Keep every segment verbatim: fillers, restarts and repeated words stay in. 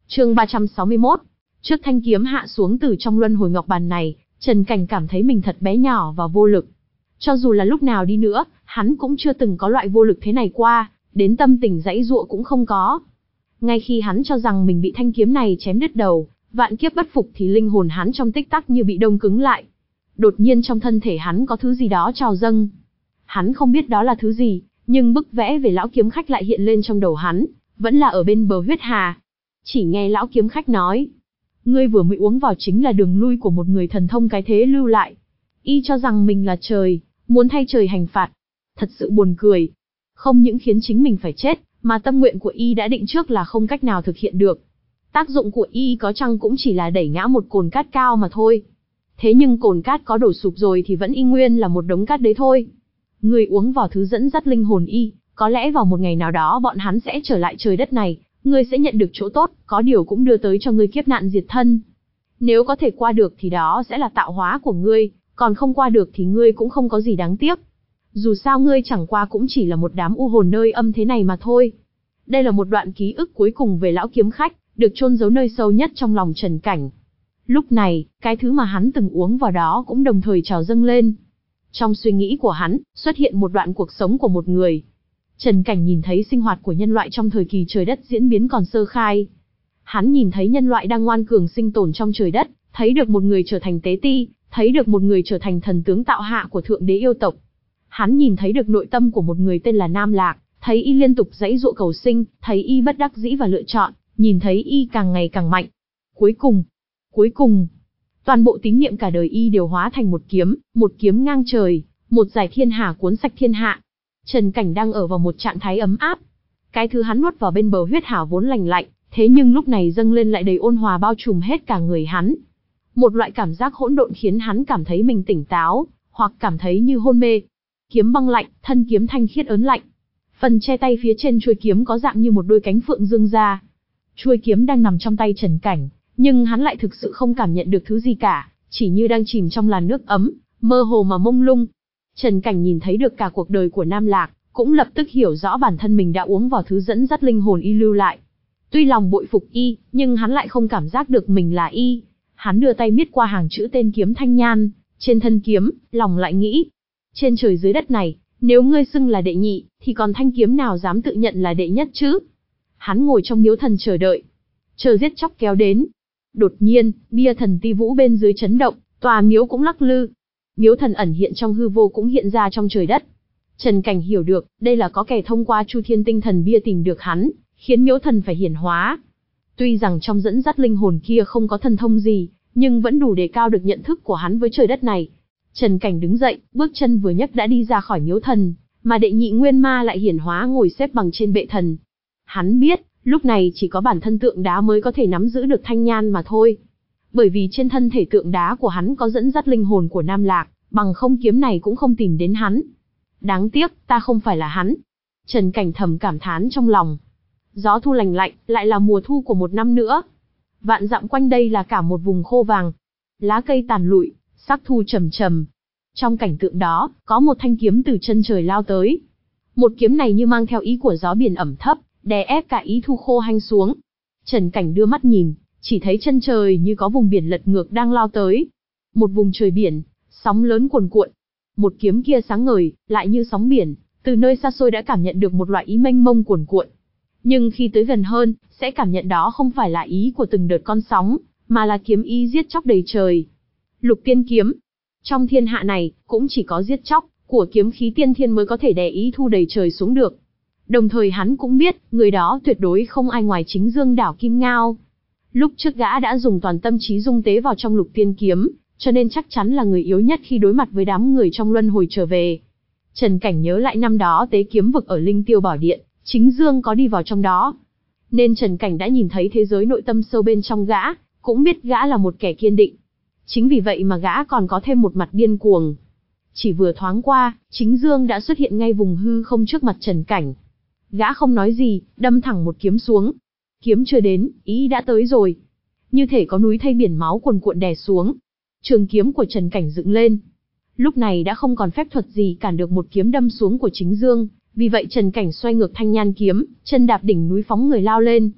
Chương ba trăm sáu mươi mốt. Trước thanh kiếm hạ xuống từ trong luân hồi ngọc bàn này, Trần Cảnh cảm thấy mình thật bé nhỏ và vô lực. Cho dù là lúc nào đi nữa, hắn cũng chưa từng có loại vô lực thế này qua, đến tâm tình giãy giụa cũng không có. Ngay khi hắn cho rằng mình bị thanh kiếm này chém đứt đầu, vạn kiếp bất phục thì linh hồn hắn trong tích tắc như bị đông cứng lại. Đột nhiên trong thân thể hắn có thứ gì đó trào dâng. Hắn không biết đó là thứ gì, nhưng bức vẽ về lão kiếm khách lại hiện lên trong đầu hắn, vẫn là ở bên bờ huyết hà. Chỉ nghe lão kiếm khách nói, ngươi vừa mới uống vào chính là đường lui của một người thần thông cái thế lưu lại. Y cho rằng mình là trời, muốn thay trời hành phạt. Thật sự buồn cười. Không những khiến chính mình phải chết, mà tâm nguyện của Y đã định trước là không cách nào thực hiện được. Tác dụng của Y có chăng cũng chỉ là đẩy ngã một cồn cát cao mà thôi. Thế nhưng cồn cát có đổ sụp rồi thì vẫn y nguyên là một đống cát đấy thôi. Ngươi uống vào thứ dẫn dắt linh hồn Y, có lẽ vào một ngày nào đó bọn hắn sẽ trở lại trời đất này, ngươi sẽ nhận được chỗ tốt, có điều cũng đưa tới cho ngươi kiếp nạn diệt thân. Nếu có thể qua được thì đó sẽ là tạo hóa của ngươi, còn không qua được thì ngươi cũng không có gì đáng tiếc. Dù sao ngươi chẳng qua cũng chỉ là một đám u hồn nơi âm thế này mà thôi. Đây là một đoạn ký ức cuối cùng về lão kiếm khách, được chôn giấu nơi sâu nhất trong lòng Trần Cảnh. Lúc này, cái thứ mà hắn từng uống vào đó cũng đồng thời trào dâng lên. Trong suy nghĩ của hắn, xuất hiện một đoạn cuộc sống của một người. Trần Cảnh nhìn thấy sinh hoạt của nhân loại trong thời kỳ trời đất diễn biến còn sơ khai. Hắn nhìn thấy nhân loại đang ngoan cường sinh tồn trong trời đất, thấy được một người trở thành tế ti, thấy được một người trở thành thần tướng tạo hạ của thượng đế yêu tộc. Hắn nhìn thấy được nội tâm của một người tên là Nam Lạc, thấy y liên tục giãy giụa cầu sinh, thấy y bất đắc dĩ và lựa chọn, nhìn thấy y càng ngày càng mạnh. Cuối cùng, cuối cùng, toàn bộ tín niệm cả đời y đều hóa thành một kiếm, một kiếm ngang trời, một giải thiên hà cuốn sạch thiên hạ. Trần Cảnh đang ở vào một trạng thái ấm áp. Cái thứ hắn nuốt vào bên bờ huyết hà vốn lành lạnh, thế nhưng lúc này dâng lên lại đầy ôn hòa bao trùm hết cả người hắn. Một loại cảm giác hỗn độn khiến hắn cảm thấy mình tỉnh táo, hoặc cảm thấy như hôn mê. Kiếm băng lạnh, thân kiếm thanh khiết ớn lạnh. Phần che tay phía trên chuôi kiếm có dạng như một đôi cánh phượng dương ra. Chuôi kiếm đang nằm trong tay Trần Cảnh, nhưng hắn lại thực sự không cảm nhận được thứ gì cả, chỉ như đang chìm trong làn nước ấm, mơ hồ mà mông lung. Trần Cảnh nhìn thấy được cả cuộc đời của Nam Lạc, cũng lập tức hiểu rõ bản thân mình đã uống vào thứ dẫn dắt linh hồn y lưu lại. Tuy lòng bội phục y, nhưng hắn lại không cảm giác được mình là y. Hắn đưa tay miết qua hàng chữ tên kiếm thanh nhan, trên thân kiếm, lòng lại nghĩ. Trên trời dưới đất này, nếu ngươi xưng là đệ nhị, thì còn thanh kiếm nào dám tự nhận là đệ nhất chứ? Hắn ngồi trong miếu thần chờ đợi. Chờ giết chóc kéo đến. Đột nhiên, bia thần ti vũ bên dưới chấn động, tòa miếu cũng lắc lư. Miếu thần ẩn hiện trong hư vô cũng hiện ra trong trời đất. Trần Cảnh hiểu được, đây là có kẻ thông qua Chu Thiên Tinh Thần bia tìm được hắn, khiến miếu thần phải hiển hóa. Tuy rằng trong dẫn dắt linh hồn kia không có thần thông gì, nhưng vẫn đủ đề cao được nhận thức của hắn với trời đất này. Trần Cảnh đứng dậy, bước chân vừa nhấc đã đi ra khỏi miếu thần, mà đệ nhị nguyên ma lại hiển hóa ngồi xếp bằng trên bệ thần. Hắn biết, lúc này chỉ có bản thân tượng đá mới có thể nắm giữ được thanh nhan mà thôi. Bởi vì trên thân thể tượng đá của hắn có dẫn dắt linh hồn của Nam Lạc, bằng không kiếm này cũng không tìm đến hắn. Đáng tiếc, ta không phải là hắn. Trần Cảnh thầm cảm thán trong lòng. Gió thu lành lạnh, lại là mùa thu của một năm nữa. Vạn dặm quanh đây là cả một vùng khô vàng. Lá cây tàn lụi, sắc thu trầm trầm. Trong cảnh tượng đó, có một thanh kiếm từ chân trời lao tới. Một kiếm này như mang theo ý của gió biển ẩm thấp, đè ép cả ý thu khô hanh xuống. Trần Cảnh đưa mắt nhìn, chỉ thấy chân trời như có vùng biển lật ngược đang lao tới. Một vùng trời biển, sóng lớn cuồn cuộn. Một kiếm kia sáng ngời, lại như sóng biển, từ nơi xa xôi đã cảm nhận được một loại ý mênh mông cuồn cuộn. Nhưng khi tới gần hơn, sẽ cảm nhận đó không phải là ý của từng đợt con sóng, mà là kiếm ý giết chóc đầy trời. Lục tiên kiếm. Trong thiên hạ này, cũng chỉ có giết chóc của kiếm khí tiên thiên mới có thể đè ý thu đầy trời xuống được. Đồng thời hắn cũng biết, người đó tuyệt đối không ai ngoài chính Dương Đảo Kim Ngao. Lúc trước gã đã dùng toàn tâm trí dung tế vào trong lục tiên kiếm, cho nên chắc chắn là người yếu nhất khi đối mặt với đám người trong luân hồi trở về. Trần Cảnh nhớ lại năm đó tế kiếm vực ở Linh Tiêu Bảo Điện, chính Dương có đi vào trong đó. Nên Trần Cảnh đã nhìn thấy thế giới nội tâm sâu bên trong gã, cũng biết gã là một kẻ kiên định. Chính vì vậy mà gã còn có thêm một mặt điên cuồng. Chỉ vừa thoáng qua, chính Dương đã xuất hiện ngay vùng hư không trước mặt Trần Cảnh. Gã không nói gì, đâm thẳng một kiếm xuống. Kiếm chưa đến, ý đã tới rồi. Như thể có núi thay biển máu cuồn cuộn đè xuống. Trường kiếm của Trần Cảnh dựng lên. Lúc này đã không còn phép thuật gì cản được một kiếm đâm xuống của chính Dương, vì vậy Trần Cảnh xoay ngược thanh nhan kiếm, chân đạp đỉnh núi phóng người lao lên.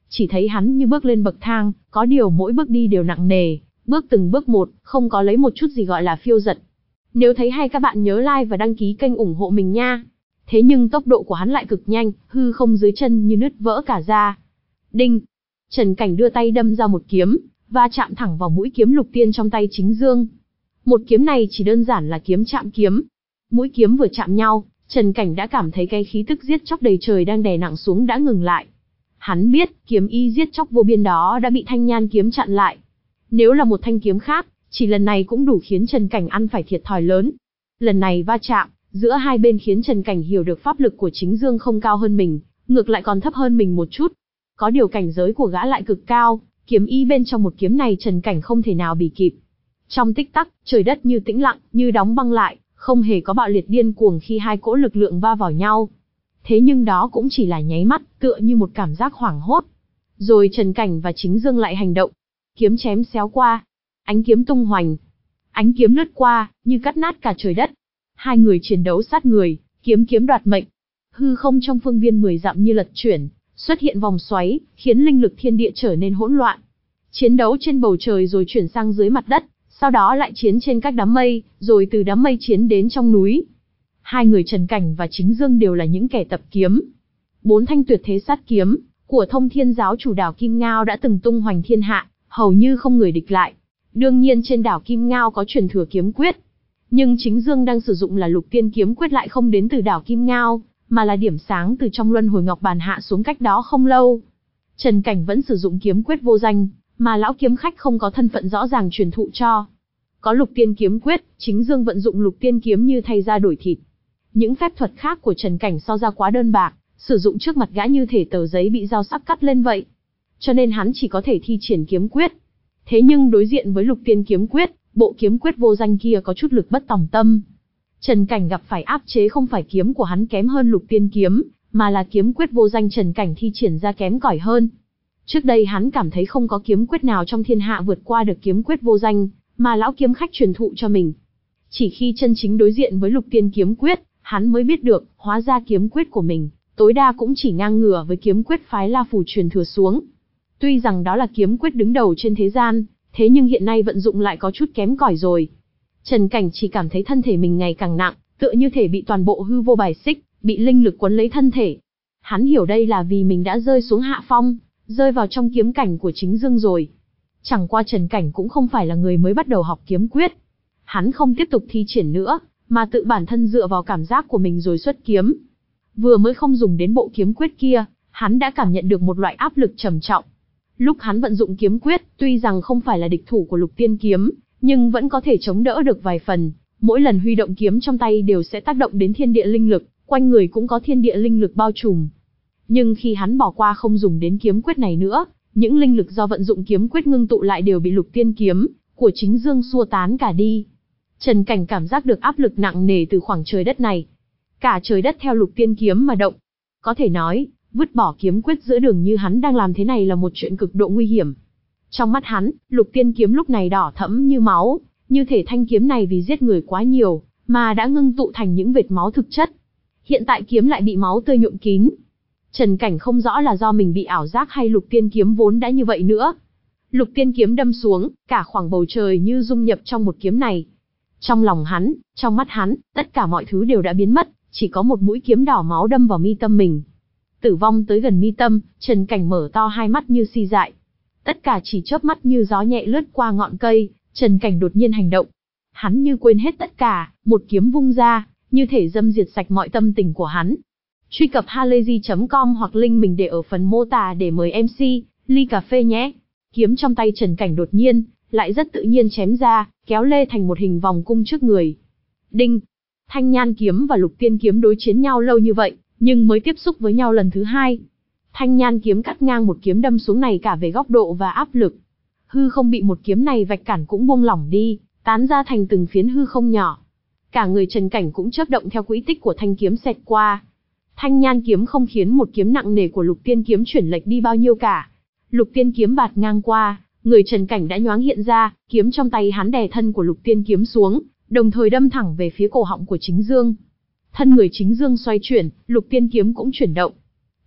Chỉ thấy hắn như bước lên bậc thang, có điều mỗi bước đi đều nặng nề, bước từng bước một, không có lấy một chút gì gọi là phiêu dật. Nếu thấy hay các bạn nhớ like và đăng ký kênh ủng hộ mình nha. Thế nhưng tốc độ của hắn lại cực nhanh, hư không dưới chân như nứt vỡ cả ra. Đinh! Trần Cảnh đưa tay đâm ra một kiếm, và chạm thẳng vào mũi kiếm lục tiên trong tay Chính Dương. Một kiếm này chỉ đơn giản là kiếm chạm kiếm. Mũi kiếm vừa chạm nhau, Trần Cảnh đã cảm thấy cái khí tức giết chóc đầy trời đang đè nặng xuống đã ngừng lại. Hắn biết, kiếm ý giết chóc vô biên đó đã bị thanh nhan kiếm chặn lại. Nếu là một thanh kiếm khác, chỉ lần này cũng đủ khiến Trần Cảnh ăn phải thiệt thòi lớn. Lần này va chạm, giữa hai bên khiến Trần Cảnh hiểu được pháp lực của Chính Dương không cao hơn mình, ngược lại còn thấp hơn mình một chút. Có điều cảnh giới của gã lại cực cao, kiếm ý bên trong một kiếm này Trần Cảnh không thể nào bì kịp. Trong tích tắc, trời đất như tĩnh lặng, như đóng băng lại, không hề có bạo liệt điên cuồng khi hai cỗ lực lượng va vào nhau. Thế nhưng đó cũng chỉ là nháy mắt, tựa như một cảm giác hoảng hốt. Rồi Trần Cảnh và Chính Dương lại hành động. Kiếm chém xéo qua, ánh kiếm tung hoành, ánh kiếm lướt qua, như cắt nát cả trời đất. Hai người chiến đấu sát người, kiếm kiếm đoạt mệnh. Hư không trong phương viên mười dặm như lật chuyển, xuất hiện vòng xoáy, khiến linh lực thiên địa trở nên hỗn loạn. Chiến đấu trên bầu trời rồi chuyển sang dưới mặt đất, sau đó lại chiến trên các đám mây, rồi từ đám mây chiến đến trong núi. Hai người Trần Cảnh và Chính Dương đều là những kẻ tập kiếm. Bốn thanh tuyệt thế sát kiếm của Thông Thiên giáo chủ đảo Kim Ngao đã từng tung hoành thiên hạ, hầu như không người địch lại. Đương nhiên trên đảo Kim Ngao có truyền thừa kiếm quyết, nhưng Chính Dương đang sử dụng là Lục Tiên kiếm quyết lại không đến từ đảo Kim Ngao, mà là điểm sáng từ trong luân hồi ngọc bàn hạ xuống cách đó không lâu. Trần Cảnh vẫn sử dụng kiếm quyết vô danh, mà lão kiếm khách không có thân phận rõ ràng truyền thụ cho. Có Lục Tiên kiếm quyết, Chính Dương vận dụng Lục Tiên kiếm như thay da đổi thịt. Những phép thuật khác của Trần Cảnh so ra quá đơn bạc, sử dụng trước mặt gã như thể tờ giấy bị dao sắc cắt lên vậy. Cho nên hắn chỉ có thể thi triển kiếm quyết. Thế nhưng đối diện với Lục Tiên kiếm quyết, bộ kiếm quyết vô danh kia có chút lực bất tòng tâm. Trần Cảnh gặp phải áp chế không phải kiếm của hắn kém hơn Lục Tiên kiếm, mà là kiếm quyết vô danh Trần Cảnh thi triển ra kém cỏi hơn. Trước đây hắn cảm thấy không có kiếm quyết nào trong thiên hạ vượt qua được kiếm quyết vô danh, mà lão kiếm khách truyền thụ cho mình. Chỉ khi chân chính đối diện với Lục Tiên kiếm quyết, hắn mới biết được, hóa ra kiếm quyết của mình, tối đa cũng chỉ ngang ngửa với kiếm quyết phái La Phù truyền thừa xuống. Tuy rằng đó là kiếm quyết đứng đầu trên thế gian, thế nhưng hiện nay vận dụng lại có chút kém cỏi rồi. Trần Cảnh chỉ cảm thấy thân thể mình ngày càng nặng, tựa như thể bị toàn bộ hư vô bài xích, bị linh lực quấn lấy thân thể. Hắn hiểu đây là vì mình đã rơi xuống hạ phong, rơi vào trong kiếm cảnh của Chính Dương rồi. Chẳng qua Trần Cảnh cũng không phải là người mới bắt đầu học kiếm quyết. Hắn không tiếp tục thi triển nữa, mà tự bản thân dựa vào cảm giác của mình rồi xuất kiếm. Vừa mới không dùng đến bộ kiếm quyết kia, hắn đã cảm nhận được một loại áp lực trầm trọng. Lúc hắn vận dụng kiếm quyết, tuy rằng không phải là địch thủ của Lục Tiên kiếm, nhưng vẫn có thể chống đỡ được vài phần. Mỗi lần huy động kiếm trong tay đều sẽ tác động đến thiên địa linh lực, quanh người cũng có thiên địa linh lực bao trùm. Nhưng khi hắn bỏ qua không dùng đến kiếm quyết này nữa, những linh lực do vận dụng kiếm quyết ngưng tụ lại đều bị Lục Tiên kiếm của Chính Dương xua tán cả đi. Trần Cảnh cảm giác được áp lực nặng nề từ khoảng trời đất này. Cả trời đất theo Lục Tiên kiếm mà động. Có thể nói, vứt bỏ kiếm quyết giữa đường như hắn đang làm thế này là một chuyện cực độ nguy hiểm. Trong mắt hắn, Lục Tiên kiếm lúc này đỏ thẫm như máu, như thể thanh kiếm này vì giết người quá nhiều, mà đã ngưng tụ thành những vệt máu thực chất. Hiện tại kiếm lại bị máu tươi nhuộm kín. Trần Cảnh không rõ là do mình bị ảo giác hay Lục Tiên kiếm vốn đã như vậy nữa. Lục Tiên kiếm đâm xuống, cả khoảng bầu trời như dung nhập trong một kiếm này. Trong lòng hắn, trong mắt hắn, tất cả mọi thứ đều đã biến mất, chỉ có một mũi kiếm đỏ máu đâm vào mi tâm mình. Tử vong tới gần mi tâm, Trần Cảnh mở to hai mắt như si dại. Tất cả chỉ chớp mắt như gió nhẹ lướt qua ngọn cây, Trần Cảnh đột nhiên hành động. Hắn như quên hết tất cả, một kiếm vung ra, như thể dâm diệt sạch mọi tâm tình của hắn. Truy cập halayzi chấm com hoặc link mình để ở phần mô tả để mời em xê, ly cà phê nhé. Kiếm trong tay Trần Cảnh đột nhiên, lại rất tự nhiên chém ra, kéo lê thành một hình vòng cung trước người. Đinh! Thanh Nhan kiếm và Lục Tiên kiếm đối chiến nhau lâu như vậy, nhưng mới tiếp xúc với nhau lần thứ hai. Thanh Nhan kiếm cắt ngang một kiếm đâm xuống này cả về góc độ và áp lực. Hư không bị một kiếm này vạch cản cũng buông lỏng đi, tán ra thành từng phiến hư không nhỏ. Cả người Trần Cảnh cũng chớp động theo quỹ tích của thanh kiếm xẹt qua. Thanh Nhan kiếm không khiến một kiếm nặng nề của Lục Tiên kiếm chuyển lệch đi bao nhiêu cả. Lục Tiên kiếm bạt ngang qua, người Trần Cảnh đã nhoáng hiện ra, kiếm trong tay hắn đè thân của Lục Tiên kiếm xuống, đồng thời đâm thẳng về phía cổ họng của Chính Dương. Thân người Chính Dương xoay chuyển, Lục Tiên kiếm cũng chuyển động.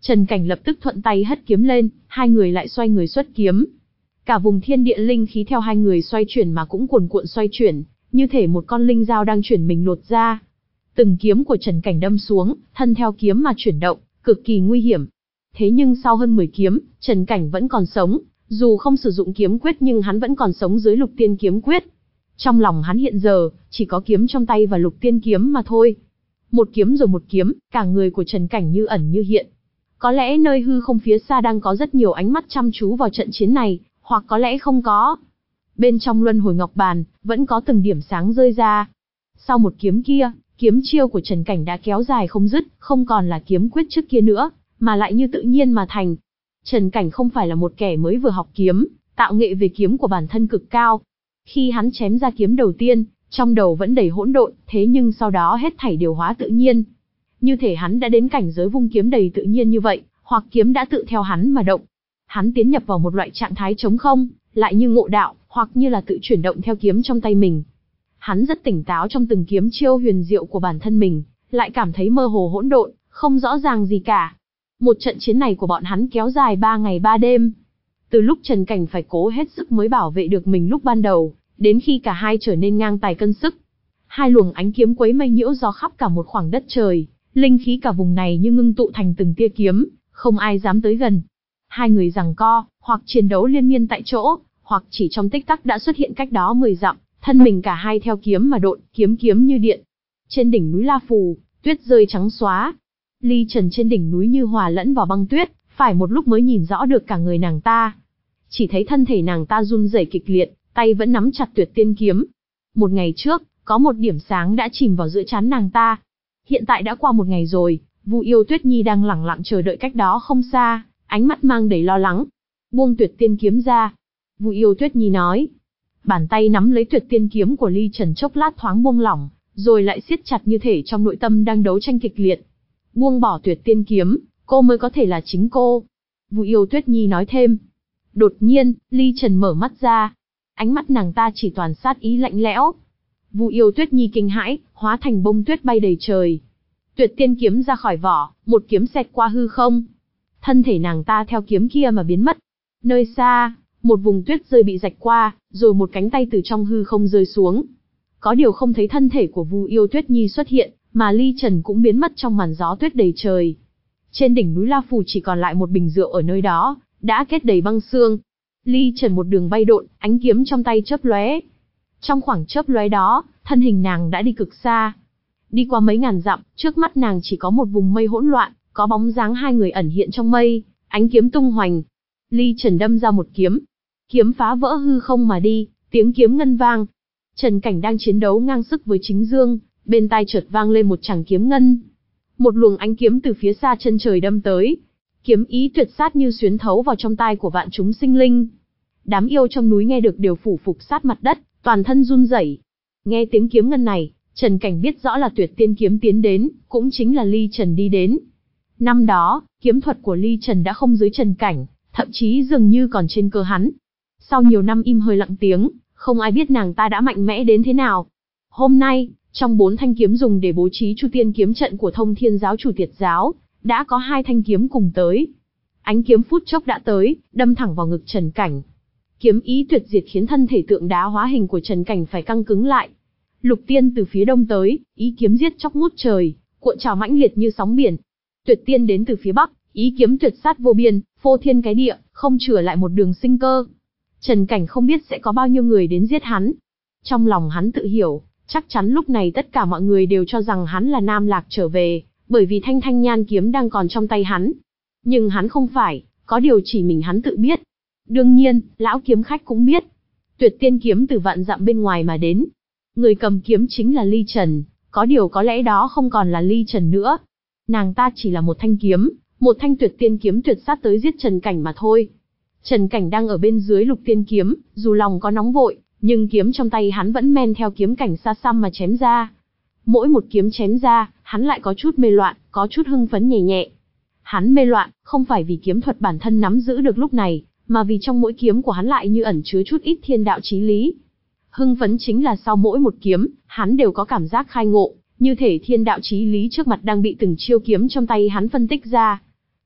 Trần Cảnh lập tức thuận tay hất kiếm lên, hai người lại xoay người xuất kiếm. Cả vùng thiên địa linh khí theo hai người xoay chuyển mà cũng cuồn cuộn xoay chuyển, như thể một con linh dao đang chuyển mình lột ra. Từng kiếm của Trần Cảnh đâm xuống, thân theo kiếm mà chuyển động, cực kỳ nguy hiểm. Thế nhưng sau hơn mười kiếm, Trần Cảnh vẫn còn sống, dù không sử dụng kiếm quyết nhưng hắn vẫn còn sống dưới Lục Tiên kiếm quyết. Trong lòng hắn hiện giờ, chỉ có kiếm trong tay và Lục Tiên kiếm mà thôi. Một kiếm rồi một kiếm, cả người của Trần Cảnh như ẩn như hiện. Có lẽ nơi hư không phía xa đang có rất nhiều ánh mắt chăm chú vào trận chiến này, hoặc có lẽ không có. Bên trong luân hồi ngọc bàn, vẫn có từng điểm sáng rơi ra. Sau một kiếm kia, kiếm chiêu của Trần Cảnh đã kéo dài không dứt, không còn là kiếm quyết trước kia nữa, mà lại như tự nhiên mà thành. Trần Cảnh không phải là một kẻ mới vừa học kiếm, tạo nghệ về kiếm của bản thân cực cao. Khi hắn chém ra kiếm đầu tiên, trong đầu vẫn đầy hỗn độn, thế nhưng sau đó hết thảy điều hóa tự nhiên. Như thể hắn đã đến cảnh giới vung kiếm đầy tự nhiên như vậy, hoặc kiếm đã tự theo hắn mà động. Hắn tiến nhập vào một loại trạng thái trống không, lại như ngộ đạo, hoặc như là tự chuyển động theo kiếm trong tay mình. Hắn rất tỉnh táo trong từng kiếm chiêu huyền diệu của bản thân mình, lại cảm thấy mơ hồ hỗn độn, không rõ ràng gì cả. Một trận chiến này của bọn hắn kéo dài ba ngày ba đêm. Từ lúc Trần Cảnh phải cố hết sức mới bảo vệ được mình lúc ban đầu, đến khi cả hai trở nên ngang tài cân sức. Hai luồng ánh kiếm quấy mây nhiễu gió khắp cả một khoảng đất trời, linh khí cả vùng này như ngưng tụ thành từng tia kiếm, không ai dám tới gần. Hai người giằng co, hoặc chiến đấu liên miên tại chỗ, hoặc chỉ trong tích tắc đã xuất hiện cách đó mười dặm, thân mình cả hai theo kiếm mà độn, kiếm kiếm như điện. Trên đỉnh núi La Phù, tuyết rơi trắng xóa. Ly Trần trên đỉnh núi như hòa lẫn vào băng tuyết, phải một lúc mới nhìn rõ được cả người nàng ta. Chỉ thấy thân thể nàng ta run rẩy kịch liệt, tay vẫn nắm chặt Tuyệt Tiên kiếm. Một ngày trước, có một điểm sáng đã chìm vào giữa trán nàng ta. Hiện tại đã qua một ngày rồi, Vu Yêu Tuyết Nhi đang lẳng lặng chờ đợi cách đó không xa, ánh mắt mang đầy lo lắng. Buông Tuyệt Tiên kiếm ra. Vu Yêu Tuyết Nhi nói. Bàn tay nắm lấy Tuyệt Tiên kiếm của Ly Trần chốc lát thoáng buông lỏng, rồi lại siết chặt như thể trong nội tâm đang đấu tranh kịch liệt. Buông bỏ Tuyệt Tiên kiếm, cô mới có thể là chính cô. Vu Yêu Tuyết Nhi nói thêm. Đột nhiên, Ly Trần mở mắt ra. Ánh mắt nàng ta chỉ toàn sát ý lạnh lẽo. Vu Yêu Tuyết Nhi kinh hãi, hóa thành bông tuyết bay đầy trời. Tuyệt Tiên kiếm ra khỏi vỏ, một kiếm xẹt qua hư không. Thân thể nàng ta theo kiếm kia mà biến mất. Nơi xa, một vùng tuyết rơi bị rạch qua, rồi một cánh tay từ trong hư không rơi xuống. Có điều không thấy thân thể của Vu Yêu Tuyết Nhi xuất hiện, mà Ly Trần cũng biến mất trong màn gió tuyết đầy trời. Trên đỉnh núi La Phù chỉ còn lại một bình rượu ở nơi đó, đã kết đầy băng xương. Ly Trần một đường bay độn, ánh kiếm trong tay chớp lóe. Trong khoảng chớp lóe đó, thân hình nàng đã đi cực xa. Đi qua mấy ngàn dặm, trước mắt nàng chỉ có một vùng mây hỗn loạn, có bóng dáng hai người ẩn hiện trong mây, ánh kiếm tung hoành. Ly Trần đâm ra một kiếm. Kiếm phá vỡ hư không mà đi, tiếng kiếm ngân vang. Trần Cảnh đang chiến đấu ngang sức với Chính Dương, bên tai chợt vang lên một tràng kiếm ngân. Một luồng ánh kiếm từ phía xa chân trời đâm tới. Kiếm ý tuyệt sát như xuyến thấu vào trong tai của vạn chúng sinh linh. Đám yêu trong núi nghe được đều phủ phục sát mặt đất, toàn thân run rẩy. Nghe tiếng kiếm ngân này, Trần Cảnh biết rõ là Tuyệt Tiên kiếm tiến đến, cũng chính là Ly Trần đi đến. Năm đó, kiếm thuật của Ly Trần đã không dưới Trần Cảnh, thậm chí dường như còn trên cơ hắn. Sau nhiều năm im hơi lặng tiếng, không ai biết nàng ta đã mạnh mẽ đến thế nào. Hôm nay, trong bốn thanh kiếm dùng để bố trí Chu Tiên kiếm trận của Thông Thiên giáo chủ Tiệt giáo, đã có hai thanh kiếm cùng tới. Ánh kiếm phút chốc đã tới, đâm thẳng vào ngực Trần Cảnh. Kiếm ý tuyệt diệt khiến thân thể tượng đá hóa hình của Trần Cảnh phải căng cứng lại. Lục Tiên từ phía đông tới, ý kiếm giết chóc ngút trời, cuộn trào mãnh liệt như sóng biển. Tuyệt Tiên đến từ phía bắc, ý kiếm tuyệt sát vô biên, phô thiên cái địa, không chừa lại một đường sinh cơ. Trần Cảnh không biết sẽ có bao nhiêu người đến giết hắn. Trong lòng hắn tự hiểu, chắc chắn lúc này tất cả mọi người đều cho rằng hắn là Nam Lạc trở về, bởi vì thanh thanh nhan kiếm đang còn trong tay hắn. Nhưng hắn không phải, có điều chỉ mình hắn tự biết. Đương nhiên, lão kiếm khách cũng biết. Tuyệt Tiên kiếm từ vạn dặm bên ngoài mà đến. Người cầm kiếm chính là Ly Trần, có điều có lẽ đó không còn là Ly Trần nữa. Nàng ta chỉ là một thanh kiếm, một thanh Tuyệt Tiên kiếm tuyệt sát tới giết Trần Cảnh mà thôi. Trần Cảnh đang ở bên dưới Lục Tiên kiếm, dù lòng có nóng vội, nhưng kiếm trong tay hắn vẫn men theo kiếm cảnh xa xăm mà chém ra. Mỗi một kiếm chém ra, hắn lại có chút mê loạn, có chút hưng phấn nhẹ nhẹ. Hắn mê loạn, không phải vì kiếm thuật bản thân nắm giữ được lúc này, mà vì trong mỗi kiếm của hắn lại như ẩn chứa chút ít thiên đạo chí lý. Hưng phấn chính là sau mỗi một kiếm, hắn đều có cảm giác khai ngộ, như thể thiên đạo chí lý trước mặt đang bị từng chiêu kiếm trong tay hắn phân tích ra.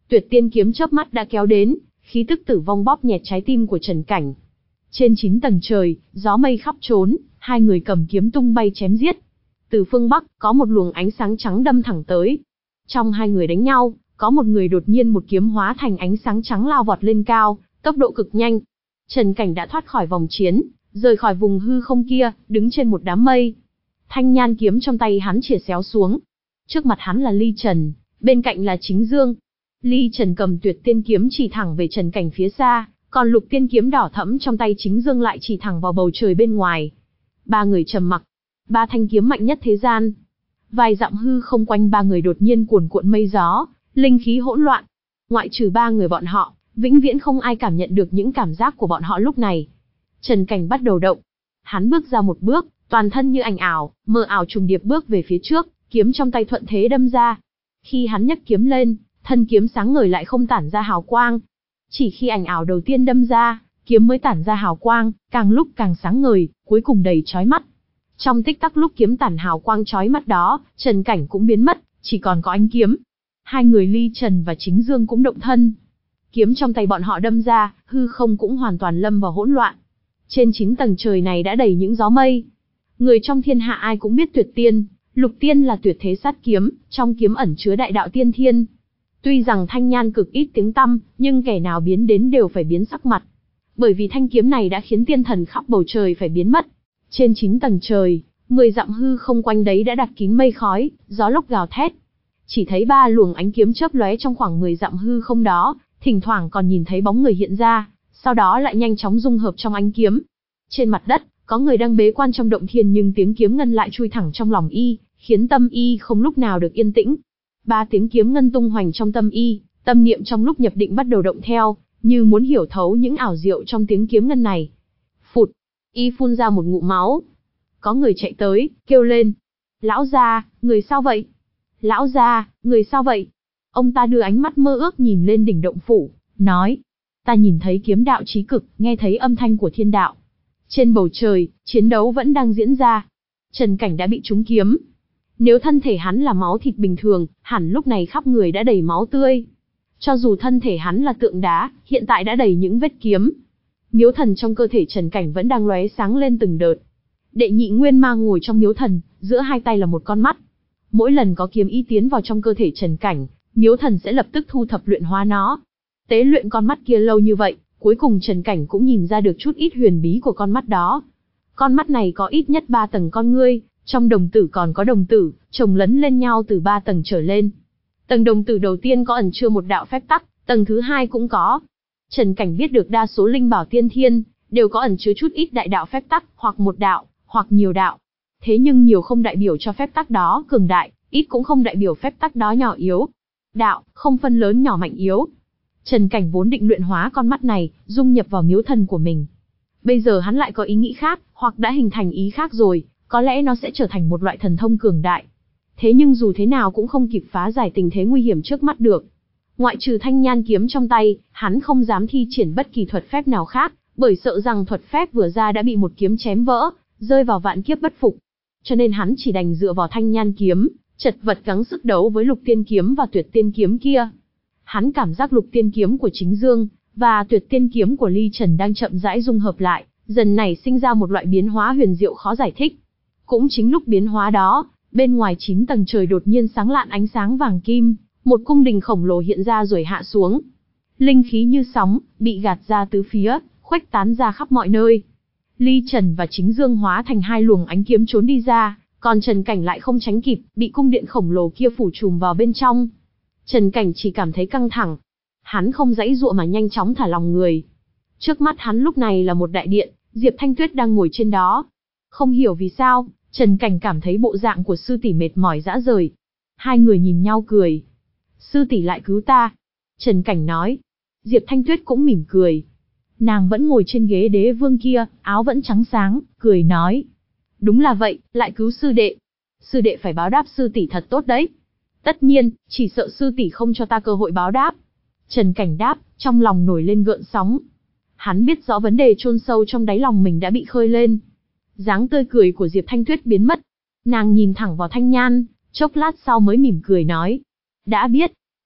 Tuyệt tiên kiếm chớp mắt đã kéo đến, khí tức tử vong bóp nghẹt trái tim của Trần Cảnh. Trên chín tầng trời, gió mây khắp trốn, hai người cầm kiếm tung bay chém giết. Từ phương bắc, có một luồng ánh sáng trắng đâm thẳng tới. Trong hai người đánh nhau, có một người đột nhiên một kiếm hóa thành ánh sáng trắng lao vọt lên cao, tốc độ cực nhanh. Trần Cảnh đã thoát khỏi vòng chiến, rời khỏi vùng hư không kia, đứng trên một đám mây. Thanh nhan kiếm trong tay hắn chìa xéo xuống. Trước mặt hắn là Ly Trần, bên cạnh là Chính Dương. Ly Trần cầm tuyệt tiên kiếm chỉ thẳng về Trần Cảnh phía xa, còn lục tiên kiếm đỏ thẫm trong tay Chính Dương lại chỉ thẳng vào bầu trời bên ngoài. Ba người trầm mặc. Ba thanh kiếm mạnh nhất thế gian. Vài dặm hư không quanh ba người đột nhiên cuồn cuộn mây gió, linh khí hỗn loạn. Ngoại trừ ba người bọn họ, vĩnh viễn không ai cảm nhận được những cảm giác của bọn họ lúc này. Trần Cảnh bắt đầu động. Hắn bước ra một bước, toàn thân như ảnh ảo, mờ ảo trùng điệp bước về phía trước, kiếm trong tay thuận thế đâm ra. Khi hắn nhấc kiếm lên, thân kiếm sáng ngời lại không tản ra hào quang. Chỉ khi ảnh ảo đầu tiên đâm ra, kiếm mới tản ra hào quang, càng lúc càng sáng ngời, cuối cùng đầy chói mắt. Trong tích tắc lúc kiếm tản hào quang chói mắt đó, Trần Cảnh cũng biến mất, chỉ còn có ánh kiếm. Hai người Ly Trần và Chính Dương cũng động thân. Kiếm trong tay bọn họ đâm ra, hư không cũng hoàn toàn lâm vào hỗn loạn. Trên chín tầng trời này đã đầy những gió mây. Người trong thiên hạ ai cũng biết tuyệt tiên, lục tiên là tuyệt thế sát kiếm, trong kiếm ẩn chứa đại đạo tiên thiên. Tuy rằng thanh nhan cực ít tiếng tăm, nhưng kẻ nào biến đến đều phải biến sắc mặt. Bởi vì thanh kiếm này đã khiến tiên thần khắp bầu trời phải biến mất. Trên chín tầng trời, mười dặm hư không quanh đấy đã đặt kín mây khói, gió lốc gào thét. Chỉ thấy ba luồng ánh kiếm chớp lóe trong khoảng mười dặm hư không đó, thỉnh thoảng còn nhìn thấy bóng người hiện ra, sau đó lại nhanh chóng dung hợp trong ánh kiếm. Trên mặt đất, có người đang bế quan trong động thiên nhưng tiếng kiếm ngân lại chui thẳng trong lòng y, khiến tâm y không lúc nào được yên tĩnh. Ba tiếng kiếm ngân tung hoành trong tâm y, tâm niệm trong lúc nhập định bắt đầu động theo, như muốn hiểu thấu những ảo diệu trong tiếng kiếm ngân này. Phụt, y phun ra một ngụm máu. Có người chạy tới, kêu lên. Lão gia, người sao vậy? Lão gia, người sao vậy? Ông ta đưa ánh mắt mơ ước nhìn lên đỉnh động phủ, nói. Ta nhìn thấy kiếm đạo chí cực, nghe thấy âm thanh của thiên đạo. Trên bầu trời, chiến đấu vẫn đang diễn ra. Trần Cảnh đã bị trúng kiếm. Nếu thân thể hắn là máu thịt bình thường, hẳn lúc này khắp người đã đầy máu tươi. Cho dù thân thể hắn là tượng đá, hiện tại đã đầy những vết kiếm. Miếu thần trong cơ thể Trần Cảnh vẫn đang lóe sáng lên từng đợt. Đệ nhị nguyên ma ngồi trong miếu thần, giữa hai tay là một con mắt. Mỗi lần có kiếm ý tiến vào trong cơ thể Trần Cảnh, miếu thần sẽ lập tức thu thập luyện hóa nó. Tế luyện con mắt kia lâu như vậy, cuối cùng Trần Cảnh cũng nhìn ra được chút ít huyền bí của con mắt đó. Con mắt này có ít nhất ba tầng con ngươi, trong đồng tử còn có đồng tử, chồng lấn lên nhau từ ba tầng trở lên. Tầng đồng tử đầu tiên có ẩn chứa một đạo phép tắc, tầng thứ hai cũng có. Trần Cảnh biết được đa số linh bảo tiên thiên, đều có ẩn chứa chút ít đại đạo phép tắc, hoặc một đạo, hoặc nhiều đạo. Thế nhưng nhiều không đại biểu cho phép tắc đó cường đại, ít cũng không đại biểu phép tắc đó nhỏ yếu. Đạo, không phân lớn nhỏ mạnh yếu. Trần Cảnh vốn định luyện hóa con mắt này, dung nhập vào miếu thần của mình. Bây giờ hắn lại có ý nghĩ khác, hoặc đã hình thành ý khác rồi, có lẽ nó sẽ trở thành một loại thần thông cường đại. Thế nhưng dù thế nào cũng không kịp phá giải tình thế nguy hiểm trước mắt được. Ngoại trừ thanh nhan kiếm trong tay, hắn không dám thi triển bất kỳ thuật phép nào khác, bởi sợ rằng thuật phép vừa ra đã bị một kiếm chém vỡ, rơi vào vạn kiếp bất phục. Cho nên hắn chỉ đành dựa vào thanh nhan kiếm, chật vật gắng sức đấu với lục tiên kiếm và tuyệt tiên kiếm kia. Hắn cảm giác lục tiên kiếm của Chính Dương và tuyệt tiên kiếm của Ly Trần đang chậm rãi dung hợp lại, dần nảy sinh ra một loại biến hóa huyền diệu khó giải thích. Cũng chính lúc biến hóa đó, bên ngoài chín tầng trời đột nhiên sáng lạn ánh sáng vàng kim, một cung đình khổng lồ hiện ra rồi hạ xuống. Linh khí như sóng, bị gạt ra tứ phía, khuếch tán ra khắp mọi nơi. Ly Trần và Chính Dương hóa thành hai luồng ánh kiếm trốn đi ra, còn Trần Cảnh lại không tránh kịp, bị cung điện khổng lồ kia phủ trùm vào bên trong. Trần Cảnh chỉ cảm thấy căng thẳng. Hắn không giãy giụa mà nhanh chóng thả lòng người. Trước mắt hắn lúc này là một đại điện, Diệp Thanh Tuyết đang ngồi trên đó. Không hiểu vì sao, Trần Cảnh cảm thấy bộ dạng của sư tỷ mệt mỏi rã rời. Hai người nhìn nhau cười. Sư tỷ lại cứu ta. Trần Cảnh nói. Diệp Thanh Tuyết cũng mỉm cười. Nàng vẫn ngồi trên ghế đế vương kia, áo vẫn trắng sáng, cười nói. Đúng là vậy, lại cứu sư đệ. Sư đệ phải báo đáp sư tỷ thật tốt đấy. Tất nhiên, chỉ sợ sư tỷ không cho ta cơ hội báo đáp. Trần Cảnh đáp, trong lòng nổi lên gợn sóng. Hắn biết rõ vấn đề chôn sâu trong đáy lòng mình đã bị khơi lên. Dáng tươi cười của Diệp Thanh Tuyết biến mất. Nàng nhìn thẳng vào Thanh Nhan, chốc lát sau mới mỉm cười nói. Đã biết.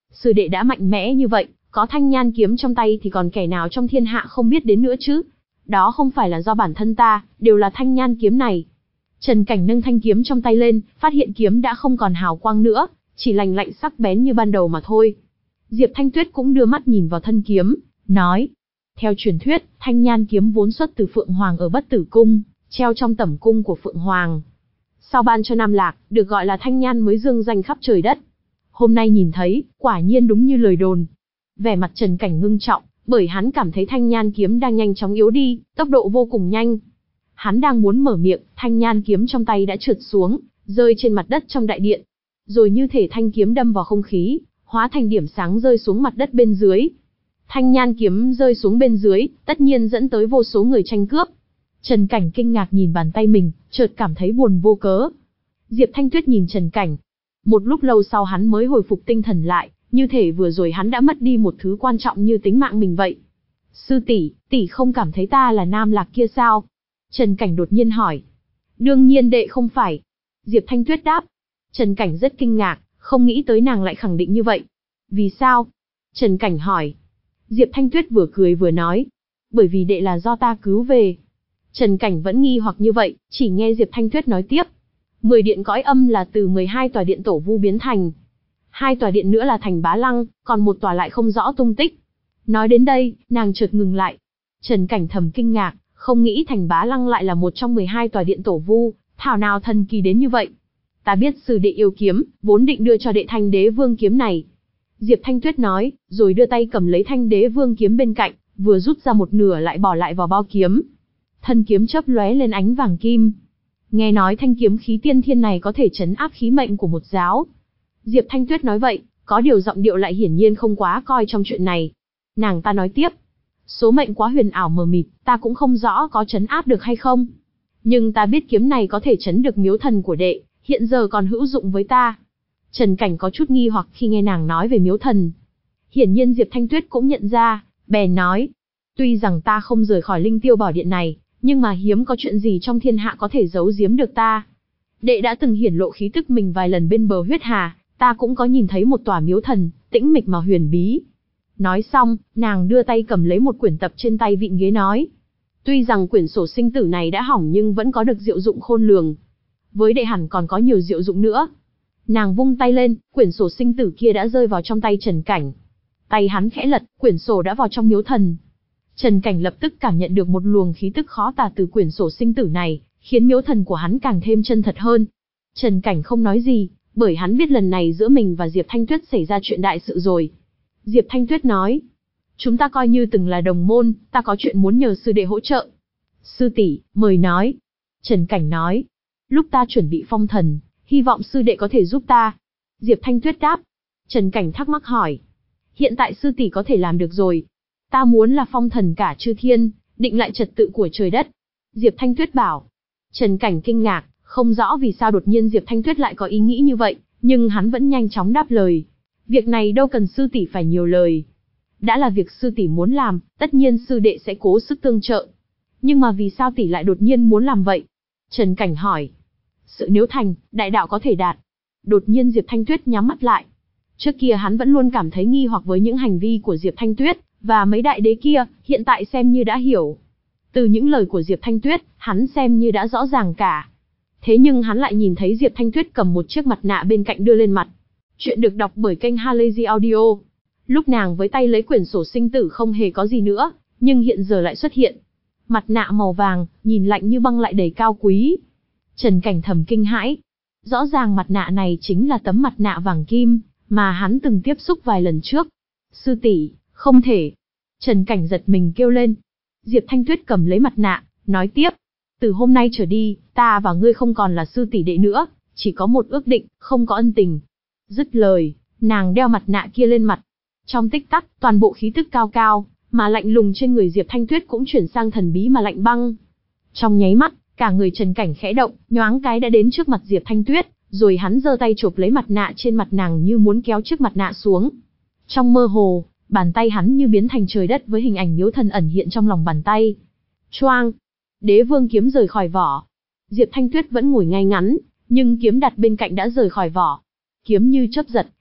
Sư đệ đã mạnh mẽ như vậy, có thanh nhan kiếm trong tay thì còn kẻ nào trong thiên hạ không biết đến nữa chứ? Đó không phải là do bản thân ta, đều là thanh nhan kiếm này. Trần Cảnh nâng thanh kiếm trong tay lên, phát hiện kiếm đã không còn hào quang nữa, chỉ lành lạnh sắc bén như ban đầu mà thôi. Diệp Thanh Tuyết cũng đưa mắt nhìn vào thân kiếm, nói. Theo truyền thuyết, thanh nhan kiếm vốn xuất từ Phượng Hoàng ở Bất Tử Cung, treo trong tẩm cung của Phượng Hoàng. Sau ban cho Nam Lạc, được gọi là thanh nhan mới dương danh khắp trời đất. Hôm nay nhìn thấy, quả nhiên đúng như lời đồn. Vẻ mặt Trần Cảnh ngưng trọng, bởi hắn cảm thấy thanh nhan kiếm đang nhanh chóng yếu đi, tốc độ vô cùng nhanh. Hắn đang muốn mở miệng, thanh nhan kiếm trong tay đã trượt xuống, rơi trên mặt đất trong đại điện. Rồi như thể thanh kiếm đâm vào không khí, hóa thành điểm sáng rơi xuống mặt đất bên dưới. Thanh nhan kiếm rơi xuống bên dưới, tất nhiên dẫn tới vô số người tranh cướp. Trần Cảnh kinh ngạc nhìn bàn tay mình, chợt cảm thấy buồn vô cớ. Diệp Thanh Tuyết nhìn Trần Cảnh. Một lúc lâu sau hắn mới hồi phục tinh thần lại, như thể vừa rồi hắn đã mất đi một thứ quan trọng như tính mạng mình vậy. Sư tỷ, tỷ không cảm thấy ta là Nam Lạc kia sao? Trần Cảnh đột nhiên hỏi. Đương nhiên đệ không phải. Diệp Thanh Tuyết đáp. Trần Cảnh rất kinh ngạc, không nghĩ tới nàng lại khẳng định như vậy. Vì sao? Trần Cảnh hỏi. Diệp Thanh Tuyết vừa cười vừa nói. Bởi vì đệ là do ta cứu về. Trần Cảnh vẫn nghi hoặc như vậy, chỉ nghe Diệp Thanh Tuyết nói tiếp. Mười điện cõi âm là từ mười hai tòa điện tổ vu biến thành. Hai tòa điện nữa là thành Bá Lăng, còn một tòa lại không rõ tung tích. Nói đến đây, nàng chợt ngừng lại. Trần Cảnh thầm kinh ngạc, không nghĩ thành Bá Lăng lại là một trong mười hai tòa điện tổ vu, thảo nào thần kỳ đến như vậy. Ta biết sư đệ yêu kiếm, vốn định đưa cho đệ Thanh Đế Vương kiếm này. Diệp Thanh Tuyết nói, rồi đưa tay cầm lấy Thanh Đế Vương kiếm bên cạnh, vừa rút ra một nửa lại bỏ lại vào bao kiếm. Thân kiếm chớp lóe lên ánh vàng kim. Nghe nói thanh kiếm khí tiên thiên này có thể trấn áp khí mệnh của một giáo. Diệp Thanh Tuyết nói vậy, có điều giọng điệu lại hiển nhiên không quá coi trong chuyện này. Nàng ta nói tiếp, số mệnh quá huyền ảo mờ mịt, ta cũng không rõ có trấn áp được hay không. Nhưng ta biết kiếm này có thể trấn được miếu thần của đệ, hiện giờ còn hữu dụng với ta. Trần Cảnh có chút nghi hoặc khi nghe nàng nói về miếu thần. Hiển nhiên Diệp Thanh Tuyết cũng nhận ra, bèn nói, tuy rằng ta không rời khỏi Linh Tiêu Bảo Điện này, nhưng mà hiếm có chuyện gì trong thiên hạ có thể giấu giếm được ta. Đệ đã từng hiển lộ khí tức mình vài lần bên bờ huyết hà, ta cũng có nhìn thấy một tòa miếu thần, tĩnh mịch mà huyền bí. Nói xong, nàng đưa tay cầm lấy một quyển tập trên tay vịn ghế nói. Tuy rằng quyển sổ sinh tử này đã hỏng nhưng vẫn có được diệu dụng khôn lường. Với đệ hẳn còn có nhiều diệu dụng nữa. Nàng vung tay lên, quyển sổ sinh tử kia đã rơi vào trong tay Trần Cảnh. Tay hắn khẽ lật, quyển sổ đã vào trong miếu thần. Trần Cảnh lập tức cảm nhận được một luồng khí tức khó tả từ quyển sổ sinh tử này, khiến miếu thần của hắn càng thêm chân thật hơn. Trần Cảnh không nói gì, bởi hắn biết lần này giữa mình và Diệp Thanh Tuyết xảy ra chuyện đại sự rồi. Diệp Thanh Tuyết nói, chúng ta coi như từng là đồng môn, ta có chuyện muốn nhờ sư đệ hỗ trợ. Sư tỷ, mời nói. Trần Cảnh nói, lúc ta chuẩn bị phong thần, hy vọng sư đệ có thể giúp ta. Diệp Thanh Tuyết đáp. Trần Cảnh thắc mắc hỏi, hiện tại sư tỷ có thể làm được rồi. Ta muốn là phong thần cả chư thiên, định lại trật tự của trời đất. Diệp Thanh Tuyết bảo. Trần Cảnh kinh ngạc, không rõ vì sao đột nhiên Diệp Thanh Tuyết lại có ý nghĩ như vậy, nhưng hắn vẫn nhanh chóng đáp lời. Việc này đâu cần sư tỷ phải nhiều lời. Đã là việc sư tỷ muốn làm, tất nhiên sư đệ sẽ cố sức tương trợ. Nhưng mà vì sao tỷ lại đột nhiên muốn làm vậy? Trần Cảnh hỏi. Sự nếu thành, đại đạo có thể đạt. Đột nhiên Diệp Thanh Tuyết nhắm mắt lại. Trước kia hắn vẫn luôn cảm thấy nghi hoặc với những hành vi của Diệp Thanh Tuyết, và mấy đại đế kia, hiện tại xem như đã hiểu. Từ những lời của Diệp Thanh Tuyết, hắn xem như đã rõ ràng cả. Thế nhưng hắn lại nhìn thấy Diệp Thanh Tuyết cầm một chiếc mặt nạ bên cạnh đưa lên mặt. Chuyện được đọc bởi kênh Halazy Audio. Lúc nàng với tay lấy quyển sổ sinh tử không hề có gì nữa, nhưng hiện giờ lại xuất hiện. Mặt nạ màu vàng, nhìn lạnh như băng lại đầy cao quý. Trần Cảnh thầm kinh hãi. Rõ ràng mặt nạ này chính là tấm mặt nạ vàng kim, mà hắn từng tiếp xúc vài lần trước. Sư tỷ, không thể. Trần Cảnh giật mình kêu lên. Diệp Thanh Tuyết cầm lấy mặt nạ, nói tiếp. Từ hôm nay trở đi, ta và ngươi không còn là sư tỷ đệ nữa, chỉ có một ước định, không có ân tình. Dứt lời, nàng đeo mặt nạ kia lên mặt. Trong tích tắc, toàn bộ khí tức cao cao, mà lạnh lùng trên người Diệp Thanh Tuyết cũng chuyển sang thần bí mà lạnh băng. Trong nháy mắt, cả người Trần Cảnh khẽ động, nhoáng cái đã đến trước mặt Diệp Thanh Tuyết, rồi hắn giơ tay chộp lấy mặt nạ trên mặt nàng như muốn kéo chiếc mặt nạ xuống. Trong mơ hồ, bàn tay hắn như biến thành trời đất với hình ảnh miếu thần ẩn hiện trong lòng bàn tay. Choang! Đế vương kiếm rời khỏi vỏ. Diệp Thanh Tuyết vẫn ngồi ngay ngắn, nhưng kiếm đặt bên cạnh đã rời khỏi vỏ. Kiếm như chớp giật,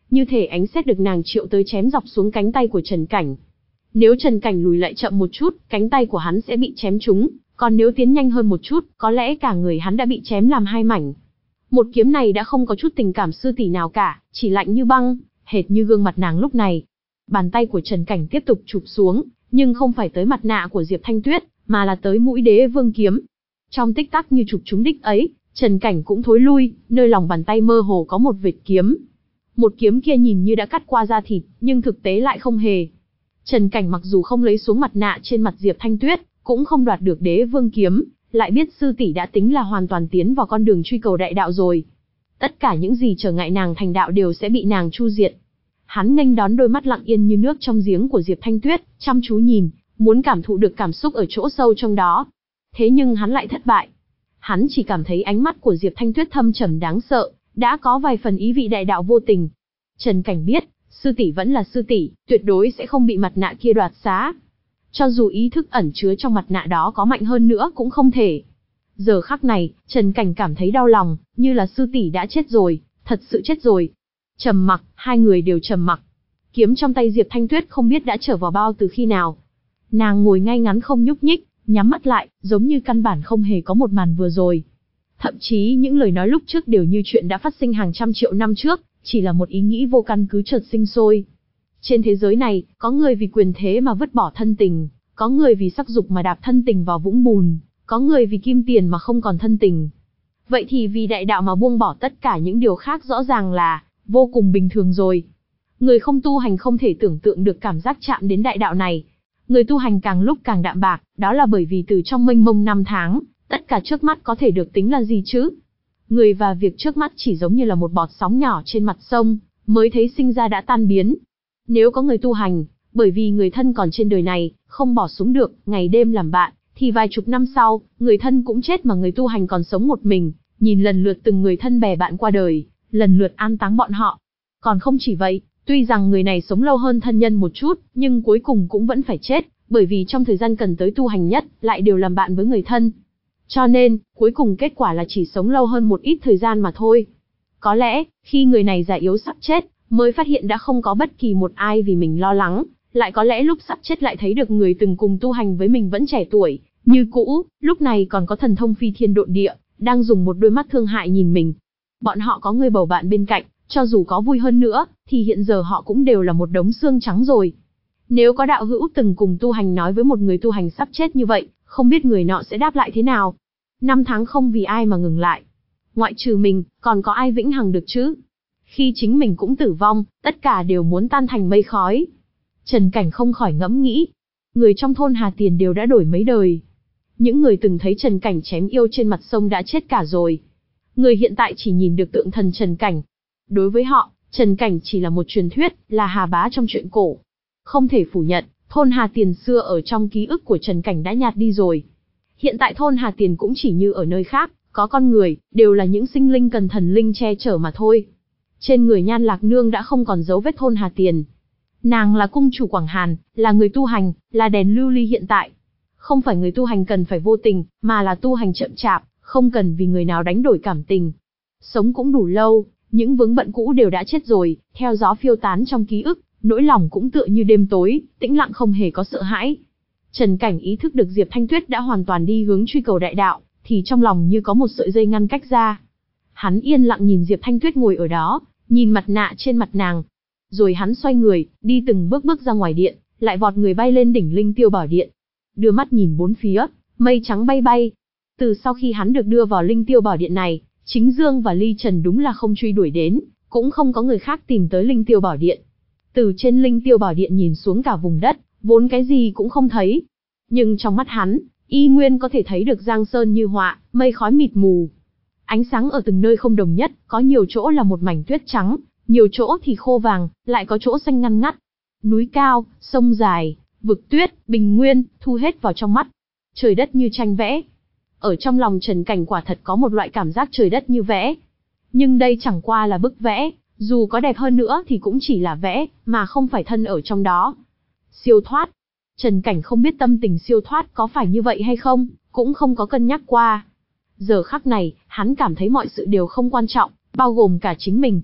như thể ánh sét được nàng triệu tới chém dọc xuống cánh tay của Trần Cảnh. Nếu Trần Cảnh lùi lại chậm một chút, cánh tay của hắn sẽ bị chém trúng, còn nếu tiến nhanh hơn một chút, có lẽ cả người hắn đã bị chém làm hai mảnh. Một kiếm này đã không có chút tình cảm sư tỷ nào cả, chỉ lạnh như băng, hệt như gương mặt nàng lúc này. Bàn tay của Trần Cảnh tiếp tục chụp xuống, nhưng không phải tới mặt nạ của Diệp Thanh Tuyết, mà là tới mũi Đế Vương kiếm. Trong tích tắc như chụp trúng đích ấy, Trần Cảnh cũng thối lui, nơi lòng bàn tay mơ hồ có một vệt kiếm. Một kiếm kia nhìn như đã cắt qua da thịt, nhưng thực tế lại không hề. Trần Cảnh mặc dù không lấy xuống mặt nạ trên mặt Diệp Thanh Tuyết, cũng không đoạt được Đế Vương kiếm, lại biết sư tỷ đã tính là hoàn toàn tiến vào con đường truy cầu đại đạo rồi. Tất cả những gì trở ngại nàng thành đạo đều sẽ bị nàng chu diệt. Hắn nghênh đón đôi mắt lặng yên như nước trong giếng của Diệp Thanh Tuyết, chăm chú nhìn, muốn cảm thụ được cảm xúc ở chỗ sâu trong đó. Thế nhưng hắn lại thất bại. Hắn chỉ cảm thấy ánh mắt của Diệp Thanh Tuyết thâm trầm đáng sợ, đã có vài phần ý vị đại đạo vô tình. Trần Cảnh biết, sư tỷ vẫn là sư tỷ, tuyệt đối sẽ không bị mặt nạ kia đoạt xá. Cho dù ý thức ẩn chứa trong mặt nạ đó có mạnh hơn nữa cũng không thể. Giờ khắc này, Trần Cảnh cảm thấy đau lòng, như là sư tỷ đã chết rồi, thật sự chết rồi. Trầm mặc, hai người đều trầm mặc. Kiếm trong tay Diệp Thanh Tuyết không biết đã trở vào bao từ khi nào. Nàng ngồi ngay ngắn không nhúc nhích, nhắm mắt lại, giống như căn bản không hề có một màn vừa rồi. Thậm chí những lời nói lúc trước đều như chuyện đã phát sinh hàng trăm triệu năm trước, chỉ là một ý nghĩ vô căn cứ chợt sinh sôi. Trên thế giới này, có người vì quyền thế mà vứt bỏ thân tình, có người vì sắc dục mà đạp thân tình vào vũng bùn, có người vì kim tiền mà không còn thân tình. Vậy thì vì đại đạo mà buông bỏ tất cả những điều khác rõ ràng là vô cùng bình thường rồi. Người không tu hành không thể tưởng tượng được cảm giác chạm đến đại đạo này. Người tu hành càng lúc càng đạm bạc, đó là bởi vì từ trong mênh mông năm tháng, tất cả trước mắt có thể được tính là gì chứ? Người và việc trước mắt chỉ giống như là một bọt sóng nhỏ trên mặt sông, mới thấy sinh ra đã tan biến. Nếu có người tu hành, bởi vì người thân còn trên đời này, không bỏ xuống được, ngày đêm làm bạn, thì vài chục năm sau, người thân cũng chết mà người tu hành còn sống một mình, nhìn lần lượt từng người thân bè bạn qua đời, lần lượt an táng bọn họ. Còn không chỉ vậy, tuy rằng người này sống lâu hơn thân nhân một chút, nhưng cuối cùng cũng vẫn phải chết, bởi vì trong thời gian cần tới tu hành nhất, lại đều làm bạn với người thân. Cho nên, cuối cùng kết quả là chỉ sống lâu hơn một ít thời gian mà thôi. Có lẽ, khi người này già yếu sắp chết, mới phát hiện đã không có bất kỳ một ai vì mình lo lắng, lại có lẽ lúc sắp chết lại thấy được người từng cùng tu hành với mình vẫn trẻ tuổi, như cũ, lúc này còn có thần thông phi thiên độn địa, đang dùng một đôi mắt thương hại nhìn mình. Bọn họ có người bầu bạn bên cạnh, cho dù có vui hơn nữa, thì hiện giờ họ cũng đều là một đống xương trắng rồi. Nếu có đạo hữu từng cùng tu hành nói với một người tu hành sắp chết như vậy, không biết người nọ sẽ đáp lại thế nào. Năm tháng không vì ai mà ngừng lại. Ngoại trừ mình, còn có ai vĩnh hằng được chứ? Khi chính mình cũng tử vong, tất cả đều muốn tan thành mây khói. Trần Cảnh không khỏi ngẫm nghĩ. Người trong thôn Hà Tiền đều đã đổi mấy đời. Những người từng thấy Trần Cảnh chém yêu trên mặt sông đã chết cả rồi. Người hiện tại chỉ nhìn được tượng thần Trần Cảnh. Đối với họ, Trần Cảnh chỉ là một truyền thuyết, là Hà Bá trong truyện cổ. Không thể phủ nhận, thôn Hà Tiền xưa ở trong ký ức của Trần Cảnh đã nhạt đi rồi. Hiện tại thôn Hà Tiền cũng chỉ như ở nơi khác, có con người, đều là những sinh linh cần thần linh che chở mà thôi. Trên người Nhan Lạc Nương đã không còn dấu vết thôn Hà Tiền. Nàng là cung chủ Quảng Hàn, là người tu hành, là đèn lưu ly hiện tại. Không phải người tu hành cần phải vô tình, mà là tu hành chậm chạp, không cần vì người nào đánh đổi cảm tình. Sống cũng đủ lâu, những vướng bận cũ đều đã chết rồi, theo gió phiêu tán trong ký ức, nỗi lòng cũng tựa như đêm tối, tĩnh lặng không hề có sợ hãi. Trần Cảnh ý thức được Diệp Thanh Tuyết đã hoàn toàn đi hướng truy cầu đại đạo, thì trong lòng như có một sợi dây ngăn cách ra. Hắn yên lặng nhìn Diệp Thanh Tuyết ngồi ở đó, nhìn mặt nạ trên mặt nàng. Rồi hắn xoay người, đi từng bước bước ra ngoài điện, lại vọt người bay lên đỉnh Linh Tiêu Bảo Điện. Đưa mắt nhìn bốn phía, mây trắng bay bay. Từ sau khi hắn được đưa vào Linh Tiêu Bảo Điện này, Chính Dương và Ly Trần đúng là không truy đuổi đến, cũng không có người khác tìm tới Linh Tiêu Bảo Điện. Từ trên Linh Tiêu Bảo Điện nhìn xuống cả vùng đất, vốn cái gì cũng không thấy. Nhưng trong mắt hắn, y nguyên có thể thấy được giang sơn như họa, mây khói mịt mù. Ánh sáng ở từng nơi không đồng nhất, có nhiều chỗ là một mảnh tuyết trắng, nhiều chỗ thì khô vàng, lại có chỗ xanh ngăn ngắt. Núi cao, sông dài, vực tuyết, bình nguyên, thu hết vào trong mắt. Trời đất như tranh vẽ. Ở trong lòng Trần Cảnh quả thật có một loại cảm giác trời đất như vẽ. Nhưng đây chẳng qua là bức vẽ, dù có đẹp hơn nữa thì cũng chỉ là vẽ, mà không phải thân ở trong đó. Siêu thoát. Trần Cảnh không biết tâm tình siêu thoát có phải như vậy hay không, cũng không có cân nhắc qua. Giờ khắc này, hắn cảm thấy mọi sự đều không quan trọng, bao gồm cả chính mình.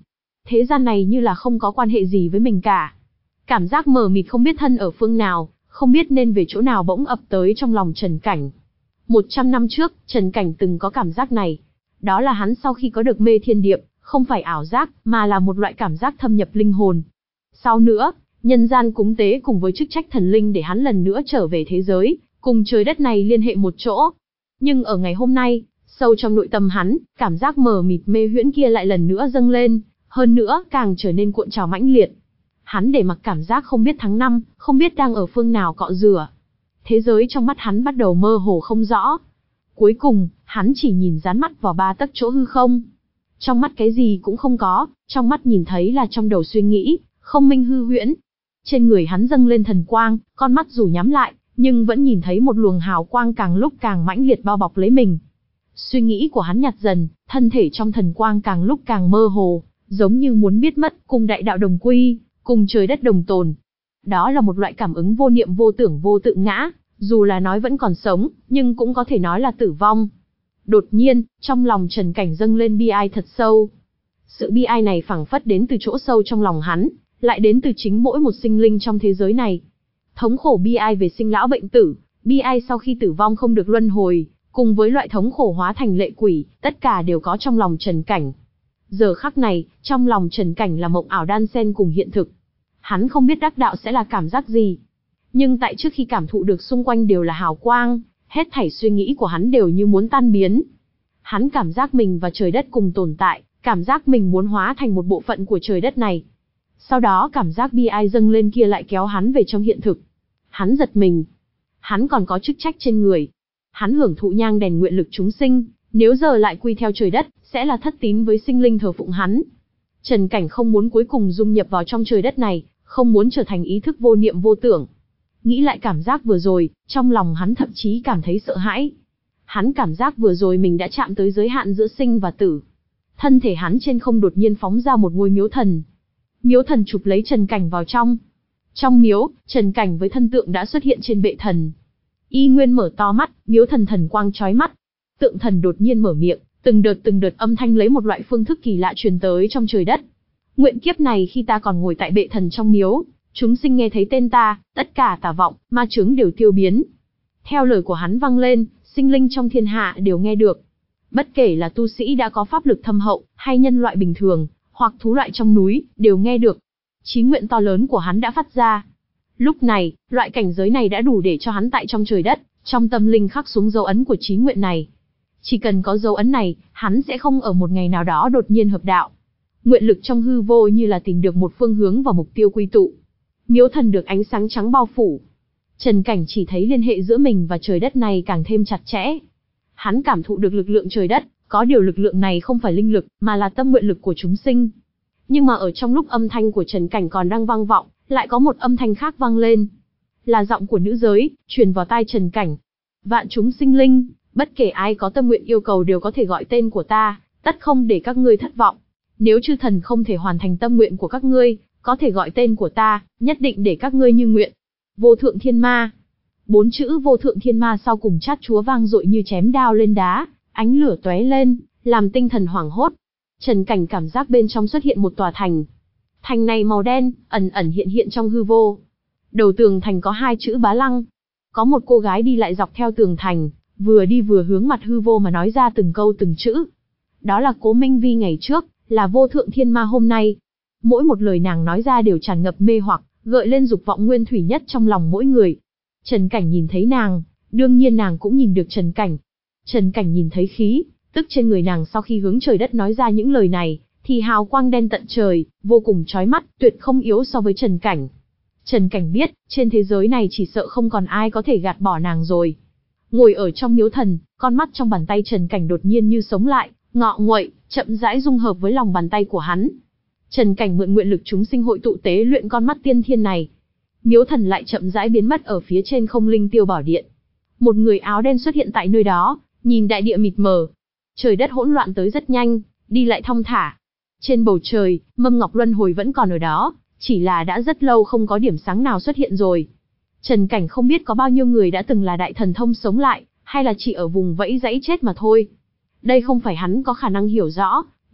Thế gian này như là không có quan hệ gì với mình cả. Cảm giác mờ mịt không biết thân ở phương nào, không biết nên về chỗ nào bỗng ập tới trong lòng Trần Cảnh. Một trăm năm trước, Trần Cảnh từng có cảm giác này. Đó là hắn sau khi có được mê thiên điệp, không phải ảo giác, mà là một loại cảm giác thâm nhập linh hồn. Sau nữa, nhân gian cúng tế cùng với chức trách thần linh để hắn lần nữa trở về thế giới, cùng trời đất này liên hệ một chỗ. Nhưng ở ngày hôm nay, sâu trong nội tâm hắn, cảm giác mờ mịt mê huyễn kia lại lần nữa dâng lên, hơn nữa càng trở nên cuộn trào mãnh liệt. Hắn để mặc cảm giác không biết tháng năm, không biết đang ở phương nào cọ rửa. Thế giới trong mắt hắn bắt đầu mơ hồ không rõ. Cuối cùng, hắn chỉ nhìn dán mắt vào ba tấc chỗ hư không. Trong mắt cái gì cũng không có, trong mắt nhìn thấy là trong đầu suy nghĩ, không minh hư huyễn. Trên người hắn dâng lên thần quang, con mắt dù nhắm lại, nhưng vẫn nhìn thấy một luồng hào quang càng lúc càng mãnh liệt bao bọc lấy mình. Suy nghĩ của hắn nhạt dần, thân thể trong thần quang càng lúc càng mơ hồ, giống như muốn biết mất, cùng đại đạo đồng quy, cùng trời đất đồng tồn. Đó là một loại cảm ứng vô niệm vô tưởng vô tự ngã, dù là nói vẫn còn sống, nhưng cũng có thể nói là tử vong. Đột nhiên, trong lòng Trần Cảnh dâng lên bi ai thật sâu. Sự bi ai này phảng phất đến từ chỗ sâu trong lòng hắn, lại đến từ chính mỗi một sinh linh trong thế giới này. Thống khổ bi ai về sinh lão bệnh tử, bi ai sau khi tử vong không được luân hồi, cùng với loại thống khổ hóa thành lệ quỷ, tất cả đều có trong lòng Trần Cảnh. Giờ khắc này, trong lòng Trần Cảnh là mộng ảo đan xen cùng hiện thực. Hắn không biết đắc đạo sẽ là cảm giác gì. Nhưng tại trước khi cảm thụ được xung quanh đều là hào quang, hết thảy suy nghĩ của hắn đều như muốn tan biến. Hắn cảm giác mình và trời đất cùng tồn tại, cảm giác mình muốn hóa thành một bộ phận của trời đất này. Sau đó cảm giác bi ai dâng lên kia lại kéo hắn về trong hiện thực. Hắn giật mình. Hắn còn có chức trách trên người. Hắn hưởng thụ nhang đèn nguyện lực chúng sinh, nếu giờ lại quy theo trời đất, sẽ là thất tín với sinh linh thờ phụng hắn. Trần Cảnh không muốn cuối cùng dung nhập vào trong trời đất này, không muốn trở thành ý thức vô niệm vô tưởng. Nghĩ lại cảm giác vừa rồi, trong lòng hắn thậm chí cảm thấy sợ hãi. Hắn cảm giác vừa rồi mình đã chạm tới giới hạn giữa sinh và tử. Thân thể hắn trên không đột nhiên phóng ra một ngôi miếu thần. Miếu thần chụp lấy Trần Cảnh vào trong. Trong miếu, Trần Cảnh với thân tượng đã xuất hiện trên bệ thần. Y nguyên mở to mắt, miếu thần thần quang chói mắt. Tượng thần đột nhiên mở miệng, từng đợt từng đợt âm thanh lấy một loại phương thức kỳ lạ truyền tới trong trời đất. Nguyện kiếp này khi ta còn ngồi tại bệ thần trong miếu, chúng sinh nghe thấy tên ta, tất cả tà vọng, ma chướng đều tiêu biến. Theo lời của hắn vang lên, sinh linh trong thiên hạ đều nghe được. Bất kể là tu sĩ đã có pháp lực thâm hậu, hay nhân loại bình thường, hoặc thú loại trong núi, đều nghe được. Chí nguyện to lớn của hắn đã phát ra. Lúc này, loại cảnh giới này đã đủ để cho hắn tại trong trời đất, trong tâm linh khắc xuống dấu ấn của chí nguyện này. Chỉ cần có dấu ấn này, hắn sẽ không ở một ngày nào đó đột nhiên hợp đạo. Nguyện lực trong hư vô như là tìm được một phương hướng và mục tiêu quy tụ. Miếu thần được ánh sáng trắng bao phủ. Trần Cảnh chỉ thấy liên hệ giữa mình và trời đất này càng thêm chặt chẽ. Hắn cảm thụ được lực lượng trời đất, có điều lực lượng này không phải linh lực, mà là tâm nguyện lực của chúng sinh. Nhưng mà ở trong lúc âm thanh của Trần Cảnh còn đang vang vọng, lại có một âm thanh khác vang lên. Là giọng của nữ giới, truyền vào tai Trần Cảnh. Vạn chúng sinh linh, bất kể ai có tâm nguyện yêu cầu đều có thể gọi tên của ta, tất không để các ngươi thất vọng. Nếu chư thần không thể hoàn thành tâm nguyện của các ngươi, có thể gọi tên của ta, nhất định để các ngươi như nguyện. Vô thượng thiên ma. Bốn chữ vô thượng thiên ma sau cùng chát chúa vang dội như chém đao lên đá, ánh lửa tóe lên, làm tinh thần hoảng hốt. Trần Cảnh cảm giác bên trong xuất hiện một tòa thành. Thành này màu đen, ẩn ẩn hiện hiện trong hư vô. Đầu tường thành có hai chữ Bá Lăng. Có một cô gái đi lại dọc theo tường thành, vừa đi vừa hướng mặt hư vô mà nói ra từng câu từng chữ. Đó là Cố Minh Vi ngày trước, là vô thượng thiên ma hôm nay. Mỗi một lời nàng nói ra đều tràn ngập mê hoặc, gợi lên dục vọng nguyên thủy nhất trong lòng mỗi người. Trần Cảnh nhìn thấy nàng, đương nhiên nàng cũng nhìn được Trần Cảnh. Trần Cảnh nhìn thấy khí, tức trên người nàng sau khi hướng trời đất nói ra những lời này, thì hào quang đen tận trời, vô cùng chói mắt, tuyệt không yếu so với Trần Cảnh. Trần Cảnh biết, trên thế giới này chỉ sợ không còn ai có thể gạt bỏ nàng rồi. Ngồi ở trong miếu thần, con mắt trong bàn tay Trần Cảnh đột nhiên như sống lại, ngọ nguậy, chậm rãi dung hợp với lòng bàn tay của hắn. Trần Cảnh mượn nguyện lực chúng sinh hội tụ tế luyện con mắt tiên thiên này. Miếu thần lại chậm rãi biến mất ở phía trên không linh tiêu bảo điện. Một người áo đen xuất hiện tại nơi đó, nhìn đại địa mịt mờ. Trời đất hỗn loạn tới rất nhanh, đi lại thong thả. Trên bầu trời, mâm ngọc luân hồi vẫn còn ở đó, chỉ là đã rất lâu không có điểm sáng nào xuất hiện rồi. Trần Cảnh không biết có bao nhiêu người đã từng là đại thần thông sống lại, hay là chỉ ở vùng vẫy dãy chết mà thôi. Đây không phải hắn có khả năng hiểu rõ,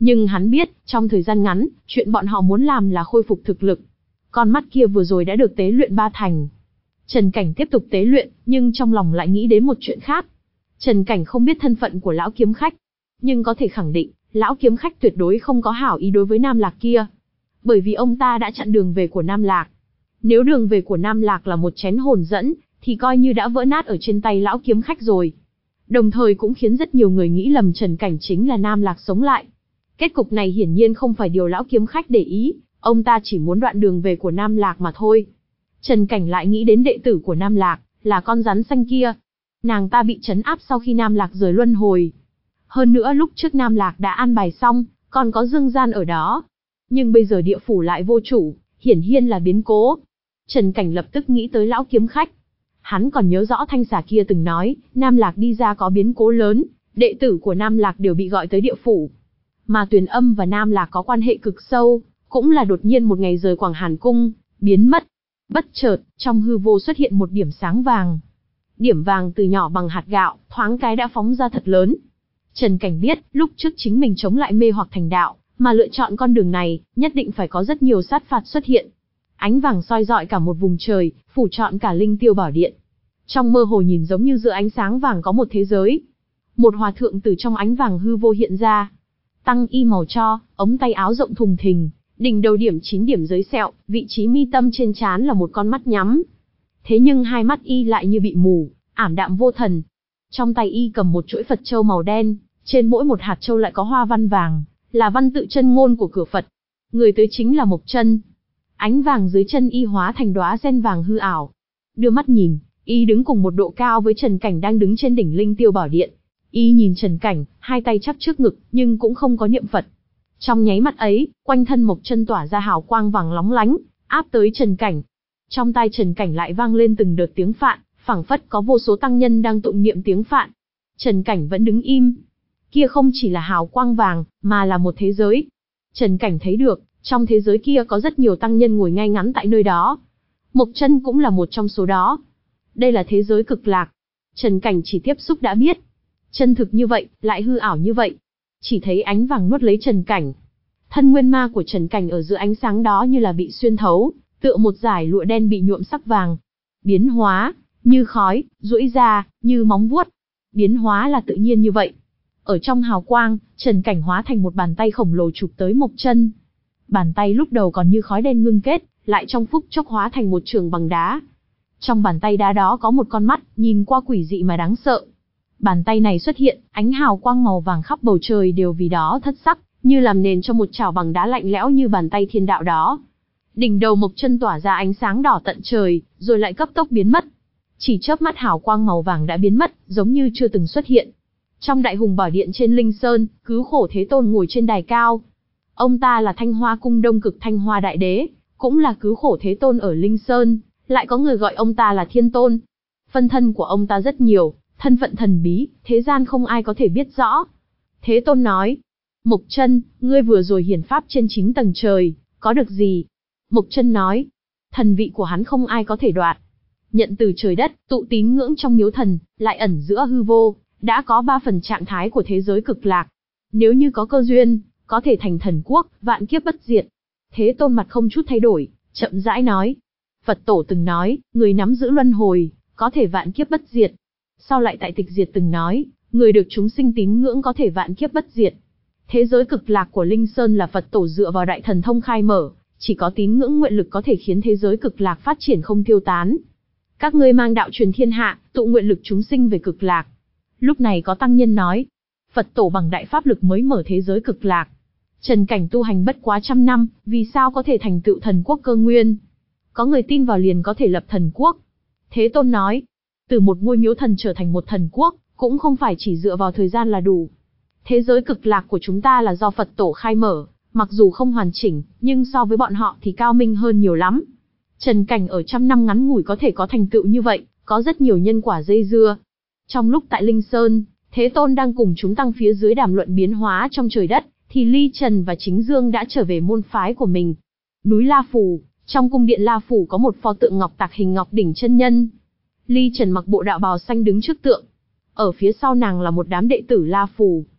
Nhưng hắn biết, trong thời gian ngắn, chuyện bọn họ muốn làm là khôi phục thực lực. Con mắt kia vừa rồi đã được tế luyện ba thành. Trần Cảnh tiếp tục tế luyện, nhưng trong lòng lại nghĩ đến một chuyện khác. Trần Cảnh không biết thân phận của lão kiếm khách, nhưng có thể khẳng định, lão kiếm khách tuyệt đối không có hảo ý đối với Nam Lạc kia. Bởi vì ông ta đã chặn đường về của Nam Lạc. Nếu đường về của Nam Lạc là một chén hồn dẫn, thì coi như đã vỡ nát ở trên tay lão kiếm khách rồi. Đồng thời cũng khiến rất nhiều người nghĩ lầm Trần Cảnh chính là Nam Lạc sống lại. Kết cục này hiển nhiên không phải điều lão kiếm khách để ý, ông ta chỉ muốn đoạn đường về của Nam Lạc mà thôi. Trần Cảnh lại nghĩ đến đệ tử của Nam Lạc, là con rắn xanh kia. Nàng ta bị trấn áp sau khi Nam Lạc rời luân hồi. Hơn nữa lúc trước Nam Lạc đã an bài xong, còn có Dương Gian ở đó. Nhưng bây giờ địa phủ lại vô chủ, hiển nhiên là biến cố. Trần Cảnh lập tức nghĩ tới lão kiếm khách. Hắn còn nhớ rõ thanh xà kia từng nói, Nam Lạc đi ra có biến cố lớn, đệ tử của Nam Lạc đều bị gọi tới địa phủ. Mà Tuyền Âm và Nam Lạc có quan hệ cực sâu, cũng là đột nhiên một ngày rời Quảng Hàn Cung, biến mất. Bất chợt, trong hư vô xuất hiện một điểm sáng vàng. Điểm vàng từ nhỏ bằng hạt gạo, thoáng cái đã phóng ra thật lớn. Trần Cảnh biết, lúc trước chính mình chống lại mê hoặc thành đạo, mà lựa chọn con đường này, nhất định phải có rất nhiều sát phạt xuất hiện. Ánh vàng soi rọi cả một vùng trời, phủ trọn cả Linh Tiêu Bảo Điện. Trong mơ hồ nhìn giống như giữa ánh sáng vàng có một thế giới. Một hòa thượng từ trong ánh vàng hư vô hiện ra. Tăng y màu cho, ống tay áo rộng thùng thình, đỉnh đầu điểm chín điểm giới sẹo, vị trí mi tâm trên trán là một con mắt nhắm. Thế nhưng hai mắt y lại như bị mù, ảm đạm vô thần. Trong tay y cầm một chuỗi Phật châu màu đen, trên mỗi một hạt châu lại có hoa văn vàng, là văn tự chân ngôn của cửa Phật. Người tới chính là Mộc Chân. Ánh vàng dưới chân y hóa thành đóa sen vàng hư ảo. Đưa mắt nhìn, y đứng cùng một độ cao với Trần Cảnh đang đứng trên đỉnh Linh Tiêu Bảo Điện. Y nhìn Trần Cảnh, hai tay chắp trước ngực, nhưng cũng không có niệm Phật. Trong nháy mắt ấy, quanh thân Mộc Chân tỏa ra hào quang vàng lóng lánh, áp tới Trần Cảnh. Trong tai Trần Cảnh lại vang lên từng đợt tiếng Phạn, phảng phất có vô số tăng nhân đang tụng niệm tiếng Phạn. Trần Cảnh vẫn đứng im. Kia không chỉ là hào quang vàng, mà là một thế giới. Trần Cảnh thấy được, trong thế giới kia có rất nhiều tăng nhân ngồi ngay ngắn tại nơi đó. Mộc Chân cũng là một trong số đó. Đây là thế giới cực lạc. Trần Cảnh chỉ tiếp xúc đã biết. Chân thực như vậy, lại hư ảo như vậy. Chỉ thấy ánh vàng nuốt lấy Trần Cảnh. Thân nguyên ma của Trần Cảnh ở giữa ánh sáng đó như là bị xuyên thấu, tựa một dải lụa đen bị nhuộm sắc vàng. Biến hóa, như khói, duỗi ra, như móng vuốt. Biến hóa là tự nhiên như vậy. Ở trong hào quang, Trần Cảnh hóa thành một bàn tay khổng lồ chụp tới Mộc Chân. Bàn tay lúc đầu còn như khói đen ngưng kết, lại trong phút chốc hóa thành một trường bằng đá. Trong bàn tay đá đó có một con mắt, nhìn qua quỷ dị mà đáng sợ. Bàn tay này xuất hiện, ánh hào quang màu vàng khắp bầu trời đều vì đó thất sắc, như làm nền cho một chảo bằng đá lạnh lẽo như bàn tay thiên đạo đó. Đỉnh đầu Mộc Chân tỏa ra ánh sáng đỏ tận trời, rồi lại cấp tốc biến mất. Chỉ chớp mắt hào quang màu vàng đã biến mất, giống như chưa từng xuất hiện. Trong Đại Hùng Bảo Điện trên Linh Sơn, Cứu Khổ Thế Tôn ngồi trên đài cao. Ông ta là Thanh Hoa Cung Đông Cực Thanh Hoa Đại Đế, cũng là Cứu Khổ Thế Tôn ở Linh Sơn, lại có người gọi ông ta là Thiên Tôn. Phân thân của ông ta rất nhiều, thân phận thần bí, thế gian không ai có thể biết rõ. Thế Tôn nói, Mộc Chân, ngươi vừa rồi hiển pháp trên chín tầng trời, có được gì? Mộc Chân nói, thần vị của hắn không ai có thể đoạt. Nhận từ trời đất, tụ tín ngưỡng trong miếu thần, lại ẩn giữa hư vô, đã có ba phần trạng thái của thế giới cực lạc. Nếu như có cơ duyên, có thể thành thần quốc, vạn kiếp bất diệt. Thế Tôn mặt không chút thay đổi, chậm rãi nói. Phật tổ từng nói, người nắm giữ luân hồi, có thể vạn kiếp bất diệt. Sau lại tại Tịch Diệt từng nói, người được chúng sinh tín ngưỡng có thể vạn kiếp bất diệt. Thế giới cực lạc của Linh Sơn là Phật tổ dựa vào đại thần thông khai mở, chỉ có tín ngưỡng nguyện lực có thể khiến thế giới cực lạc phát triển không tiêu tán. Các ngươi mang đạo truyền thiên hạ, tụ nguyện lực chúng sinh về cực lạc. Lúc này có tăng nhân nói, Phật tổ bằng đại pháp lực mới mở thế giới cực lạc. Trần Cảnh tu hành bất quá trăm năm, vì sao có thể thành tựu thần quốc cơ nguyên? Có người tin vào liền có thể lập thần quốc. Thế Tôn nói, từ một ngôi miếu thần trở thành một thần quốc, cũng không phải chỉ dựa vào thời gian là đủ. Thế giới cực lạc của chúng ta là do Phật tổ khai mở, mặc dù không hoàn chỉnh, nhưng so với bọn họ thì cao minh hơn nhiều lắm. Trần Cảnh ở trăm năm ngắn ngủi có thể có thành tựu như vậy, có rất nhiều nhân quả dây dưa. Trong lúc tại Linh Sơn, Thế Tôn đang cùng chúng tăng phía dưới đàm luận biến hóa trong trời đất, thì Ly Trần và Chính Dương đã trở về môn phái của mình. Núi La Phủ, trong cung điện La Phủ có một pho tượng ngọc tạc hình ngọc đỉnh chân nhân. Ly Trần mặc bộ đạo bào xanh đứng trước tượng. Ở phía sau nàng là một đám đệ tử La Phủ.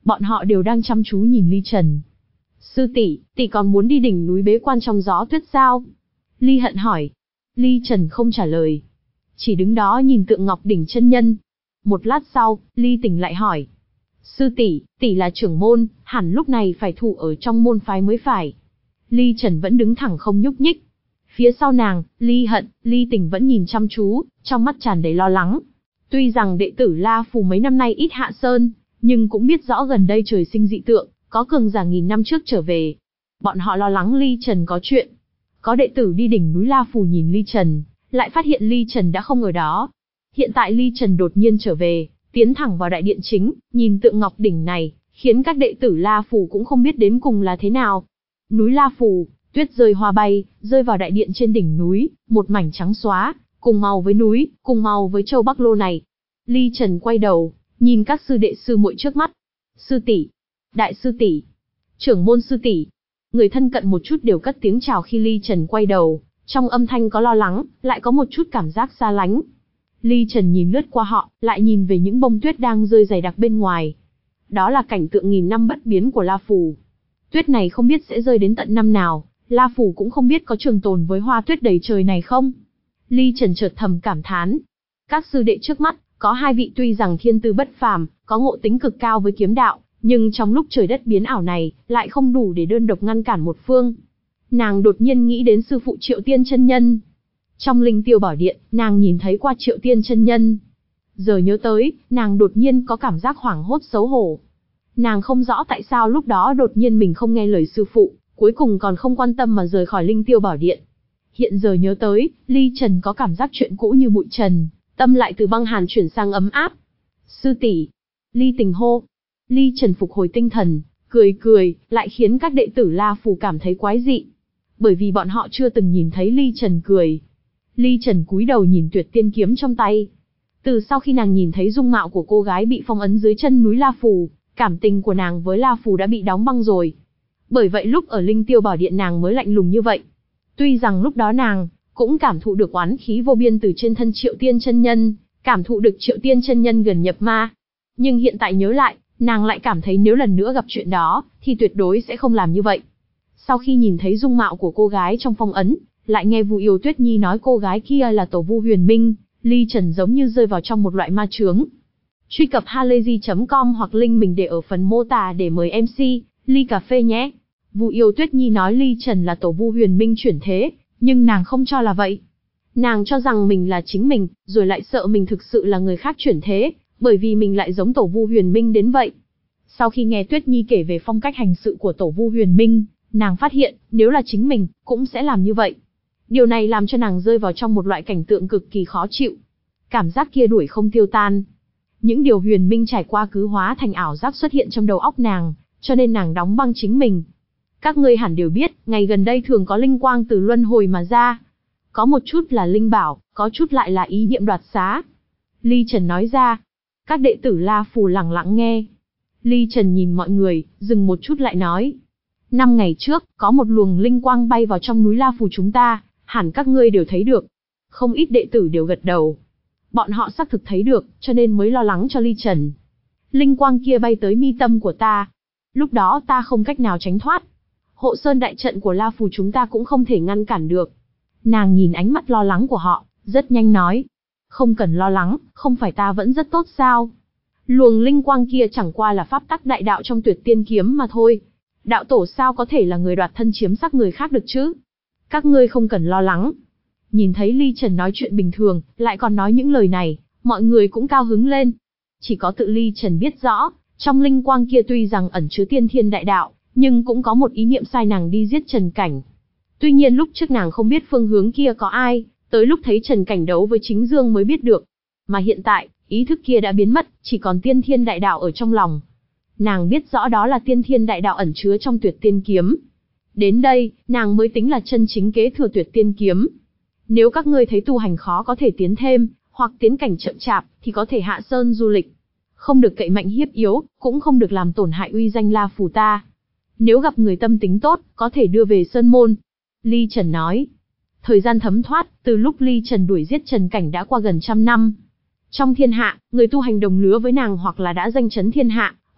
Bọn họ đều đang chăm chú nhìn Ly Trần. Sư tỷ, tỷ còn muốn đi đỉnh núi bế quan trong gió tuyết sao? Ly Hận hỏi. Ly Trần không trả lời, chỉ đứng đó nhìn tượng ngọc đỉnh chân nhân. Một lát sau, Ly Tỉnh lại hỏi. Sư tỷ, tỷ là trưởng môn, hẳn lúc này phải thủ ở trong môn phái mới phải. Ly Trần vẫn đứng thẳng không nhúc nhích. Phía sau nàng, Ly Hận, Ly Tỉnh vẫn nhìn chăm chú, trong mắt tràn đầy lo lắng. Tuy rằng đệ tử La Phù mấy năm nay ít hạ sơn, nhưng cũng biết rõ gần đây trời sinh dị tượng, có cường giả nghìn năm trước trở về. Bọn họ lo lắng Ly Trần có chuyện. Có đệ tử đi đỉnh núi La Phù nhìn Ly Trần, lại phát hiện Ly Trần đã không ở đó. Hiện tại Ly Trần đột nhiên trở về, tiến thẳng vào đại điện chính, nhìn tượng ngọc đỉnh này, khiến các đệ tử La Phù cũng không biết đến cùng là thế nào. Núi La Phù, tuyết rơi hoa bay, rơi vào đại điện trên đỉnh núi, một mảnh trắng xóa, cùng màu với núi, cùng màu với châu Bắc Lô này. Ly Trần quay đầu, nhìn các sư đệ sư muội trước mắt. Sư tỷ, đại sư tỷ, trưởng môn sư tỷ. Người thân cận một chút đều cất tiếng chào khi Ly Trần quay đầu, trong âm thanh có lo lắng, lại có một chút cảm giác xa lánh. Ly Trần nhìn lướt qua họ, lại nhìn về những bông tuyết đang rơi dày đặc bên ngoài. Đó là cảnh tượng nghìn năm bất biến của La Phù. Tuyết này không biết sẽ rơi đến tận năm nào, La Phù cũng không biết có trường tồn với hoa tuyết đầy trời này không. Ly Trần chợt thầm cảm thán. Các sư đệ trước mắt, có hai vị tuy rằng thiên tư bất phàm, có ngộ tính cực cao với kiếm đạo, nhưng trong lúc trời đất biến ảo này, lại không đủ để đơn độc ngăn cản một phương. Nàng đột nhiên nghĩ đến sư phụ Triệu Tiên chân nhân. Trong Linh Tiêu Bảo Điện, nàng nhìn thấy qua Triệu Tiên chân nhân. Giờ nhớ tới, nàng đột nhiên có cảm giác hoảng hốt xấu hổ. Nàng không rõ tại sao lúc đó đột nhiên mình không nghe lời sư phụ, cuối cùng còn không quan tâm mà rời khỏi Linh Tiêu Bảo Điện. Hiện giờ nhớ tới, Ly Trần có cảm giác chuyện cũ như bụi trần, tâm lại từ băng hàn chuyển sang ấm áp. Sư tỷ, Ly Tình hô. Ly Trần phục hồi tinh thần, cười cười, lại khiến các đệ tử La Phù cảm thấy quái dị. Bởi vì bọn họ chưa từng nhìn thấy Ly Trần cười. Ly Trần cúi đầu nhìn tuyệt tiên kiếm trong tay. Từ sau khi nàng nhìn thấy dung mạo của cô gái bị phong ấn dưới chân núi La Phù, cảm tình của nàng với La Phù đã bị đóng băng rồi. Bởi vậy lúc ở Linh Tiêu Bảo Điện nàng mới lạnh lùng như vậy. Tuy rằng lúc đó nàng cũng cảm thụ được oán khí vô biên từ trên thân Triệu Tiên chân nhân, cảm thụ được Triệu Tiên chân nhân gần nhập ma. Nhưng hiện tại nhớ lại, nàng lại cảm thấy nếu lần nữa gặp chuyện đó, thì tuyệt đối sẽ không làm như vậy. Sau khi nhìn thấy dung mạo của cô gái trong phong ấn, lại nghe Vu Yêu Tuyết Nhi nói cô gái kia là Tổ Vu Huyền Minh, Ly Trần giống như rơi vào trong một loại ma chướng. Truy cập halayzi chấm com hoặc link mình để ở phần mô tả để mời em xê, ly cà phê nhé. Vu Yêu Tuyết Nhi nói Ly Trần là Tổ Vu Huyền Minh chuyển thế, nhưng nàng không cho là vậy. Nàng cho rằng mình là chính mình, rồi lại sợ mình thực sự là người khác chuyển thế, bởi vì mình lại giống Tổ Vu Huyền Minh đến vậy. Sau khi nghe Tuyết Nhi kể về phong cách hành sự của Tổ Vu Huyền Minh, nàng phát hiện, nếu là chính mình, cũng sẽ làm như vậy. Điều này làm cho nàng rơi vào trong một loại cảnh tượng cực kỳ khó chịu. Cảm giác kia đuổi không tiêu tan. Những điều Huyền Minh trải qua cứ hóa thành ảo giác xuất hiện trong đầu óc nàng, cho nên nàng đóng băng chính mình. Các ngươi hẳn đều biết, ngày gần đây thường có linh quang từ luân hồi mà ra. Có một chút là linh bảo, có chút lại là ý niệm đoạt xá. Ly Trần nói ra. Các đệ tử La Phù lặng lặng nghe. Ly Trần nhìn mọi người, dừng một chút lại nói. Năm ngày trước, có một luồng linh quang bay vào trong núi La Phù chúng ta, hẳn các ngươi đều thấy được. Không ít đệ tử đều gật đầu. Bọn họ xác thực thấy được, cho nên mới lo lắng cho Ly Trần. Linh quang kia bay tới mi tâm của ta. Lúc đó ta không cách nào tránh thoát. Hộ sơn đại trận của La Phù chúng ta cũng không thể ngăn cản được. Nàng nhìn ánh mắt lo lắng của họ, rất nhanh nói. Không cần lo lắng, không phải ta vẫn rất tốt sao? Luồng linh quang kia chẳng qua là pháp tắc đại đạo trong tuyệt tiên kiếm mà thôi. Đạo tổ sao có thể là người đoạt thân chiếm sắc người khác được chứ? Các ngươi không cần lo lắng. Nhìn thấy Ly Trần nói chuyện bình thường, lại còn nói những lời này, mọi người cũng cao hứng lên. Chỉ có tự Ly Trần biết rõ, trong linh quang kia tuy rằng ẩn chứa tiên thiên đại đạo, nhưng cũng có một ý niệm sai nàng đi giết Trần Cảnh. Tuy nhiên lúc trước nàng không biết phương hướng kia có ai, tới lúc thấy Trần Cảnh đấu với Chính Dương mới biết được. Mà hiện tại, ý thức kia đã biến mất, chỉ còn tiên thiên đại đạo ở trong lòng. Nàng biết rõ đó là tiên thiên đại đạo ẩn chứa trong tuyệt tiên kiếm. Đến đây, nàng mới tính là chân chính kế thừa tuyệt tiên kiếm. Nếu các ngươi thấy tu hành khó có thể tiến thêm, hoặc tiến cảnh chậm chạp, thì có thể hạ sơn du lịch. Không được cậy mạnh hiếp yếu, cũng không được làm tổn hại uy danh La Phù ta. Nếu gặp người tâm tính tốt, có thể đưa về sơn môn. Ly Trần nói. Thời gian thấm thoát, từ lúc Ly Trần đuổi giết Trần Cảnh đã qua gần trăm năm. Trong thiên hạ, người tu hành đồng lứa với nàng hoặc là đã danh chấn thiên hạ,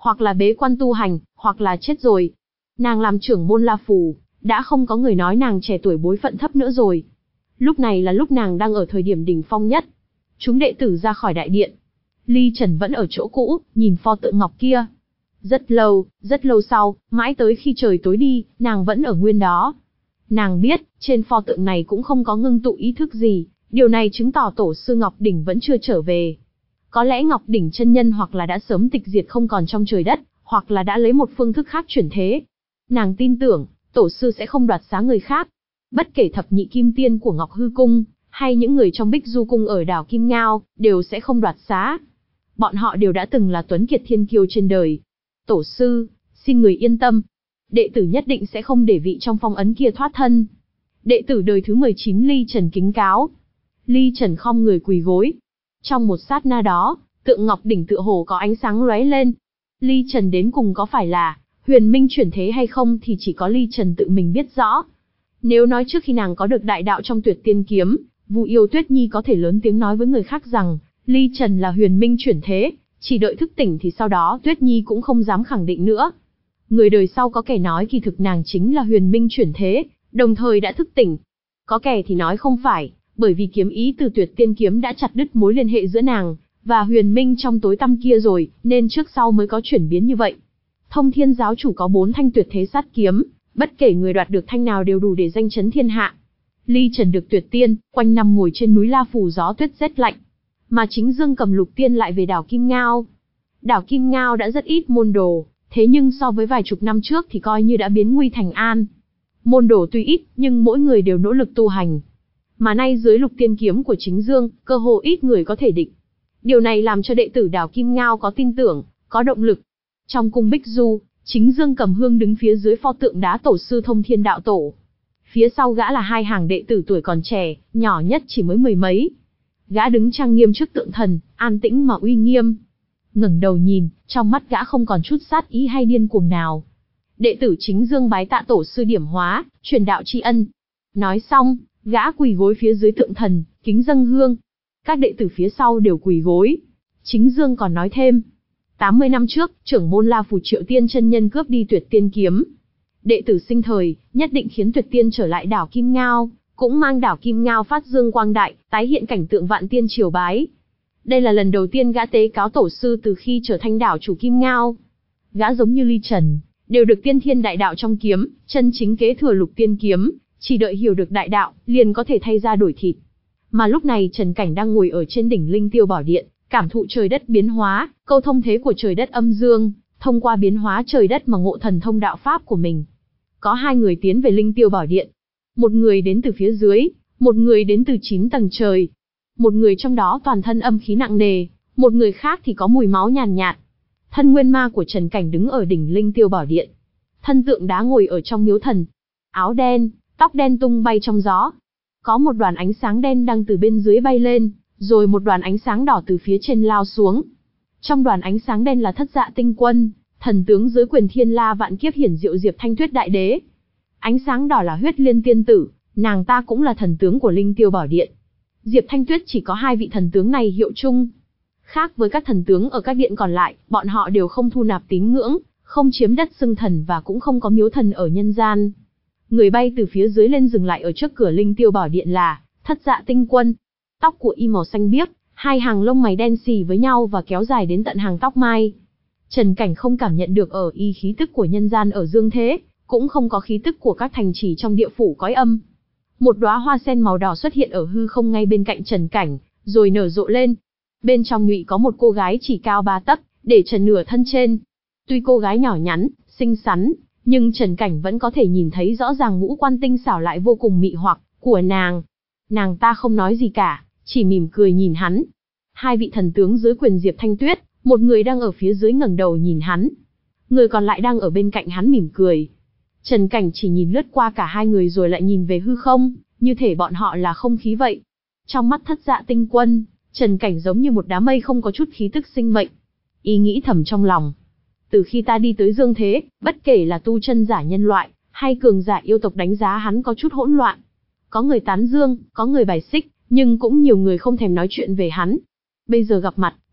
hoặc là bế quan tu hành, hoặc là chết rồi. Nàng làm trưởng môn La Phù, đã không có người nói nàng trẻ tuổi bối phận thấp nữa rồi. Lúc này là lúc nàng đang ở thời điểm đỉnh phong nhất. Chúng đệ tử ra khỏi đại điện. Ly Trần vẫn ở chỗ cũ, nhìn pho tượng ngọc kia. Rất lâu, rất lâu sau, mãi tới khi trời tối đi, nàng vẫn ở nguyên đó. Nàng biết, trên pho tượng này cũng không có ngưng tụ ý thức gì, điều này chứng tỏ tổ sư Ngọc Đỉnh vẫn chưa trở về. Có lẽ Ngọc Đỉnh chân nhân hoặc là đã sớm tịch diệt không còn trong trời đất, hoặc là đã lấy một phương thức khác chuyển thế. Nàng tin tưởng, tổ sư sẽ không đoạt xá người khác. Bất kể thập nhị kim tiên của Ngọc Hư Cung, hay những người trong Bích Du Cung ở đảo Kim Ngao, đều sẽ không đoạt xá. Bọn họ đều đã từng là tuấn kiệt thiên kiêu trên đời. Tổ sư, xin người yên tâm. Đệ tử nhất định sẽ không để vị trong phong ấn kia thoát thân. Đệ tử đời thứ mười chín Ly Trần kính cáo. Ly Trần khom người quỳ gối. Trong một sát na đó, tượng Ngọc Đỉnh tựa hồ có ánh sáng lóe lên. Ly Trần đến cùng có phải là huyền minh chuyển thế hay không thì chỉ có Ly Trần tự mình biết rõ. Nếu nói trước khi nàng có được đại đạo trong Tuyệt Tiên Kiếm, Vu Yêu Tuyết Nhi có thể lớn tiếng nói với người khác rằng Ly Trần là huyền minh chuyển thế, chỉ đợi thức tỉnh thì sau đó Tuyết Nhi cũng không dám khẳng định nữa. Người đời sau có kẻ nói kỳ thực nàng chính là huyền minh chuyển thế, đồng thời đã thức tỉnh. Có kẻ thì nói không phải, bởi vì kiếm ý từ Tuyệt Tiên Kiếm đã chặt đứt mối liên hệ giữa nàng và huyền minh trong tối tăm kia rồi, nên trước sau mới có chuyển biến như vậy. Thông Thiên giáo chủ có bốn thanh tuyệt thế sát kiếm, bất kể người đoạt được thanh nào đều đủ để danh chấn thiên hạ. Ly Trần được Tuyệt Tiên, quanh năm ngồi trên núi La Phù gió tuyết rét lạnh, mà chính Dương Cầm Lục Tiên lại về đảo Kim Ngao. Đảo Kim Ngao đã rất ít môn đồ, thế nhưng so với vài chục năm trước thì coi như đã biến nguy thành an. Môn đồ tuy ít, nhưng mỗi người đều nỗ lực tu hành. Mà nay dưới Lục Tiên kiếm của chính Dương, cơ hồ ít người có thể địch. Điều này làm cho đệ tử đảo Kim Ngao có tin tưởng, có động lực. Trong cung Bích Du, chính Dương Cầm Hương đứng phía dưới pho tượng đá tổ sư Thông Thiên đạo tổ. Phía sau gã là hai hàng đệ tử tuổi còn trẻ, nhỏ nhất chỉ mới mười mấy. Gã đứng trang nghiêm trước tượng thần, an tĩnh mà uy nghiêm. Ngẩng đầu nhìn, trong mắt gã không còn chút sát ý hay điên cuồng nào. Đệ tử chính Dương bái tạ tổ sư điểm hóa, truyền đạo tri ân. Nói xong, gã quỳ gối phía dưới tượng thần, kính dâng hương. Các đệ tử phía sau đều quỳ gối. Chính Dương còn nói thêm. tám mươi năm trước, trưởng môn La Phù Triệu Tiên chân nhân cướp đi Tuyệt Tiên kiếm. Đệ tử sinh thời, nhất định khiến Tuyệt Tiên trở lại đảo Kim Ngao, cũng mang đảo Kim Ngao phát dương quang đại, tái hiện cảnh tượng vạn tiên triều bái. Đây là lần đầu tiên gã tế cáo tổ sư từ khi trở thành đảo chủ Kim Ngao. Gã giống như Ly Trần, đều được tiên thiên đại đạo trong kiếm, chân chính kế thừa Lục Tiên kiếm, chỉ đợi hiểu được đại đạo, liền có thể thay ra đổi thịt. Mà lúc này Trần Cảnh đang ngồi ở trên đỉnh Linh Tiêu Bảo Điện, cảm thụ trời đất biến hóa, câu thông thế của trời đất âm dương, thông qua biến hóa trời đất mà ngộ thần thông đạo pháp của mình. Có hai người tiến về Linh Tiêu Bảo Điện. Một người đến từ phía dưới, một người đến từ chín tầng trời. Một người trong đó toàn thân âm khí nặng nề, một người khác thì có mùi máu nhàn nhạt. Thân nguyên ma của Trần Cảnh đứng ở đỉnh Linh Tiêu Bảo Điện. Thân tượng đá ngồi ở trong miếu thần. Áo đen, tóc đen tung bay trong gió. Có một đoàn ánh sáng đen đang từ bên dưới bay lên, rồi một đoàn ánh sáng đỏ từ phía trên lao xuống. Trong đoàn ánh sáng đen là Thất Dạ Tinh Quân, thần tướng dưới quyền Thiên La vạn kiếp hiển diệu Diệp Thanh Tuyết đại đế. Ánh sáng đỏ là Huyết Liên tiên tử, nàng ta cũng là thần tướng của Linh Tiêu Bảo Điện. Diệp Thanh Tuyết chỉ có hai vị thần tướng này hiệu chung. Khác với các thần tướng ở các điện còn lại, bọn họ đều không thu nạp tín ngưỡng, không chiếm đất xưng thần và cũng không có miếu thần ở nhân gian. Người bay từ phía dưới lên dừng lại ở trước cửa Linh Tiêu Bảo Điện là Thất Dạ Tinh Quân. Tóc của y màu xanh biếc, hai hàng lông mày đen xì với nhau và kéo dài đến tận hàng tóc mai. Trần Cảnh không cảm nhận được ở y khí tức của nhân gian ở dương thế, cũng không có khí tức của các thành trì trong địa phủ cõi âm. Một đóa hoa sen màu đỏ xuất hiện ở hư không ngay bên cạnh Trần Cảnh, rồi nở rộ lên. Bên trong nhụy có một cô gái chỉ cao ba tấc, để trần nửa thân trên. Tuy cô gái nhỏ nhắn, xinh xắn, nhưng Trần Cảnh vẫn có thể nhìn thấy rõ ràng ngũ quan tinh xảo lại vô cùng mị hoặc của nàng. Nàng ta không nói gì cả, chỉ mỉm cười nhìn hắn. Hai vị thần tướng dưới quyền Diệp Thanh Tuyết, một người đang ở phía dưới ngẩng đầu nhìn hắn, người còn lại đang ở bên cạnh hắn mỉm cười. Trần Cảnh chỉ nhìn lướt qua cả hai người rồi lại nhìn về hư không, như thể bọn họ là không khí vậy. Trong mắt Thất Dạ Tinh Quân, Trần Cảnh giống như một đám mây không có chút khí tức sinh mệnh. Y nghĩ thầm trong lòng, từ khi ta đi tới dương thế, bất kể là tu chân giả nhân loại, hay cường giả yêu tộc đánh giá hắn có chút hỗn loạn. Có người tán dương, có người bài xích, nhưng cũng nhiều người không thèm nói chuyện về hắn. Bây giờ gặp mặt,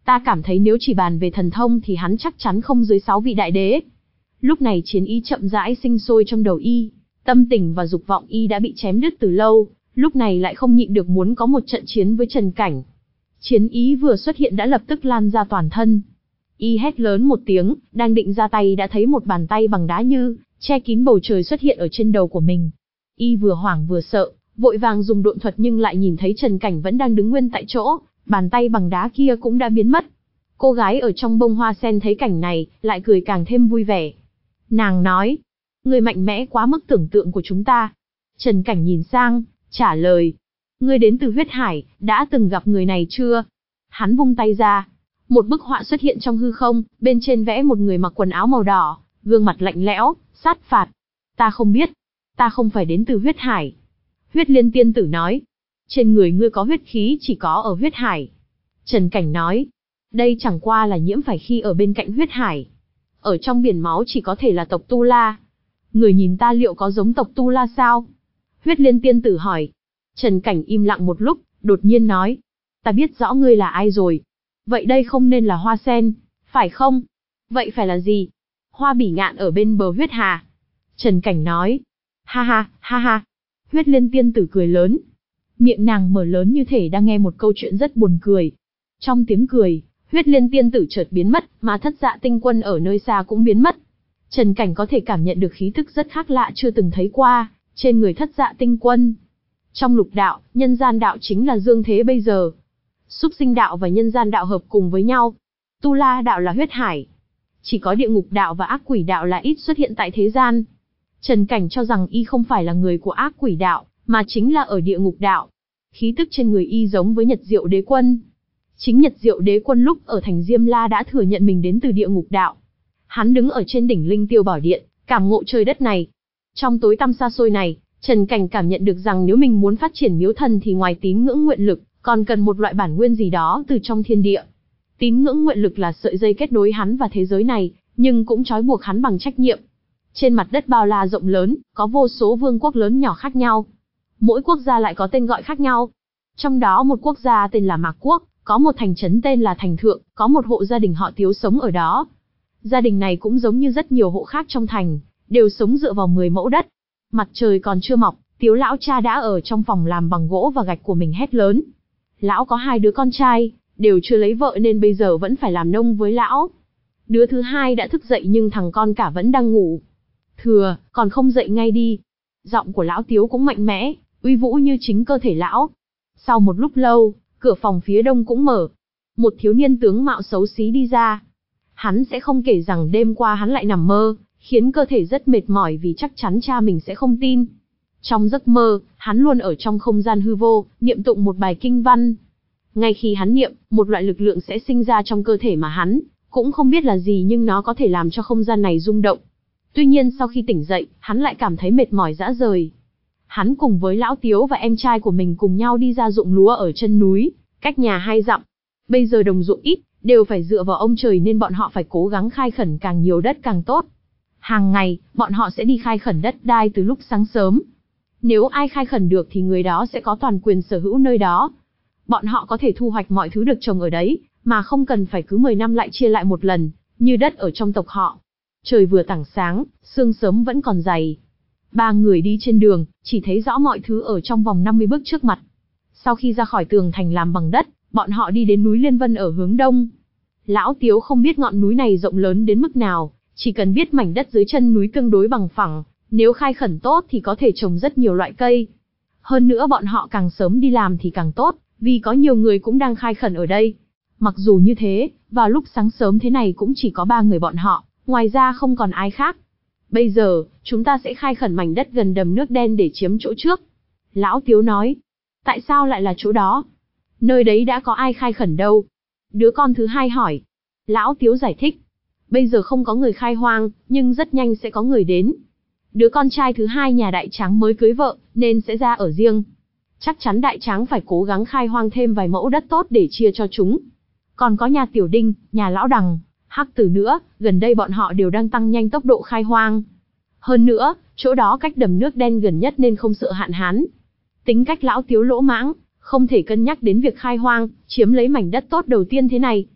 Ta cảm thấy nếu chỉ bàn về thần thông thì hắn chắc chắn không dưới sáu vị đại đế. Lúc này chiến ý chậm rãi sinh sôi trong đầu y, tâm tình và dục vọng y đã bị chém đứt từ lâu, lúc này lại không nhịn được muốn có một trận chiến với Trần Cảnh. Chiến ý vừa xuất hiện đã lập tức lan ra toàn thân. Y hét lớn một tiếng, đang định ra tay đã thấy một bàn tay bằng đá như che kín bầu trời xuất hiện ở trên đầu của mình. Y vừa hoảng vừa sợ, vội vàng dùng độn thuật nhưng lại nhìn thấy Trần Cảnh vẫn đang đứng nguyên tại chỗ, bàn tay bằng đá kia cũng đã biến mất. Cô gái ở trong bông hoa sen thấy cảnh này, lại cười càng thêm vui vẻ. Nàng nói, người mạnh mẽ quá mức tưởng tượng của chúng ta. Trần Cảnh nhìn sang, trả lời, ngươi đến từ huyết hải, đã từng gặp người này chưa? Hắn vung tay ra, một bức họa xuất hiện trong hư không, bên trên vẽ một người mặc quần áo màu đỏ, gương mặt lạnh lẽo, sát phạt. Ta không biết, ta không phải đến từ huyết hải. Huyết Liên tiên tử nói, trên người ngươi có huyết khí chỉ có ở huyết hải. Trần Cảnh nói, đây chẳng qua là nhiễm phải khi ở bên cạnh huyết hải. Ở trong biển máu chỉ có thể là tộc Tu La. Người nhìn ta liệu có giống tộc Tu La sao? Huyết Liên tiên tử hỏi. Trần Cảnh im lặng một lúc, đột nhiên nói, ta biết rõ ngươi là ai rồi. Vậy đây không nên là hoa sen, phải không? Vậy phải là gì? Hoa bỉ ngạn ở bên bờ huyết hà. Trần Cảnh nói, ha ha, ha ha. Huyết Liên tiên tử cười lớn. Miệng nàng mở lớn như thể đang nghe một câu chuyện rất buồn cười. Trong tiếng cười, Huyết Liên tiên tử chợt biến mất, mà Thất Dạ Tinh Quân ở nơi xa cũng biến mất. Trần Cảnh có thể cảm nhận được khí tức rất khác lạ chưa từng thấy qua, trên người Thất Dạ Tinh Quân. Trong lục đạo, nhân gian đạo chính là dương thế bây giờ. Súc sinh đạo và nhân gian đạo hợp cùng với nhau. Tu La đạo là huyết hải. Chỉ có địa ngục đạo và ác quỷ đạo là ít xuất hiện tại thế gian. Trần Cảnh cho rằng y không phải là người của ác quỷ đạo, mà chính là ở địa ngục đạo. Khí tức trên người y giống với Nhật Diệu Đế Quân. Chính Nhật Diệu Đế Quân lúc ở thành Diêm La đã thừa nhận mình đến từ địa ngục đạo. Hắn đứng ở trên đỉnh Linh Tiêu Bảo Điện, cảm ngộ trời đất này. Trong tối tăm xa xôi này, Trần Cảnh cảm nhận được rằng nếu mình muốn phát triển miếu thần thì ngoài tín ngưỡng nguyện lực, còn cần một loại bản nguyên gì đó từ trong thiên địa. Tín ngưỡng nguyện lực là sợi dây kết nối hắn và thế giới này, nhưng cũng trói buộc hắn bằng trách nhiệm. Trên mặt đất bao la rộng lớn, có vô số vương quốc lớn nhỏ khác nhau. Mỗi quốc gia lại có tên gọi khác nhau. Trong đó một quốc gia tên là Mạc Quốc, có một thành trấn tên là Thành Thượng, có một hộ gia đình họ Tiếu sống ở đó. Gia đình này cũng giống như rất nhiều hộ khác trong thành, đều sống dựa vào mười mẫu đất. Mặt trời còn chưa mọc, Tiếu lão cha đã ở trong phòng làm bằng gỗ và gạch của mình hét lớn. Lão có hai đứa con trai, đều chưa lấy vợ nên bây giờ vẫn phải làm nông với lão. Đứa thứ hai đã thức dậy nhưng thằng con cả vẫn đang ngủ. Thừa, còn không dậy ngay đi. Giọng của lão Tiếu cũng mạnh mẽ, uy vũ như chính cơ thể lão. Sau một lúc lâu, cửa phòng phía đông cũng mở. Một thiếu niên tướng mạo xấu xí đi ra. Hắn sẽ không kể rằng đêm qua hắn lại nằm mơ, khiến cơ thể rất mệt mỏi vì chắc chắn cha mình sẽ không tin. Trong giấc mơ, hắn luôn ở trong không gian hư vô, niệm tụng một bài kinh văn. Ngay khi hắn niệm, một loại lực lượng sẽ sinh ra trong cơ thể mà hắn cũng không biết là gì nhưng nó có thể làm cho không gian này rung động. Tuy nhiên sau khi tỉnh dậy, hắn lại cảm thấy mệt mỏi rã rời. Hắn cùng với lão Tiếu và em trai của mình cùng nhau đi ra ruộng lúa ở chân núi, cách nhà hai dặm. Bây giờ đồng ruộng ít, đều phải dựa vào ông trời nên bọn họ phải cố gắng khai khẩn càng nhiều đất càng tốt. Hàng ngày, bọn họ sẽ đi khai khẩn đất đai từ lúc sáng sớm. Nếu ai khai khẩn được thì người đó sẽ có toàn quyền sở hữu nơi đó. Bọn họ có thể thu hoạch mọi thứ được trồng ở đấy, mà không cần phải cứ mười năm lại chia lại một lần, như đất ở trong tộc họ. Trời vừa tảng sáng, sương sớm vẫn còn dày. Ba người đi trên đường, chỉ thấy rõ mọi thứ ở trong vòng năm mươi bước trước mặt. Sau khi ra khỏi tường thành làm bằng đất, bọn họ đi đến núi Liên Vân ở hướng đông. Lão Tiếu không biết ngọn núi này rộng lớn đến mức nào, chỉ cần biết mảnh đất dưới chân núi tương đối bằng phẳng, nếu khai khẩn tốt thì có thể trồng rất nhiều loại cây. Hơn nữa bọn họ càng sớm đi làm thì càng tốt, vì có nhiều người cũng đang khai khẩn ở đây. Mặc dù như thế, vào lúc sáng sớm thế này cũng chỉ có ba người bọn họ, ngoài ra không còn ai khác. Bây giờ, chúng ta sẽ khai khẩn mảnh đất gần đầm nước đen để chiếm chỗ trước. Lão Tiếu nói, tại sao lại là chỗ đó? Nơi đấy đã có ai khai khẩn đâu? Đứa con thứ hai hỏi. Lão Tiếu giải thích, bây giờ không có người khai hoang, nhưng rất nhanh sẽ có người đến. Đứa con trai thứ hai nhà Đại Tráng mới cưới vợ, nên sẽ ra ở riêng. Chắc chắn Đại Tráng phải cố gắng khai hoang thêm vài mẫu đất tốt để chia cho chúng. Còn có nhà Tiểu Đinh, nhà Lão Đằng, Hắc Tử nữa, gần đây bọn họ đều đang tăng nhanh tốc độ khai hoang. Hơn nữa, chỗ đó cách đầm nước đen gần nhất nên không sợ hạn hán. Tính cách Lão Tiếu lỗ mãng, không thể cân nhắc đến việc khai hoang, chiếm lấy mảnh đất tốt đầu tiên thế này.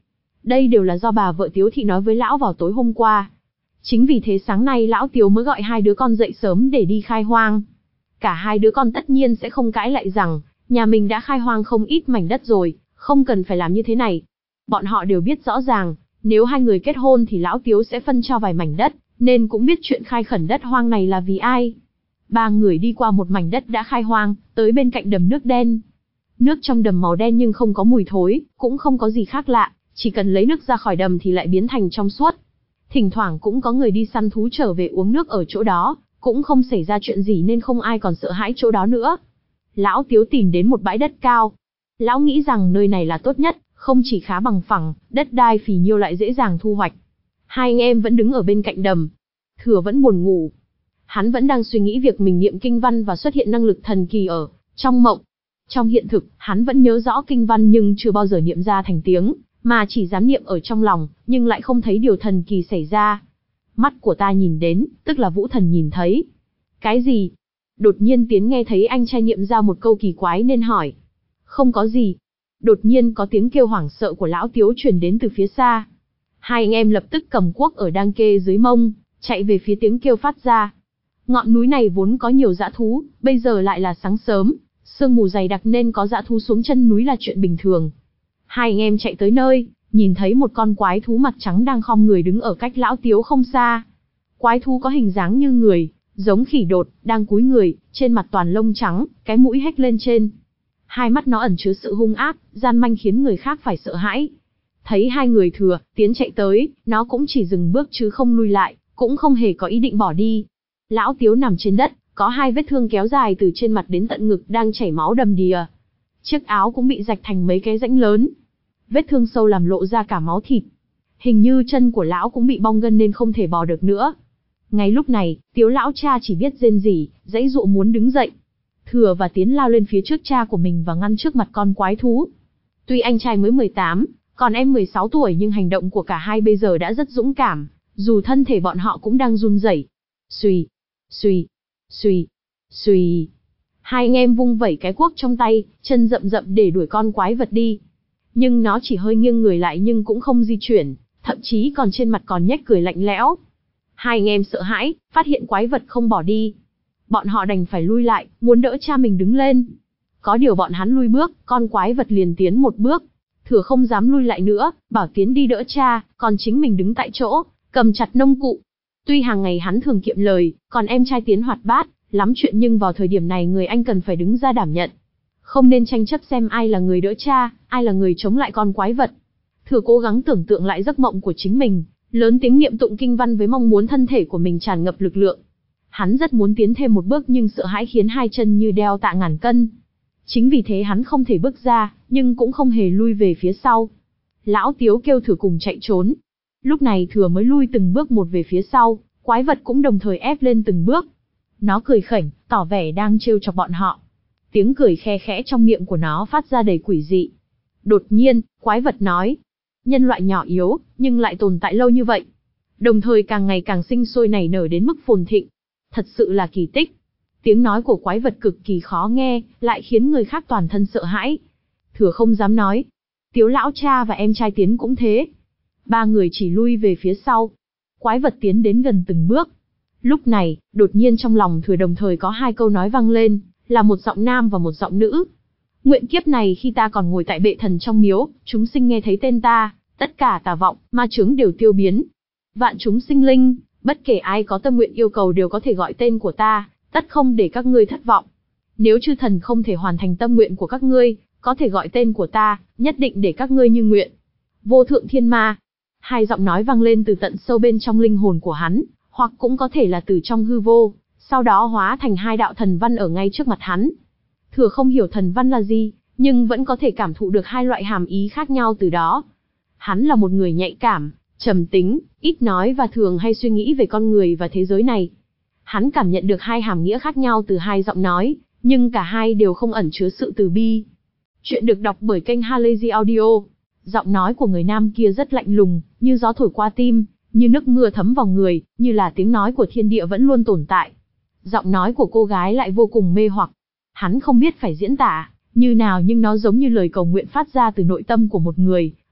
Đây đều là do bà vợ Tiếu Thị nói với lão vào tối hôm qua. Chính vì thế sáng nay lão Tiếu mới gọi hai đứa con dậy sớm để đi khai hoang. Cả hai đứa con tất nhiên sẽ không cãi lại rằng, nhà mình đã khai hoang không ít mảnh đất rồi, không cần phải làm như thế này. Bọn họ đều biết rõ ràng, nếu hai người kết hôn thì lão Tiếu sẽ phân cho vài mảnh đất, nên cũng biết chuyện khai khẩn đất hoang này là vì ai. Ba người đi qua một mảnh đất đã khai hoang, tới bên cạnh đầm nước đen. Nước trong đầm màu đen nhưng không có mùi thối, cũng không có gì khác lạ, chỉ cần lấy nước ra khỏi đầm thì lại biến thành trong suốt. Thỉnh thoảng cũng có người đi săn thú trở về uống nước ở chỗ đó, cũng không xảy ra chuyện gì nên không ai còn sợ hãi chỗ đó nữa. Lão Tiếu tìm đến một bãi đất cao. Lão nghĩ rằng nơi này là tốt nhất, không chỉ khá bằng phẳng, đất đai phì nhiêu lại dễ dàng thu hoạch. Hai anh em vẫn đứng ở bên cạnh đầm. Thừa vẫn buồn ngủ. Hắn vẫn đang suy nghĩ việc mình niệm kinh văn và xuất hiện năng lực thần kỳ ở trong mộng. Trong hiện thực, hắn vẫn nhớ rõ kinh văn nhưng chưa bao giờ niệm ra thành tiếng, mà chỉ dám niệm ở trong lòng, nhưng lại không thấy điều thần kỳ xảy ra. Mắt của ta nhìn đến, tức là Vũ Thần nhìn thấy. Cái gì? Đột nhiên Tiến nghe thấy anh trai niệm ra một câu kỳ quái nên hỏi. Không có gì. Đột nhiên có tiếng kêu hoảng sợ của lão Tiếu truyền đến từ phía xa. Hai anh em lập tức cầm cuốc ở đang kê dưới mông, chạy về phía tiếng kêu phát ra. Ngọn núi này vốn có nhiều dã thú, bây giờ lại là sáng sớm, sương mù dày đặc nên có dã thú xuống chân núi là chuyện bình thường. Hai anh em chạy tới nơi, nhìn thấy một con quái thú mặt trắng đang khom người đứng ở cách lão Tiếu không xa. Quái thú có hình dáng như người, giống khỉ đột, đang cúi người, trên mặt toàn lông trắng, cái mũi hếch lên trên. Hai mắt nó ẩn chứa sự hung ác, gian manh khiến người khác phải sợ hãi. Thấy hai người Thừa, Tiến chạy tới, nó cũng chỉ dừng bước chứ không lui lại, cũng không hề có ý định bỏ đi. Lão Tiếu nằm trên đất, có hai vết thương kéo dài từ trên mặt đến tận ngực đang chảy máu đầm đìa. Chiếc áo cũng bị rạch thành mấy cái rãnh lớn. Vết thương sâu làm lộ ra cả máu thịt. Hình như chân của lão cũng bị bong gân nên không thể bò được nữa. Ngay lúc này, Tiếu lão cha chỉ biết rên rỉ, giãy giụa muốn đứng dậy. Thừa và Tiến lao lên phía trước cha của mình và ngăn trước mặt con quái thú. Tuy anh trai mới mười tám, còn em mười sáu tuổi nhưng hành động của cả hai bây giờ đã rất dũng cảm, dù thân thể bọn họ cũng đang run rẩy. Xùy, xùy, xùy, xùy. Hai anh em vung vẩy cái cuốc trong tay, chân rậm rậm để đuổi con quái vật đi. Nhưng nó chỉ hơi nghiêng người lại nhưng cũng không di chuyển, thậm chí còn trên mặt còn nhếch cười lạnh lẽo. Hai anh em sợ hãi, phát hiện quái vật không bỏ đi. Bọn họ đành phải lui lại, muốn đỡ cha mình đứng lên. Có điều bọn hắn lui bước, con quái vật liền tiến một bước. Thừa không dám lui lại nữa, bảo Tiến đi đỡ cha, còn chính mình đứng tại chỗ, cầm chặt nông cụ. Tuy hàng ngày hắn thường kiệm lời, còn em trai Tiến hoạt bát, lắm chuyện nhưng vào thời điểm này người anh cần phải đứng ra đảm nhận. Không nên tranh chấp xem ai là người đỡ cha, ai là người chống lại con quái vật. Thừa cố gắng tưởng tượng lại giấc mộng của chính mình, lớn tiếng niệm tụng kinh văn với mong muốn thân thể của mình tràn ngập lực lượng. Hắn rất muốn tiến thêm một bước nhưng sợ hãi khiến hai chân như đeo tạ ngàn cân. Chính vì thế hắn không thể bước ra, nhưng cũng không hề lui về phía sau. Lão Tiếu kêu Thừa cùng chạy trốn. Lúc này Thừa mới lui từng bước một về phía sau, quái vật cũng đồng thời ép lên từng bước. Nó cười khỉnh, tỏ vẻ đang trêu chọc bọn họ. Tiếng cười khe khẽ trong miệng của nó phát ra đầy quỷ dị. Đột nhiên, quái vật nói, nhân loại nhỏ yếu, nhưng lại tồn tại lâu như vậy. Đồng thời càng ngày càng sinh sôi nảy nở đến mức phồn thịnh. Thật sự là kỳ tích. Tiếng nói của quái vật cực kỳ khó nghe, lại khiến người khác toàn thân sợ hãi. Thừa không dám nói. Tiếu lão cha và em trai Tiến cũng thế. Ba người chỉ lui về phía sau. Quái vật tiến đến gần từng bước. Lúc này, đột nhiên trong lòng Thừa đồng thời có hai câu nói vang lên, là một giọng nam và một giọng nữ. Nguyện kiếp này khi ta còn ngồi tại bệ thần trong miếu, chúng sinh nghe thấy tên ta, tất cả tà vọng, ma chướng đều tiêu biến. Vạn chúng sinh linh, bất kể ai có tâm nguyện yêu cầu đều có thể gọi tên của ta, tất không để các ngươi thất vọng. Nếu chư thần không thể hoàn thành tâm nguyện của các ngươi, có thể gọi tên của ta, nhất định để các ngươi như nguyện. Vô thượng thiên ma. Hai giọng nói vang lên từ tận sâu bên trong linh hồn của hắn, hoặc cũng có thể là từ trong hư vô, sau đó hóa thành hai đạo thần văn ở ngay trước mặt hắn. Thừa không hiểu thần văn là gì, nhưng vẫn có thể cảm thụ được hai loại hàm ý khác nhau từ đó. Hắn là một người nhạy cảm, trầm tính, ít nói và thường hay suy nghĩ về con người và thế giới này. Hắn cảm nhận được hai hàm nghĩa khác nhau từ hai giọng nói, nhưng cả hai đều không ẩn chứa sự từ bi. Chuyện được đọc bởi kênh Halazy Audio. Giọng nói của người nam kia rất lạnh lùng, như gió thổi qua tim, như nước mưa thấm vào người, như là tiếng nói của thiên địa vẫn luôn tồn tại. Giọng nói của cô gái lại vô cùng mê hoặc. Hắn không biết phải diễn tả như nào nhưng nó giống như lời cầu nguyện phát ra từ nội tâm của một người,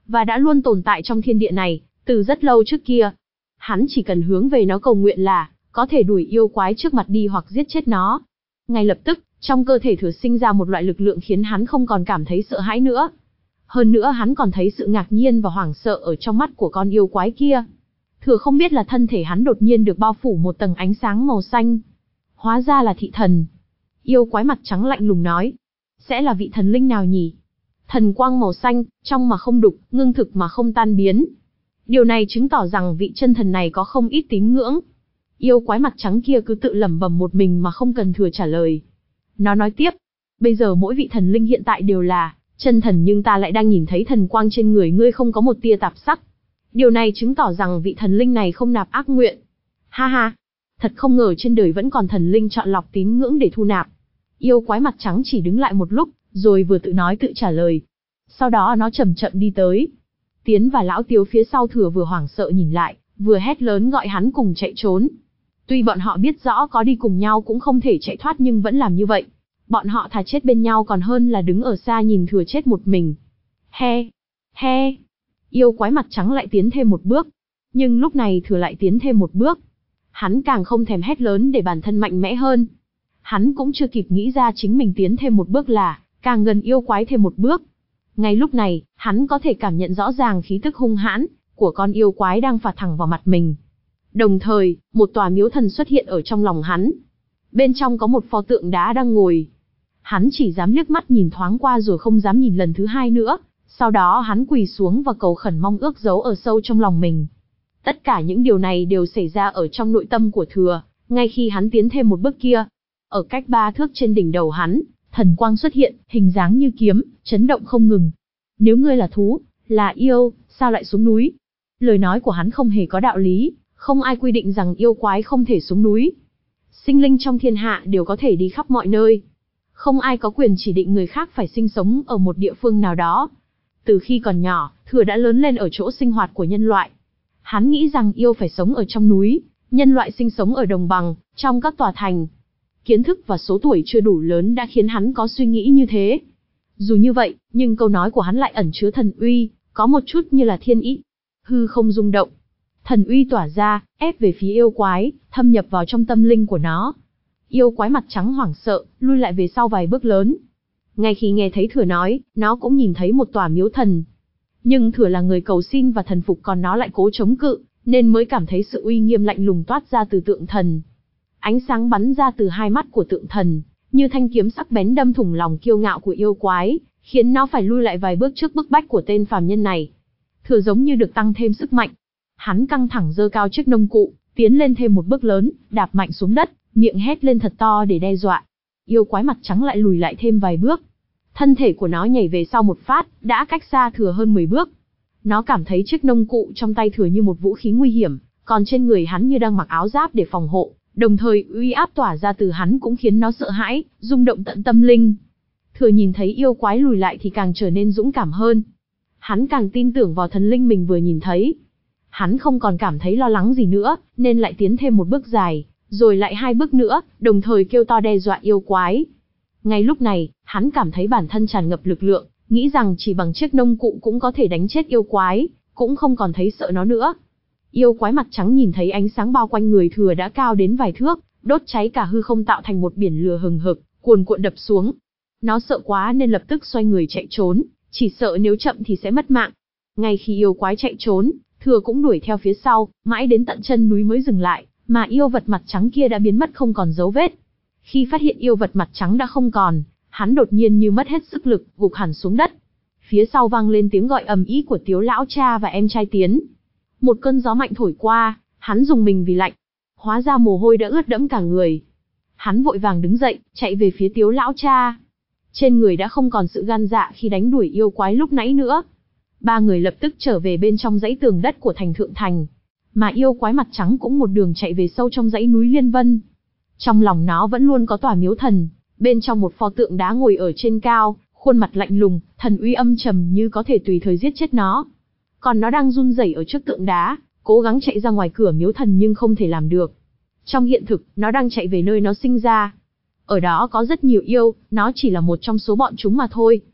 và đã luôn tồn tại trong thiên địa này, từ rất lâu trước kia. Hắn chỉ cần hướng về nó cầu nguyện là, có thể đuổi yêu quái trước mặt đi hoặc giết chết nó. Ngay lập tức, trong cơ thể Thừa sinh ra một loại lực lượng khiến hắn không còn cảm thấy sợ hãi nữa. Hơn nữa hắn còn thấy sự ngạc nhiên và hoảng sợ ở trong mắt của con yêu quái kia. Thừa không biết là thân thể hắn đột nhiên được bao phủ một tầng ánh sáng màu xanh. Hóa ra là thị thần. Yêu quái mặt trắng lạnh lùng nói. Sẽ là vị thần linh nào nhỉ? Thần quang màu xanh, trong mà không đục, ngưng thực mà không tan biến. Điều này chứng tỏ rằng vị chân thần này có không ít tín ngưỡng. Yêu quái mặt trắng kia cứ tự lẩm bẩm một mình mà không cần Thừa trả lời. Nó nói tiếp, bây giờ mỗi vị thần linh hiện tại đều là chân thần, nhưng ta lại đang nhìn thấy thần quang trên người ngươi không có một tia tạp sắc. Điều này chứng tỏ rằng vị thần linh này không nạp ác nguyện. Ha ha, thật không ngờ trên đời vẫn còn thần linh chọn lọc tín ngưỡng để thu nạp. Yêu quái mặt trắng chỉ đứng lại một lúc, rồi vừa tự nói tự trả lời. Sau đó nó chậm chậm đi tới. Tiến và lão Tiếu phía sau Thừa vừa hoảng sợ nhìn lại, vừa hét lớn gọi hắn cùng chạy trốn. Tuy bọn họ biết rõ có đi cùng nhau cũng không thể chạy thoát nhưng vẫn làm như vậy. Bọn họ thà chết bên nhau còn hơn là đứng ở xa nhìn Thừa chết một mình. He, he. Yêu quái mặt trắng lại tiến thêm một bước. Nhưng lúc này Thừa lại tiến thêm một bước. Hắn càng không thèm hét lớn để bản thân mạnh mẽ hơn. Hắn cũng chưa kịp nghĩ ra chính mình tiến thêm một bước là càng gần yêu quái thêm một bước. Ngay lúc này, hắn có thể cảm nhận rõ ràng khí tức hung hãn của con yêu quái đang phả thẳng vào mặt mình. Đồng thời, một tòa miếu thần xuất hiện ở trong lòng hắn. Bên trong có một pho tượng đá đang ngồi. Hắn chỉ dám liếc mắt nhìn thoáng qua rồi không dám nhìn lần thứ hai nữa. Sau đó hắn quỳ xuống và cầu khẩn mong ước giấu ở sâu trong lòng mình. Tất cả những điều này đều xảy ra ở trong nội tâm của Thừa, ngay khi hắn tiến thêm một bước kia. Ở cách ba thước trên đỉnh đầu hắn, thần quang xuất hiện, hình dáng như kiếm, chấn động không ngừng. Nếu ngươi là thú, là yêu, sao lại xuống núi? Lời nói của hắn không hề có đạo lý, không ai quy định rằng yêu quái không thể xuống núi. Sinh linh trong thiên hạ đều có thể đi khắp mọi nơi. Không ai có quyền chỉ định người khác phải sinh sống ở một địa phương nào đó. Từ khi còn nhỏ, Thừa đã lớn lên ở chỗ sinh hoạt của nhân loại. Hắn nghĩ rằng yêu phải sống ở trong núi, nhân loại sinh sống ở đồng bằng, trong các tòa thành. Kiến thức và số tuổi chưa đủ lớn đã khiến hắn có suy nghĩ như thế. Dù như vậy, nhưng câu nói của hắn lại ẩn chứa thần uy, có một chút như là thiên ý. Hư không rung động. Thần uy tỏa ra, ép về phía yêu quái, thâm nhập vào trong tâm linh của nó. Yêu quái mặt trắng hoảng sợ, lui lại về sau vài bước lớn. Ngay khi nghe thấy Thừa nói, nó cũng nhìn thấy một tòa miếu thần. Nhưng Thừa là người cầu xin và thần phục còn nó lại cố chống cự, nên mới cảm thấy sự uy nghiêm lạnh lùng toát ra từ tượng thần. Ánh sáng bắn ra từ hai mắt của tượng thần, như thanh kiếm sắc bén đâm thủng lòng kiêu ngạo của yêu quái, khiến nó phải lui lại vài bước trước bức bách của tên phàm nhân này. Thừa giống như được tăng thêm sức mạnh. Hắn căng thẳng giơ cao chiếc nông cụ, tiến lên thêm một bước lớn, đạp mạnh xuống đất, miệng hét lên thật to để đe dọa. Yêu quái mặt trắng lại lùi lại thêm vài bước. Thân thể của nó nhảy về sau một phát, đã cách xa Thừa hơn mười bước. Nó cảm thấy chiếc nông cụ trong tay Thừa như một vũ khí nguy hiểm, còn trên người hắn như đang mặc áo giáp để phòng hộ. Đồng thời uy áp tỏa ra từ hắn cũng khiến nó sợ hãi, rung động tận tâm linh. Thừa nhìn thấy yêu quái lùi lại thì càng trở nên dũng cảm hơn. Hắn càng tin tưởng vào thần linh mình vừa nhìn thấy. Hắn không còn cảm thấy lo lắng gì nữa, nên lại tiến thêm một bước dài, rồi lại hai bước nữa, đồng thời kêu to đe dọa yêu quái. Ngay lúc này, hắn cảm thấy bản thân tràn ngập lực lượng, nghĩ rằng chỉ bằng chiếc nông cụ cũng có thể đánh chết yêu quái, cũng không còn thấy sợ nó nữa. Yêu quái mặt trắng nhìn thấy ánh sáng bao quanh người Thừa đã cao đến vài thước, đốt cháy cả hư không tạo thành một biển lửa hừng hực, cuồn cuộn đập xuống. Nó sợ quá nên lập tức xoay người chạy trốn, chỉ sợ nếu chậm thì sẽ mất mạng. Ngay khi yêu quái chạy trốn, Thừa cũng đuổi theo phía sau, mãi đến tận chân núi mới dừng lại, mà yêu vật mặt trắng kia đã biến mất không còn dấu vết. Khi phát hiện yêu vật mặt trắng đã không còn, hắn đột nhiên như mất hết sức lực, gục hẳn xuống đất. Phía sau vang lên tiếng gọi ầm ĩ của Tiếu lão cha và em trai Tiến. Một cơn gió mạnh thổi qua, hắn rùng mình vì lạnh. Hóa ra mồ hôi đã ướt đẫm cả người. Hắn vội vàng đứng dậy, chạy về phía Tiếu lão cha. Trên người đã không còn sự gan dạ khi đánh đuổi yêu quái lúc nãy nữa. Ba người lập tức trở về bên trong dãy tường đất của thành Thượng Thành. Mà yêu quái mặt trắng cũng một đường chạy về sâu trong dãy núi Liên Vân. Trong lòng nó vẫn luôn có tòa miếu thần, bên trong một pho tượng đá ngồi ở trên cao, khuôn mặt lạnh lùng, thần uy âm trầm như có thể tùy thời giết chết nó. Còn nó đang run rẩy ở trước tượng đá, cố gắng chạy ra ngoài cửa miếu thần nhưng không thể làm được. Trong hiện thực, nó đang chạy về nơi nó sinh ra. Ở đó có rất nhiều yêu, nó chỉ là một trong số bọn chúng mà thôi.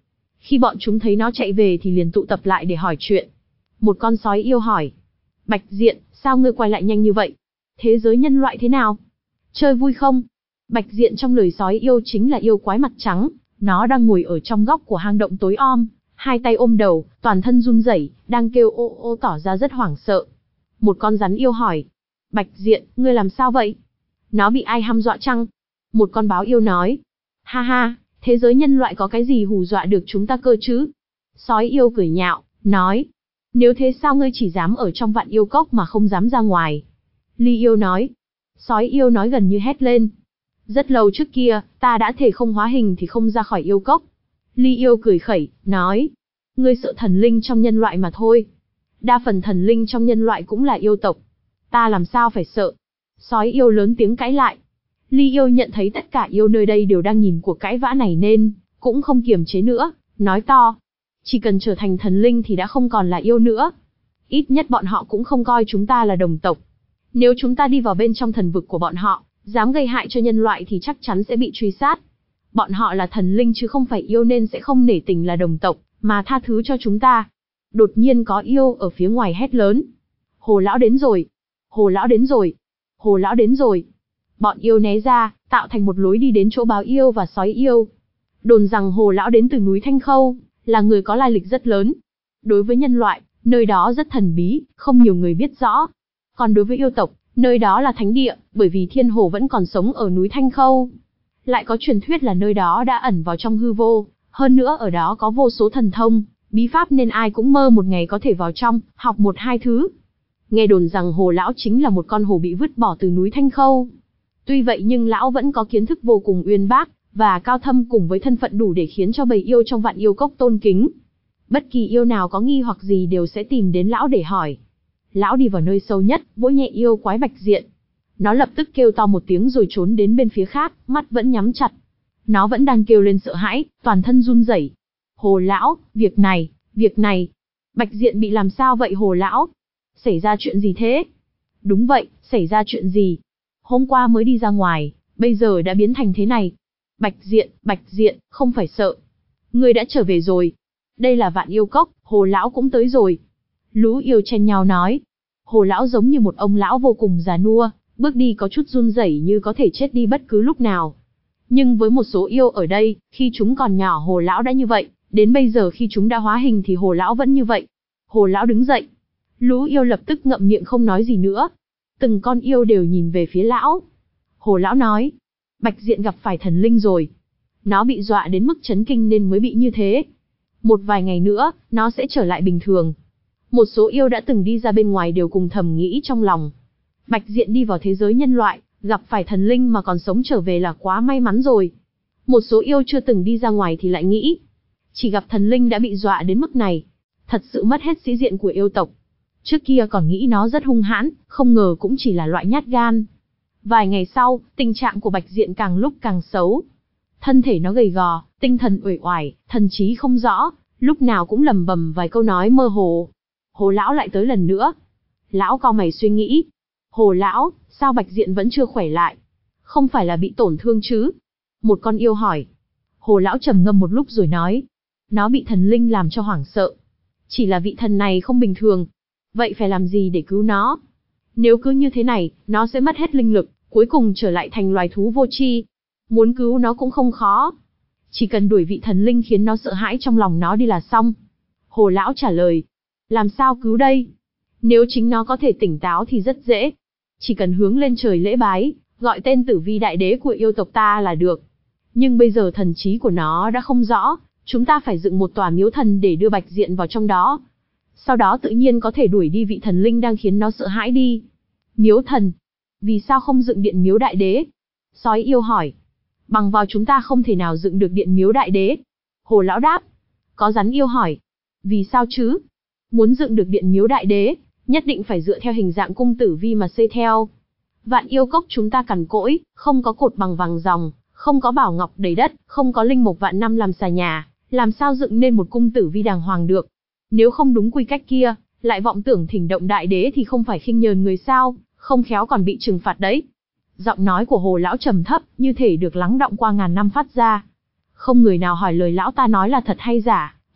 Khi bọn chúng thấy nó chạy về thì liền tụ tập lại để hỏi chuyện. Một con sói yêu hỏi. Bạch Diện, sao ngươi quay lại nhanh như vậy? Thế giới nhân loại thế nào? Chơi vui không? Bạch Diện trong lời sói yêu chính là yêu quái mặt trắng, nó đang ngồi ở trong góc của hang động tối om, hai tay ôm đầu, toàn thân run rẩy, đang kêu ô ô tỏ ra rất hoảng sợ. Một con rắn yêu hỏi. Bạch Diện, ngươi làm sao vậy? Nó bị ai hăm dọa chăng? Một con báo yêu nói. Ha ha, thế giới nhân loại có cái gì hù dọa được chúng ta cơ chứ? Sói yêu cười nhạo, nói. Nếu thế sao ngươi chỉ dám ở trong vạn yêu cốc mà không dám ra ngoài? Ly yêu nói. Sói yêu nói gần như hét lên. Rất lâu trước kia, ta đã thề không hóa hình thì không ra khỏi yêu cốc. Ly yêu cười khẩy, nói. Ngươi sợ thần linh trong nhân loại mà thôi. Đa phần thần linh trong nhân loại cũng là yêu tộc. Ta làm sao phải sợ? Sói yêu lớn tiếng cãi lại. Ly yêu nhận thấy tất cả yêu nơi đây đều đang nhìn cuộc cãi vã này nên, cũng không kiềm chế nữa, nói to. Chỉ cần trở thành thần linh thì đã không còn là yêu nữa. Ít nhất bọn họ cũng không coi chúng ta là đồng tộc. Nếu chúng ta đi vào bên trong thần vực của bọn họ, dám gây hại cho nhân loại thì chắc chắn sẽ bị truy sát. Bọn họ là thần linh chứ không phải yêu nên sẽ không nể tình là đồng tộc, mà tha thứ cho chúng ta. Đột nhiên có yêu ở phía ngoài hét lớn. Hồ lão đến rồi! Hồ lão đến rồi! Hồ lão đến rồi! Bọn yêu né ra, tạo thành một lối đi đến chỗ báo yêu và sói yêu. Đồn rằng hồ lão đến từ núi Thanh Khâu, là người có lai lịch rất lớn. Đối với nhân loại, nơi đó rất thần bí, không nhiều người biết rõ. Còn đối với yêu tộc, nơi đó là thánh địa, bởi vì thiên hồ vẫn còn sống ở núi Thanh Khâu. Lại có truyền thuyết là nơi đó đã ẩn vào trong hư vô, hơn nữa ở đó có vô số thần thông, bí pháp nên ai cũng mơ một ngày có thể vào trong, học một hai thứ. Nghe đồn rằng hồ lão chính là một con hồ bị vứt bỏ từ núi Thanh Khâu. Tuy vậy nhưng lão vẫn có kiến thức vô cùng uyên bác, và cao thâm cùng với thân phận đủ để khiến cho bầy yêu trong vạn yêu cốc tôn kính. Bất kỳ yêu nào có nghi hoặc gì đều sẽ tìm đến lão để hỏi. Lão đi vào nơi sâu nhất, vỗ nhẹ yêu quái Bạch Diện. Nó lập tức kêu to một tiếng rồi trốn đến bên phía khác, mắt vẫn nhắm chặt. Nó vẫn đang kêu lên sợ hãi, toàn thân run rẩy. Hồ lão, việc này, việc này. Bạch Diện bị làm sao vậy hồ lão? Xảy ra chuyện gì thế? Đúng vậy, xảy ra chuyện gì? Hôm qua mới đi ra ngoài, bây giờ đã biến thành thế này. Bạch Diện, Bạch Diện, không phải sợ. Ngươi đã trở về rồi. Đây là vạn yêu cốc, hồ lão cũng tới rồi. Lũ yêu chen nhau nói. Hồ lão giống như một ông lão vô cùng già nua, bước đi có chút run rẩy như có thể chết đi bất cứ lúc nào. Nhưng với một số yêu ở đây, khi chúng còn nhỏ hồ lão đã như vậy, đến bây giờ khi chúng đã hóa hình thì hồ lão vẫn như vậy. Hồ lão đứng dậy. Lũ yêu lập tức ngậm miệng không nói gì nữa. Từng con yêu đều nhìn về phía lão. Hồ lão nói. Bạch Diện gặp phải thần linh rồi. Nó bị dọa đến mức chấn kinh nên mới bị như thế. Một vài ngày nữa, nó sẽ trở lại bình thường. Một số yêu đã từng đi ra bên ngoài đều cùng thầm nghĩ trong lòng. Bạch Diện đi vào thế giới nhân loại, gặp phải thần linh mà còn sống trở về là quá may mắn rồi. Một số yêu chưa từng đi ra ngoài thì lại nghĩ. Chỉ gặp thần linh đã bị dọa đến mức này. Thật sự mất hết sĩ diện của yêu tộc. Trước kia còn nghĩ nó rất hung hãn, không ngờ cũng chỉ là loại nhát gan. Vài ngày sau, tình trạng của Bạch Diện càng lúc càng xấu. Thân thể nó gầy gò, tinh thần uể oải, thần trí không rõ, lúc nào cũng lẩm bẩm vài câu nói mơ hồ. Hồ lão lại tới lần nữa. Lão cau mày suy nghĩ. Hồ lão, sao Bạch Diện vẫn chưa khỏe lại? Không phải là bị tổn thương chứ? Một con yêu hỏi. Hồ lão trầm ngâm một lúc rồi nói. Nó bị thần linh làm cho hoảng sợ. Chỉ là vị thần này không bình thường. Vậy phải làm gì để cứu nó? Nếu cứ như thế này, nó sẽ mất hết linh lực, cuối cùng trở lại thành loài thú vô tri. Muốn cứu nó cũng không khó. Chỉ cần đuổi vị thần linh khiến nó sợ hãi trong lòng nó đi là xong. Hồ lão trả lời. Làm sao cứu đây? Nếu chính nó có thể tỉnh táo thì rất dễ. Chỉ cần hướng lên trời lễ bái, gọi tên Tử Vi đại đế của yêu tộc ta là được. Nhưng bây giờ thần trí của nó đã không rõ, chúng ta phải dựng một tòa miếu thần để đưa Bạch Diện vào trong đó. Sau đó tự nhiên có thể đuổi đi vị thần linh đang khiến nó sợ hãi đi. Miếu thần? Vì sao không dựng điện miếu đại đế? Sói yêu hỏi. Bằng vào chúng ta không thể nào dựng được điện miếu đại đế. Hồ lão đáp. Có rắn yêu hỏi. Vì sao chứ? Muốn dựng được điện miếu đại đế, nhất định phải dựa theo hình dạng cung tử vi mà xây theo. Vạn yêu cốc chúng ta cằn cỗi, không có cột bằng vàng ròng, không có bảo ngọc đầy đất, không có linh mộc vạn năm làm xà nhà, làm sao dựng nên một cung tử vi đàng hoàng được? Nếu không đúng quy cách kia, lại vọng tưởng thỉnh động đại đế thì không phải khinh nhờn người sao, không khéo còn bị trừng phạt đấy. Giọng nói của hồ lão trầm thấp, như thể được lắng đọng qua ngàn năm phát ra. Không người nào hỏi lời lão ta nói là thật hay giả.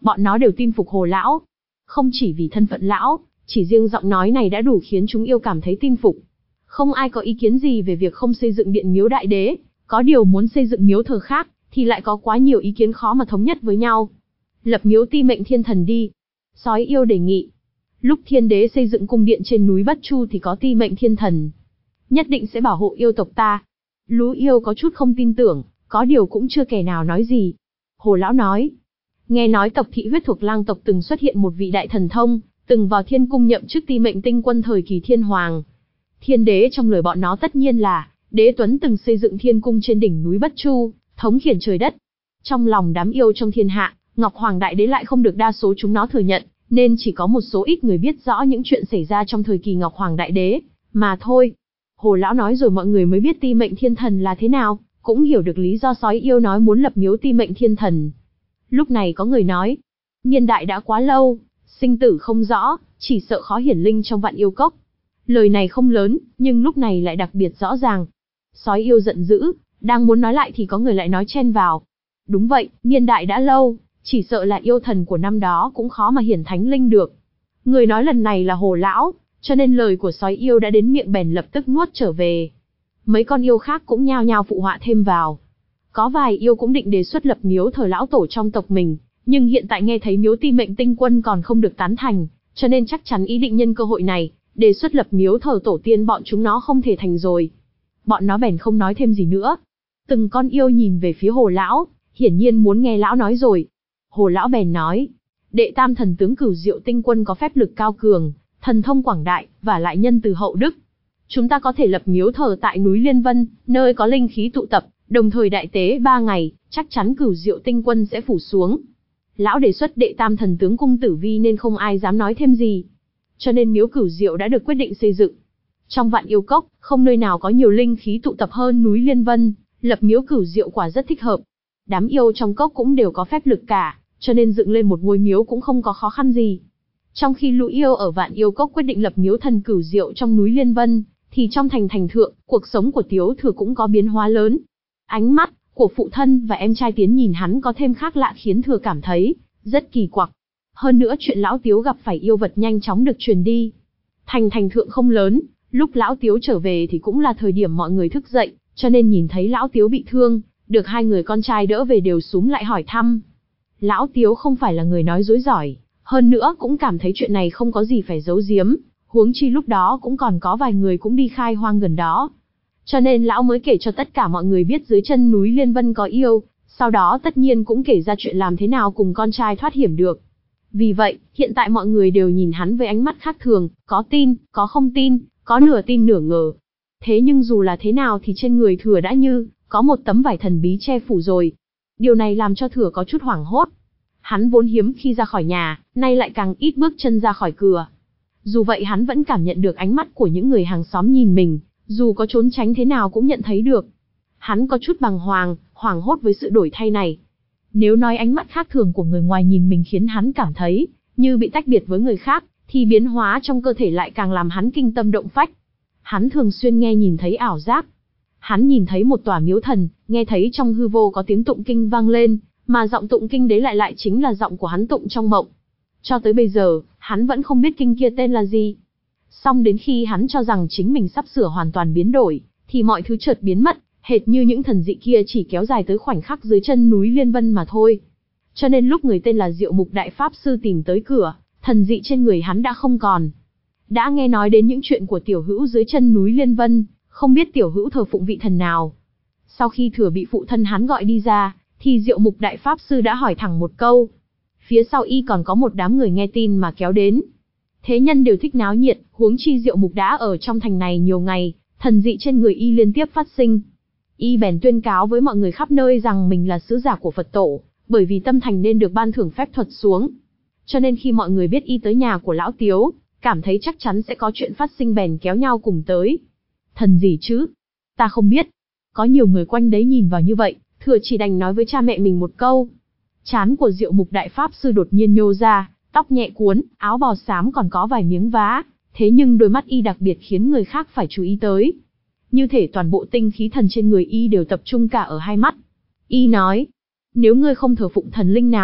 Bọn nó đều tin phục Hồ lão. Không chỉ vì thân phận lão, chỉ riêng giọng nói này đã đủ khiến chúng yêu cảm thấy tin phục. Không ai có ý kiến gì về việc không xây dựng điện miếu đại đế, có điều muốn xây dựng miếu thờ khác, thì lại có quá nhiều ý kiến khó mà thống nhất với nhau. Lập miếu ti mệnh thiên thần đi. Sói yêu đề nghị. Lúc thiên đế xây dựng cung điện trên núi Bất Chu thì có ti mệnh thiên thần. Nhất định sẽ bảo hộ yêu tộc ta. Lú yêu có chút không tin tưởng, có điều cũng chưa kẻ nào nói gì. Hồ lão nói. Nghe nói tộc thị huyết thuộc lang tộc từng xuất hiện một vị đại thần thông, từng vào thiên cung nhậm chức ti mệnh tinh quân thời kỳ thiên hoàng. Thiên đế trong lời bọn nó tất nhiên là, đế tuấn từng xây dựng thiên cung trên đỉnh núi Bất Chu, thống khiển trời đất. Trong lòng đám yêu trong thiên hạ, Ngọc Hoàng Đại Đế lại không được đa số chúng nó thừa nhận, nên chỉ có một số ít người biết rõ những chuyện xảy ra trong thời kỳ Ngọc Hoàng Đại Đế, mà thôi. Hồ lão nói rồi mọi người mới biết ti mệnh thiên thần là thế nào, cũng hiểu được lý do sói yêu nói muốn lập miếu ti mệnh thiên thần. Lúc này có người nói, niên đại đã quá lâu, sinh tử không rõ, chỉ sợ khó hiển linh trong vạn yêu cốc. Lời này không lớn, nhưng lúc này lại đặc biệt rõ ràng. Sói yêu giận dữ, đang muốn nói lại thì có người lại nói chen vào. Đúng vậy, niên đại đã lâu, chỉ sợ là yêu thần của năm đó cũng khó mà hiển thánh linh được. Người nói lần này là Hồ lão, cho nên lời của sói yêu đã đến miệng bèn lập tức nuốt trở về. Mấy con yêu khác cũng nhao nhao phụ họa thêm vào. Có vài yêu cũng định đề xuất lập miếu thờ lão tổ trong tộc mình, nhưng hiện tại nghe thấy miếu ti mệnh tinh quân còn không được tán thành, cho nên chắc chắn ý định nhân cơ hội này, đề xuất lập miếu thờ tổ tiên bọn chúng nó không thể thành rồi. Bọn nó bèn không nói thêm gì nữa. Từng con yêu nhìn về phía Hồ lão, hiển nhiên muốn nghe lão nói rồi. Hồ lão bèn nói, đệ tam thần tướng Cửu Diệu tinh quân có phép lực cao cường, thần thông quảng đại, và lại nhân từ hậu đức. Chúng ta có thể lập miếu thờ tại núi Liên Vân, nơi có linh khí tụ tập, đồng thời đại tế ba ngày, chắc chắn Cửu Diệu tinh quân sẽ phủ xuống. Lão đề xuất đệ tam thần tướng cung tử vi nên không ai dám nói thêm gì. Cho nên miếu Cửu Diệu đã được quyết định xây dựng. Trong vạn yêu cốc, không nơi nào có nhiều linh khí tụ tập hơn núi Liên Vân, lập miếu Cửu Diệu quả rất thích hợp. Đám yêu trong cốc cũng đều có phép lực cả, cho nên dựng lên một ngôi miếu cũng không có khó khăn gì. Trong khi lũ yêu ở vạn yêu cốc quyết định lập miếu thần Cửu Diệu trong núi Liên Vân, thì trong thành thành thượng, cuộc sống của Tiếu Thừa cũng có biến hóa lớn. Ánh mắt của phụ thân và em trai Tiến nhìn hắn có thêm khác lạ khiến Thừa cảm thấy rất kỳ quặc. Hơn nữa chuyện lão Tiếu gặp phải yêu vật nhanh chóng được truyền đi. Thành thành thượng không lớn, lúc lão Tiếu trở về thì cũng là thời điểm mọi người thức dậy, cho nên nhìn thấy lão Tiếu bị thương, được hai người con trai đỡ về đều xúm lại hỏi thăm. Lão Tiếu không phải là người nói dối giỏi, hơn nữa cũng cảm thấy chuyện này không có gì phải giấu giếm, huống chi lúc đó cũng còn có vài người cũng đi khai hoang gần đó. Cho nên lão mới kể cho tất cả mọi người biết dưới chân núi Liên Vân có yêu, sau đó tất nhiên cũng kể ra chuyện làm thế nào cùng con trai thoát hiểm được. Vì vậy, hiện tại mọi người đều nhìn hắn với ánh mắt khác thường, có tin, có không tin, có nửa tin nửa ngờ. Thế nhưng dù là thế nào thì trên người Thừa đã như có một tấm vải thần bí che phủ rồi. Điều này làm cho Thừa có chút hoảng hốt. Hắn vốn hiếm khi ra khỏi nhà, nay lại càng ít bước chân ra khỏi cửa. Dù vậy hắn vẫn cảm nhận được ánh mắt của những người hàng xóm nhìn mình, dù có trốn tránh thế nào cũng nhận thấy được. Hắn có chút bàng hoàng, hoảng hốt với sự đổi thay này. Nếu nói ánh mắt khác thường của người ngoài nhìn mình khiến hắn cảm thấy như bị tách biệt với người khác, thì biến hóa trong cơ thể lại càng làm hắn kinh tâm động phách. Hắn thường xuyên nghe nhìn thấy ảo giác. Hắn nhìn thấy một tòa miếu thần, nghe thấy trong hư vô có tiếng tụng kinh vang lên, mà giọng tụng kinh đấy lại lại chính là giọng của hắn tụng trong mộng. Cho tới bây giờ, hắn vẫn không biết kinh kia tên là gì. Song đến khi hắn cho rằng chính mình sắp sửa hoàn toàn biến đổi, thì mọi thứ chợt biến mất, hệt như những thần dị kia chỉ kéo dài tới khoảnh khắc dưới chân núi Liên Vân mà thôi. Cho nên lúc người tên là Diệu Mục Đại Pháp Sư tìm tới cửa, thần dị trên người hắn đã không còn. Đã nghe nói đến những chuyện của tiểu hữu dưới chân núi Liên Vân, không biết tiểu hữu thờ phụng vị thần nào. Sau khi Thừa bị phụ thân hắn gọi đi ra, thì Diệu Mục Đại Pháp Sư đã hỏi thẳng một câu. Phía sau y còn có một đám người nghe tin mà kéo đến. Thế nhân đều thích náo nhiệt, huống chi Diệu Mục đã ở trong thành này nhiều ngày, thần dị trên người y liên tiếp phát sinh. Y bèn tuyên cáo với mọi người khắp nơi rằng mình là sứ giả của Phật tổ, bởi vì tâm thành nên được ban thưởng phép thuật xuống. Cho nên khi mọi người biết y tới nhà của lão Tiếu, cảm thấy chắc chắn sẽ có chuyện phát sinh bèn kéo nhau cùng tới. Thần gì chứ? Ta không biết. Có nhiều người quanh đấy nhìn vào như vậy, Thừa chỉ đành nói với cha mẹ mình một câu. Trán của Diệu Mục Đại Pháp Sư đột nhiên nhô ra, tóc nhẹ cuốn, áo bào xám còn có vài miếng vá, thế nhưng đôi mắt y đặc biệt khiến người khác phải chú ý tới. Như thể toàn bộ tinh khí thần trên người y đều tập trung cả ở hai mắt. Y nói, nếu ngươi không thờ phụng thần linh nào,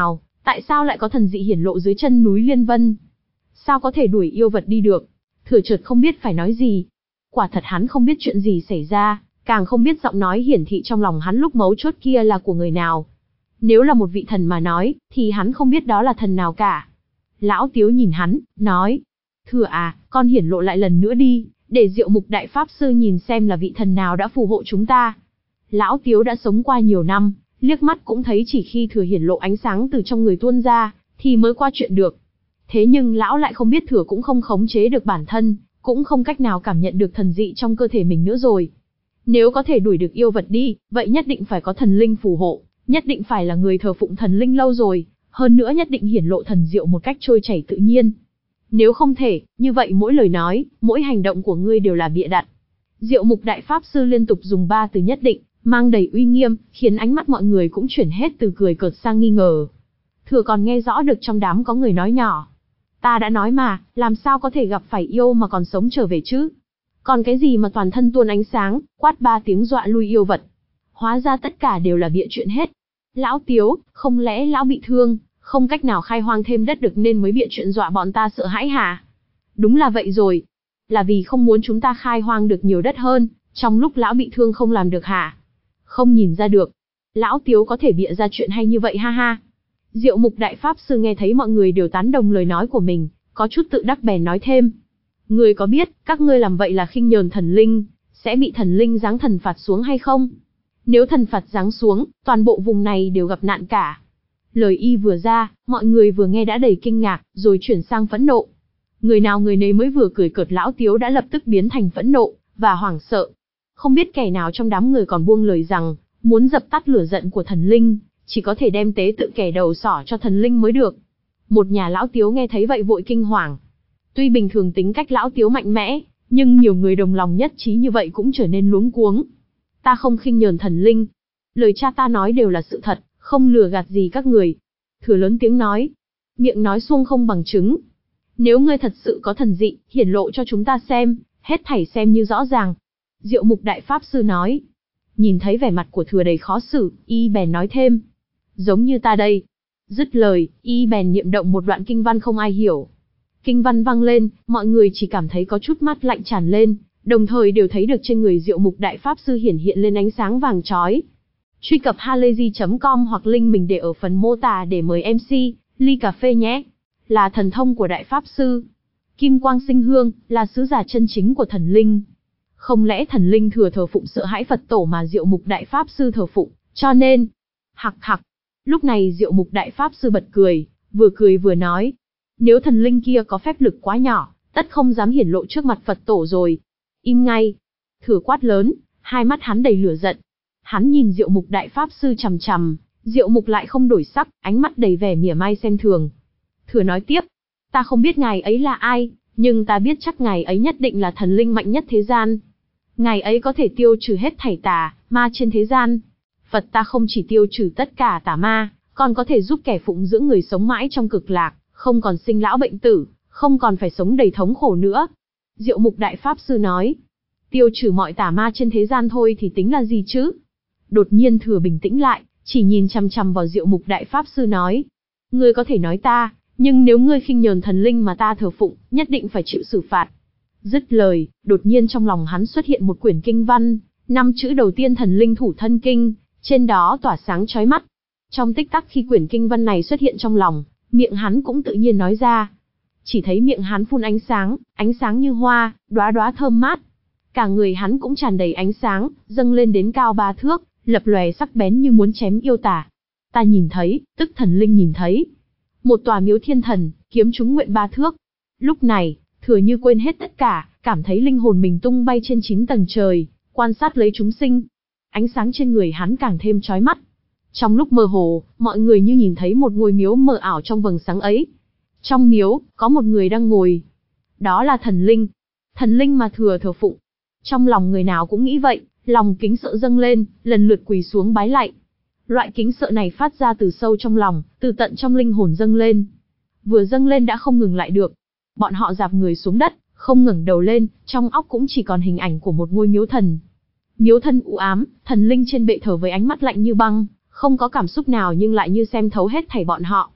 Tại sao lại có thần dị hiển lộ dưới chân núi Liên Vân? Sao có thể đuổi yêu vật đi được? Thừa chợt không biết phải nói gì. Quả thật hắn không biết chuyện gì xảy ra, càng không biết giọng nói hiển thị trong lòng hắn lúc mấu chốt kia là của người nào. Nếu là một vị thần mà nói, thì hắn không biết đó là thần nào cả. Lão Tiếu nhìn hắn, nói, Thừa à, con hiển lộ lại lần nữa đi, để Diệu Mục Đại Pháp Sư nhìn xem là vị thần nào đã phù hộ chúng ta. Lão Tiếu đã sống qua nhiều năm, liếc mắt cũng thấy chỉ khi Thừa hiển lộ ánh sáng từ trong người tuôn ra, thì mới qua chuyện được. Thế nhưng lão lại không biết Thừa cũng không khống chế được bản thân, cũng không cách nào cảm nhận được thần dị trong cơ thể mình nữa rồi. Nếu có thể đuổi được yêu vật đi, vậy nhất định phải có thần linh phù hộ, nhất định phải là người thờ phụng thần linh lâu rồi, hơn nữa nhất định hiển lộ thần diệu một cách trôi chảy tự nhiên. Nếu không thể, như vậy mỗi lời nói, mỗi hành động của ngươi đều là bịa đặt. Diệu Mục Đại Pháp Sư liên tục dùng ba từ nhất định, mang đầy uy nghiêm, khiến ánh mắt mọi người cũng chuyển hết từ cười cợt sang nghi ngờ. Thừa còn nghe rõ được trong đám có người nói nhỏ. Ta đã nói mà, làm sao có thể gặp phải yêu mà còn sống trở về chứ? Còn cái gì mà toàn thân tuôn ánh sáng, quát ba tiếng dọa lui yêu vật. Hóa ra tất cả đều là bịa chuyện hết. Lão Tiếu, không lẽ lão bị thương, không cách nào khai hoang thêm đất được nên mới bịa chuyện dọa bọn ta sợ hãi hả? Đúng là vậy rồi. Là vì không muốn chúng ta khai hoang được nhiều đất hơn, trong lúc lão bị thương không làm được hả? Không nhìn ra được. Lão Tiếu có thể bịa ra chuyện hay như vậy ha ha. Diệu Mục Đại Pháp Sư nghe thấy mọi người đều tán đồng lời nói của mình, có chút tự đắc bèn nói thêm. Ngươi có biết, các ngươi làm vậy là khinh nhờn thần linh, sẽ bị thần linh giáng thần phạt xuống hay không? Nếu thần phạt giáng xuống, toàn bộ vùng này đều gặp nạn cả. Lời y vừa ra, mọi người vừa nghe đã đầy kinh ngạc, rồi chuyển sang phẫn nộ. Người nào người nấy mới vừa cười cợt Lão Tiếu đã lập tức biến thành phẫn nộ, và hoảng sợ. Không biết kẻ nào trong đám người còn buông lời rằng, muốn dập tắt lửa giận của thần linh, chỉ có thể đem tế tự kẻ đầu sỏ cho thần linh mới được. Một nhà Lão Tiếu nghe thấy vậy vội kinh hoàng. Tuy bình thường tính cách Lão Tiếu mạnh mẽ, nhưng nhiều người đồng lòng nhất trí như vậy cũng trở nên luống cuống. Ta không khinh nhờn thần linh. Lời cha ta nói đều là sự thật, không lừa gạt gì các người. Thừa lớn tiếng nói. Miệng nói suông không bằng chứng. Nếu ngươi thật sự có thần dị, hiển lộ cho chúng ta xem, hết thảy xem như rõ ràng. Diệu Mục Đại Pháp Sư nói. Nhìn thấy vẻ mặt của Thừa đầy khó xử, y bèn nói thêm. Giống như ta đây. Dứt lời, y bèn niệm động một đoạn kinh văn không ai hiểu. Kinh văn vang lên, mọi người chỉ cảm thấy có chút mát lạnh tràn lên, đồng thời đều thấy được trên người Diệu Mục Đại Pháp Sư hiển hiện lên ánh sáng vàng chói. Truy cập halayzi chấm com hoặc link mình để ở phần mô tả để mời em xê, ly cà phê nhé. Là thần thông của Đại Pháp Sư. Kim quang sinh hương, là sứ giả chân chính của thần linh. Không lẽ thần linh Thừa thờ phụng sợ hãi Phật tổ mà Diệu Mục Đại Pháp Sư thờ phụng, cho nên... Hặc hặc. Lúc này Diệu Mục Đại Pháp Sư bật cười, vừa cười vừa nói. Nếu thần linh kia có phép lực quá nhỏ, tất không dám hiển lộ trước mặt Phật tổ rồi. Im ngay. Thừa quát lớn, hai mắt hắn đầy lửa giận. Hắn nhìn Diệu Mục Đại Pháp Sư chằm chằm, Diệu Mục lại không đổi sắc, ánh mắt đầy vẻ mỉa mai xem thường. Thừa nói tiếp, ta không biết ngài ấy là ai, nhưng ta biết chắc ngài ấy nhất định là thần linh mạnh nhất thế gian. Ngài ấy có thể tiêu trừ hết thảy tà, ma trên thế gian. Phật ta không chỉ tiêu trừ tất cả tà ma, còn có thể giúp kẻ phụng dưỡng người sống mãi trong cực lạc, không còn sinh lão bệnh tử, không còn phải sống đầy thống khổ nữa. Diệu Mục Đại Pháp Sư nói, tiêu trừ mọi tà ma trên thế gian thôi thì tính là gì chứ? Đột nhiên Thừa bình tĩnh lại, chỉ nhìn chằm chằm vào Diệu Mục Đại Pháp Sư nói, ngươi có thể nói ta, nhưng nếu ngươi khinh nhờn thần linh mà ta thờ phụng, nhất định phải chịu xử phạt. Dứt lời, đột nhiên trong lòng hắn xuất hiện một quyển kinh văn, năm chữ đầu tiên thần linh thủ thân kinh, trên đó tỏa sáng chói mắt. Trong tích tắc khi quyển kinh văn này xuất hiện trong lòng, miệng hắn cũng tự nhiên nói ra. Chỉ thấy miệng hắn phun ánh sáng, ánh sáng như hoa, đóa đóa thơm mát. Cả người hắn cũng tràn đầy ánh sáng, dâng lên đến cao ba thước, lập lòe sắc bén như muốn chém yêu tà. Ta nhìn thấy, tức thần linh nhìn thấy. Một tòa miếu thiên thần, kiếm chúng nguyện ba thước. Lúc này, Thừa như quên hết tất cả, cảm thấy linh hồn mình tung bay trên chín tầng trời, quan sát lấy chúng sinh. Ánh sáng trên người hắn càng thêm chói mắt. Trong lúc mơ hồ, mọi người như nhìn thấy một ngôi miếu mờ ảo trong vầng sáng ấy. Trong miếu, có một người đang ngồi. Đó là thần linh. Thần linh mà Thừa thờ phụng. Trong lòng người nào cũng nghĩ vậy, lòng kính sợ dâng lên, lần lượt quỳ xuống bái lạy. Loại kính sợ này phát ra từ sâu trong lòng, từ tận trong linh hồn dâng lên. Vừa dâng lên đã không ngừng lại được. Bọn họ dạp người xuống đất, không ngẩng đầu lên, trong óc cũng chỉ còn hình ảnh của một ngôi miếu thần. Miếu thân u ám, thần linh trên bệ thờ với ánh mắt lạnh như băng, không có cảm xúc nào nhưng lại như xem thấu hết thảy bọn họ.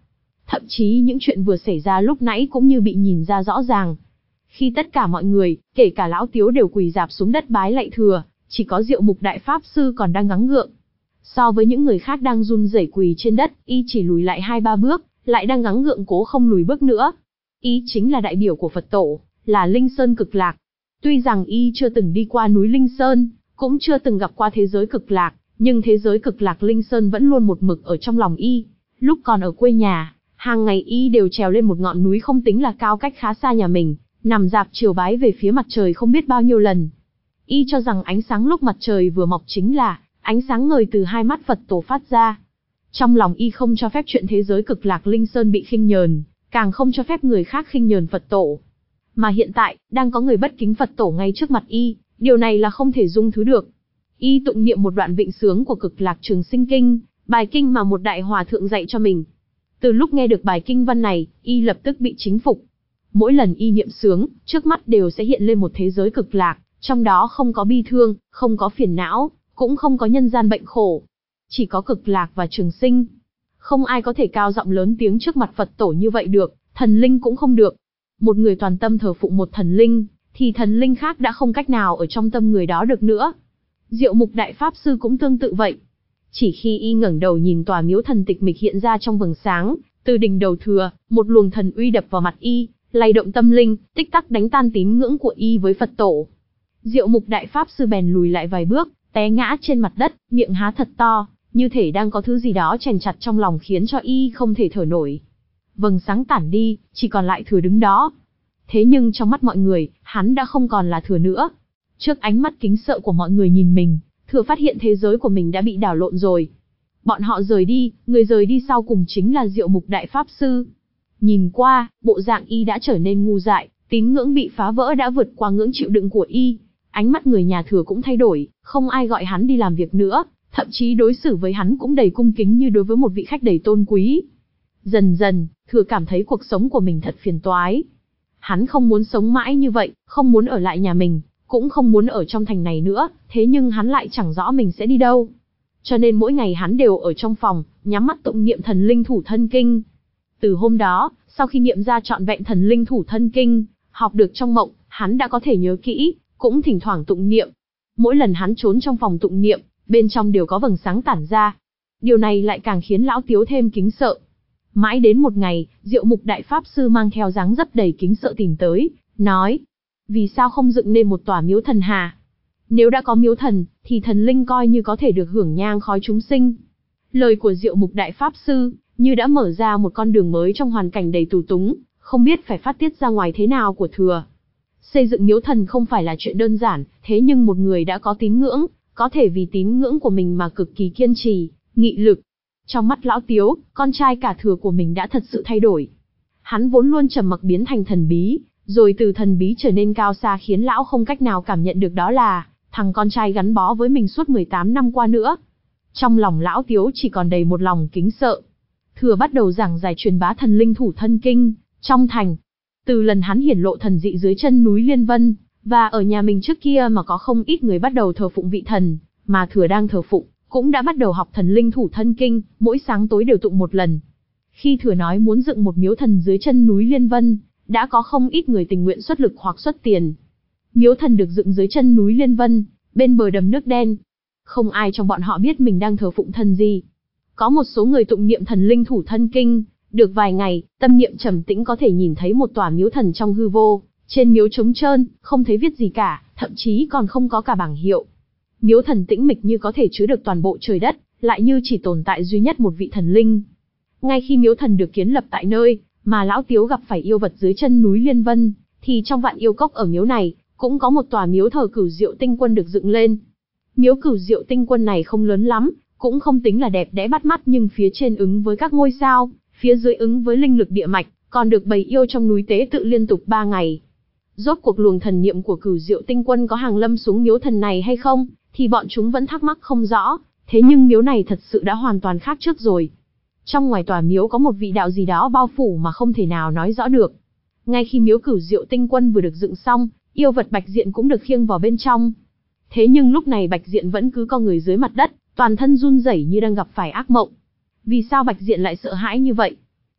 thậm chí những chuyện vừa xảy ra lúc nãy cũng như bị nhìn ra rõ ràng. Khi tất cả mọi người, kể cả lão Tiếu đều quỳ rạp xuống đất bái lạy thừa, chỉ có Diệu Mục Đại Pháp Sư còn đang gắng gượng. So với những người khác đang run rẩy quỳ trên đất, y chỉ lùi lại hai ba bước, lại đang gắng gượng cố không lùi bước nữa. Y chính là đại biểu của Phật tổ, là Linh Sơn Cực Lạc. Tuy rằng y chưa từng đi qua núi Linh Sơn, cũng chưa từng gặp qua thế giới Cực Lạc, nhưng thế giới Cực Lạc Linh Sơn vẫn luôn một mực ở trong lòng y. Lúc còn ở quê nhà, hàng ngày y đều trèo lên một ngọn núi không tính là cao cách khá xa nhà mình, nằm dạp chiều bái về phía mặt trời không biết bao nhiêu lần. Y cho rằng ánh sáng lúc mặt trời vừa mọc chính là ánh sáng ngời từ hai mắt Phật tổ phát ra. Trong lòng y không cho phép chuyện thế giới Cực Lạc Linh Sơn bị khinh nhờn, càng không cho phép người khác khinh nhờn Phật tổ. Mà hiện tại, đang có người bất kính Phật tổ ngay trước mặt y, điều này là không thể dung thứ được. Y tụng niệm một đoạn vịnh sướng của Cực Lạc Trường Sinh Kinh, bài kinh mà một đại hòa thượng dạy cho mình. Từ lúc nghe được bài kinh văn này, y lập tức bị chính phục. Mỗi lần y niệm sướng, trước mắt đều sẽ hiện lên một thế giới cực lạc, trong đó không có bi thương, không có phiền não, cũng không có nhân gian bệnh khổ. Chỉ có cực lạc và trường sinh. Không ai có thể cao giọng lớn tiếng trước mặt Phật tổ như vậy được, thần linh cũng không được. Một người toàn tâm thờ phụng một thần linh, thì thần linh khác đã không cách nào ở trong tâm người đó được nữa. Diệu Mục Đại Pháp Sư cũng tương tự vậy. Chỉ khi y ngẩng đầu nhìn tòa miếu thần tịch mịch hiện ra trong vầng sáng, từ đỉnh đầu thừa, một luồng thần uy đập vào mặt y, lay động tâm linh, tích tắc đánh tan tín ngưỡng của y với Phật tổ. Diệu Mục Đại Pháp Sư bèn lùi lại vài bước, té ngã trên mặt đất, miệng há thật to, như thể đang có thứ gì đó chèn chặt trong lòng khiến cho y không thể thở nổi. Vầng sáng tản đi, chỉ còn lại thừa đứng đó. Thế nhưng trong mắt mọi người, hắn đã không còn là thừa nữa. Trước ánh mắt kính sợ của mọi người nhìn mình, thừa phát hiện thế giới của mình đã bị đảo lộn rồi. Bọn họ rời đi, người rời đi sau cùng chính là Diệu Mục Đại Pháp Sư. Nhìn qua, bộ dạng y đã trở nên ngu dại, tín ngưỡng bị phá vỡ đã vượt qua ngưỡng chịu đựng của y. Ánh mắt người nhà thừa cũng thay đổi, không ai gọi hắn đi làm việc nữa, thậm chí đối xử với hắn cũng đầy cung kính như đối với một vị khách đầy tôn quý. Dần dần, thừa cảm thấy cuộc sống của mình thật phiền toái. Hắn không muốn sống mãi như vậy, không muốn ở lại nhà mình, cũng không muốn ở trong thành này nữa, thế nhưng hắn lại chẳng rõ mình sẽ đi đâu. Cho nên mỗi ngày hắn đều ở trong phòng, nhắm mắt tụng niệm thần linh thủ thân kinh. Từ hôm đó, sau khi niệm ra trọn vẹn thần linh thủ thân kinh, học được trong mộng, hắn đã có thể nhớ kỹ, cũng thỉnh thoảng tụng niệm. Mỗi lần hắn trốn trong phòng tụng niệm, bên trong đều có vầng sáng tản ra. Điều này lại càng khiến lão Tiếu thêm kính sợ. Mãi đến một ngày, Diệu Mục Đại Pháp Sư mang theo dáng dấp đầy kính sợ tìm tới, nói: vì sao không dựng nên một tòa miếu thần hà? Nếu đã có miếu thần, thì thần linh coi như có thể được hưởng nhang khói chúng sinh. Lời của Diệu Mục Đại Pháp Sư, như đã mở ra một con đường mới trong hoàn cảnh đầy tù túng, không biết phải phát tiết ra ngoài thế nào của thừa. Xây dựng miếu thần không phải là chuyện đơn giản, thế nhưng một người đã có tín ngưỡng, có thể vì tín ngưỡng của mình mà cực kỳ kiên trì, nghị lực. Trong mắt lão Tiếu, con trai cả thừa của mình đã thật sự thay đổi. Hắn vốn luôn trầm mặc biến thành thần bí, rồi từ thần bí trở nên cao xa khiến lão không cách nào cảm nhận được đó là thằng con trai gắn bó với mình suốt mười tám năm qua nữa. Trong lòng lão Tiếu chỉ còn đầy một lòng kính sợ. Thừa bắt đầu giảng giải truyền bá thần linh thủ thân kinh trong thành. Từ lần hắn hiển lộ thần dị dưới chân núi Liên Vân, và ở nhà mình trước kia mà có không ít người bắt đầu thờ phụng vị thần mà thừa đang thờ phụng, cũng đã bắt đầu học thần linh thủ thân kinh, mỗi sáng tối đều tụng một lần. Khi thừa nói muốn dựng một miếu thần dưới chân núi Liên Vân, đã có không ít người tình nguyện xuất lực hoặc xuất tiền. Miếu thần được dựng dưới chân núi Liên Vân, bên bờ đầm nước đen. Không ai trong bọn họ biết mình đang thờ phụng thần gì. Có một số người tụng niệm thần linh thủ thân kinh, được vài ngày, tâm niệm trầm tĩnh có thể nhìn thấy một tòa miếu thần trong hư vô, trên miếu trống trơn, không thấy viết gì cả, thậm chí còn không có cả bảng hiệu. Miếu thần tĩnh mịch như có thể chứa được toàn bộ trời đất, lại như chỉ tồn tại duy nhất một vị thần linh. Ngay khi miếu thần được kiến lập tại nơi mà lão Tiếu gặp phải yêu vật dưới chân núi Liên Vân, thì trong vạn yêu cốc ở miếu này, cũng có một tòa miếu thờ Cửu Diệu Tinh Quân được dựng lên. Miếu Cửu Diệu Tinh Quân này không lớn lắm, cũng không tính là đẹp đẽ bắt mắt, nhưng phía trên ứng với các ngôi sao, phía dưới ứng với linh lực địa mạch, còn được bày yêu trong núi tế tự liên tục ba ngày. Rốt cuộc luồng thần niệm của Cửu Diệu Tinh Quân có hàng lâm xuống miếu thần này hay không, thì bọn chúng vẫn thắc mắc không rõ, thế nhưng miếu này thật sự đã hoàn toàn khác trước rồi. Trong ngoài tòa miếu có một vị đạo gì đó bao phủ mà không thể nào nói rõ được. Ngay khi miếu Cửu Diệu Tinh Quân vừa được dựng xong, yêu vật Bạch Diện cũng được khiêng vào bên trong. Thế nhưng lúc này Bạch Diện vẫn cứ co người dưới mặt đất, toàn thân run rẩy như đang gặp phải ác mộng. Vì sao Bạch Diện lại sợ hãi như vậy?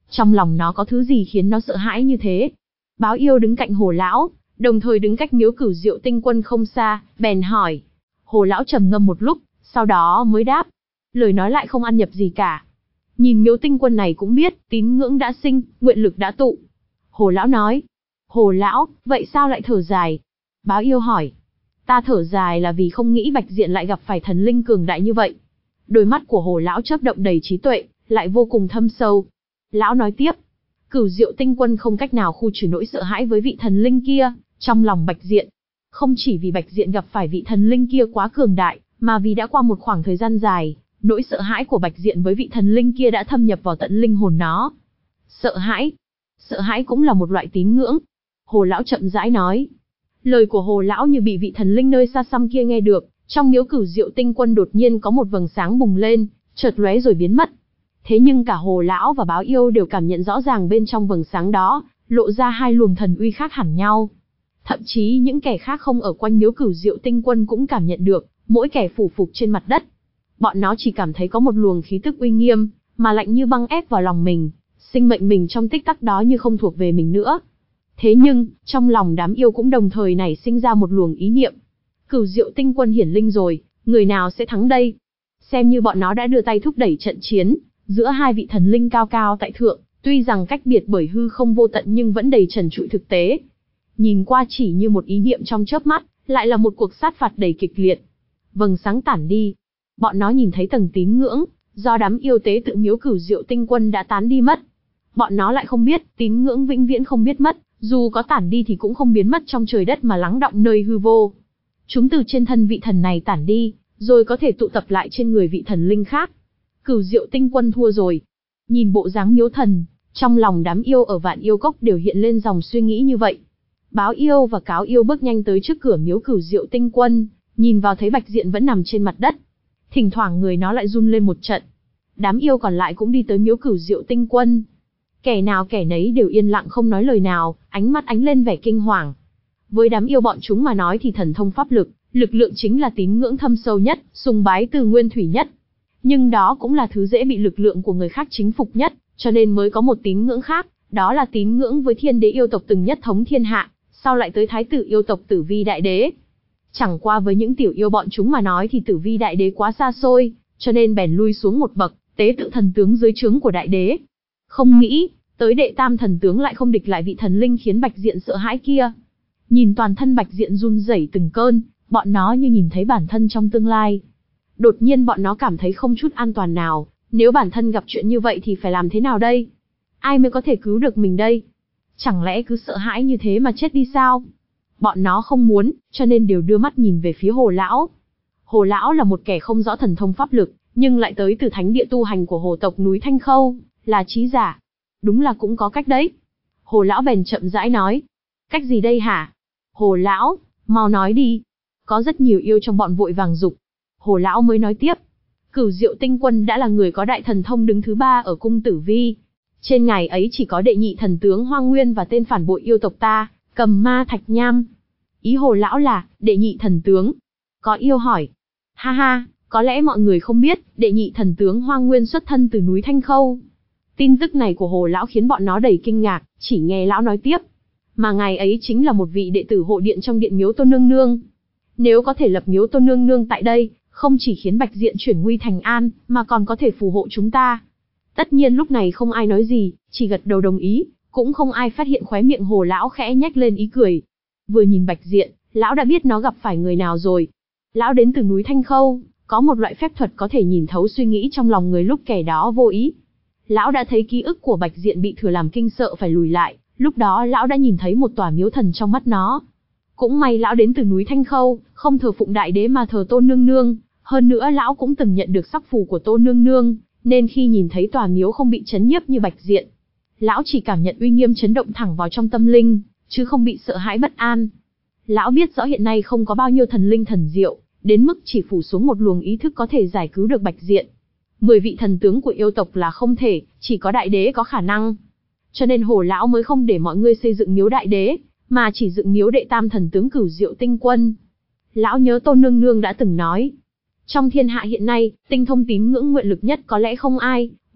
Trong lòng nó có thứ gì khiến nó sợ hãi như thế? Báo yêu đứng cạnh Hồ lão, đồng thời đứng cách miếu Cửu Diệu Tinh Quân không xa, bèn hỏi. Hồ lão trầm ngâm một lúc, sau đó mới đáp. Lời nói lại không ăn nhập gì cả. Nhìn miếu tinh quân này cũng biết, tín ngưỡng đã sinh, nguyện lực đã tụ. Hồ lão nói. Hồ lão, vậy sao lại thở dài? Báo yêu hỏi. Ta thở dài là vì không nghĩ Bạch Diện lại gặp phải thần linh cường đại như vậy. Đôi mắt của Hồ lão chớp động đầy trí tuệ, lại vô cùng thâm sâu. Lão nói tiếp. Cửu Diệu Tinh Quân không cách nào khu trừ nỗi sợ hãi với vị thần linh kia, trong lòng Bạch Diện. Không chỉ vì Bạch Diện gặp phải vị thần linh kia quá cường đại, mà vì đã qua một khoảng thời gian dài, nỗi sợ hãi của Bạch Diện với vị thần linh kia đã thâm nhập vào tận linh hồn nó. Sợ hãi? Sợ hãi cũng là một loại tín ngưỡng. Hồ lão chậm rãi nói. Lời của Hồ lão như bị vị thần linh nơi xa xăm kia nghe được, trong miếu Cửu Diệu Tinh Quân đột nhiên có một vầng sáng bùng lên, chợt lóe rồi biến mất. Thế nhưng cả Hồ lão và Báo yêu đều cảm nhận rõ ràng bên trong vầng sáng đó, lộ ra hai luồng thần uy khác hẳn nhau. Thậm chí những kẻ khác không ở quanh miếu Cửu Diệu Tinh Quân cũng cảm nhận được, mỗi kẻ phủ phục trên mặt đất. Bọn nó chỉ cảm thấy có một luồng khí tức uy nghiêm, mà lạnh như băng ép vào lòng mình, sinh mệnh mình trong tích tắc đó như không thuộc về mình nữa. Thế nhưng, trong lòng đám yêu cũng đồng thời nảy sinh ra một luồng ý niệm. Cửu Diệu Tinh Quân hiển linh rồi, người nào sẽ thắng đây? Xem như bọn nó đã đưa tay thúc đẩy trận chiến, giữa hai vị thần linh cao cao tại thượng, tuy rằng cách biệt bởi hư không vô tận nhưng vẫn đầy trần trụi thực tế. Nhìn qua chỉ như một ý niệm trong chớp mắt, lại là một cuộc sát phạt đầy kịch liệt. Vầng sáng tản đi. Bọn nó nhìn thấy tầng tín ngưỡng, do đám yêu tế tự miếu Cửu Diệu Tinh Quân đã tán đi mất. Bọn nó lại không biết, tín ngưỡng vĩnh viễn không biết mất, dù có tản đi thì cũng không biến mất trong trời đất mà lắng động nơi hư vô. Chúng từ trên thân vị thần này tản đi, rồi có thể tụ tập lại trên người vị thần linh khác. Cửu Diệu Tinh Quân thua rồi. Nhìn bộ dáng miếu thần, trong lòng đám yêu ở Vạn Yêu Cốc đều hiện lên dòng suy nghĩ như vậy. Báo yêu và Cáo yêu bước nhanh tới trước cửa miếu Cửu Diệu Tinh Quân, nhìn vào thấy Bạch Diện vẫn nằm trên mặt đất. Thỉnh thoảng người nó lại run lên một trận. Đám yêu còn lại cũng đi tới miếu Cửu Diệu Tinh Quân. Kẻ nào kẻ nấy đều yên lặng không nói lời nào, ánh mắt ánh lên vẻ kinh hoàng. Với đám yêu bọn chúng mà nói thì thần thông pháp lực, lực lượng chính là tín ngưỡng thâm sâu nhất, sùng bái từ nguyên thủy nhất. Nhưng đó cũng là thứ dễ bị lực lượng của người khác chính phục nhất, cho nên mới có một tín ngưỡng khác, đó là tín ngưỡng với thiên đế yêu tộc từng nhất thống thiên hạ, sau lại tới thái tử yêu tộc Tử Vi Đại Đế. Chẳng qua với những tiểu yêu bọn chúng mà nói thì Tử Vi Đại Đế quá xa xôi, cho nên bèn lui xuống một bậc, tế tự thần tướng dưới trướng của Đại Đế. Không nghĩ, tới đệ tam thần tướng lại không địch lại vị thần linh khiến Bạch Diện sợ hãi kia. Nhìn toàn thân Bạch Diện run rẩy từng cơn, bọn nó như nhìn thấy bản thân trong tương lai. Đột nhiên bọn nó cảm thấy không chút an toàn nào, nếu bản thân gặp chuyện như vậy thì phải làm thế nào đây? Ai mới có thể cứu được mình đây? Chẳng lẽ cứ sợ hãi như thế mà chết đi sao? Bọn nó không muốn, cho nên đều đưa mắt nhìn về phía Hồ lão. Hồ lão là một kẻ không rõ thần thông pháp lực, nhưng lại tới từ thánh địa tu hành của hồ tộc núi Thanh Khâu, là trí giả. Đúng là cũng có cách đấy. Hồ lão bèn chậm rãi nói. Cách gì đây hả? Hồ lão, mau nói đi. Có rất nhiều yêu trong bọn vội vàng dục. Hồ lão mới nói tiếp. Cửu Diệu Tinh Quân đã là người có đại thần thông đứng thứ ba ở cung Tử Vi. Trên ngày ấy chỉ có đệ nhị thần tướng Hoang Nguyên và tên phản bội yêu tộc ta, Cầm Ma Thạch Nham. Ý Hồ lão là, đệ nhị thần tướng. Có yêu hỏi. Ha ha, có lẽ mọi người không biết, đệ nhị thần tướng Hoang Nguyên xuất thân từ núi Thanh Khâu. Tin tức này của Hồ lão khiến bọn nó đầy kinh ngạc, chỉ nghe lão nói tiếp. Mà ngày ấy chính là một vị đệ tử hộ điện trong điện miếu Tôn Nương Nương. Nếu có thể lập miếu Tôn Nương Nương tại đây, không chỉ khiến Bạch Diện chuyển nguy thành an, mà còn có thể phù hộ chúng ta. Tất nhiên lúc này không ai nói gì, chỉ gật đầu đồng ý, cũng không ai phát hiện khóe miệng Hồ lão khẽ nhếch lên ý cười. Vừa nhìn Bạch Diện, lão đã biết nó gặp phải người nào rồi. Lão đến từ núi Thanh Khâu, có một loại phép thuật có thể nhìn thấu suy nghĩ trong lòng người lúc kẻ đó vô ý. Lão đã thấy ký ức của Bạch Diện bị thừa làm kinh sợ phải lùi lại, lúc đó lão đã nhìn thấy một tòa miếu thần trong mắt nó. Cũng may lão đến từ núi Thanh Khâu, không thờ phụng Đại Đế mà thờ Tôn Nương Nương, hơn nữa lão cũng từng nhận được sắc phù của Tôn Nương Nương, nên khi nhìn thấy tòa miếu không bị chấn nhiếp như Bạch Diện, lão chỉ cảm nhận uy nghiêm chấn động thẳng vào trong tâm linh, chứ không bị sợ hãi bất an. Lão biết rõ hiện nay không có bao nhiêu thần linh thần diệu, đến mức chỉ phủ xuống một luồng ý thức có thể giải cứu được Bạch Diện. Mười vị thần tướng của yêu tộc là không thể, chỉ có Đại Đế có khả năng. Cho nên Hồ lão mới không để mọi người xây dựng miếu Đại Đế, mà chỉ dựng miếu đệ tam thần tướng Cửu Diệu Tinh Quân. Lão nhớ Tôn Nương Nương đã từng nói, trong thiên hạ hiện nay, tinh thông tín ngưỡng nguyện lực nhất có lẽ không ai,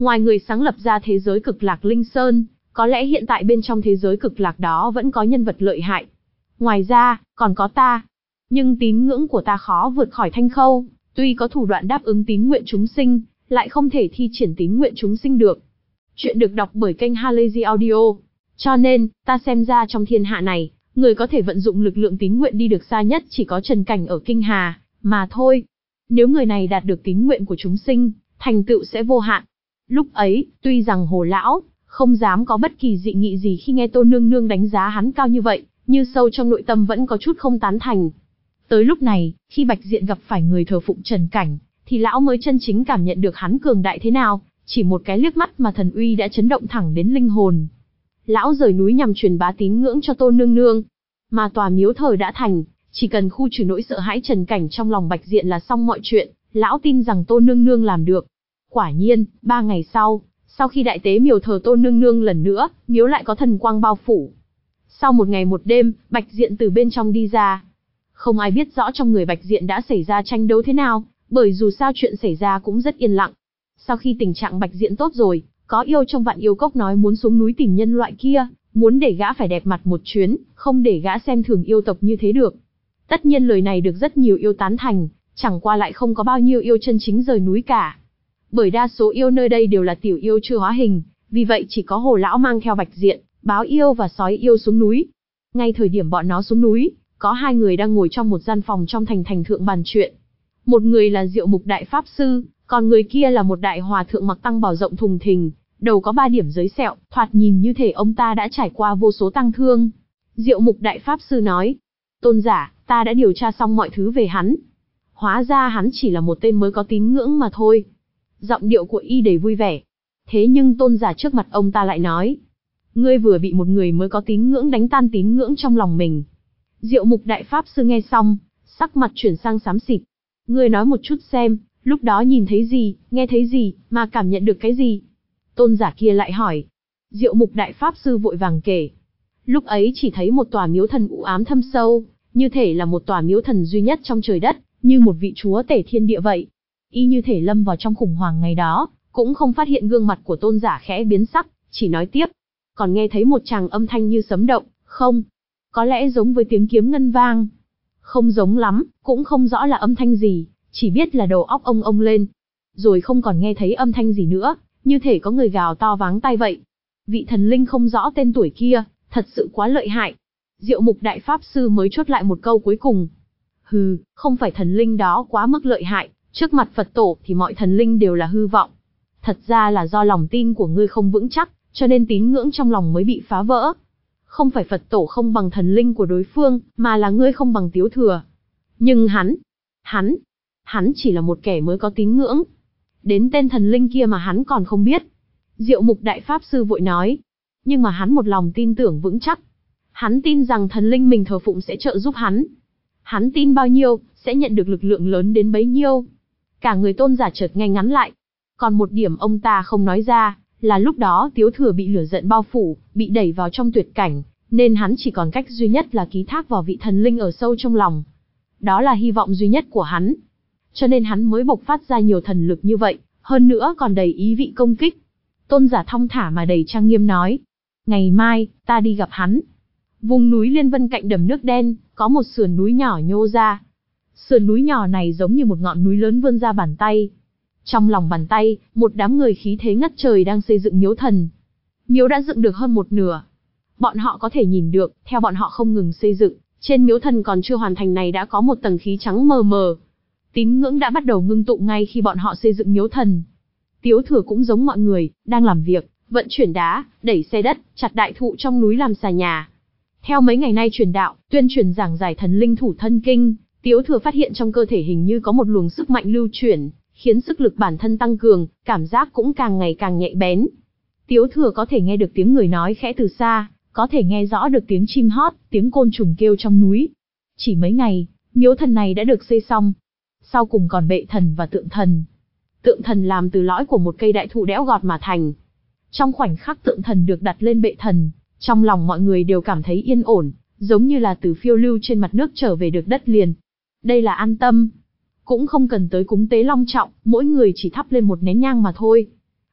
Ngoài người sáng lập ra thế giới cực lạc Linh Sơn, có lẽ hiện tại bên trong thế giới cực lạc đó vẫn có nhân vật lợi hại. Ngoài ra, còn có ta. Nhưng tín ngưỡng của ta khó vượt khỏi Thanh Khâu, tuy có thủ đoạn đáp ứng tín nguyện chúng sinh, lại không thể thi triển tín nguyện chúng sinh được. Chuyện được đọc bởi kênh Halazy Audio. Cho nên, ta xem ra trong thiên hạ này, người có thể vận dụng lực lượng tín nguyện đi được xa nhất chỉ có Trần Cảnh ở Kinh Hà, mà thôi. Nếu người này đạt được tín nguyện của chúng sinh, thành tựu sẽ vô hạn. Lúc ấy, tuy rằng Hồ Lão không dám có bất kỳ dị nghị gì khi nghe Tô Nương Nương đánh giá hắn cao như vậy, như sâu trong nội tâm vẫn có chút không tán thành. Tới lúc này, khi Bạch Diện gặp phải người thờ phụng Trần Cảnh, thì lão mới chân chính cảm nhận được hắn cường đại thế nào, chỉ một cái liếc mắt mà thần uy đã chấn động thẳng đến linh hồn. Lão rời núi nhằm truyền bá tín ngưỡng cho Tô Nương Nương, mà tòa miếu thờ đã thành, chỉ cần khu trừ nỗi sợ hãi Trần Cảnh trong lòng Bạch Diện là xong mọi chuyện, lão tin rằng Tô Nương Nương làm được. Quả nhiên, ba ngày sau, sau khi đại tế miếu thờ Tô Nương Nương lần nữa, miếu lại có thần quang bao phủ. Sau một ngày một đêm, Bạch Diện từ bên trong đi ra. Không ai biết rõ trong người Bạch Diện đã xảy ra tranh đấu thế nào, bởi dù sao chuyện xảy ra cũng rất yên lặng. Sau khi tình trạng Bạch Diện tốt rồi, có yêu trong Vạn Yêu Cốc nói muốn xuống núi tìm nhân loại kia, muốn để gã phải đẹp mặt một chuyến, không để gã xem thường yêu tộc như thế được. Tất nhiên lời này được rất nhiều yêu tán thành, chẳng qua lại không có bao nhiêu yêu chân chính rời núi cả. Bởi đa số yêu nơi đây đều là tiểu yêu chưa hóa hình, vì vậy chỉ có Hồ Lão mang theo Bạch Diện, Báo Yêu và Sói Yêu xuống núi. Ngay thời điểm bọn nó xuống núi, có hai người đang ngồi trong một gian phòng trong thành thành thượng bàn chuyện. Một người là Diệu Mục Đại Pháp Sư, còn người kia là một đại hòa thượng mặc tăng bào rộng thùng thình, đầu có ba điểm giới sẹo, thoạt nhìn như thể ông ta đã trải qua vô số tang thương. Diệu Mục Đại Pháp Sư nói, tôn giả, ta đã điều tra xong mọi thứ về hắn. Hóa ra hắn chỉ là một tên mới có tín ngưỡng mà thôi. Giọng điệu của y đầy vui vẻ. Thế nhưng tôn giả trước mặt ông ta lại nói, ngươi vừa bị một người mới có tín ngưỡng đánh tan tín ngưỡng trong lòng mình. Diệu Mục Đại Pháp Sư nghe xong, sắc mặt chuyển sang xám xịt. Ngươi nói một chút xem, lúc đó nhìn thấy gì, nghe thấy gì, mà cảm nhận được cái gì? Tôn giả kia lại hỏi. Diệu Mục Đại Pháp Sư vội vàng kể. Lúc ấy chỉ thấy một tòa miếu thần u ám thâm sâu, như thể là một tòa miếu thần duy nhất trong trời đất, như một vị chúa tể thiên địa vậy. Y như thể lâm vào trong khủng hoảng ngày đó, cũng không phát hiện gương mặt của tôn giả khẽ biến sắc, chỉ nói tiếp. Còn nghe thấy một tràng âm thanh như sấm động, không? Có lẽ giống với tiếng kiếm ngân vang. Không giống lắm, cũng không rõ là âm thanh gì, chỉ biết là đầu óc ông ông lên. Rồi không còn nghe thấy âm thanh gì nữa, như thể có người gào to váng tai vậy. Vị thần linh không rõ tên tuổi kia, thật sự quá lợi hại. Diệu Mục Đại Pháp Sư mới chốt lại một câu cuối cùng. Hừ, không phải thần linh đó quá mức lợi hại, trước mặt Phật tổ thì mọi thần linh đều là hư vọng. Thật ra là do lòng tin của ngươi không vững chắc, cho nên tín ngưỡng trong lòng mới bị phá vỡ. Không phải Phật tổ không bằng thần linh của đối phương, mà là ngươi không bằng Tiếu Thừa. Nhưng hắn, hắn, hắn chỉ là một kẻ mới có tín ngưỡng. Đến tên thần linh kia mà hắn còn không biết. Diệu Mục Đại Pháp Sư vội nói. Nhưng mà hắn một lòng tin tưởng vững chắc. Hắn tin rằng thần linh mình thờ phụng sẽ trợ giúp hắn. Hắn tin bao nhiêu, sẽ nhận được lực lượng lớn đến bấy nhiêu. Cả người tôn giả chợt ngay ngắn lại. Còn một điểm ông ta không nói ra, là lúc đó Tiếu Thừa bị lửa giận bao phủ, bị đẩy vào trong tuyệt cảnh, nên hắn chỉ còn cách duy nhất là ký thác vào vị thần linh ở sâu trong lòng. Đó là hy vọng duy nhất của hắn. Cho nên hắn mới bộc phát ra nhiều thần lực như vậy, hơn nữa còn đầy ý vị công kích. Tôn giả thong thả mà đầy trang nghiêm nói. Ngày mai, ta đi gặp hắn. Vùng núi Liên Vân cạnh đầm nước đen, có một sườn núi nhỏ nhô ra. Sườn núi nhỏ này giống như một ngọn núi lớn vươn ra bàn tay. Trong lòng bàn tay, một đám người khí thế ngất trời đang xây dựng miếu thần. Miếu đã dựng được hơn một nửa. Bọn họ có thể nhìn được, theo bọn họ không ngừng xây dựng, trên miếu thần còn chưa hoàn thành này đã có một tầng khí trắng mờ mờ. Tín ngưỡng đã bắt đầu ngưng tụ ngay khi bọn họ xây dựng miếu thần. Tiếu Thừa cũng giống mọi người, đang làm việc, vận chuyển đá, đẩy xe đất, chặt đại thụ trong núi làm xà nhà. Theo mấy ngày nay truyền đạo, tuyên truyền giảng giải thần linh thủ thân kinh, Tiếu Thừa phát hiện trong cơ thể hình như có một luồng sức mạnh lưu chuyển, khiến sức lực bản thân tăng cường, cảm giác cũng càng ngày càng nhạy bén. Tiếu Thừa có thể nghe được tiếng người nói khẽ từ xa, có thể nghe rõ được tiếng chim hót, tiếng côn trùng kêu trong núi. Chỉ mấy ngày, miếu thần này đã được xây xong. Sau cùng còn bệ thần và tượng thần. Tượng thần làm từ lõi của một cây đại thụ đẽo gọt mà thành. Trong khoảnh khắc tượng thần được đặt lên bệ thần, trong lòng mọi người đều cảm thấy yên ổn, giống như là từ phiêu lưu trên mặt nước trở về được đất liền. Đây là an tâm. Cũng không cần tới cúng tế long trọng, mỗi người chỉ thắp lên một nén nhang mà thôi.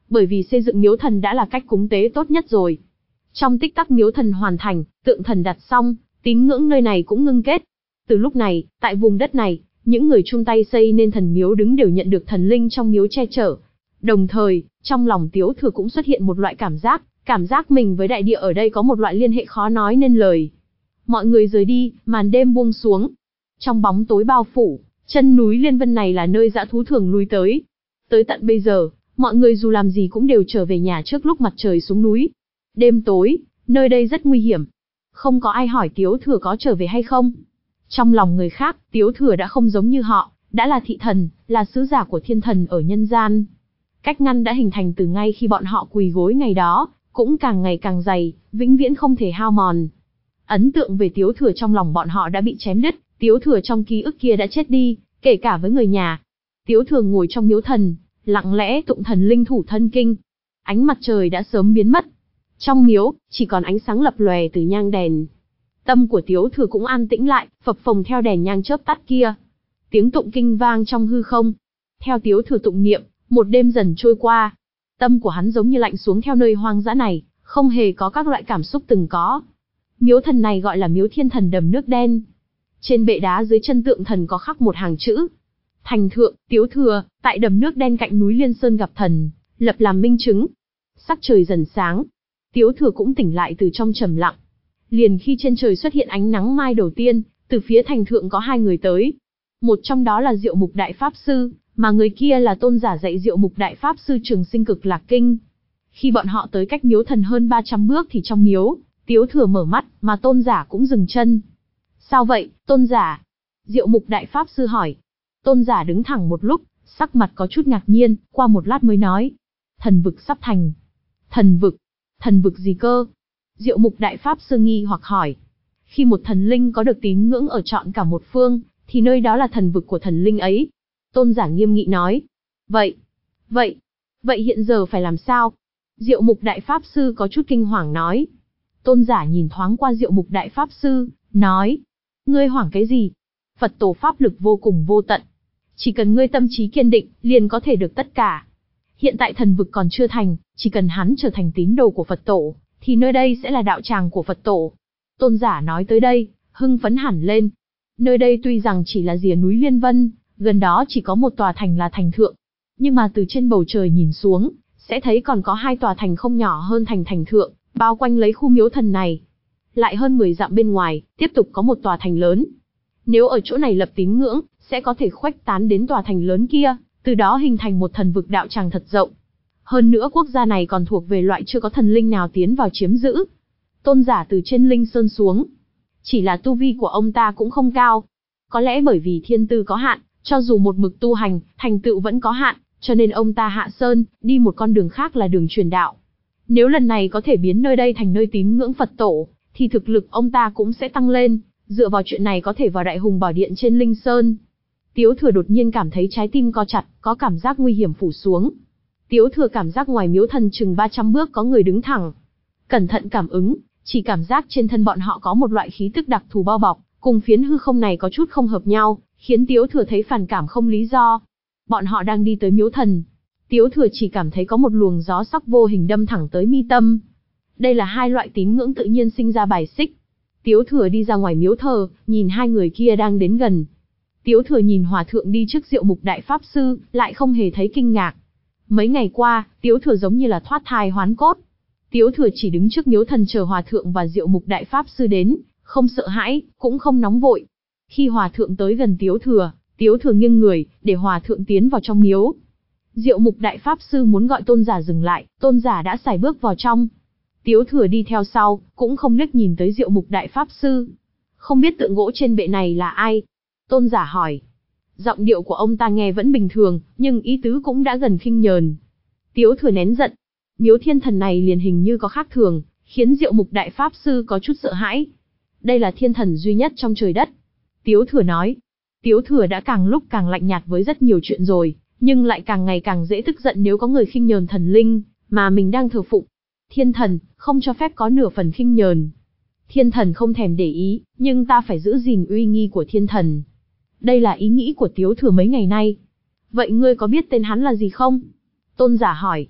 bởi vì xây dựng miếu thần đã là cách cúng tế tốt nhất rồi. Trong tích tắc miếu thần hoàn thành, tượng thần đặt xong, tín ngưỡng nơi này cũng ngưng kết. Từ lúc này, tại vùng đất này, những người chung tay xây nên thần miếu đứng đều nhận được thần linh trong miếu che chở. Đồng thời, trong lòng Tiếu Thừa cũng xuất hiện một loại cảm giác, cảm giác mình với đại địa ở đây có một loại liên hệ khó nói nên lời. Mọi người rời đi, màn đêm buông xuống. Trong bóng tối bao phủ, chân núi Liên Vân này là nơi dã thú thường lui tới. Tới tận bây giờ, mọi người dù làm gì cũng đều trở về nhà trước lúc mặt trời xuống núi. Đêm tối, nơi đây rất nguy hiểm. Không có ai hỏi Tiếu Thừa có trở về hay không. Trong lòng người khác, Tiếu Thừa đã không giống như họ, đã là thị thần, là sứ giả của thiên thần ở nhân gian. Cách ngăn đã hình thành từ ngay khi bọn họ quỳ gối ngày đó, cũng càng ngày càng dày, vĩnh viễn không thể hao mòn. Ấn tượng về Tiếu Thừa trong lòng bọn họ đã bị chém đứt, Tiếu Thừa trong ký ức kia đã chết đi, kể cả với người nhà. Tiếu Thừa ngồi trong miếu thần, lặng lẽ tụng thần linh thủ thân kinh. Ánh mặt trời đã sớm biến mất. Trong miếu, chỉ còn ánh sáng lập lòe từ nhang đèn. Tâm của Tiếu Thừa cũng an tĩnh lại, phập phồng theo đèn nhang chớp tắt kia. Tiếng tụng kinh vang trong hư không. Theo Tiếu Thừa tụng niệm, một đêm dần trôi qua. Tâm của hắn giống như lạnh xuống theo nơi hoang dã này, không hề có các loại cảm xúc từng có. Miếu thần này gọi là miếu thiên thần đầm nước đen. Trên bệ đá dưới chân tượng thần có khắc một hàng chữ. Thành thượng, Tiếu Thừa, tại đầm nước đen cạnh núi Liên Sơn gặp thần, lập làm minh chứng. Sắc trời dần sáng. Tiếu Thừa cũng tỉnh lại từ trong trầm lặng. Liền khi trên trời xuất hiện ánh nắng mai đầu tiên, từ phía thành thượng có hai người tới. Một trong đó là Diệu Mục Đại Pháp Sư, mà người kia là tôn giả dạy Diệu Mục Đại Pháp Sư Trường Sinh Cực Lạc Kinh. Khi bọn họ tới cách miếu thần hơn ba trăm bước thì trong miếu, Tiếu Thừa mở mắt, mà tôn giả cũng dừng chân. Sao vậy, tôn giả? Diệu Mục Đại Pháp Sư hỏi. Tôn giả đứng thẳng một lúc, sắc mặt có chút ngạc nhiên, qua một lát mới nói. Thần vực sắp thành. Thần vực? Thần vực gì cơ? Diệu Mục Đại Pháp Sư nghi hoặc hỏi. Khi một thần linh có được tín ngưỡng ở trọn cả một phương, thì nơi đó là thần vực của thần linh ấy. Tôn giả nghiêm nghị nói. Vậy, vậy, vậy hiện giờ phải làm sao? Diệu Mục Đại Pháp Sư có chút kinh hoàng nói. Tôn giả nhìn thoáng qua Diệu Mục Đại Pháp Sư, nói. Ngươi hoảng cái gì? Phật tổ pháp lực vô cùng vô tận. Chỉ cần ngươi tâm trí kiên định, liền có thể được tất cả. Hiện tại thần vực còn chưa thành, chỉ cần hắn trở thành tín đồ của Phật tổ, thì nơi đây sẽ là đạo tràng của Phật tổ. Tôn giả nói tới đây, hưng phấn hẳn lên. Nơi đây tuy rằng chỉ là rìa núi Liên Vân, gần đó chỉ có một tòa thành là thành thượng. Nhưng mà từ trên bầu trời nhìn xuống, sẽ thấy còn có hai tòa thành không nhỏ hơn thành thành thượng, bao quanh lấy khu miếu thần này. Lại hơn mười dặm bên ngoài, tiếp tục có một tòa thành lớn. Nếu ở chỗ này lập tín ngưỡng, sẽ có thể khuếch tán đến tòa thành lớn kia, từ đó hình thành một thần vực đạo tràng thật rộng. Hơn nữa quốc gia này còn thuộc về loại chưa có thần linh nào tiến vào chiếm giữ. Tôn giả từ trên linh sơn xuống. Chỉ là tu vi của ông ta cũng không cao. Có lẽ bởi vì thiên tư có hạn, cho dù một mực tu hành, thành tựu vẫn có hạn, cho nên ông ta hạ sơn, đi một con đường khác là đường truyền đạo. Nếu lần này có thể biến nơi đây thành nơi tín ngưỡng Phật tổ, thì thực lực ông ta cũng sẽ tăng lên, dựa vào chuyện này có thể vào Đại Hùng Bảo Điện trên Linh Sơn. Tiếu Thừa đột nhiên cảm thấy trái tim co chặt, có cảm giác nguy hiểm phủ xuống. Tiếu Thừa cảm giác ngoài miếu thần chừng ba trăm bước có người đứng thẳng. Cẩn thận cảm ứng, chỉ cảm giác trên thân bọn họ có một loại khí tức đặc thù bao bọc, cùng phiến hư không này có chút không hợp nhau, khiến Tiếu Thừa thấy phản cảm không lý do. Bọn họ đang đi tới miếu thần. Tiếu Thừa chỉ cảm thấy có một luồng gió sắc vô hình đâm thẳng tới mi tâm. Đây là hai loại tín ngưỡng tự nhiên sinh ra bài xích. Tiếu Thừa đi ra ngoài miếu thờ, nhìn hai người kia đang đến gần. Tiếu Thừa nhìn hòa thượng đi trước Diệu Mục Đại Pháp Sư, lại không hề thấy kinh ngạc. Mấy ngày qua, Tiếu Thừa giống như là thoát thai hoán cốt. Tiếu Thừa chỉ đứng trước miếu thần chờ hòa thượng và Diệu Mục Đại Pháp Sư đến, không sợ hãi, cũng không nóng vội. Khi hòa thượng tới gần Tiếu Thừa, Tiếu Thừa nghiêng người, để hòa thượng tiến vào trong miếu. Diệu Mục Đại Pháp Sư muốn gọi tôn giả dừng lại, tôn giả đã sải bước vào trong. Tiếu Thừa đi theo sau, cũng không liếc nhìn tới Diệu Mục Đại Pháp Sư. Không biết tượng gỗ trên bệ này là ai? Tôn giả hỏi. Giọng điệu của ông ta nghe vẫn bình thường, nhưng ý tứ cũng đã gần khinh nhờn. Tiếu Thừa nén giận. Miếu thiên thần này liền hình như có khác thường, khiến Diệu Mục Đại Pháp Sư có chút sợ hãi. Đây là thiên thần duy nhất trong trời đất. Tiếu Thừa nói. Tiếu Thừa đã càng lúc càng lạnh nhạt với rất nhiều chuyện rồi, nhưng lại càng ngày càng dễ tức giận nếu có người khinh nhờn thần linh mà mình đang thờ phụng. Thiên thần, không cho phép có nửa phần khinh nhờn. Thiên thần không thèm để ý, nhưng ta phải giữ gìn uy nghi của thiên thần. Đây là ý nghĩ của Tiếu Thừa mấy ngày nay. Vậy ngươi có biết tên hắn là gì không? Tôn giả hỏi.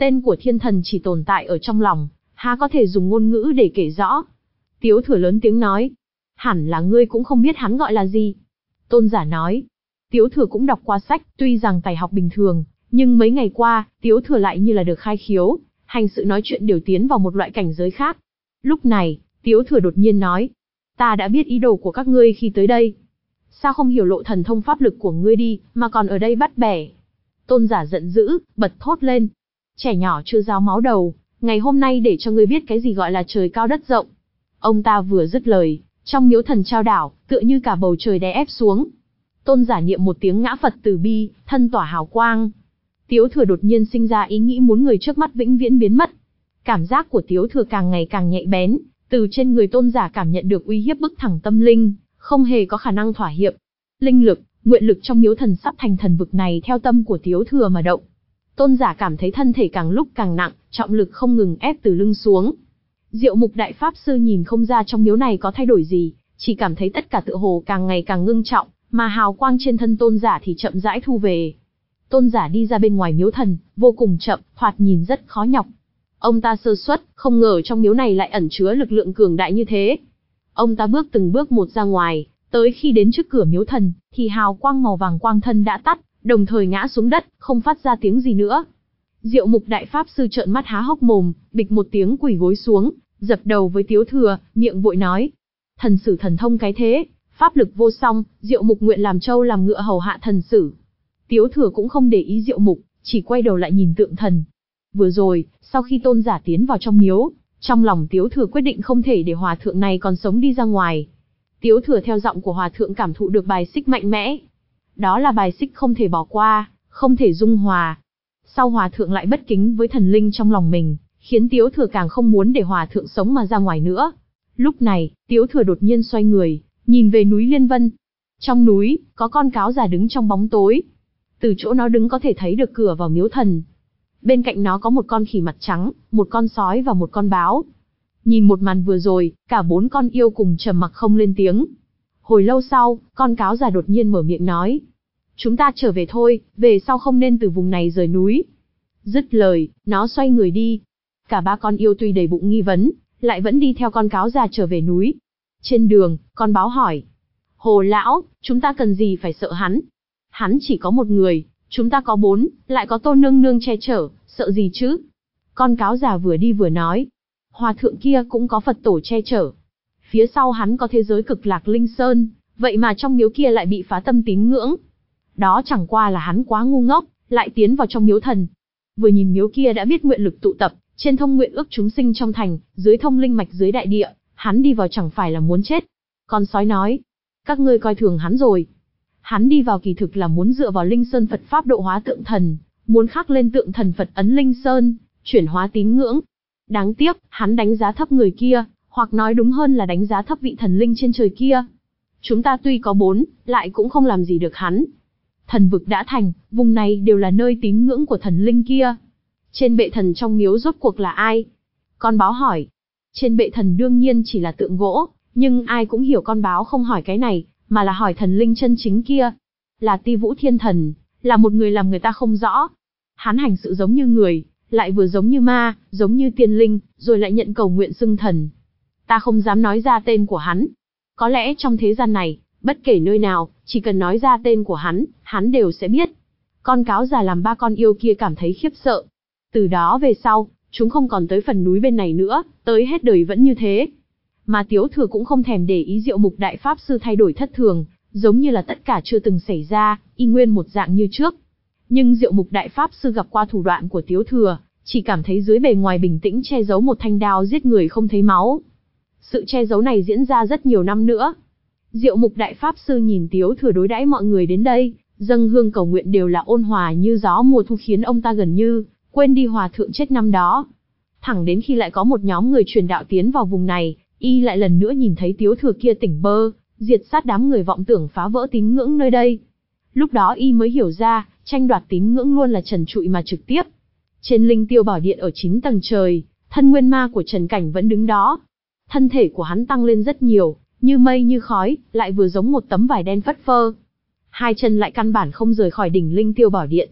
Tên của thiên thần chỉ tồn tại ở trong lòng, há có thể dùng ngôn ngữ để kể rõ. Tiếu Thừa lớn tiếng nói. Hẳn là ngươi cũng không biết hắn gọi là gì. Tôn giả nói. Tiếu Thừa cũng đọc qua sách, tuy rằng tài học bình thường, nhưng mấy ngày qua, Tiếu Thừa lại như là được khai khiếu, hành sự nói chuyện đều tiến vào một loại cảnh giới khác. Lúc này, Tiếu Thừa đột nhiên nói. Ta đã biết ý đồ của các ngươi khi tới đây. Sao không hiểu lộ thần thông pháp lực của ngươi đi, mà còn ở đây bắt bẻ? Tôn giả giận dữ, bật thốt lên. Trẻ nhỏ chưa ráo máu đầu, ngày hôm nay để cho ngươi biết cái gì gọi là trời cao đất rộng. Ông ta vừa dứt lời, trong miếu thần trao đảo, tựa như cả bầu trời đè ép xuống. Tôn giả niệm một tiếng ngã Phật từ bi, thân tỏa hào quang. Tiếu Thừa đột nhiên sinh ra ý nghĩ muốn người trước mắt vĩnh viễn biến mất. Cảm giác của Tiếu Thừa càng ngày càng nhạy bén, từ trên người tôn giả cảm nhận được uy hiếp bức thẳng tâm linh, không hề có khả năng thỏa hiệp. Linh lực, nguyện lực trong miếu thần sắp thành thần vực này theo tâm của Tiếu Thừa mà động. Tôn giả cảm thấy thân thể càng lúc càng nặng, trọng lực không ngừng ép từ lưng xuống. Diệu Mục Đại Pháp Sư nhìn không ra trong miếu này có thay đổi gì, chỉ cảm thấy tất cả tựa hồ càng ngày càng ngưng trọng, mà hào quang trên thân tôn giả thì chậm rãi thu về. Tôn giả đi ra bên ngoài miếu thần, vô cùng chậm, thoạt nhìn rất khó nhọc. Ông ta sơ suất, không ngờ trong miếu này lại ẩn chứa lực lượng cường đại như thế. Ông ta bước từng bước một ra ngoài, tới khi đến trước cửa miếu thần, thì hào quang màu vàng quang thân đã tắt, đồng thời ngã xuống đất, không phát ra tiếng gì nữa. Diệu Mục Đại Pháp Sư trợn mắt há hốc mồm, bịch một tiếng quỳ gối xuống, dập đầu với Tiếu Thừa, miệng vội nói. Thần sử thần thông cái thế, pháp lực vô song, Diệu Mục nguyện làm trâu làm ngựa hầu hạ thần sử. Tiếu Thừa cũng không để ý Diệu Mục, chỉ quay đầu lại nhìn tượng thần. Vừa rồi, sau khi tôn giả tiến vào trong miếu, trong lòng Tiếu Thừa quyết định không thể để hòa thượng này còn sống đi ra ngoài. Tiếu Thừa theo giọng của hòa thượng cảm thụ được bài xích mạnh mẽ. Đó là bài xích không thể bỏ qua, không thể dung hòa. Sau hòa thượng lại bất kính với thần linh trong lòng mình, khiến Tiếu Thừa càng không muốn để hòa thượng sống mà ra ngoài nữa. Lúc này, Tiếu Thừa đột nhiên xoay người, nhìn về núi Liên Vân. Trong núi, có con cáo già đứng trong bóng tối. Từ chỗ nó đứng có thể thấy được cửa vào miếu thần. Bên cạnh nó có một con khỉ mặt trắng, một con sói và một con báo. Nhìn một màn vừa rồi, cả bốn con yêu cùng trầm mặc không lên tiếng. Hồi lâu sau, con cáo già đột nhiên mở miệng nói. Chúng ta trở về thôi, về sau không nên từ vùng này rời núi. Dứt lời, nó xoay người đi. Cả ba con yêu tuy đầy bụng nghi vấn, lại vẫn đi theo con cáo già trở về núi. Trên đường, con báo hỏi. Hồ lão, chúng ta cần gì phải sợ hắn? Hắn chỉ có một người, chúng ta có bốn, lại có Tôn nương nương che chở, sợ gì chứ? Con cáo già vừa đi vừa nói. Hòa thượng kia cũng có Phật tổ che chở. Phía sau hắn có thế giới Cực Lạc Linh Sơn, vậy mà trong miếu kia lại bị phá tâm tín ngưỡng. Đó chẳng qua là hắn quá ngu ngốc, lại tiến vào trong miếu thần. Vừa nhìn miếu kia đã biết nguyện lực tụ tập, trên thông nguyện ước chúng sinh trong thành, dưới thông linh mạch dưới đại địa, hắn đi vào chẳng phải là muốn chết. Con sói nói, các ngươi coi thường hắn rồi. Hắn đi vào kỳ thực là muốn dựa vào Linh Sơn Phật Pháp độ hóa tượng thần, muốn khắc lên tượng thần Phật ấn Linh Sơn, chuyển hóa tín ngưỡng. Đáng tiếc, hắn đánh giá thấp người kia, hoặc nói đúng hơn là đánh giá thấp vị thần linh trên trời kia. Chúng ta tuy có bốn, lại cũng không làm gì được hắn. Thần vực đã thành, vùng này đều là nơi tín ngưỡng của thần linh kia. Trên bệ thần trong miếu rốt cuộc là ai? Con báo hỏi. Trên bệ thần đương nhiên chỉ là tượng gỗ, nhưng ai cũng hiểu con báo không hỏi cái này, mà là hỏi thần linh chân chính kia. Là Ti Vũ Thiên Thần, là một người làm người ta không rõ. Hắn hành sự giống như người, lại vừa giống như ma, giống như tiên linh, rồi lại nhận cầu nguyện xưng thần. Ta không dám nói ra tên của hắn. Có lẽ trong thế gian này, bất kể nơi nào, chỉ cần nói ra tên của hắn, hắn đều sẽ biết. Con cáo già làm ba con yêu kia cảm thấy khiếp sợ. Từ đó về sau, chúng không còn tới phần núi bên này nữa, tới hết đời vẫn như thế. Mà Tiếu Thừa cũng không thèm để ý Diệu Mục Đại Pháp Sư thay đổi thất thường, giống như là tất cả chưa từng xảy ra, y nguyên một dạng như trước. Nhưng Diệu Mục Đại Pháp Sư gặp qua thủ đoạn của Tiếu Thừa, chỉ cảm thấy dưới bề ngoài bình tĩnh che giấu một thanh đao giết người không thấy máu. Sự che giấu này diễn ra rất nhiều năm nữa. Diệu Mục Đại Pháp Sư nhìn Tiếu Thừa đối đãi mọi người đến đây, dâng hương cầu nguyện đều là ôn hòa như gió mùa thu, khiến ông ta gần như quên đi hòa thượng chết năm đó. Thẳng đến khi lại có một nhóm người truyền đạo tiến vào vùng này, y lại lần nữa nhìn thấy Tiếu Thừa kia tỉnh bơ, diệt sát đám người vọng tưởng phá vỡ tín ngưỡng nơi đây. Lúc đó y mới hiểu ra, tranh đoạt tín ngưỡng luôn là trần trụi mà trực tiếp. Trên Linh Tiêu Bảo Điện ở chín tầng trời, thân nguyên ma của Trần Cảnh vẫn đứng đó. Thân thể của hắn tăng lên rất nhiều, như mây như khói, lại vừa giống một tấm vải đen phất phơ. Hai chân lại căn bản không rời khỏi đỉnh Linh Tiêu Bảo Điện.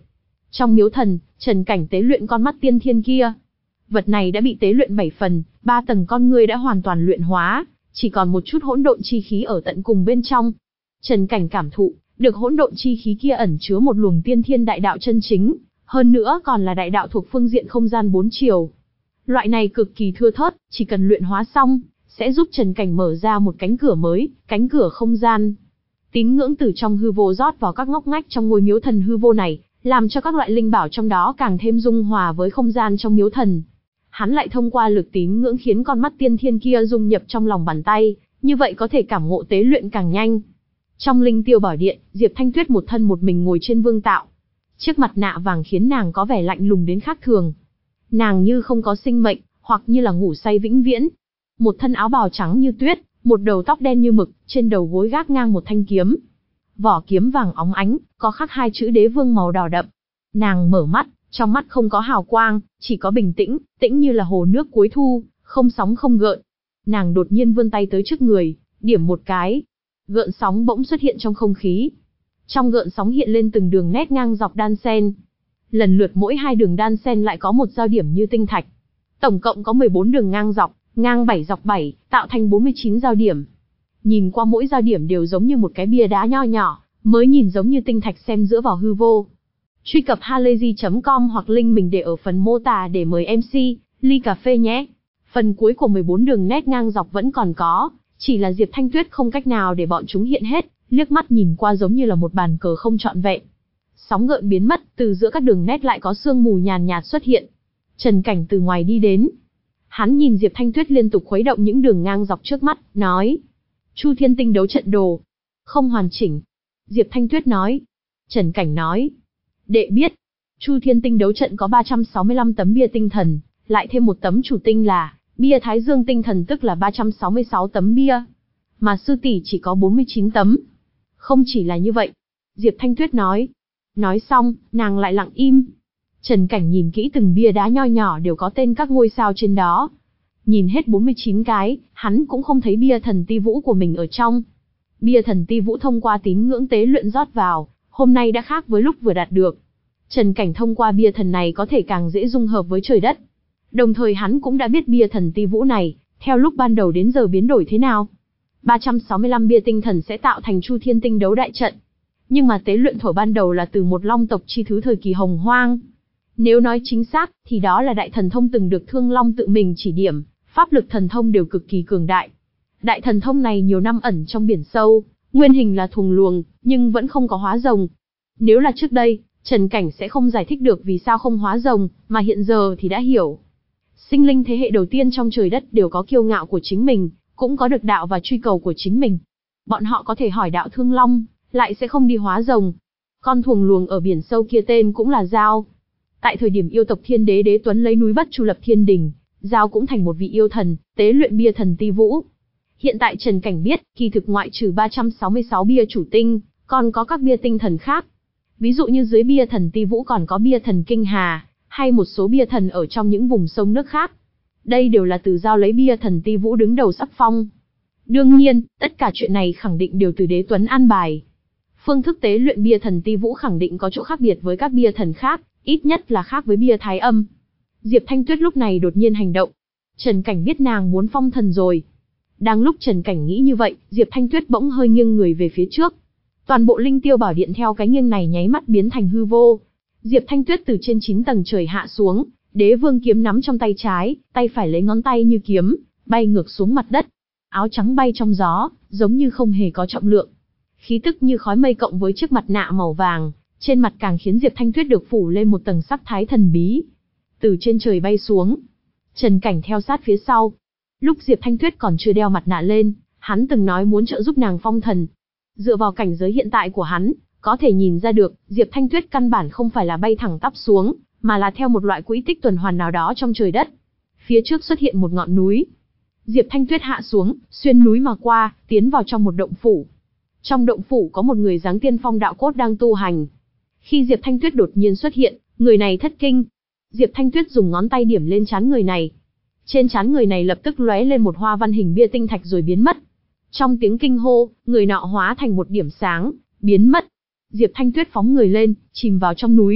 Trong miếu thần, Trần Cảnh tế luyện con mắt tiên thiên kia. Vật này đã bị tế luyện bảy phần, ba tầng con ngươi đã hoàn toàn luyện hóa, chỉ còn một chút hỗn độn chi khí ở tận cùng bên trong. Trần Cảnh cảm thụ được hỗn độn chi khí kia ẩn chứa một luồng tiên thiên đại đạo chân chính, hơn nữa còn là đại đạo thuộc phương diện không gian bốn chiều. Loại này cực kỳ thưa thớt, chỉ cần luyện hóa xong, sẽ giúp Trần Cảnh mở ra một cánh cửa mới, cánh cửa không gian. Tín ngưỡng từ trong hư vô rót vào các ngóc ngách trong ngôi miếu thần hư vô này, làm cho các loại linh bảo trong đó càng thêm dung hòa với không gian trong miếu thần. Hắn lại thông qua lực tín ngưỡng khiến con mắt tiên thiên kia dung nhập trong lòng bàn tay, như vậy có thể cảm ngộ tế luyện càng nhanh. Trong Linh Tiêu Bảo Điện, Diệp Thanh Tuyết một thân một mình ngồi trên vương tạo. Chiếc mặt nạ vàng khiến nàng có vẻ lạnh lùng đến khác thường. Nàng như không có sinh mệnh, hoặc như là ngủ say vĩnh viễn. Một thân áo bào trắng như tuyết, một đầu tóc đen như mực, trên đầu gối gác ngang một thanh kiếm. Vỏ kiếm vàng óng ánh, có khắc hai chữ Đế Vương màu đỏ đậm. Nàng mở mắt, trong mắt không có hào quang, chỉ có bình tĩnh, tĩnh như là hồ nước cuối thu, không sóng không gợn. Nàng đột nhiên vươn tay tới trước người, điểm một cái. Gợn sóng bỗng xuất hiện trong không khí. Trong gợn sóng hiện lên từng đường nét ngang dọc đan sen. Lần lượt mỗi hai đường đan sen lại có một giao điểm như tinh thạch. Tổng cộng có mười bốn đường ngang dọc, ngang bảy dọc bảy, tạo thành bốn mươi chín giao điểm. Nhìn qua mỗi giao điểm đều giống như một cái bia đá nho nhỏ, mới nhìn giống như tinh thạch xem giữa vào hư vô. Truy cập halayzi chấm com hoặc link mình để ở phần mô tả để mời em xê, ly cà phê nhé. Phần cuối của mười bốn đường nét ngang dọc vẫn còn có, chỉ là Diệp Thanh Tuyết không cách nào để bọn chúng hiện hết, liếc mắt nhìn qua giống như là một bàn cờ không trọn vẹn. Sóng gợn biến mất, từ giữa các đường nét lại có sương mù nhàn nhạt xuất hiện. Trần Cảnh từ ngoài đi đến. Hắn nhìn Diệp Thanh Tuyết liên tục khuấy động những đường ngang dọc trước mắt, nói: Chu Thiên Tinh đấu trận đồ. Không hoàn chỉnh. Diệp Thanh Tuyết nói. Trần Cảnh nói: Đệ biết. Chu Thiên Tinh đấu trận có ba trăm sáu mươi lăm tấm bia tinh thần, lại thêm một tấm chủ tinh là bia Thái Dương tinh thần, tức là ba trăm sáu mươi sáu tấm bia. Mà sư tỷ chỉ có bốn mươi chín tấm. Không chỉ là như vậy. Diệp Thanh Tuyết nói. Nói xong, nàng lại lặng im. Trần Cảnh nhìn kỹ từng bia đá nho nhỏ đều có tên các ngôi sao trên đó. Nhìn hết bốn mươi chín cái, hắn cũng không thấy bia thần ti vũ của mình ở trong. Bia thần ti vũ thông qua tín ngưỡng tế luyện rót vào, hôm nay đã khác với lúc vừa đạt được. Trần Cảnh thông qua bia thần này có thể càng dễ dung hợp với trời đất. Đồng thời hắn cũng đã biết bia thần ti vũ này, theo lúc ban đầu đến giờ biến đổi thế nào. ba trăm sáu mươi lăm bia tinh thần sẽ tạo thành Chu Thiên Tinh đấu đại trận. Nhưng mà tế luyện thổi ban đầu là từ một long tộc chi thứ thời kỳ hồng hoang. Nếu nói chính xác, thì đó là đại thần thông từng được Thương Long tự mình chỉ điểm, pháp lực thần thông đều cực kỳ cường đại. Đại thần thông này nhiều năm ẩn trong biển sâu, nguyên hình là thuồng luồng, nhưng vẫn không có hóa rồng. Nếu là trước đây, Trần Cảnh sẽ không giải thích được vì sao không hóa rồng, mà hiện giờ thì đã hiểu. Sinh linh thế hệ đầu tiên trong trời đất đều có kiêu ngạo của chính mình, cũng có được đạo và truy cầu của chính mình. Bọn họ có thể hỏi đạo Thương Long, lại sẽ không đi hóa rồng. Con thuồng luồng ở biển sâu kia tên cũng là Dao. Tại thời điểm yêu tộc Thiên Đế Đế Tuấn lấy núi Bất Chu lập thiên đình, Dao cũng thành một vị yêu thần, tế luyện bia thần ti vũ. Hiện tại Trần Cảnh biết, kỳ thực ngoại trừ ba trăm sáu mươi sáu bia chủ tinh, còn có các bia tinh thần khác. Ví dụ như dưới bia thần ti vũ còn có bia thần Kinh Hà, hay một số bia thần ở trong những vùng sông nước khác. Đây đều là từ Dao lấy bia thần ti vũ đứng đầu sắc phong. Đương nhiên, tất cả chuyện này khẳng định đều từ Đế Tuấn an bài. Phương thức tế luyện bia thần ti vũ khẳng định có chỗ khác biệt với các bia thần khác, ít nhất là khác với bia Thái Âm. Diệp Thanh Tuyết lúc này đột nhiên hành động. Trần Cảnh biết nàng muốn phong thần rồi. Đang lúc Trần Cảnh nghĩ như vậy, Diệp Thanh Tuyết bỗng hơi nghiêng người về phía trước. Toàn bộ Linh Tiêu Bảo Điện theo cái nghiêng này nháy mắt biến thành hư vô. Diệp Thanh Tuyết từ trên chín tầng trời hạ xuống, Đế Vương kiếm nắm trong tay trái, tay phải lấy ngón tay như kiếm, bay ngược xuống mặt đất. Áo trắng bay trong gió, giống như không hề có trọng lượng. Khí tức như khói mây cộng với chiếc mặt nạ màu vàng, trên mặt càng khiến Diệp Thanh Tuyết được phủ lên một tầng sắc thái thần bí. Từ trên trời bay xuống, Trần Cảnh theo sát phía sau. Lúc Diệp Thanh Tuyết còn chưa đeo mặt nạ lên, hắn từng nói muốn trợ giúp nàng phong thần. Dựa vào cảnh giới hiện tại của hắn, có thể nhìn ra được, Diệp Thanh Tuyết căn bản không phải là bay thẳng tắp xuống, mà là theo một loại quỹ tích tuần hoàn nào đó trong trời đất. Phía trước xuất hiện một ngọn núi. Diệp Thanh Tuyết hạ xuống, xuyên núi mà qua, tiến vào trong một động phủ. Trong động phủ có một người dáng tiên phong đạo cốt đang tu hành. Khi Diệp Thanh Tuyết đột nhiên xuất hiện, người này thất kinh. Diệp Thanh Tuyết dùng ngón tay điểm lên trán người này. Trên trán người này lập tức lóe lên một hoa văn hình bia tinh thạch rồi biến mất. Trong tiếng kinh hô, người nọ hóa thành một điểm sáng, biến mất. Diệp Thanh Tuyết phóng người lên, chìm vào trong núi,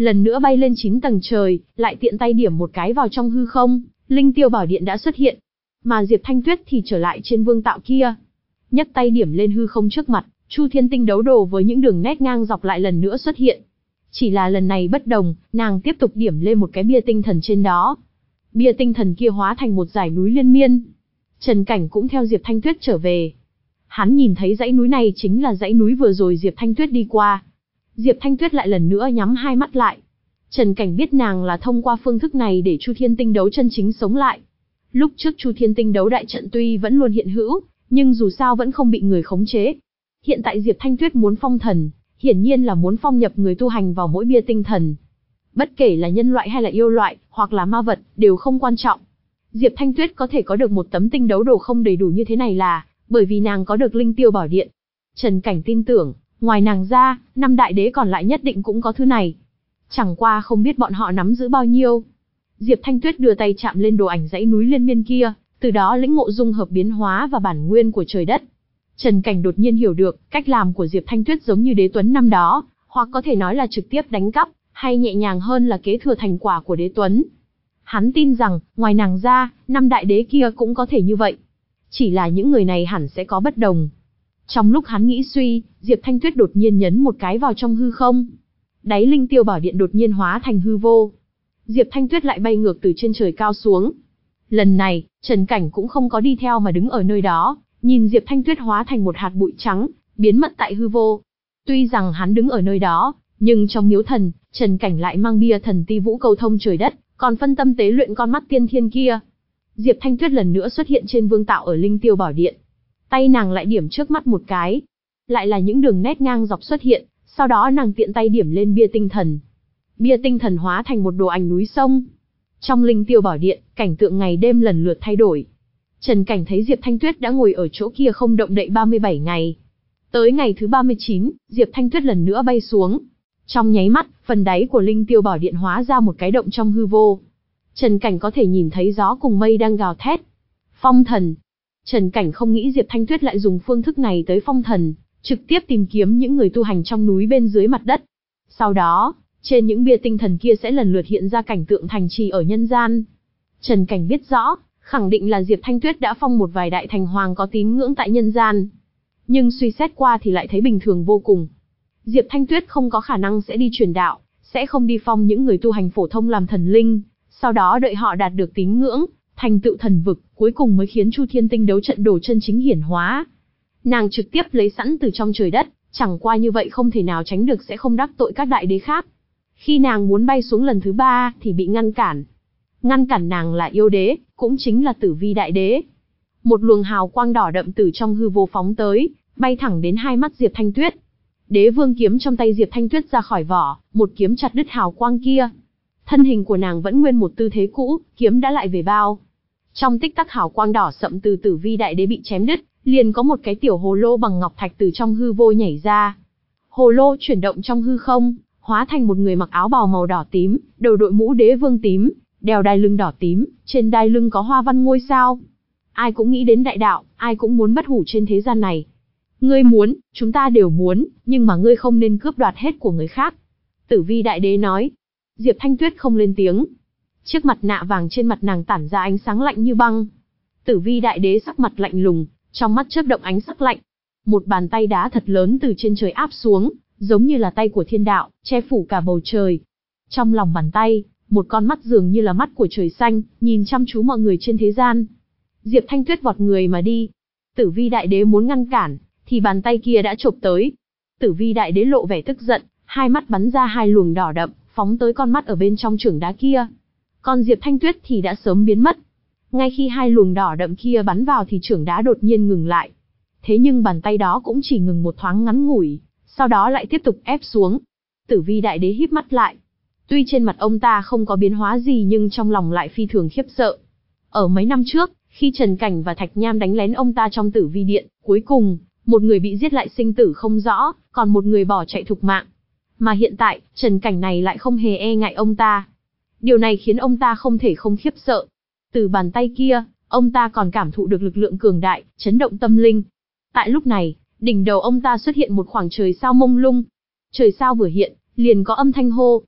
lần nữa bay lên chín tầng trời, lại tiện tay điểm một cái vào trong hư không, Linh Tiêu Bảo Điện đã xuất hiện. Mà Diệp Thanh Tuyết thì trở lại trên vương tạo kia, nhấc tay điểm lên hư không trước mặt, Chu Thiên Tinh đấu đồ với những đường nét ngang dọc lại lần nữa xuất hiện. Chỉ là lần này bất đồng, nàng tiếp tục điểm lên một cái bia tinh thần trên đó. Bia tinh thần kia hóa thành một dải núi liên miên. Trần Cảnh cũng theo Diệp Thanh Tuyết trở về. Hắn nhìn thấy dãy núi này chính là dãy núi vừa rồi Diệp Thanh Tuyết đi qua. Diệp Thanh Tuyết lại lần nữa nhắm hai mắt lại. Trần Cảnh biết nàng là thông qua phương thức này để Chu Thiên Tinh đấu chân chính sống lại. Lúc trước Chu Thiên Tinh đấu đại trận tuy vẫn luôn hiện hữu, nhưng dù sao vẫn không bị người khống chế. Hiện tại Diệp Thanh Tuyết muốn phong thần, hiển nhiên là muốn phong nhập người tu hành vào mỗi bia tinh thần. Bất kể là nhân loại hay là yêu loại, hoặc là ma vật, đều không quan trọng. Diệp Thanh Tuyết có thể có được một tấm tinh đấu đồ không đầy đủ như thế này là bởi vì nàng có được Linh Tiêu Bảo Điện. Trần Cảnh tin tưởng, ngoài nàng ra, năm đại đế còn lại nhất định cũng có thứ này. Chẳng qua không biết bọn họ nắm giữ bao nhiêu. Diệp Thanh Tuyết đưa tay chạm lên đồ ảnh dãy núi liên miên kia, từ đó lĩnh ngộ dung hợp biến hóa và bản nguyên của trời đất. Trần Cảnh đột nhiên hiểu được, cách làm của Diệp Thanh Tuyết giống như Đế Tuấn năm đó, hoặc có thể nói là trực tiếp đánh cắp, hay nhẹ nhàng hơn là kế thừa thành quả của Đế Tuấn. Hắn tin rằng, ngoài nàng ra, năm đại đế kia cũng có thể như vậy. Chỉ là những người này hẳn sẽ có bất đồng. Trong lúc hắn nghĩ suy, Diệp Thanh Tuyết đột nhiên nhấn một cái vào trong hư không. Đáy Linh Tiêu Bảo Điện đột nhiên hóa thành hư vô. Diệp Thanh Tuyết lại bay ngược từ trên trời cao xuống. Lần này, Trần Cảnh cũng không có đi theo mà đứng ở nơi đó, nhìn Diệp Thanh Tuyết hóa thành một hạt bụi trắng, biến mất tại hư vô. Tuy rằng hắn đứng ở nơi đó, nhưng trong miếu thần, Trần Cảnh lại mang bia thần ti vũ cầu thông trời đất, còn phân tâm tế luyện con mắt tiên thiên kia. Diệp Thanh Tuyết lần nữa xuất hiện trên vương tạo ở Linh Tiêu Bảo Điện. Tay nàng lại điểm trước mắt một cái. Lại là những đường nét ngang dọc xuất hiện, sau đó nàng tiện tay điểm lên bia tinh thần. Bia tinh thần hóa thành một đồ ảnh núi sông. Trong Linh Tiêu Bảo Điện, cảnh tượng ngày đêm lần lượt thay đổi. Trần Cảnh thấy Diệp Thanh Tuyết đã ngồi ở chỗ kia không động đậy ba mươi bảy ngày. Tới ngày thứ ba mươi chín, Diệp Thanh Tuyết lần nữa bay xuống. Trong nháy mắt, phần đáy của Linh Tiêu Bảo Điện hóa ra một cái động trong hư vô. Trần Cảnh có thể nhìn thấy gió cùng mây đang gào thét. Phong thần. Trần Cảnh không nghĩ Diệp Thanh Tuyết lại dùng phương thức này tới phong thần, trực tiếp tìm kiếm những người tu hành trong núi bên dưới mặt đất. Sau đó, trên những bia tinh thần kia sẽ lần lượt hiện ra cảnh tượng thành trì ở nhân gian. Trần Cảnh biết rõ, khẳng định là Diệp Thanh Tuyết đã phong một vài đại thành hoàng có tín ngưỡng tại nhân gian. Nhưng suy xét qua thì lại thấy bình thường vô cùng. Diệp Thanh Tuyết không có khả năng sẽ đi truyền đạo, sẽ không đi phong những người tu hành phổ thông làm thần linh, sau đó đợi họ đạt được tín ngưỡng, thành tựu thần vực, cuối cùng mới khiến Chu Thiên Tinh đấu trận đồ chân chính hiển hóa. Nàng trực tiếp lấy sẵn từ trong trời đất, chẳng qua như vậy không thể nào tránh được sẽ không đắc tội các đại đế khác. Khi nàng muốn bay xuống lần thứ ba thì bị ngăn cản. Ngăn cản nàng là yêu đế, cũng chính là Tử Vi đại đế. Một luồng hào quang đỏ đậm từ trong hư vô phóng tới, bay thẳng đến hai mắt Diệp Thanh Tuyết. Đế vương kiếm trong tay Diệp Thanh Tuyết ra khỏi vỏ, một kiếm chặt đứt hào quang kia. Thân hình của nàng vẫn nguyên một tư thế cũ, kiếm đã lại về bao. Trong tích tắc hào quang đỏ sậm từ Tử Vi đại đế bị chém đứt, liền có một cái tiểu hồ lô bằng ngọc thạch từ trong hư vô nhảy ra. Hồ lô chuyển động trong hư không, hóa thành một người mặc áo bào màu đỏ tím, đầu đội mũ đế vương tím, đeo đai lưng đỏ tím, trên đai lưng có hoa văn ngôi sao. Ai cũng nghĩ đến đại đạo, ai cũng muốn bất hủ trên thế gian này. Ngươi muốn, chúng ta đều muốn, nhưng mà ngươi không nên cướp đoạt hết của người khác. Tử Vi đại đế nói. Diệp Thanh Tuyết không lên tiếng. Chiếc mặt nạ vàng trên mặt nàng tản ra ánh sáng lạnh như băng. Tử Vi đại đế sắc mặt lạnh lùng, trong mắt chớp động ánh sắc lạnh. Một bàn tay đá thật lớn từ trên trời áp xuống, giống như là tay của thiên đạo, che phủ cả bầu trời. Trong lòng bàn tay, một con mắt dường như là mắt của trời xanh, nhìn chăm chú mọi người trên thế gian. Diệp Thanh Tuyết vọt người mà đi. Tử Vi đại đế muốn ngăn cản, thì bàn tay kia đã chộp tới. Tử Vi đại đế lộ vẻ tức giận, hai mắt bắn ra hai luồng đỏ đậm, phóng tới con mắt ở bên trong chưởng đá kia. Còn Diệp Thanh Tuyết thì đã sớm biến mất. Ngay khi hai luồng đỏ đậm kia bắn vào thì chưởng đá đột nhiên ngừng lại. Thế nhưng bàn tay đó cũng chỉ ngừng một thoáng ngắn ngủi, sau đó lại tiếp tục ép xuống. Tử Vi đại đế híp mắt lại. Tuy trên mặt ông ta không có biến hóa gì nhưng trong lòng lại phi thường khiếp sợ. Ở mấy năm trước, khi Trần Cảnh và Thạch Nham đánh lén ông ta trong Tử Vi điện, cuối cùng, một người bị giết lại sinh tử không rõ, còn một người bỏ chạy thục mạng. Mà hiện tại, Trần Cảnh này lại không hề e ngại ông ta. Điều này khiến ông ta không thể không khiếp sợ. Từ bàn tay kia, ông ta còn cảm thụ được lực lượng cường đại, chấn động tâm linh. Tại lúc này, đỉnh đầu ông ta xuất hiện một khoảng trời sao mông lung. Trời sao vừa hiện, liền có âm thanh hô.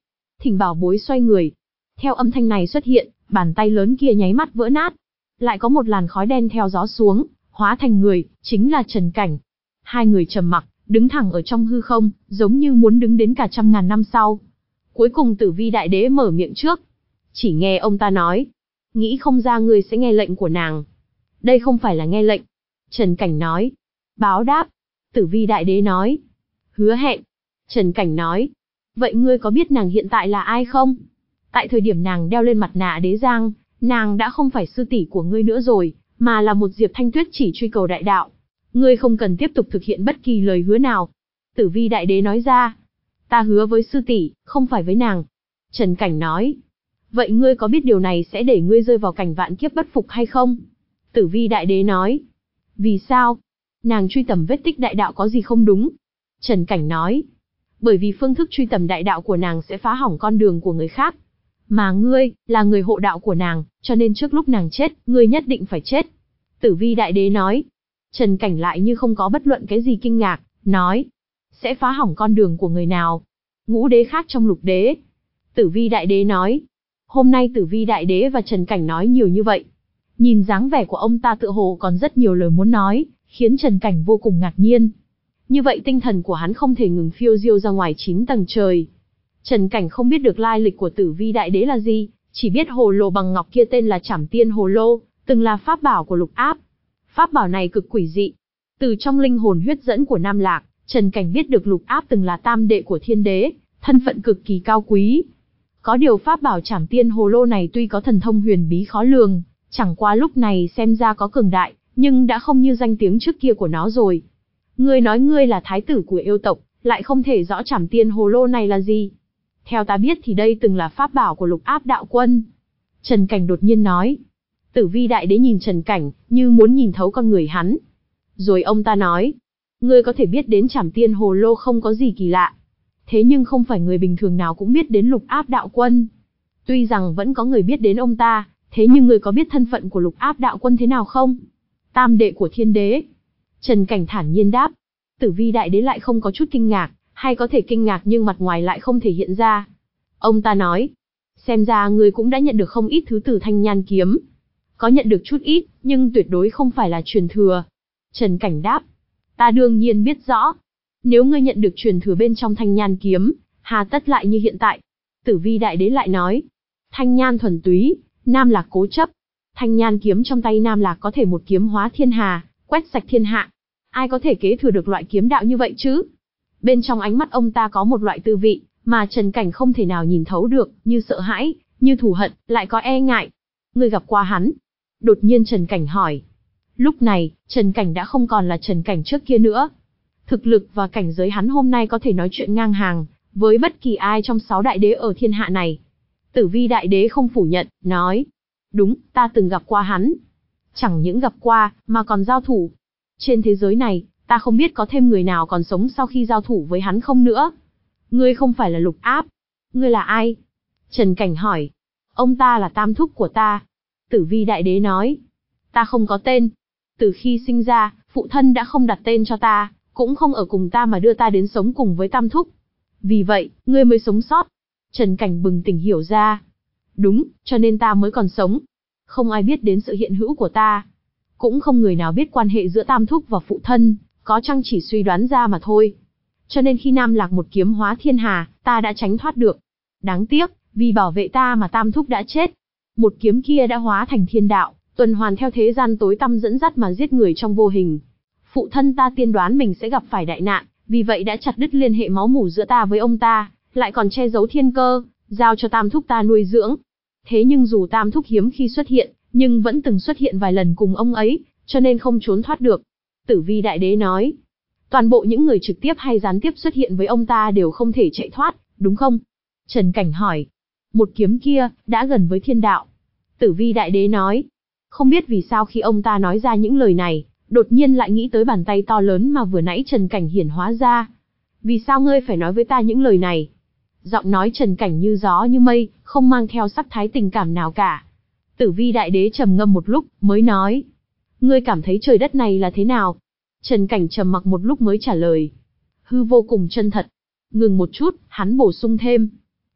thỉnh bảo bối xoay người. Theo âm thanh này xuất hiện, bàn tay lớn kia nháy mắt vỡ nát. Lại có một làn khói đen theo gió xuống, hóa thành người, chính là Trần Cảnh. Hai người trầm mặc, đứng thẳng ở trong hư không, giống như muốn đứng đến cả trăm ngàn năm sau. Cuối cùng Tử Vi Đại Đế mở miệng trước. Chỉ nghe ông ta nói, nghĩ không ra ngươi sẽ nghe lệnh của nàng. Đây không phải là nghe lệnh. Trần Cảnh nói. Báo đáp. Tử Vi Đại Đế nói. Hứa hẹn. Trần Cảnh nói. Vậy ngươi có biết nàng hiện tại là ai không? Tại thời điểm nàng đeo lên mặt nạ đế giang, nàng đã không phải sư tỷ của ngươi nữa rồi, mà là một Diệp Thanh Tuyết chỉ truy cầu đại đạo. Ngươi không cần tiếp tục thực hiện bất kỳ lời hứa nào. Tử Vi Đại Đế nói ra. Ta hứa với sư tỷ, không phải với nàng. Trần Cảnh nói. Vậy ngươi có biết điều này sẽ để ngươi rơi vào cảnh vạn kiếp bất phục hay không? Tử Vi Đại Đế nói. Vì sao? Nàng truy tầm vết tích đại đạo có gì không đúng? Trần Cảnh nói. Bởi vì phương thức truy tầm đại đạo của nàng sẽ phá hỏng con đường của người khác. Mà ngươi, là người hộ đạo của nàng, cho nên trước lúc nàng chết, ngươi nhất định phải chết. Tử Vi Đại Đế nói. Trần Cảnh lại như không có bất luận cái gì kinh ngạc, nói. Sẽ phá hỏng con đường của người nào? Ngũ đế khác trong lục đế. Tử Vi Đại Đế nói. Hôm nay Tử Vi Đại Đế và Trần Cảnh nói nhiều như vậy. Nhìn dáng vẻ của ông ta tựa hồ còn rất nhiều lời muốn nói, khiến Trần Cảnh vô cùng ngạc nhiên. Như vậy tinh thần của hắn không thể ngừng phiêu diêu ra ngoài chín tầng trời. Trần Cảnh không biết được lai lịch của Tử Vi Đại Đế là gì, chỉ biết hồ lô bằng ngọc kia tên là Trảm Tiên Hồ Lô, từng là pháp bảo của Lục Áp. Pháp bảo này cực quỷ dị. Từ trong linh hồn huyết dẫn của Nam Lạc, Trần Cảnh biết được Lục Áp từng là tam đệ của Thiên Đế, thân phận cực kỳ cao quý. Có điều pháp bảo Trảm Tiên Hồ Lô này tuy có thần thông huyền bí khó lường, chẳng qua lúc này xem ra có cường đại, nhưng đã không như danh tiếng trước kia của nó rồi. Ngươi nói ngươi là thái tử của yêu tộc, lại không thể rõ Trảm Tiên Hồ Lô này là gì. Theo ta biết thì đây từng là pháp bảo của Lục Áp đạo quân. Trần Cảnh đột nhiên nói. Tử Vi Đại Đế nhìn Trần Cảnh, như muốn nhìn thấu con người hắn. Rồi ông ta nói. Ngươi có thể biết đến Trảm Tiên Hồ Lô không có gì kỳ lạ. Thế nhưng không phải người bình thường nào cũng biết đến Lục Áp đạo quân. Tuy rằng vẫn có người biết đến ông ta, thế nhưng ngươi có biết thân phận của Lục Áp đạo quân thế nào không? Tam đệ của Thiên Đế. Trần Cảnh thản nhiên đáp. Tử Vi Đại Đế lại không có chút kinh ngạc, hay có thể kinh ngạc nhưng mặt ngoài lại không thể hiện ra. Ông ta nói. Xem ra ngươi cũng đã nhận được không ít thứ từ Thanh Nhan Kiếm. Có nhận được chút ít, nhưng tuyệt đối không phải là truyền thừa. Trần Cảnh đáp. Ta đương nhiên biết rõ. Nếu ngươi nhận được truyền thừa bên trong Thanh Nhan Kiếm, hà tất lại như hiện tại? Tử Vi Đại Đế lại nói. Thanh Nhan thuần túy, Nam Lạc cố chấp. Thanh Nhan Kiếm trong tay Nam Lạc có thể một kiếm hóa thiên hà, quét sạch thiên hạ. Ai có thể kế thừa được loại kiếm đạo như vậy chứ? Bên trong ánh mắt ông ta có một loại tư vị, mà Trần Cảnh không thể nào nhìn thấu được, như sợ hãi, như thù hận, lại có e ngại. Ngươi gặp qua hắn? Đột nhiên Trần Cảnh hỏi. Lúc này, Trần Cảnh đã không còn là Trần Cảnh trước kia nữa. Thực lực và cảnh giới hắn hôm nay có thể nói chuyện ngang hàng với bất kỳ ai trong sáu đại đế ở thiên hạ này. Tử Vi Đại Đế không phủ nhận, nói. Đúng, ta từng gặp qua hắn. Chẳng những gặp qua, mà còn giao thủ. Trên thế giới này, ta không biết có thêm người nào còn sống sau khi giao thủ với hắn không nữa. Ngươi không phải là Lục Áp. Ngươi là ai? Trần Cảnh hỏi. Ông ta là tam thúc của ta. Tử Vi Đại Đế nói. Ta không có tên. Từ khi sinh ra, phụ thân đã không đặt tên cho ta, cũng không ở cùng ta mà đưa ta đến sống cùng với tam thúc. Vì vậy, ngươi mới sống sót. Trần Cảnh bừng tỉnh hiểu ra. Đúng, cho nên ta mới còn sống. Không ai biết đến sự hiện hữu của ta. Cũng không người nào biết quan hệ giữa tam thúc và phụ thân, có chăng chỉ suy đoán ra mà thôi. Cho nên khi Nam Lạc một kiếm hóa thiên hà, ta đã tránh thoát được. Đáng tiếc, vì bảo vệ ta mà tam thúc đã chết. Một kiếm kia đã hóa thành thiên đạo, tuần hoàn theo thế gian tối tăm dẫn dắt mà giết người trong vô hình. Phụ thân ta tiên đoán mình sẽ gặp phải đại nạn, vì vậy đã chặt đứt liên hệ máu mủ giữa ta với ông ta, lại còn che giấu thiên cơ, giao cho tam thúc ta nuôi dưỡng. Thế nhưng dù tam thúc hiếm khi xuất hiện, nhưng vẫn từng xuất hiện vài lần cùng ông ấy, cho nên không trốn thoát được. Tử Vi Đại Đế nói. Toàn bộ những người trực tiếp hay gián tiếp xuất hiện với ông ta đều không thể chạy thoát, đúng không? Trần Cảnh hỏi. Một kiếm kia, đã gần với thiên đạo. Tử Vi Đại Đế nói. Không biết vì sao khi ông ta nói ra những lời này, đột nhiên lại nghĩ tới bàn tay to lớn mà vừa nãy Trần Cảnh hiển hóa ra. Vì sao ngươi phải nói với ta những lời này? Giọng nói Trần Cảnh như gió như mây, không mang theo sắc thái tình cảm nào cả. Tử Vi Đại Đế trầm ngâm một lúc, mới nói. Ngươi cảm thấy trời đất này là thế nào? Trần Cảnh trầm mặc một lúc mới trả lời. Hư vô cùng chân thật. Ngừng một chút, hắn bổ sung thêm.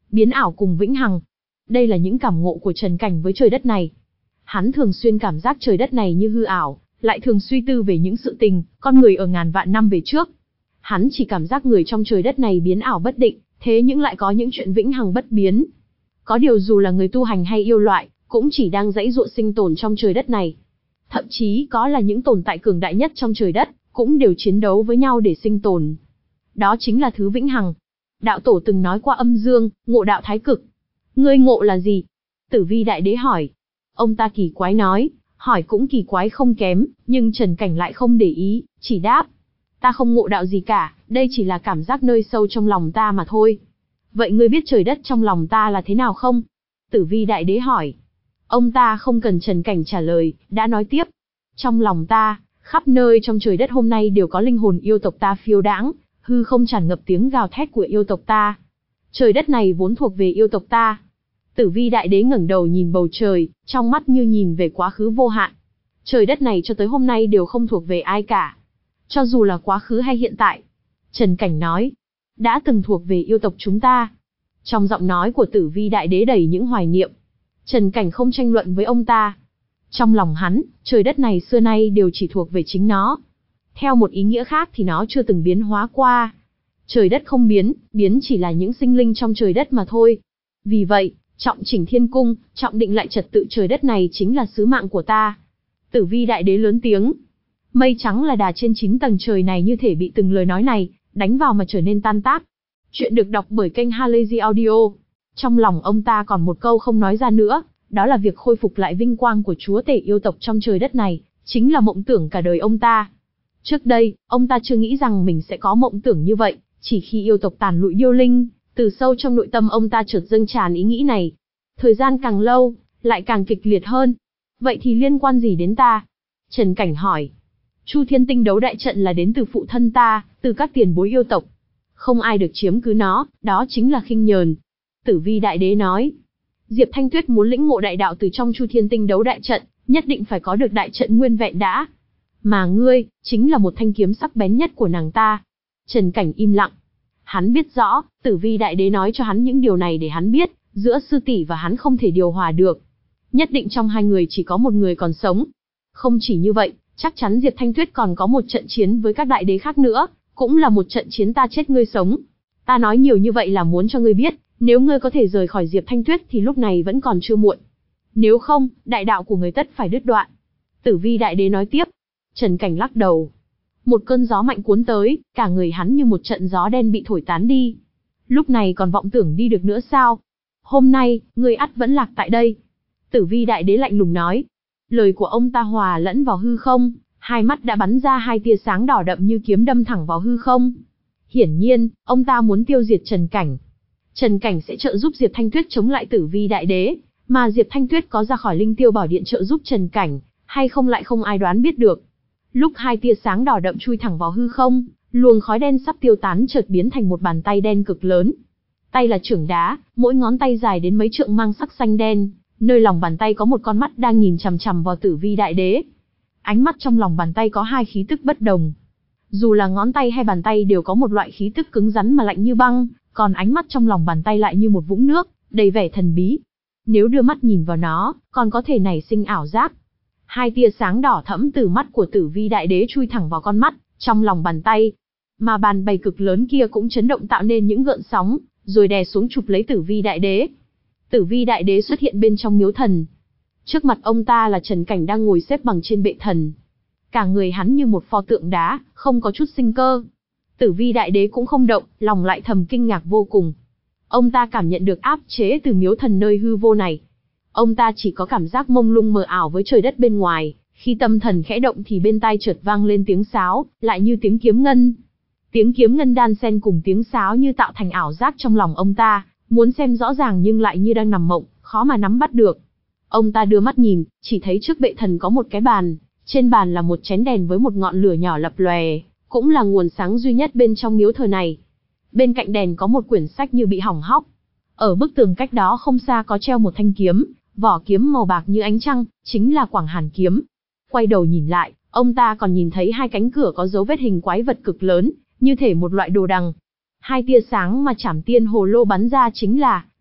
biến ảo cùng vĩnh hằng. Đây là những cảm ngộ của Trần Cảnh với trời đất này. Hắn thường xuyên cảm giác trời đất này như hư ảo, lại thường suy tư về những sự tình, con người ở ngàn vạn năm về trước. Hắn chỉ cảm giác người trong trời đất này biến ảo bất định, thế nhưng lại có những chuyện vĩnh hằng bất biến. Có điều dù là người tu hành hay yêu loại, cũng chỉ đang giãy giụa sinh tồn trong trời đất này. Thậm chí có là những tồn tại cường đại nhất trong trời đất, cũng đều chiến đấu với nhau để sinh tồn. Đó chính là thứ vĩnh hằng. Đạo tổ từng nói qua âm dương, ngộ đạo thái cực. Ngươi ngộ là gì? Tử Vi Đại Đế hỏi. Ông ta kỳ quái nói, hỏi cũng kỳ quái không kém, nhưng Trần Cảnh lại không để ý, chỉ đáp. Ta không ngộ đạo gì cả, đây chỉ là cảm giác nơi sâu trong lòng ta mà thôi. Vậy ngươi biết trời đất trong lòng ta là thế nào không? Tử Vi Đại Đế hỏi. Ông ta không cần Trần Cảnh trả lời, đã nói tiếp. Trong lòng ta, khắp nơi trong trời đất hôm nay đều có linh hồn yêu tộc ta phiêu đãng, hư không tràn ngập tiếng gào thét của yêu tộc ta. Trời đất này vốn thuộc về yêu tộc ta. Tử Vi Đại Đế ngẩng đầu nhìn bầu trời, trong mắt như nhìn về quá khứ vô hạn. Trời đất này cho tới hôm nay đều không thuộc về ai cả. Cho dù là quá khứ hay hiện tại. Trần Cảnh nói, đã từng thuộc về yêu tộc chúng ta. Trong giọng nói của Tử Vi Đại Đế đầy những hoài niệm. Trần Cảnh không tranh luận với ông ta. Trong lòng hắn, trời đất này xưa nay đều chỉ thuộc về chính nó. Theo một ý nghĩa khác thì nó chưa từng biến hóa qua. Trời đất không biến, biến chỉ là những sinh linh trong trời đất mà thôi. Vì vậy, trọng chỉnh thiên cung, trọng định lại trật tự trời đất này chính là sứ mạng của ta. Tử Vi Đại Đế lớn tiếng. Mây trắng là đà trên chín tầng trời này như thể bị từng lời nói này đánh vào mà trở nên tan tác. Chuyện được đọc bởi kênh Halazy Audio. Trong lòng ông ta còn một câu không nói ra nữa, đó là việc khôi phục lại vinh quang của chúa tể yêu tộc trong trời đất này, chính là mộng tưởng cả đời ông ta. Trước đây, ông ta chưa nghĩ rằng mình sẽ có mộng tưởng như vậy, chỉ khi yêu tộc tàn lụi điêu linh, từ sâu trong nội tâm ông ta chợt dâng tràn ý nghĩ này. Thời gian càng lâu, lại càng kịch liệt hơn. Vậy thì liên quan gì đến ta? Trần Cảnh hỏi. Chu Thiên Tinh đấu đại trận là đến từ phụ thân ta, từ các tiền bối yêu tộc. Không ai được chiếm cứ nó, đó chính là khinh nhờn. Tử Vi Đại Đế nói. Diệp Thanh Tuyết muốn lĩnh ngộ đại đạo từ trong Chu Thiên Tinh đấu đại trận, nhất định phải có được đại trận nguyên vẹn đã. Mà ngươi, chính là một thanh kiếm sắc bén nhất của nàng ta. Trần Cảnh im lặng. Hắn biết rõ, Tử Vi Đại Đế nói cho hắn những điều này để hắn biết, giữa sư tỷ và hắn không thể điều hòa được. Nhất định trong hai người chỉ có một người còn sống. Không chỉ như vậy, chắc chắn Diệp Thanh Tuyết còn có một trận chiến với các đại đế khác nữa, cũng là một trận chiến ta chết ngươi sống. Ta nói nhiều như vậy là muốn cho ngươi biết, nếu ngươi có thể rời khỏi Diệp Thanh Tuyết thì lúc này vẫn còn chưa muộn. Nếu không, đại đạo của ngươi tất phải đứt đoạn. Tử Vi Đại Đế nói tiếp. Trần Cảnh lắc đầu. Một cơn gió mạnh cuốn tới, cả người hắn như một trận gió đen bị thổi tán đi. Lúc này còn vọng tưởng đi được nữa sao? Hôm nay, ngươi ắt vẫn lạc tại đây. Tử Vi Đại Đế lạnh lùng nói. Lời của ông ta hòa lẫn vào hư không, hai mắt đã bắn ra hai tia sáng đỏ đậm như kiếm đâm thẳng vào hư không. Hiển nhiên, ông ta muốn tiêu diệt Trần Cảnh. Trần Cảnh sẽ trợ giúp Diệp Thanh Tuyết chống lại Tử Vi Đại Đế, mà Diệp Thanh Tuyết có ra khỏi Linh Tiêu Bảo Điện trợ giúp Trần Cảnh, hay không lại không ai đoán biết được. Lúc hai tia sáng đỏ đậm chui thẳng vào hư không, luồng khói đen sắp tiêu tán chợt biến thành một bàn tay đen cực lớn. Tay là chưởng đá, mỗi ngón tay dài đến mấy trượng mang sắc xanh đen, nơi lòng bàn tay có một con mắt đang nhìn chằm chằm vào Tử Vi Đại Đế. Ánh mắt trong lòng bàn tay có hai khí tức bất đồng. Dù là ngón tay hay bàn tay đều có một loại khí tức cứng rắn mà lạnh như băng, còn ánh mắt trong lòng bàn tay lại như một vũng nước, đầy vẻ thần bí. Nếu đưa mắt nhìn vào nó, còn có thể nảy sinh ảo giác. Hai tia sáng đỏ thẫm từ mắt của Tử Vi Đại Đế chui thẳng vào con mắt, trong lòng bàn tay. Mà bàn bày cực lớn kia cũng chấn động tạo nên những gợn sóng, rồi đè xuống chụp lấy Tử Vi Đại Đế. Tử Vi Đại Đế xuất hiện bên trong miếu thần. Trước mặt ông ta là Trần Cảnh đang ngồi xếp bằng trên bệ thần. Cả người hắn như một pho tượng đá, không có chút sinh cơ. Tử Vi Đại Đế cũng không động, lòng lại thầm kinh ngạc vô cùng. Ông ta cảm nhận được áp chế từ miếu thần nơi hư vô này. Ông ta chỉ có cảm giác mông lung mờ ảo với trời đất bên ngoài, khi tâm thần khẽ động thì bên tai chợt vang lên tiếng sáo, lại như tiếng kiếm ngân. Tiếng kiếm ngân đan xen cùng tiếng sáo như tạo thành ảo giác trong lòng ông ta, muốn xem rõ ràng nhưng lại như đang nằm mộng, khó mà nắm bắt được. Ông ta đưa mắt nhìn, chỉ thấy trước bệ thần có một cái bàn, trên bàn là một chén đèn với một ngọn lửa nhỏ lập lòe, cũng là nguồn sáng duy nhất bên trong miếu thờ này. Bên cạnh đèn có một quyển sách như bị hỏng hóc. Ở bức tường cách đó không xa có treo một thanh kiếm, vỏ kiếm màu bạc như ánh trăng, chính là Quảng Hàn kiếm. Quay đầu nhìn lại, ông ta còn nhìn thấy hai cánh cửa có dấu vết hình quái vật cực lớn, như thể một loại đồ đằng. Hai tia sáng mà Trảm Tiên Hồ Lô bắn ra chính là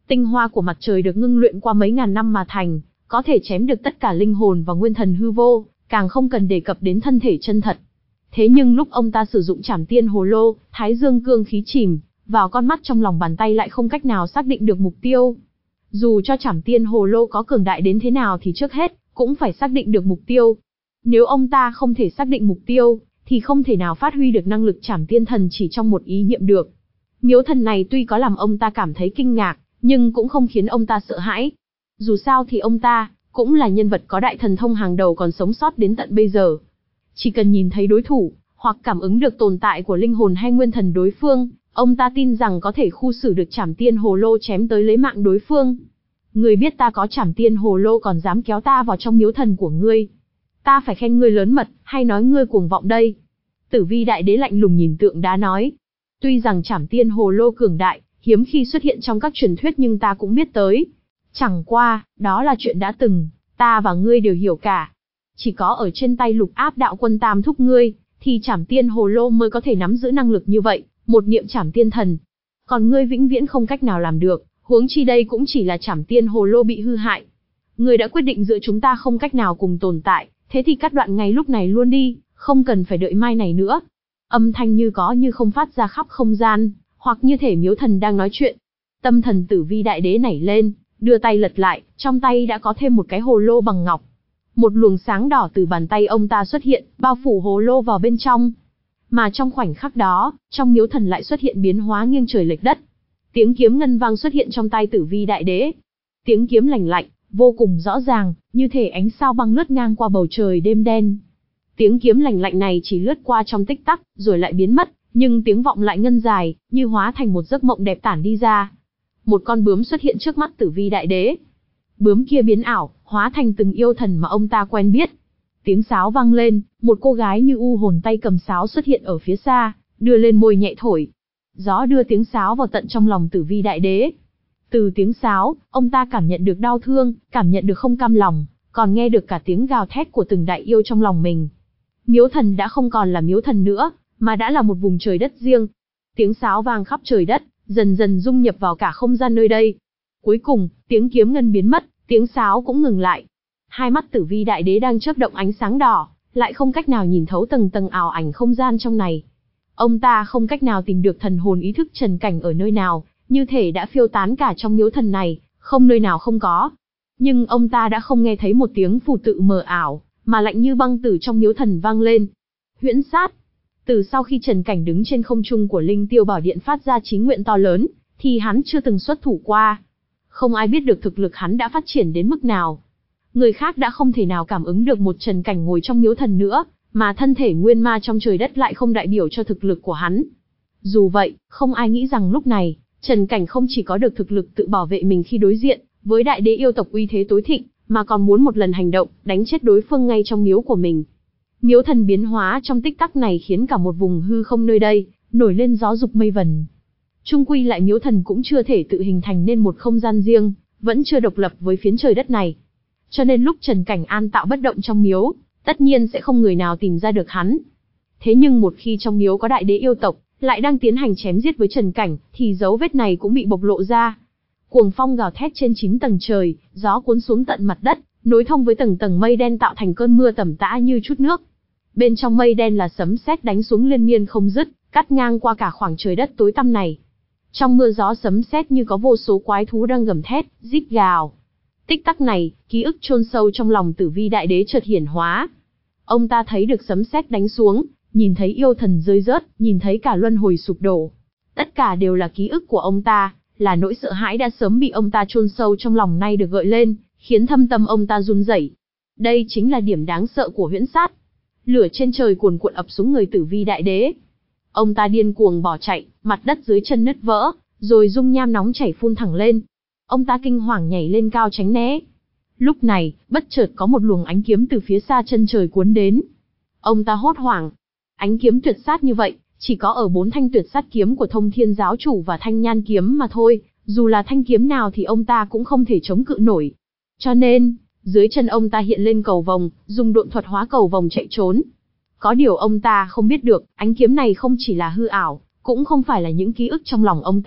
Tinh hoa của mặt trời được ngưng luyện qua mấy ngàn năm mà thành, có thể chém được tất cả linh hồn và nguyên thần hư vô, càng không cần đề cập đến thân thể chân thật. Thế nhưng lúc ông ta sử dụng Trảm Tiên Hồ Lô, thái dương cương khí chìm vào con mắt trong lòng bàn tay lại không cách nào xác định được mục tiêu. Dù cho Trảm Tiên Hồ Lô có cường đại đến thế nào thì trước hết cũng phải xác định được mục tiêu. Nếu ông ta không thể xác định mục tiêu, thì không thể nào phát huy được năng lực Trảm Tiên Thần chỉ trong một ý niệm được. Miếu thần này tuy có làm ông ta cảm thấy kinh ngạc, nhưng cũng không khiến ông ta sợ hãi. Dù sao thì ông ta cũng là nhân vật có đại thần thông hàng đầu còn sống sót đến tận bây giờ. Chỉ cần nhìn thấy đối thủ, hoặc cảm ứng được tồn tại của linh hồn hay nguyên thần đối phương, ông ta tin rằng có thể khu xử được Trảm Tiên Hồ Lô chém tới lấy mạng đối phương. Ngươi biết ta có Trảm Tiên Hồ Lô còn dám kéo ta vào trong miếu thần của ngươi. Ta phải khen ngươi lớn mật, hay nói ngươi cuồng vọng đây? Tử Vi Đại Đế lạnh lùng nhìn tượng đá nói. Tuy rằng Trảm Tiên Hồ Lô cường đại, hiếm khi xuất hiện trong các truyền thuyết nhưng ta cũng biết tới. Chẳng qua, đó là chuyện đã từng, ta và ngươi đều hiểu cả. Chỉ có ở trên tay Lục Áp Đạo Quân Tam thúc ngươi, thì Trảm Tiên Hồ Lô mới có thể nắm giữ năng lực như vậy, một niệm Trảm Tiên Thần. Còn ngươi vĩnh viễn không cách nào làm được, huống chi đây cũng chỉ là Trảm Tiên Hồ Lô bị hư hại. Ngươi đã quyết định giữa chúng ta không cách nào cùng tồn tại, thế thì cắt đoạn ngay lúc này luôn đi, không cần phải đợi mai này nữa. Âm thanh như có như không phát ra khắp không gian, hoặc như thể miếu thần đang nói chuyện. Tâm thần Tử Vi Đại Đế nảy lên, đưa tay lật lại, trong tay đã có thêm một cái hồ lô bằng ngọc. Một luồng sáng đỏ từ bàn tay ông ta xuất hiện, bao phủ hồ lô vào bên trong. Mà trong khoảnh khắc đó, trong miếu thần lại xuất hiện biến hóa nghiêng trời lệch đất. Tiếng kiếm ngân vang xuất hiện trong tay Tử Vi Đại Đế. Tiếng kiếm lành lạnh, vô cùng rõ ràng, như thể ánh sao băng lướt ngang qua bầu trời đêm đen. Tiếng kiếm lành lạnh này chỉ lướt qua trong tích tắc, rồi lại biến mất, nhưng tiếng vọng lại ngân dài, như hóa thành một giấc mộng đẹp tản đi ra. Một con bướm xuất hiện trước mắt Tử Vi Đại Đế. Bướm kia biến ảo, hóa thành từng yêu thần mà ông ta quen biết. Tiếng sáo vang lên, một cô gái như u hồn tay cầm sáo xuất hiện ở phía xa, đưa lên môi nhẹ thổi. Gió đưa tiếng sáo vào tận trong lòng Tử Vi Đại Đế. Từ tiếng sáo, ông ta cảm nhận được đau thương, cảm nhận được không cam lòng, còn nghe được cả tiếng gào thét của từng đại yêu trong lòng mình. Miếu thần đã không còn là miếu thần nữa, mà đã là một vùng trời đất riêng. Tiếng sáo vang khắp trời đất, dần dần dung nhập vào cả không gian nơi đây. Cuối cùng, tiếng kiếm ngân biến mất, tiếng sáo cũng ngừng lại. Hai mắt Tử Vi Đại Đế đang chớp động ánh sáng đỏ, lại không cách nào nhìn thấu tầng tầng ảo ảnh không gian trong này. Ông ta không cách nào tìm được thần hồn ý thức Trần Cảnh ở nơi nào, như thể đã phiêu tán cả trong miếu thần này, không nơi nào không có. Nhưng ông ta đã không nghe thấy một tiếng phù tự mờ ảo, mà lạnh như băng từ trong miếu thần vang lên. Huyễn sát. Từ sau khi Trần Cảnh đứng trên không trung của Linh Tiêu Bảo Điện phát ra chí nguyện to lớn, thì hắn chưa từng xuất thủ qua. Không ai biết được thực lực hắn đã phát triển đến mức nào. Người khác đã không thể nào cảm ứng được một Trần Cảnh ngồi trong miếu thần nữa, mà thân thể nguyên ma trong trời đất lại không đại biểu cho thực lực của hắn. Dù vậy, không ai nghĩ rằng lúc này, Trần Cảnh không chỉ có được thực lực tự bảo vệ mình khi đối diện với đại đế yêu tộc uy thế tối thịnh, mà còn muốn một lần hành động, đánh chết đối phương ngay trong miếu của mình. Miếu thần biến hóa trong tích tắc này khiến cả một vùng hư không nơi đây nổi lên gió dục mây vần. Chung quy lại miếu thần cũng chưa thể tự hình thành nên một không gian riêng, vẫn chưa độc lập với phiến trời đất này. Cho nên lúc Trần Cảnh an tạo bất động trong miếu, tất nhiên sẽ không người nào tìm ra được hắn. Thế nhưng một khi trong miếu có đại đế yêu tộc, lại đang tiến hành chém giết với Trần Cảnh, thì dấu vết này cũng bị bộc lộ ra. Cuồng phong gào thét trên chín tầng trời, gió cuốn xuống tận mặt đất, nối thông với tầng tầng mây đen tạo thành cơn mưa tầm tã như chút nước. Bên trong mây đen là sấm sét đánh xuống liên miên không dứt, cắt ngang qua cả khoảng trời đất tối tăm này. Trong mưa gió sấm sét như có vô số quái thú đang gầm thét, rít gào. Tích tắc này, ký ức chôn sâu trong lòng Tử Vi Đại Đế chợt hiển hóa. Ông ta thấy được sấm sét đánh xuống, nhìn thấy yêu thần rơi rớt, nhìn thấy cả luân hồi sụp đổ. Tất cả đều là ký ức của ông ta, là nỗi sợ hãi đã sớm bị ông ta chôn sâu trong lòng nay được gợi lên, khiến thâm tâm ông ta run rẩy. Đây chính là điểm đáng sợ của huyễn sát. Lửa trên trời cuồn cuộn ập xuống người Tử Vi Đại Đế. Ông ta điên cuồng bỏ chạy, mặt đất dưới chân nứt vỡ, rồi dung nham nóng chảy phun thẳng lên. Ông ta kinh hoàng nhảy lên cao tránh né. Lúc này, bất chợt có một luồng ánh kiếm từ phía xa chân trời cuốn đến. Ông ta hốt hoảng. Ánh kiếm tuyệt sát như vậy, chỉ có ở bốn thanh tuyệt sát kiếm của Thông Thiên Giáo Chủ và Thanh Nhan kiếm mà thôi, dù là thanh kiếm nào thì ông ta cũng không thể chống cự nổi. Cho nên, dưới chân ông ta hiện lên cầu vồng, dùng độn thuật hóa cầu vồng chạy trốn. Có điều ông ta không biết được, ánh kiếm này không chỉ là hư ảo, cũng không phải là những ký ức trong lòng ông ta,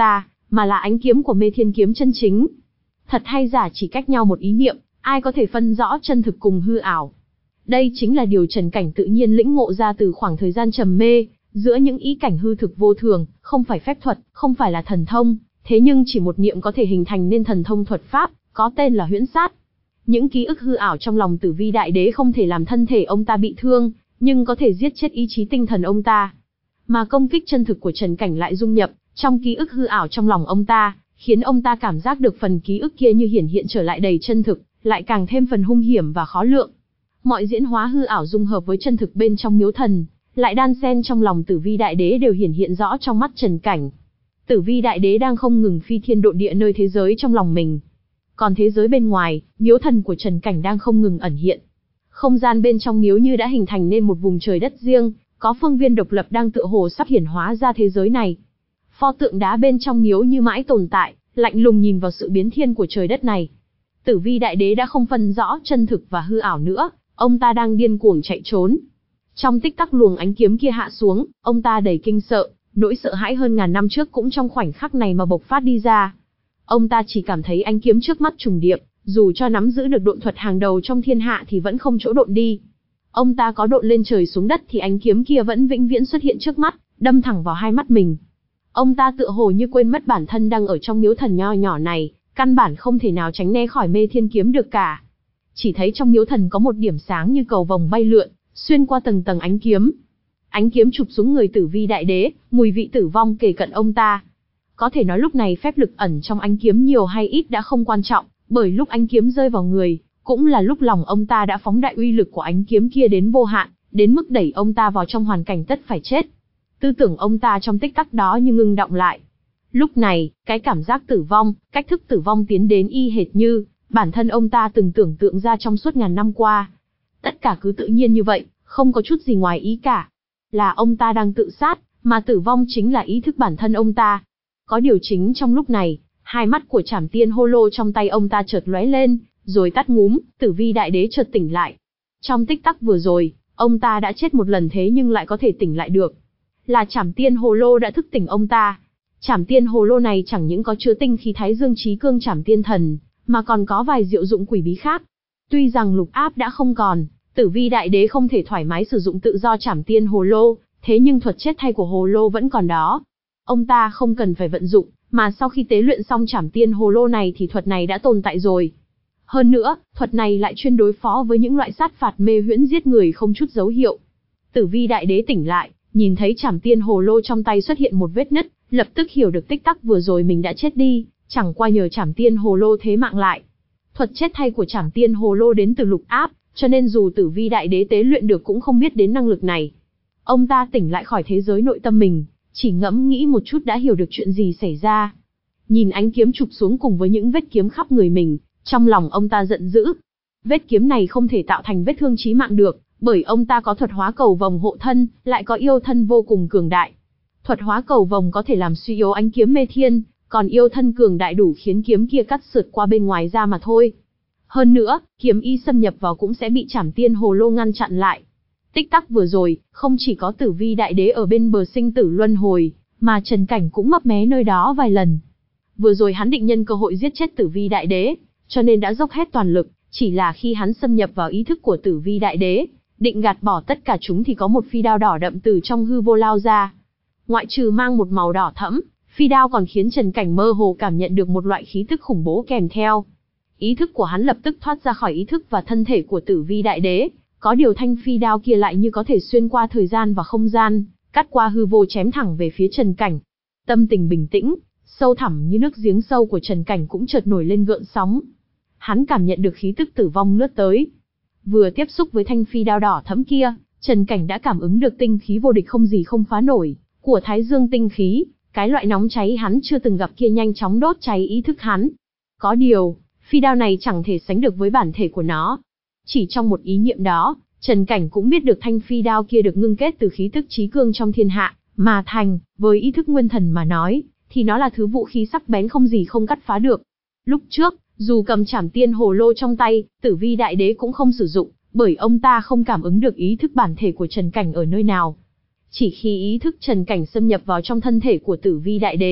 mà là ánh kiếm của Mê Thiên Kiếm chân chính. Thật hay giả chỉ cách nhau một ý niệm, ai có thể phân rõ chân thực cùng hư ảo. Đây chính là điều Trần Cảnh tự nhiên lĩnh ngộ ra từ khoảng thời gian trầm mê, giữa những ý cảnh hư thực vô thường, không phải phép thuật, không phải là thần thông, thế nhưng chỉ một niệm có thể hình thành nên thần thông thuật pháp, có tên là huyễn sát. Những ký ức hư ảo trong lòng Tử Vi Đại Đế không thể làm thân thể ông ta bị thương, nhưng có thể giết chết ý chí tinh thần ông ta. Mà công kích chân thực của Trần Cảnh lại dung nhập trong ký ức hư ảo trong lòng ông ta, khiến ông ta cảm giác được phần ký ức kia như hiển hiện trở lại đầy chân thực, lại càng thêm phần hung hiểm và khó lượng. Mọi diễn hóa hư ảo dung hợp với chân thực bên trong miếu thần, lại đan xen trong lòng Tử Vi Đại Đế đều hiển hiện rõ trong mắt Trần Cảnh. Tử Vi Đại Đế đang không ngừng phi thiên độn địa nơi thế giới trong lòng mình. Còn thế giới bên ngoài, miếu thần của Trần Cảnh đang không ngừng ẩn hiện. Không gian bên trong miếu như đã hình thành nên một vùng trời đất riêng, có phương viên độc lập đang tựa hồ sắp hiển hóa ra thế giới này. Pho tượng đá bên trong miếu như mãi tồn tại, lạnh lùng nhìn vào sự biến thiên của trời đất này. Tử Vi Đại Đế đã không phân rõ chân thực và hư ảo nữa, ông ta đang điên cuồng chạy trốn. Trong tích tắc luồng ánh kiếm kia hạ xuống, ông ta đầy kinh sợ, nỗi sợ hãi hơn ngàn năm trước cũng trong khoảnh khắc này mà bộc phát đi ra. Ông ta chỉ cảm thấy ánh kiếm trước mắt trùng điệp, dù cho nắm giữ được độn thuật hàng đầu trong thiên hạ thì vẫn không chỗ độn đi. Ông ta có độn lên trời xuống đất thì ánh kiếm kia vẫn vĩnh viễn xuất hiện trước mắt, đâm thẳng vào hai mắt mình. Ông ta tựa hồ như quên mất bản thân đang ở trong miếu thần nho nhỏ này, căn bản không thể nào tránh né khỏi Mê Thiên Kiếm được cả. Chỉ thấy trong miếu thần có một điểm sáng như cầu vồng bay lượn, xuyên qua tầng tầng ánh kiếm. Ánh kiếm chụp xuống người Tử Vi Đại Đế, mùi vị tử vong kề cận ông ta. Có thể nói lúc này phép lực ẩn trong ánh kiếm nhiều hay ít đã không quan trọng, bởi lúc ánh kiếm rơi vào người, cũng là lúc lòng ông ta đã phóng đại uy lực của ánh kiếm kia đến vô hạn, đến mức đẩy ông ta vào trong hoàn cảnh tất phải chết. Tư tưởng ông ta trong tích tắc đó như ngưng đọng lại. Lúc này, cái cảm giác tử vong, cách thức tử vong tiến đến y hệt như bản thân ông ta từng tưởng tượng ra trong suốt ngàn năm qua. Tất cả cứ tự nhiên như vậy, không có chút gì ngoài ý cả. Là ông ta đang tự sát, mà tử vong chính là ý thức bản thân ông ta. Có điều chính trong lúc này, hai mắt của Trảm Tiên Hô Lô trong tay ông ta chợt lóe lên, rồi tắt ngúm, Tử Vi Đại Đế chợt tỉnh lại. Trong tích tắc vừa rồi, ông ta đã chết một lần thế nhưng lại có thể tỉnh lại được. Là Trảm Tiên Hồ Lô đã thức tỉnh ông ta. Trảm Tiên Hồ Lô này chẳng những có chứa tinh khí Thái Dương Chí Cương Trảm Tiên Thần, mà còn có vài diệu dụng quỷ bí khác. Tuy rằng lục áp đã không còn, Tử Vi Đại Đế không thể thoải mái sử dụng tự do Trảm Tiên Hồ Lô, thế nhưng thuật chết thay của Hồ Lô vẫn còn đó. Ông ta không cần phải vận dụng, mà sau khi tế luyện xong Trảm Tiên Hồ Lô này thì thuật này đã tồn tại rồi. Hơn nữa, thuật này lại chuyên đối phó với những loại sát phạt mê huyễn giết người không chút dấu hiệu. Tử Vi Đại Đế tỉnh lại, nhìn thấy Trảm Tiên Hồ Lô trong tay xuất hiện một vết nứt, lập tức hiểu được tích tắc vừa rồi mình đã chết đi, chẳng qua nhờ Trảm Tiên Hồ Lô thế mạng lại. Thuật chết thay của Trảm Tiên Hồ Lô đến từ lục áp, cho nên dù Tử Vi Đại Đế tế luyện được cũng không biết đến năng lực này. Ông ta tỉnh lại khỏi thế giới nội tâm mình, chỉ ngẫm nghĩ một chút đã hiểu được chuyện gì xảy ra. Nhìn ánh kiếm chụp xuống cùng với những vết kiếm khắp người mình, trong lòng ông ta giận dữ. Vết kiếm này không thể tạo thành vết thương chí mạng được, bởi ông ta có thuật hóa cầu vồng hộ thân, lại có yêu thân vô cùng cường đại. Thuật hóa cầu vồng có thể làm suy yếu ánh kiếm mê thiên, còn yêu thân cường đại đủ khiến kiếm kia cắt sượt qua bên ngoài ra mà thôi. Hơn nữa, kiếm y xâm nhập vào cũng sẽ bị Trảm Tiên Hồ Lô ngăn chặn lại. Tích tắc vừa rồi, không chỉ có Tử Vi Đại Đế ở bên bờ sinh tử luân hồi, mà Trần Cảnh cũng mấp mé nơi đó vài lần. Vừa rồi hắn định nhân cơ hội giết chết Tử Vi Đại Đế, cho nên đã dốc hết toàn lực, chỉ là khi hắn xâm nhập vào ý thức của Tử Vi Đại Đế, định gạt bỏ tất cả chúng thì có một phi đao đỏ đậm từ trong hư vô lao ra. Ngoại trừ mang một màu đỏ thẫm, phi đao còn khiến Trần Cảnh mơ hồ cảm nhận được một loại khí tức khủng bố kèm theo. Ý thức của hắn lập tức thoát ra khỏi ý thức và thân thể của Tử Vi Đại Đế, có điều thanh phi đao kia lại như có thể xuyên qua thời gian và không gian, cắt qua hư vô chém thẳng về phía Trần Cảnh. Tâm tình bình tĩnh, sâu thẳm như nước giếng sâu của Trần Cảnh cũng chợt nổi lên gợn sóng. Hắn cảm nhận được khí tức tử vong lướt tới. Vừa tiếp xúc với thanh phi đao đỏ thẫm kia, Trần Cảnh đã cảm ứng được tinh khí vô địch không gì không phá nổi của Thái Dương tinh khí, cái loại nóng cháy hắn chưa từng gặp kia nhanh chóng đốt cháy ý thức hắn. Có điều, phi đao này chẳng thể sánh được với bản thể của nó. Chỉ trong một ý niệm đó, Trần Cảnh cũng biết được thanh phi đao kia được ngưng kết từ khí tức chí cương trong thiên hạ, mà thành, với ý thức nguyên thần mà nói, thì nó là thứ vũ khí sắc bén không gì không cắt phá được. Lúc trước, dù cầm Trảm Tiên Hồ Lô trong tay, Tử Vi Đại Đế cũng không sử dụng, bởi ông ta không cảm ứng được ý thức bản thể của Trần Cảnh ở nơi nào. Chỉ khi ý thức Trần Cảnh xâm nhập vào trong thân thể của Tử Vi Đại Đế,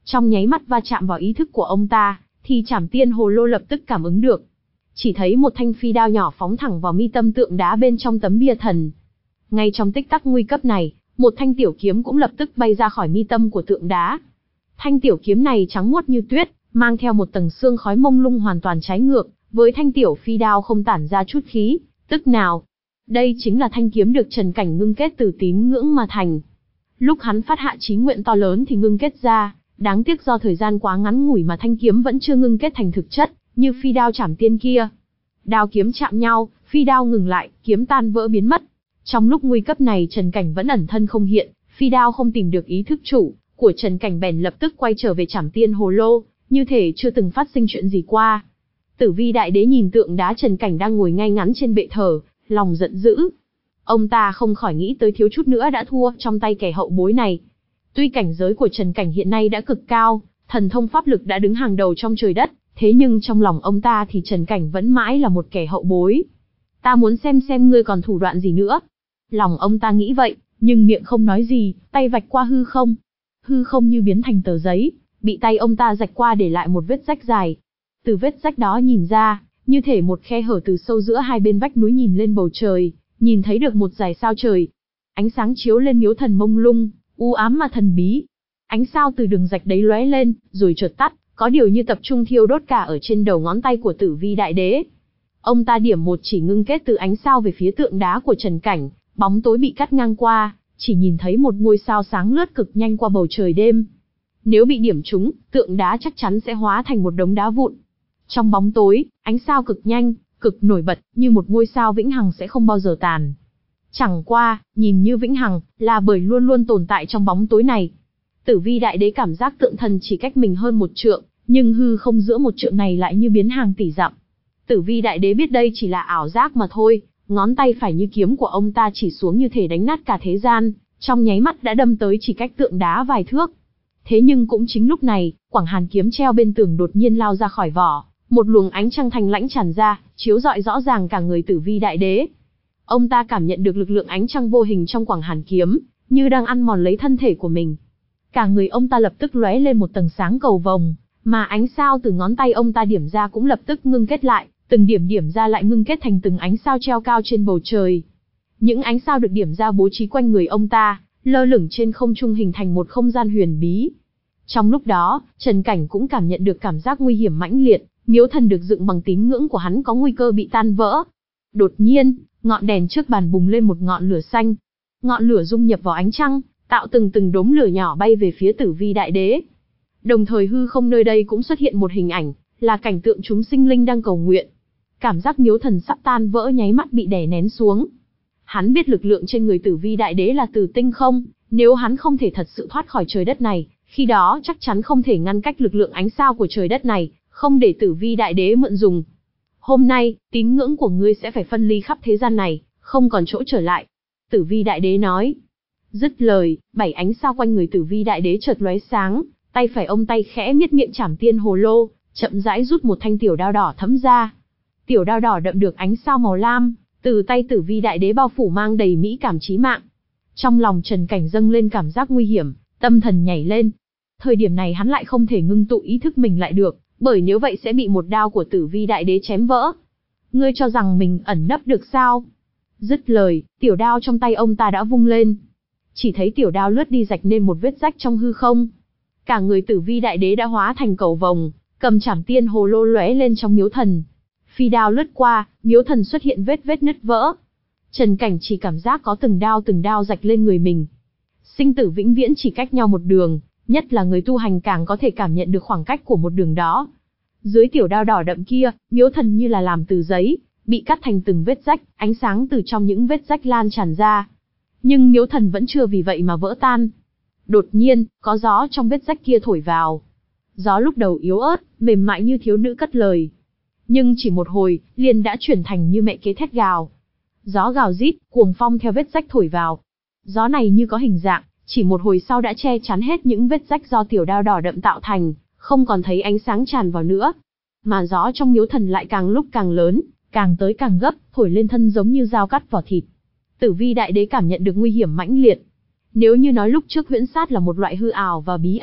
Trong nháy mắt va chạm vào ý thức của ông ta, thì Trảm Tiên Hồ Lô lập tức cảm ứng được. Chỉ thấy một thanh phi đao nhỏ phóng thẳng vào mi tâm tượng đá bên trong tấm bia thần. Ngay trong tích tắc nguy cấp này, một thanh tiểu kiếm cũng lập tức bay ra khỏi mi tâm của tượng đá. Thanh tiểu kiếm này trắng muốt như tuyết, mang theo một tầng sương khói mông lung hoàn toàn trái ngược, với thanh tiểu phi đao không tản ra chút khí tức nào. Đây chính là thanh kiếm được Trần Cảnh ngưng kết từ tín ngưỡng mà thành. Lúc hắn phát hạ chí nguyện to lớn thì ngưng kết ra, đáng tiếc do thời gian quá ngắn ngủi mà thanh kiếm vẫn chưa ngưng kết thành thực chất, như phi đao Trảm Tiên kia. Đao kiếm chạm nhau, phi đao ngừng lại, kiếm tan vỡ biến mất. Trong lúc nguy cấp này Trần Cảnh vẫn ẩn thân không hiện, phi đao không tìm được ý thức chủ của Trần Cảnh bèn lập tức quay trở về Trảm Tiên Hồ Lô, như thể chưa từng phát sinh chuyện gì qua. Tử Vi Đại Đế nhìn tượng đá Trần Cảnh đang ngồi ngay ngắn trên bệ thờ, lòng giận dữ. Ông ta không khỏi nghĩ tới thiếu chút nữa đã thua trong tay kẻ hậu bối này. Tuy cảnh giới của Trần Cảnh hiện nay đã cực cao, thần thông pháp lực đã đứng hàng đầu trong trời đất, thế nhưng trong lòng ông ta thì Trần Cảnh vẫn mãi là một kẻ hậu bối. Ta muốn xem xem ngươi còn thủ đoạn gì nữa. Lòng ông ta nghĩ vậy, nhưng miệng không nói gì, tay vạch qua hư không. Hư không như biến thành tờ giấy, bị tay ông ta rạch qua để lại một vết rách dài. Từ vết rách đó nhìn ra, như thể một khe hở từ sâu giữa hai bên vách núi nhìn lên bầu trời, nhìn thấy được một dải sao trời. Ánh sáng chiếu lên miếu thần mông lung, u ám mà thần bí. Ánh sao từ đường rạch đấy lóe lên, rồi chợt tắt, có điều như tập trung thiêu đốt cả ở trên đầu ngón tay của Tử Vi Đại Đế. Ông ta điểm một chỉ ngưng kết từ ánh sao về phía tượng đá của Trần Cảnh, bóng tối bị cắt ngang qua, chỉ nhìn thấy một ngôi sao sáng lướt cực nhanh qua bầu trời đêm. Nếu bị điểm trúng, tượng đá chắc chắn sẽ hóa thành một đống đá vụn. Trong bóng tối, ánh sao cực nhanh, cực nổi bật, như một ngôi sao vĩnh hằng sẽ không bao giờ tàn. Chẳng qua, nhìn như vĩnh hằng, là bởi luôn luôn tồn tại trong bóng tối này. Tử Vi Đại Đế cảm giác tượng thần chỉ cách mình hơn một trượng, nhưng hư không giữa một trượng này lại như biến hàng tỷ dặm. Tử Vi Đại Đế biết đây chỉ là ảo giác mà thôi, ngón tay phải như kiếm của ông ta chỉ xuống như thể đánh nát cả thế gian, trong nháy mắt đã đâm tới chỉ cách tượng đá vài thước. Thế nhưng cũng chính lúc này, quảng hàn kiếm treo bên tường đột nhiên lao ra khỏi vỏ, một luồng ánh trăng thanh lãnh tràn ra, chiếu rọi rõ ràng cả người Tử Vi Đại Đế. Ông ta cảm nhận được lực lượng ánh trăng vô hình trong quảng hàn kiếm, như đang ăn mòn lấy thân thể của mình. Cả người ông ta lập tức lóe lên một tầng sáng cầu vồng, mà ánh sao từ ngón tay ông ta điểm ra cũng lập tức ngưng kết lại, từng điểm điểm ra lại ngưng kết thành từng ánh sao treo cao trên bầu trời. Những ánh sao được điểm ra bố trí quanh người ông ta, lơ lửng trên không trung hình thành một không gian huyền bí. Trong lúc đó, Trần Cảnh cũng cảm nhận được cảm giác nguy hiểm mãnh liệt, miếu thần được dựng bằng tín ngưỡng của hắn có nguy cơ bị tan vỡ. Đột nhiên, ngọn đèn trước bàn bùng lên một ngọn lửa xanh. Ngọn lửa dung nhập vào ánh trăng, tạo từng từng đốm lửa nhỏ bay về phía Tử Vi Đại Đế. Đồng thời hư không nơi đây cũng xuất hiện một hình ảnh, là cảnh tượng chúng sinh linh đang cầu nguyện. Cảm giác miếu thần sắp tan vỡ nháy mắt bị đè nén xuống. Hắn biết lực lượng trên người Tử Vi Đại Đế là từ tinh không, nếu hắn không thể thật sự thoát khỏi trời đất này, khi đó chắc chắn không thể ngăn cách lực lượng ánh sao của trời đất này, không để Tử Vi Đại Đế mượn dùng. Hôm nay, tín ngưỡng của ngươi sẽ phải phân ly khắp thế gian này, không còn chỗ trở lại. Tử Vi Đại Đế nói. Dứt lời, bảy ánh sao quanh người Tử Vi Đại Đế chợt lóe sáng, tay phải ông tay khẽ miết miệng Trảm Tiên Hồ Lô, chậm rãi rút một thanh tiểu đao đỏ thẫm ra. Tiểu đao đỏ đậm được ánh sao màu lam, từ tay Tử Vi Đại Đế bao phủ mang đầy mỹ cảm chí mạng. Trong lòng Trần Cảnh dâng lên cảm giác nguy hiểm, tâm thần nhảy lên. Thời điểm này hắn lại không thể ngưng tụ ý thức mình lại được, bởi nếu vậy sẽ bị một đao của Tử Vi Đại Đế chém vỡ. Ngươi cho rằng mình ẩn nấp được sao? Dứt lời, tiểu đao trong tay ông ta đã vung lên. Chỉ thấy tiểu đao lướt đi rạch nên một vết rách trong hư không. Cả người Tử Vi Đại Đế đã hóa thành cầu vồng, cầm Trảm Tiên Hồ Lô lóe lên trong miếu thần. Phi đao lướt qua, miếu thần xuất hiện vết vết nứt vỡ. Trần Cảnh chỉ cảm giác có từng đao từng đao rạch lên người mình. Sinh tử vĩnh viễn chỉ cách nhau một đường, nhất là người tu hành càng có thể cảm nhận được khoảng cách của một đường đó. Dưới tiểu đao đỏ đậm kia, miếu thần như là làm từ giấy, bị cắt thành từng vết rách, ánh sáng từ trong những vết rách lan tràn ra. Nhưng miếu thần vẫn chưa vì vậy mà vỡ tan. Đột nhiên, có gió trong vết rách kia thổi vào. Gió lúc đầu yếu ớt, mềm mại như thiếu nữ cất lời. Nhưng chỉ một hồi, liền đã chuyển thành như mẹ kế thét gào. Gió gào rít, cuồng phong theo vết rách thổi vào. Gió này như có hình dạng, chỉ một hồi sau đã che chắn hết những vết rách do tiểu đao đỏ đậm tạo thành, không còn thấy ánh sáng tràn vào nữa. Mà gió trong miếu thần lại càng lúc càng lớn, càng tới càng gấp, thổi lên thân giống như dao cắt vỏ thịt. Tử Vi Đại Đế cảm nhận được nguy hiểm mãnh liệt. Nếu như nói lúc trước huyễn sát là một loại hư ảo và bí ẩn,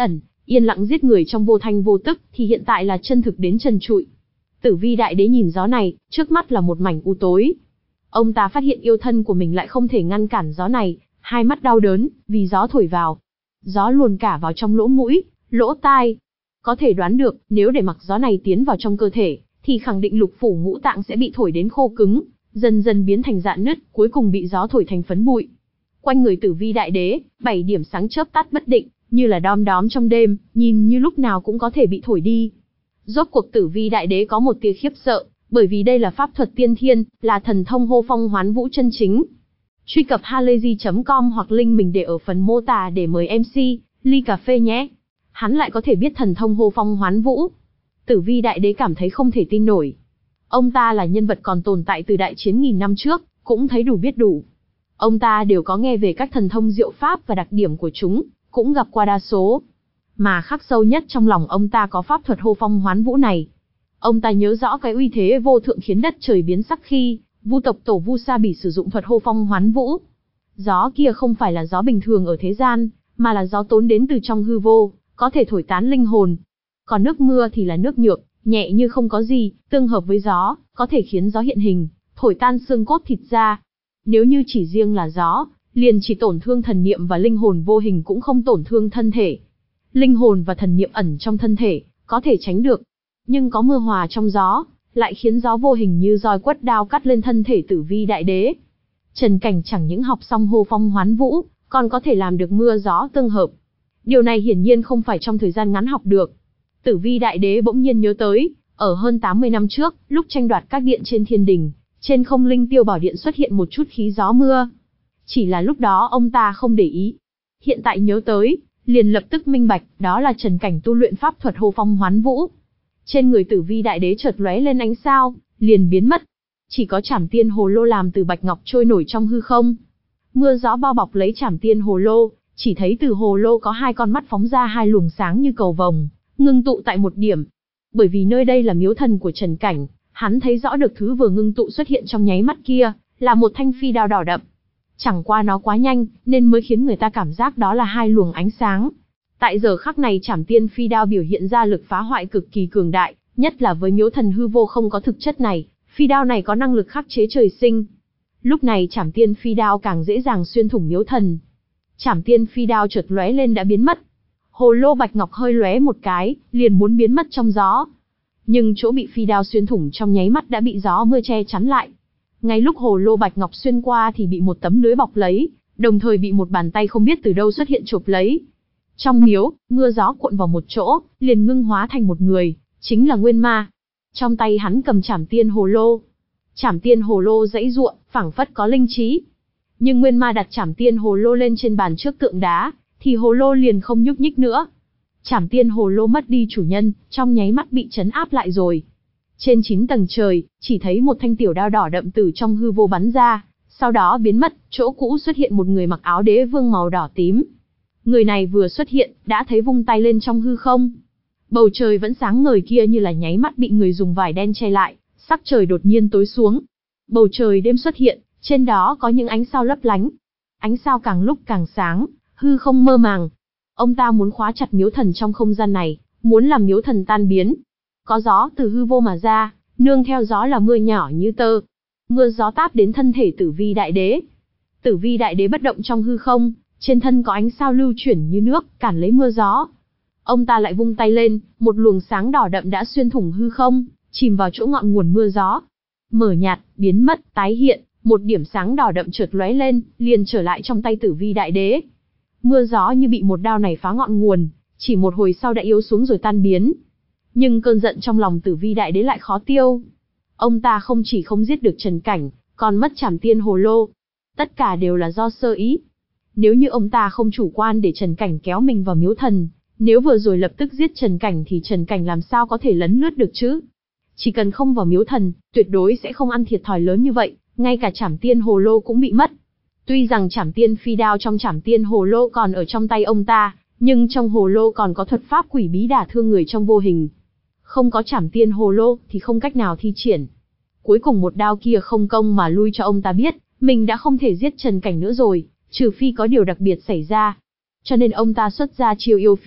Yên lặng giết người trong vô thanh vô tức thì hiện tại là chân thực đến trần trụi. Tử Vi Đại Đế nhìn gió này, trước mắt là một mảnh u tối. Ông ta phát hiện yêu thân của mình lại không thể ngăn cản gió này, hai mắt đau đớn, vì gió thổi vào. Gió luồn cả vào trong lỗ mũi, lỗ tai. Có thể đoán được, nếu để mặc gió này tiến vào trong cơ thể, thì khẳng định lục phủ ngũ tạng sẽ bị thổi đến khô cứng, dần dần biến thành rạn nứt, cuối cùng bị gió thổi thành phấn bụi. Quanh người Tử Vi Đại Đế, bảy điểm sáng chớp tắt bất định, như là đom đóm trong đêm, nhìn như lúc nào cũng có thể bị thổi đi. Rốt cuộc Tử Vi Đại Đế có một tia khiếp sợ, bởi vì đây là pháp thuật tiên thiên, là thần thông hô phong hoán vũ chân chính. Truy cập halayzi chấm com hoặc link mình để ở phần mô tả để mời em xê, ly cà phê nhé. Hắn lại có thể biết thần thông hô phong hoán vũ. Tử Vi Đại Đế cảm thấy không thể tin nổi. Ông ta là nhân vật còn tồn tại từ đại chiến nghìn năm trước, cũng thấy đủ biết đủ. Ông ta đều có nghe về các thần thông diệu pháp và đặc điểm của chúng, cũng gặp qua đa số. Mà khắc sâu nhất trong lòng ông ta có pháp thuật hô phong hoán vũ này. Ông ta nhớ rõ cái uy thế vô thượng khiến đất trời biến sắc khi Vu tộc tổ Vu Sa Bỉ sử dụng thuật hô phong hoán vũ. Gió kia không phải là gió bình thường ở thế gian, mà là gió tốn đến từ trong hư vô, có thể thổi tán linh hồn. Còn nước mưa thì là nước nhược, nhẹ như không có gì, tương hợp với gió, có thể khiến gió hiện hình, thổi tan xương cốt thịt ra. Nếu như chỉ riêng là gió, liền chỉ tổn thương thần niệm và linh hồn vô hình cũng không tổn thương thân thể. Linh hồn và thần niệm ẩn trong thân thể, có thể tránh được. Nhưng có mưa hòa trong gió, lại khiến gió vô hình như roi quất đao cắt lên thân thể Tử Vi Đại Đế. Trần Cảnh chẳng những học xong hô phong hoán vũ, còn có thể làm được mưa gió tương hợp. Điều này hiển nhiên không phải trong thời gian ngắn học được. Tử Vi Đại Đế bỗng nhiên nhớ tới, ở hơn tám mươi năm trước, lúc tranh đoạt các điện trên thiên đình, trên không linh tiêu bảo điện xuất hiện một chút khí gió mưa. Chỉ là lúc đó ông ta không để ý. Hiện tại nhớ tới, liền lập tức minh bạch, đó là Trần Cảnh tu luyện pháp thuật hô phong hoán vũ. Trên người Tử Vi Đại Đế chợt lóe lên ánh sao, liền biến mất. Chỉ có Trảm Tiên Hồ Lô làm từ bạch ngọc trôi nổi trong hư không. Mưa gió bao bọc lấy Trảm Tiên Hồ Lô, chỉ thấy từ hồ lô có hai con mắt phóng ra hai luồng sáng như cầu vồng, ngưng tụ tại một điểm. Bởi vì nơi đây là miếu thần của Trần Cảnh, hắn thấy rõ được thứ vừa ngưng tụ xuất hiện trong nháy mắt kia, là một thanh phi đao đỏ đậm. Chẳng qua nó quá nhanh, nên mới khiến người ta cảm giác đó là hai luồng ánh sáng. Tại giờ khắc này Trảm Tiên phi đao biểu hiện ra lực phá hoại cực kỳ cường đại, nhất là với miếu thần hư vô không có thực chất này, phi đao này có năng lực khắc chế trời sinh. Lúc này Trảm Tiên phi đao càng dễ dàng xuyên thủng miếu thần. Trảm Tiên phi đao chợt lóe lên đã biến mất. Hồ lô bạch ngọc hơi lóe một cái, liền muốn biến mất trong gió. Nhưng chỗ bị phi đao xuyên thủng trong nháy mắt đã bị gió mưa che chắn lại. Ngay lúc hồ lô bạch ngọc xuyên qua thì bị một tấm lưới bọc lấy, đồng thời bị một bàn tay không biết từ đâu xuất hiện chộp lấy. Trong miếu, mưa gió cuộn vào một chỗ, liền ngưng hóa thành một người, chính là Nguyên Ma. Trong tay hắn cầm Trảm Tiên hồ lô. Trảm Tiên hồ lô giãy giụa, phảng phất có linh trí. Nhưng Nguyên Ma đặt Trảm Tiên hồ lô lên trên bàn trước tượng đá, thì hồ lô liền không nhúc nhích nữa. Trảm Tiên hồ lô mất đi chủ nhân, trong nháy mắt bị trấn áp lại rồi. Trên chín tầng trời, chỉ thấy một thanh tiểu đao đỏ đậm từ trong hư vô bắn ra, sau đó biến mất, chỗ cũ xuất hiện một người mặc áo đế vương màu đỏ tím. Người này vừa xuất hiện, đã thấy vung tay lên trong hư không. Bầu trời vẫn sáng ngời kia như là nháy mắt bị người dùng vải đen che lại, sắc trời đột nhiên tối xuống. Bầu trời đêm xuất hiện, trên đó có những ánh sao lấp lánh. Ánh sao càng lúc càng sáng, hư không mơ màng. Ông ta muốn khóa chặt miếu thần trong không gian này, muốn làm miếu thần tan biến. Có gió từ hư vô mà ra, nương theo gió là mưa nhỏ như tơ. Mưa gió táp đến thân thể Tử Vi Đại Đế. Tử Vi Đại Đế bất động trong hư không, trên thân có ánh sao lưu chuyển như nước, cản lấy mưa gió. Ông ta lại vung tay lên, một luồng sáng đỏ đậm đã xuyên thủng hư không, chìm vào chỗ ngọn nguồn mưa gió. Mở nhạt, biến mất, tái hiện, một điểm sáng đỏ đậm chợt lóe lên, liền trở lại trong tay Tử Vi Đại Đế. Mưa gió như bị một đao này phá ngọn nguồn, chỉ một hồi sau đã yếu xuống rồi tan biến. Nhưng cơn giận trong lòng Tử Vi Đại Đế lại khó tiêu. Ông ta không chỉ không giết được Trần Cảnh, còn mất Trảm Tiên hồ lô. Tất cả đều là do sơ ý. Nếu như ông ta không chủ quan để Trần Cảnh kéo mình vào miếu thần, nếu vừa rồi lập tức giết Trần Cảnh thì Trần Cảnh làm sao có thể lấn lướt được chứ? Chỉ cần không vào miếu thần, tuyệt đối sẽ không ăn thiệt thòi lớn như vậy, ngay cả Trảm Tiên hồ lô cũng bị mất. Tuy rằng Trảm Tiên phi đao trong Trảm Tiên hồ lô còn ở trong tay ông ta, nhưng trong hồ lô còn có thuật pháp quỷ bí đả thương người trong vô hình. Không có Trảm Tiên hồ lô thì không cách nào thi triển. Cuối cùng một đao kia không công mà lui cho ông ta biết, mình đã không thể giết Trần Cảnh nữa rồi, trừ phi có điều đặc biệt xảy ra. Cho nên ông ta xuất ra chiêu yêu phiên,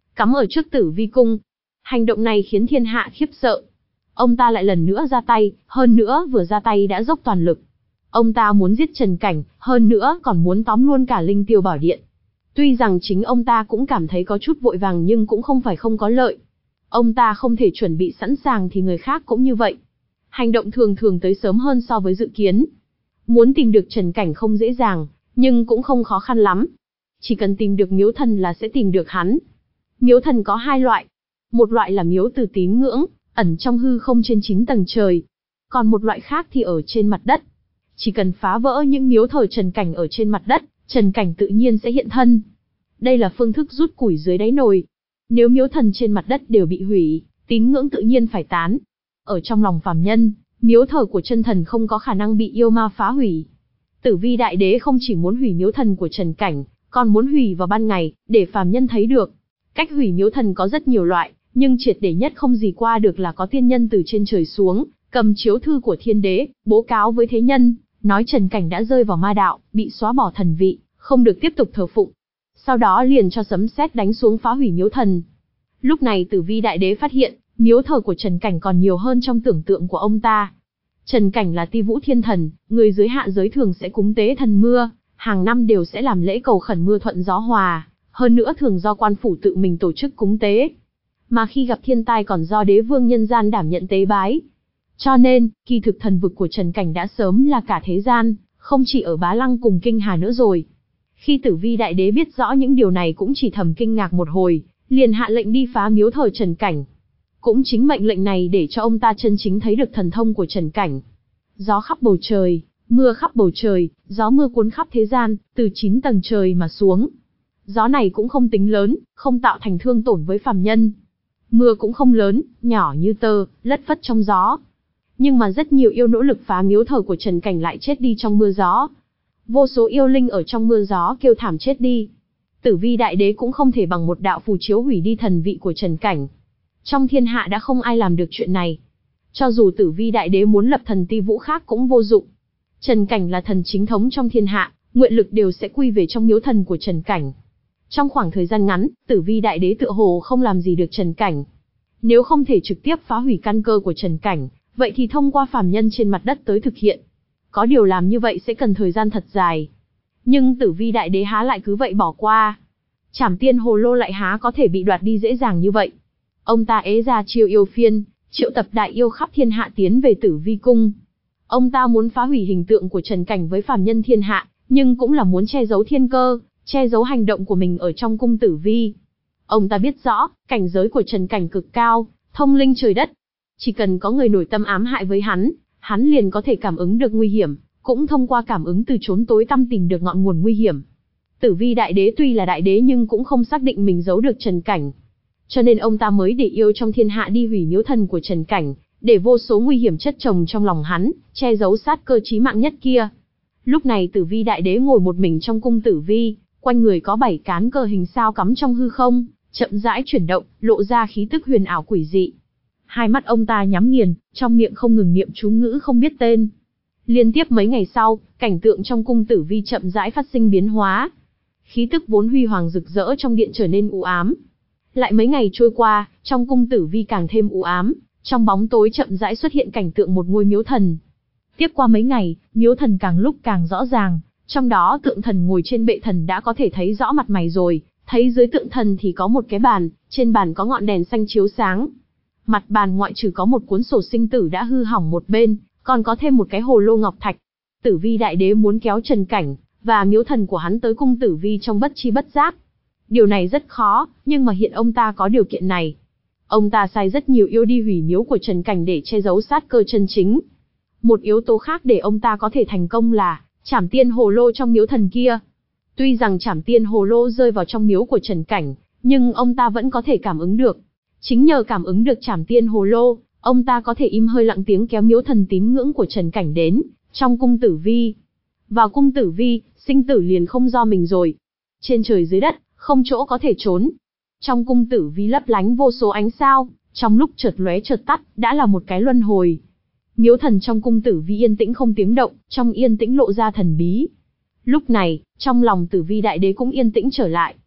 cắm ở trước Tử Vi cung. Hành động này khiến thiên hạ khiếp sợ. Ông ta lại lần nữa ra tay, hơn nữa vừa ra tay đã dốc toàn lực. Ông ta muốn giết Trần Cảnh, hơn nữa còn muốn tóm luôn cả Linh Tiêu Bảo Điện. Tuy rằng chính ông ta cũng cảm thấy có chút vội vàng nhưng cũng không phải không có lợi. Ông ta không thể chuẩn bị sẵn sàng thì người khác cũng như vậy. Hành động thường thường tới sớm hơn so với dự kiến. Muốn tìm được Trần Cảnh không dễ dàng, nhưng cũng không khó khăn lắm. Chỉ cần tìm được miếu thần là sẽ tìm được hắn. Miếu thần có hai loại. Một loại là miếu từ tín ngưỡng, ẩn trong hư không trên chín tầng trời. Còn một loại khác thì ở trên mặt đất. Chỉ cần phá vỡ những miếu thờ Trần Cảnh ở trên mặt đất, Trần Cảnh tự nhiên sẽ hiện thân. Đây là phương thức rút củi dưới đáy nồi. Nếu miếu thần trên mặt đất đều bị hủy, tín ngưỡng tự nhiên phải tán. Ở trong lòng phàm nhân, miếu thờ của chân thần không có khả năng bị yêu ma phá hủy. Tử Vi Đại Đế không chỉ muốn hủy miếu thần của Trần Cảnh, còn muốn hủy vào ban ngày, để phàm nhân thấy được. Cách hủy miếu thần có rất nhiều loại, nhưng triệt để nhất không gì qua được là có tiên nhân từ trên trời xuống, cầm chiếu thư của thiên đế, bố cáo với thế nhân, nói Trần Cảnh đã rơi vào ma đạo, bị xóa bỏ thần vị, không được tiếp tục thờ phụng. Sau đó liền cho sấm sét đánh xuống phá hủy miếu thần. Lúc này Tử Vi Đại Đế phát hiện, miếu thờ của Trần Cảnh còn nhiều hơn trong tưởng tượng của ông ta. Trần Cảnh là Ti Vũ Thiên Thần, người dưới hạ giới thường sẽ cúng tế thần mưa, hàng năm đều sẽ làm lễ cầu khẩn mưa thuận gió hòa, hơn nữa thường do quan phủ tự mình tổ chức cúng tế. Mà khi gặp thiên tai còn do đế vương nhân gian đảm nhận tế bái. Cho nên, kỳ thực thần vực của Trần Cảnh đã sớm là cả thế gian, không chỉ ở Bá Lăng cùng Kinh Hà nữa rồi. Khi Tử Vi Đại Đế biết rõ những điều này cũng chỉ thầm kinh ngạc một hồi, liền hạ lệnh đi phá miếu thờ Trần Cảnh. Cũng chính mệnh lệnh này để cho ông ta chân chính thấy được thần thông của Trần Cảnh. Gió khắp bầu trời, mưa khắp bầu trời, gió mưa cuốn khắp thế gian, từ chín tầng trời mà xuống. Gió này cũng không tính lớn, không tạo thành thương tổn với phàm nhân. Mưa cũng không lớn, nhỏ như tơ, lất phất trong gió. Nhưng mà rất nhiều yêu nỗ lực phá miếu thờ của Trần Cảnh lại chết đi trong mưa gió. Vô số yêu linh ở trong mưa gió kêu thảm chết đi. Tử Vi Đại Đế cũng không thể bằng một đạo phù chiếu hủy đi thần vị của Trần Cảnh. Trong thiên hạ đã không ai làm được chuyện này. Cho dù Tử Vi Đại Đế muốn lập thần Ti Vũ khác cũng vô dụng. Trần Cảnh là thần chính thống trong thiên hạ, nguyện lực đều sẽ quy về trong miếu thần của Trần Cảnh. Trong khoảng thời gian ngắn, Tử Vi Đại Đế tựa hồ không làm gì được Trần Cảnh. Nếu không thể trực tiếp phá hủy căn cơ của Trần Cảnh, vậy thì thông qua phàm nhân trên mặt đất tới thực hiện. Có điều làm như vậy sẽ cần thời gian thật dài. Nhưng Tử Vi Đại Đế há lại cứ vậy bỏ qua. Trảm Tiên Hồ Lô lại há có thể bị đoạt đi dễ dàng như vậy. Ông ta ế ra chiêu yêu phiên, triệu tập đại yêu khắp thiên hạ tiến về Tử Vi cung. Ông ta muốn phá hủy hình tượng của Trần Cảnh với phàm nhân thiên hạ, nhưng cũng là muốn che giấu thiên cơ, che giấu hành động của mình ở trong cung Tử Vi. Ông ta biết rõ, cảnh giới của Trần Cảnh cực cao, thông linh trời đất. Chỉ cần có người nổi tâm ám hại với hắn, hắn liền có thể cảm ứng được nguy hiểm, cũng thông qua cảm ứng từ chốn tối tăm tìm được ngọn nguồn nguy hiểm. Tử Vi Đại Đế tuy là đại đế nhưng cũng không xác định mình giấu được Trần Cảnh. Cho nên ông ta mới để yêu trong thiên hạ đi hủy miếu thần của Trần Cảnh, để vô số nguy hiểm chất chồng trong lòng hắn, che giấu sát cơ chí mạng nhất kia. Lúc này Tử Vi Đại Đế ngồi một mình trong cung Tử Vi, quanh người có bảy cán cờ hình sao cắm trong hư không, chậm rãi chuyển động, lộ ra khí tức huyền ảo quỷ dị. Hai mắt ông ta nhắm nghiền, trong miệng không ngừng niệm chú ngữ không biết tên. Liên tiếp mấy ngày sau, cảnh tượng trong cung Tử Vi chậm rãi phát sinh biến hóa. Khí tức vốn huy hoàng rực rỡ trong điện trở nên u ám. Lại mấy ngày trôi qua, trong cung Tử Vi càng thêm u ám, trong bóng tối chậm rãi xuất hiện cảnh tượng một ngôi miếu thần. Tiếp qua mấy ngày, miếu thần càng lúc càng rõ ràng, trong đó tượng thần ngồi trên bệ thần đã có thể thấy rõ mặt mày rồi, thấy dưới tượng thần thì có một cái bàn, trên bàn có ngọn đèn xanh chiếu sáng. Mặt bàn ngoại trừ có một cuốn sổ sinh tử đã hư hỏng một bên, còn có thêm một cái hồ lô ngọc thạch. Tử Vi Đại Đế muốn kéo Trần Cảnh và miếu thần của hắn tới cung Tử Vi trong bất chi bất giác. Điều này rất khó, nhưng mà hiện ông ta có điều kiện này. Ông ta sai rất nhiều yêu đi hủy miếu của Trần Cảnh để che giấu sát cơ chân chính. Một yếu tố khác để ông ta có thể thành công là Trảm Tiên Hồ Lô trong miếu thần kia. Tuy rằng Trảm Tiên Hồ Lô rơi vào trong miếu của Trần Cảnh, nhưng ông ta vẫn có thể cảm ứng được. Chính nhờ cảm ứng được Trảm Tiên Hồ Lô, ông ta có thể im hơi lặng tiếng kéo miếu thần tín ngưỡng của Trần Cảnh đến trong cung Tử Vi. Vào cung Tử Vi, sinh tử liền không do mình rồi. Trên trời dưới đất, không chỗ có thể trốn. Trong cung Tử Vi lấp lánh vô số ánh sao, trong lúc chợt lóe chợt tắt, đã là một cái luân hồi. Miếu thần trong cung Tử Vi yên tĩnh không tiếng động, trong yên tĩnh lộ ra thần bí. Lúc này, trong lòng Tử Vi Đại Đế cũng yên tĩnh trở lại.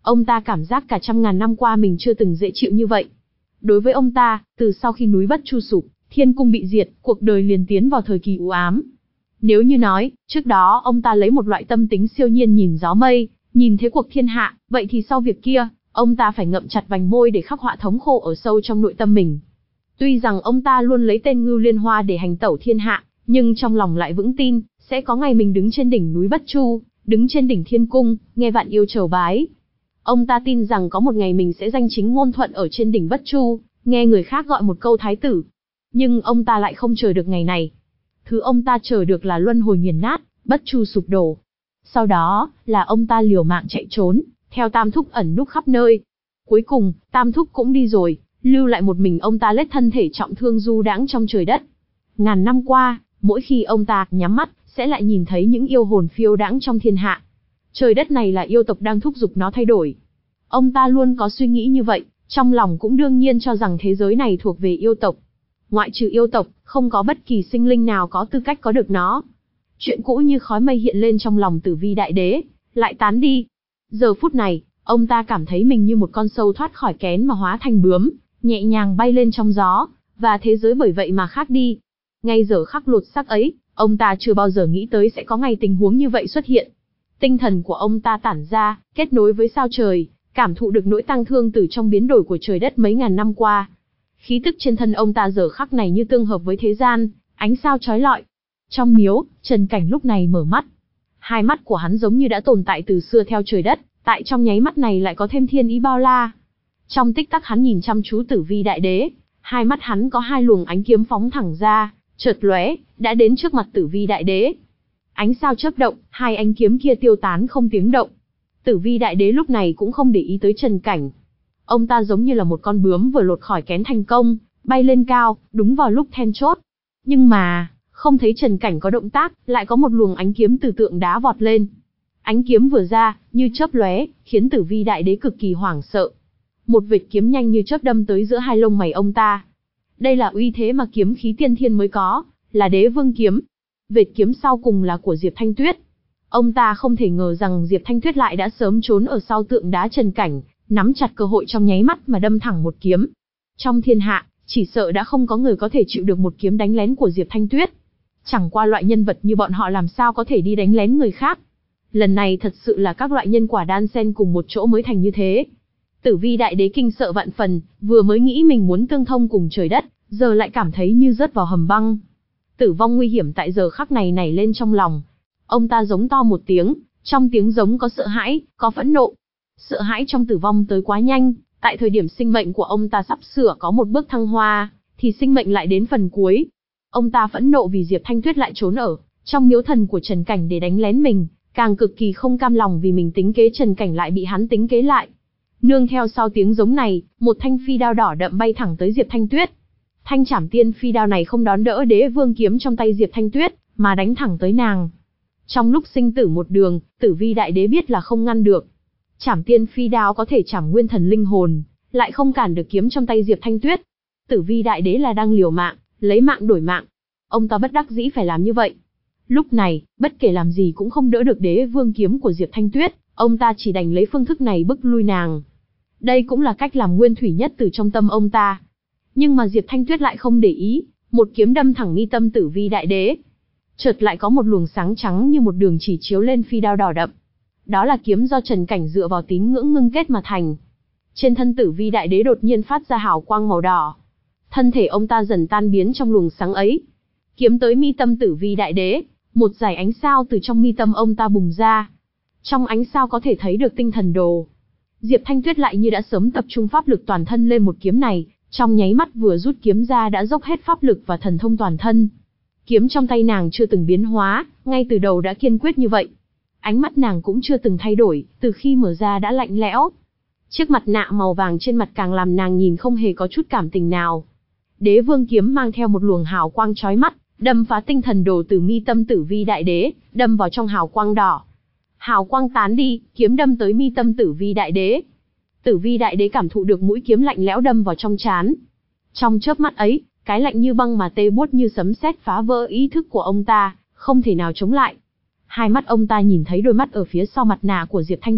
Ông ta cảm giác cả trăm ngàn năm qua mình chưa từng dễ chịu như vậy. Đối với ông ta, từ sau khi núi Bất Chu sụp, thiên cung bị diệt, cuộc đời liền tiến vào thời kỳ u ám. Nếu như nói, trước đó ông ta lấy một loại tâm tính siêu nhiên nhìn gió mây, nhìn thế cuộc thiên hạ, vậy thì sau việc kia, ông ta phải ngậm chặt vành môi để khắc họa thống khổ ở sâu trong nội tâm mình. Tuy rằng ông ta luôn lấy tên Ngưu Liên Hoa để hành tẩu thiên hạ, nhưng trong lòng lại vững tin, sẽ có ngày mình đứng trên đỉnh núi Bất Chu, đứng trên đỉnh thiên cung, nghe vạn yêu chầu bái. Ông ta tin rằng có một ngày mình sẽ danh chính ngôn thuận ở trên đỉnh Bất Chu, nghe người khác gọi một câu thái tử. Nhưng ông ta lại không chờ được ngày này. Thứ ông ta chờ được là luân hồi nghiền nát, Bất Chu sụp đổ. Sau đó, là ông ta liều mạng chạy trốn, theo Tam Thúc ẩn núp khắp nơi. Cuối cùng, Tam Thúc cũng đi rồi, lưu lại một mình ông ta lết thân thể trọng thương du đãng trong trời đất. Ngàn năm qua, mỗi khi ông ta nhắm mắt, sẽ lại nhìn thấy những yêu hồn phiêu đãng trong thiên hạ. Trời đất này là yêu tộc đang thúc giục nó thay đổi. Ông ta luôn có suy nghĩ như vậy, trong lòng cũng đương nhiên cho rằng thế giới này thuộc về yêu tộc. Ngoại trừ yêu tộc, không có bất kỳ sinh linh nào có tư cách có được nó. Chuyện cũ như khói mây hiện lên trong lòng Tử Vi Đại Đế, lại tán đi. Giờ phút này, ông ta cảm thấy mình như một con sâu thoát khỏi kén mà hóa thành bướm, nhẹ nhàng bay lên trong gió, và thế giới bởi vậy mà khác đi. Ngay giờ khắc lột xác ấy, ông ta chưa bao giờ nghĩ tới sẽ có ngày tình huống như vậy xuất hiện. Tinh thần của ông ta tản ra, kết nối với sao trời, cảm thụ được nỗi tang thương từ trong biến đổi của trời đất mấy ngàn năm qua. Khí tức trên thân ông ta giờ khắc này như tương hợp với thế gian, ánh sao chói lọi. Trong miếu, Trần Cảnh lúc này mở mắt. Hai mắt của hắn giống như đã tồn tại từ xưa theo trời đất, tại trong nháy mắt này lại có thêm thiên ý bao la. Trong tích tắc hắn nhìn chăm chú Tử Vi Đại Đế, hai mắt hắn có hai luồng ánh kiếm phóng thẳng ra, chợt lóe, đã đến trước mặt Tử Vi Đại Đế. Ánh sao chớp động, hai ánh kiếm kia tiêu tán không tiếng động. Tử Vi Đại Đế lúc này cũng không để ý tới Trần Cảnh. Ông ta giống như là một con bướm vừa lột khỏi kén thành công, bay lên cao, đúng vào lúc then chốt. Nhưng mà, không thấy Trần Cảnh có động tác, lại có một luồng ánh kiếm từ tượng đá vọt lên. Ánh kiếm vừa ra, như chớp lóe, khiến Tử Vi Đại Đế cực kỳ hoảng sợ. Một vệt kiếm nhanh như chớp đâm tới giữa hai lông mày ông ta. Đây là uy thế mà kiếm khí tiên thiên mới có, là Đế Vương kiếm. Vệt kiếm sau cùng là của Diệp Thanh Tuyết. Ông ta không thể ngờ rằng Diệp Thanh Tuyết lại đã sớm trốn ở sau tượng đá Trần Cảnh, nắm chặt cơ hội trong nháy mắt mà đâm thẳng một kiếm. Trong thiên hạ, chỉ sợ đã không có người có thể chịu được một kiếm đánh lén của Diệp Thanh Tuyết. Chẳng qua loại nhân vật như bọn họ làm sao có thể đi đánh lén người khác. Lần này thật sự là các loại nhân quả đan xen cùng một chỗ mới thành như thế. Tử Vi Đại Đế kinh sợ vạn phần, vừa mới nghĩ mình muốn tương thông cùng trời đất, giờ lại cảm thấy như rớt vào hầm băng. Tử vong nguy hiểm tại giờ khắc này nảy lên trong lòng. Ông ta giống to một tiếng, trong tiếng giống có sợ hãi, có phẫn nộ. Sợ hãi trong tử vong tới quá nhanh, tại thời điểm sinh mệnh của ông ta sắp sửa có một bước thăng hoa, thì sinh mệnh lại đến phần cuối. Ông ta phẫn nộ vì Diệp Thanh Tuyết lại trốn ở trong miếu thần của Trần Cảnh để đánh lén mình, càng cực kỳ không cam lòng vì mình tính kế Trần Cảnh lại bị hắn tính kế lại. Nương theo sau tiếng giống này, một thanh phi đao đỏ đậm bay thẳng tới Diệp Thanh Tuyết. Thanh Trảm Tiên phi đao này không đón đỡ Đế Vương kiếm trong tay Diệp Thanh Tuyết, mà đánh thẳng tới nàng. Trong lúc sinh tử một đường, Tử Vi Đại Đế biết là không ngăn được. Trảm Tiên phi đao có thể trảm nguyên thần linh hồn, lại không cản được kiếm trong tay Diệp Thanh Tuyết. Tử Vi Đại Đế là đang liều mạng, lấy mạng đổi mạng. Ông ta bất đắc dĩ phải làm như vậy. Lúc này, bất kể làm gì cũng không đỡ được Đế Vương kiếm của Diệp Thanh Tuyết, ông ta chỉ đành lấy phương thức này bức lui nàng. Đây cũng là cách làm nguyên thủy nhất từ trong tâm ông ta. Nhưng mà Diệp Thanh Tuyết lại không để ý, một kiếm đâm thẳng mi tâm Tử Vi Đại Đế. Chợt lại có một luồng sáng trắng như một đường chỉ chiếu lên phi đao đỏ đậm. Đó là kiếm do Trần Cảnh dựa vào tín ngưỡng ngưng kết mà thành. Trên thân Tử Vi Đại Đế đột nhiên phát ra hào quang màu đỏ. Thân thể ông ta dần tan biến trong luồng sáng ấy. Kiếm tới mi tâm Tử Vi Đại Đế, một dải ánh sao từ trong mi tâm ông ta bùng ra. Trong ánh sao có thể thấy được tinh thần đồ. Diệp Thanh Tuyết lại như đã sớm tập trung pháp lực toàn thân lên một kiếm này, trong nháy mắt vừa rút kiếm ra đã dốc hết pháp lực và thần thông toàn thân. Kiếm trong tay nàng chưa từng biến hóa, ngay từ đầu đã kiên quyết như vậy. Ánh mắt nàng cũng chưa từng thay đổi, từ khi mở ra đã lạnh lẽo. Chiếc mặt nạ màu vàng trên mặt càng làm nàng nhìn không hề có chút cảm tình nào. Đế Vương kiếm mang theo một luồng hào quang chói mắt, đâm phá tinh thần đồ từ mi tâm Tử Vi Đại Đế, đâm vào trong hào quang đỏ. Hào quang tán đi, kiếm đâm tới mi tâm Tử Vi Đại Đế. Tử Vi Đại Đế cảm thụ được mũi kiếm lạnh lẽo đâm vào trong trán. Trong chớp mắt ấy, cái lạnh như băng mà tê buốt như sấm sét phá vỡ ý thức của ông ta, không thể nào chống lại. Hai mắt ông ta nhìn thấy đôi mắt ở phía sau mặt nạ của Diệp Thanh Tuyết,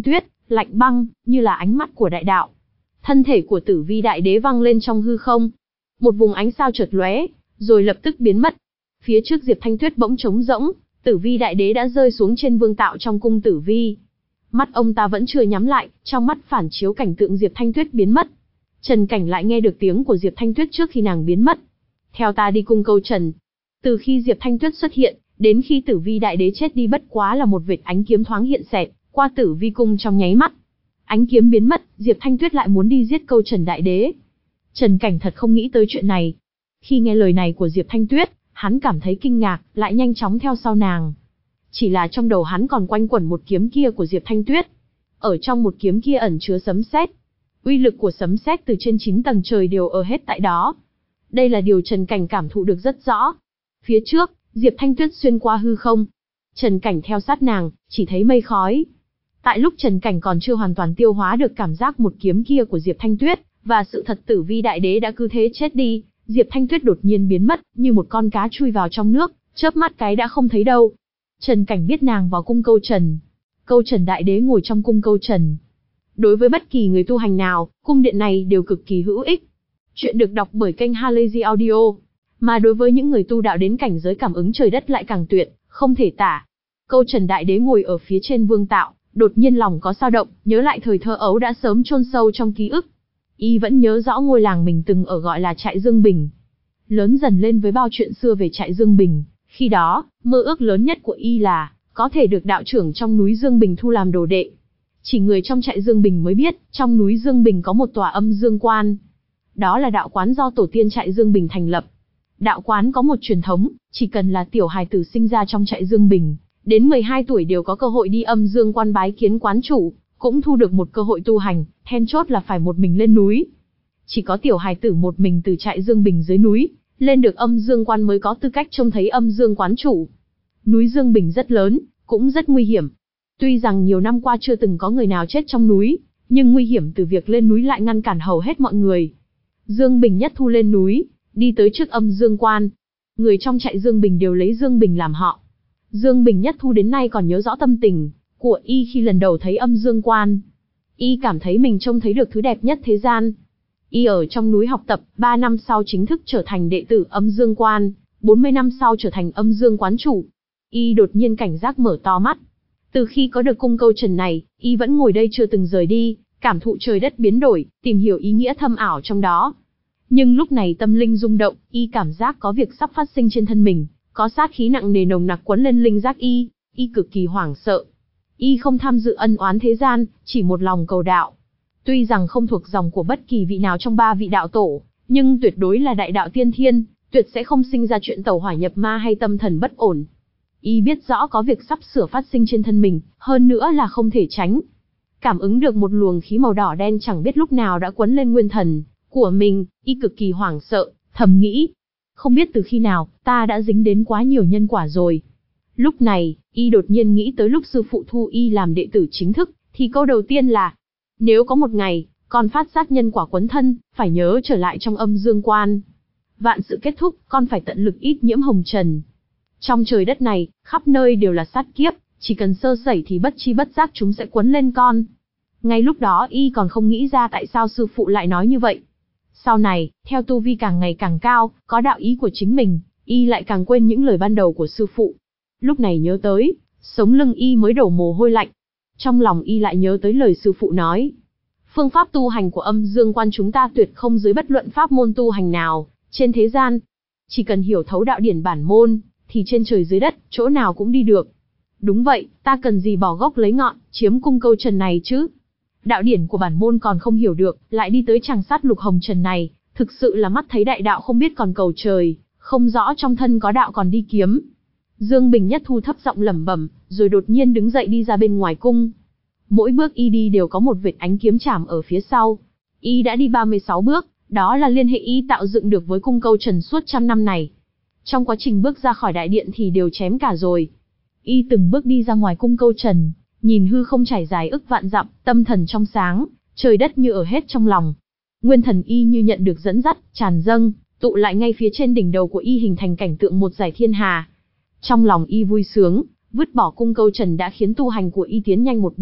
lạnh băng, như là ánh mắt của đại đạo. Thân thể của Tử Vi Đại Đế văng lên trong hư không. Một vùng ánh sao chợt lóe, rồi lập tức biến mất. Phía trước Diệp Thanh Tuyết bỗng trống rỗng, Tử Vi Đại Đế đã rơi xuống trên vương tạo trong cung Tử Vi. Mắt ông ta vẫn chưa nhắm lại, trong mắt phản chiếu cảnh tượng Diệp Thanh Tuyết biến mất. Trần Cảnh lại nghe được tiếng của Diệp Thanh Tuyết trước khi nàng biến mất. Theo ta đi cung câu trần. Từ khi Diệp Thanh Tuyết xuất hiện, đến khi Tử Vi Đại Đế chết đi bất quá là một vệt ánh kiếm thoáng hiện xẹt qua Tử Vi cung trong nháy mắt. Ánh kiếm biến mất, Diệp Thanh Tuyết lại muốn đi giết câu Trần Đại Đế. Trần Cảnh thật không nghĩ tới chuyện này. Khi nghe lời này của Diệp Thanh Tuyết, hắn cảm thấy kinh ngạc, lại nhanh chóng theo sau nàng. Chỉ là trong đầu hắn còn quanh quẩn một kiếm kia của Diệp Thanh Tuyết. Ở trong một kiếm kia ẩn chứa sấm sét. Uy lực của sấm sét từ trên chín tầng trời đều ở hết tại đó. Đây là điều Trần Cảnh cảm thụ được rất rõ. Phía trước, Diệp Thanh Tuyết xuyên qua hư không. Trần Cảnh theo sát nàng, chỉ thấy mây khói. Tại lúc Trần Cảnh còn chưa hoàn toàn tiêu hóa được cảm giác một kiếm kia của Diệp Thanh Tuyết, và sự thật Tử Vi Đại Đế đã cứ thế chết đi, Diệp Thanh Tuyết đột nhiên biến mất, như một con cá chui vào trong nước, chớp mắt cái đã không thấy đâu. Trần Cảnh biết nàng vào cung câu trần. Câu Trần Đại Đế ngồi trong cung câu trần. Đối với bất kỳ người tu hành nào, cung điện này đều cực kỳ hữu ích. Chuyện được đọc bởi kênh Halazy Audio. Mà đối với những người tu đạo đến cảnh giới cảm ứng trời đất lại càng tuyệt, không thể tả. Câu Trần Đại Đế ngồi ở phía trên vương tạo, đột nhiên lòng có dao động, nhớ lại thời thơ ấu đã sớm chôn sâu trong ký ức. Y vẫn nhớ rõ ngôi làng mình từng ở gọi là Trại Dương Bình. Lớn dần lên với bao chuyện xưa về Trại Dương Bình, khi đó, mơ ước lớn nhất của Y là có thể được đạo trưởng trong núi Dương Bình thu làm đồ đệ. Chỉ người trong Trại Dương Bình mới biết, trong núi Dương Bình có một tòa âm dương quan. Đó là đạo quán do tổ tiên Trại Dương Bình thành lập. Đạo quán có một truyền thống, chỉ cần là tiểu hài tử sinh ra trong Trại Dương Bình, đến mười hai tuổi đều có cơ hội đi âm dương quan bái kiến quán chủ, cũng thu được một cơ hội tu hành, then chốt là phải một mình lên núi. Chỉ có tiểu hài tử một mình từ Trại Dương Bình dưới núi, lên được âm dương quan mới có tư cách trông thấy âm dương quán chủ. Núi Dương Bình rất lớn, cũng rất nguy hiểm. Tuy rằng nhiều năm qua chưa từng có người nào chết trong núi, nhưng nguy hiểm từ việc lên núi lại ngăn cản hầu hết mọi người. Dương Bình Nhất Thu lên núi, đi tới trước âm dương quan. Người trong Trại Dương Bình đều lấy Dương Bình làm họ. Dương Bình Nhất Thu đến nay còn nhớ rõ tâm tình của Y khi lần đầu thấy âm dương quan. Y cảm thấy mình trông thấy được thứ đẹp nhất thế gian. Y ở trong núi học tập, ba năm sau chính thức trở thành đệ tử âm dương quan, bốn mươi năm sau trở thành âm dương quán chủ. Y đột nhiên cảnh giác mở to mắt. Từ khi có được cung câu trần này, Y vẫn ngồi đây chưa từng rời đi, cảm thụ trời đất biến đổi, tìm hiểu ý nghĩa thâm ảo trong đó. Nhưng lúc này tâm linh rung động, Y cảm giác có việc sắp phát sinh trên thân mình, có sát khí nặng nề nồng nặc quấn lên linh giác Y, Y cực kỳ hoảng sợ. Y không tham dự ân oán thế gian, chỉ một lòng cầu đạo. Tuy rằng không thuộc dòng của bất kỳ vị nào trong ba vị đạo tổ, nhưng tuyệt đối là đại đạo tiên thiên, tuyệt sẽ không sinh ra chuyện tẩu hỏa nhập ma hay tâm thần bất ổn. Y biết rõ có việc sắp sửa phát sinh trên thân mình, hơn nữa là không thể tránh. Cảm ứng được một luồng khí màu đỏ đen chẳng biết lúc nào đã quấn lên nguyên thần của mình, Y cực kỳ hoảng sợ, thầm nghĩ. Không biết từ khi nào, ta đã dính đến quá nhiều nhân quả rồi. Lúc này, Y đột nhiên nghĩ tới lúc sư phụ thu Y làm đệ tử chính thức, thì câu đầu tiên là, nếu có một ngày, con phát giác nhân quả quấn thân, phải nhớ trở lại trong âm dương quan. Vạn sự kết thúc, con phải tận lực ít nhiễm hồng trần. Trong trời đất này, khắp nơi đều là sát kiếp, chỉ cần sơ sẩy thì bất chi bất giác chúng sẽ quấn lên con. Ngay lúc đó Y còn không nghĩ ra tại sao sư phụ lại nói như vậy. Sau này, theo tu vi càng ngày càng cao, có đạo ý của chính mình, Y lại càng quên những lời ban đầu của sư phụ. Lúc này nhớ tới, sống lưng Y mới đổ mồ hôi lạnh. Trong lòng Y lại nhớ tới lời sư phụ nói. Phương pháp tu hành của âm dương quan chúng ta tuyệt không dưới bất luận pháp môn tu hành nào, trên thế gian. Chỉ cần hiểu thấu đạo điển bản môn, thì trên trời dưới đất, chỗ nào cũng đi được. Đúng vậy, ta cần gì bỏ gốc lấy ngọn, chiếm cung câu trần này chứ? Đạo điển của bản môn còn không hiểu được, lại đi tới tràng sát lục hồng trần này, thực sự là mắt thấy đại đạo không biết còn cầu trời, không rõ trong thân có đạo còn đi kiếm. Dương Bình Nhất Thu thấp giọng lẩm bẩm, rồi đột nhiên đứng dậy đi ra bên ngoài cung. Mỗi bước Y đi đều có một vệt ánh kiếm chạm ở phía sau. Y đã đi ba mươi sáu bước, đó là liên hệ Y tạo dựng được với cung câu trần suốt trăm năm này. Trong quá trình bước ra khỏi đại điện thì đều chém cả rồi. Y từng bước đi ra ngoài cung câu trần, nhìn hư không trải dài ức vạn dặm, tâm thần trong sáng, trời đất như ở hết trong lòng. Nguyên thần Y như nhận được dẫn dắt, tràn dâng, tụ lại ngay phía trên đỉnh đầu của Y hình thành cảnh tượng một dải thiên hà. Trong lòng Y vui sướng, vứt bỏ cung câu trần đã khiến tu hành của Y tiến nhanh một bước,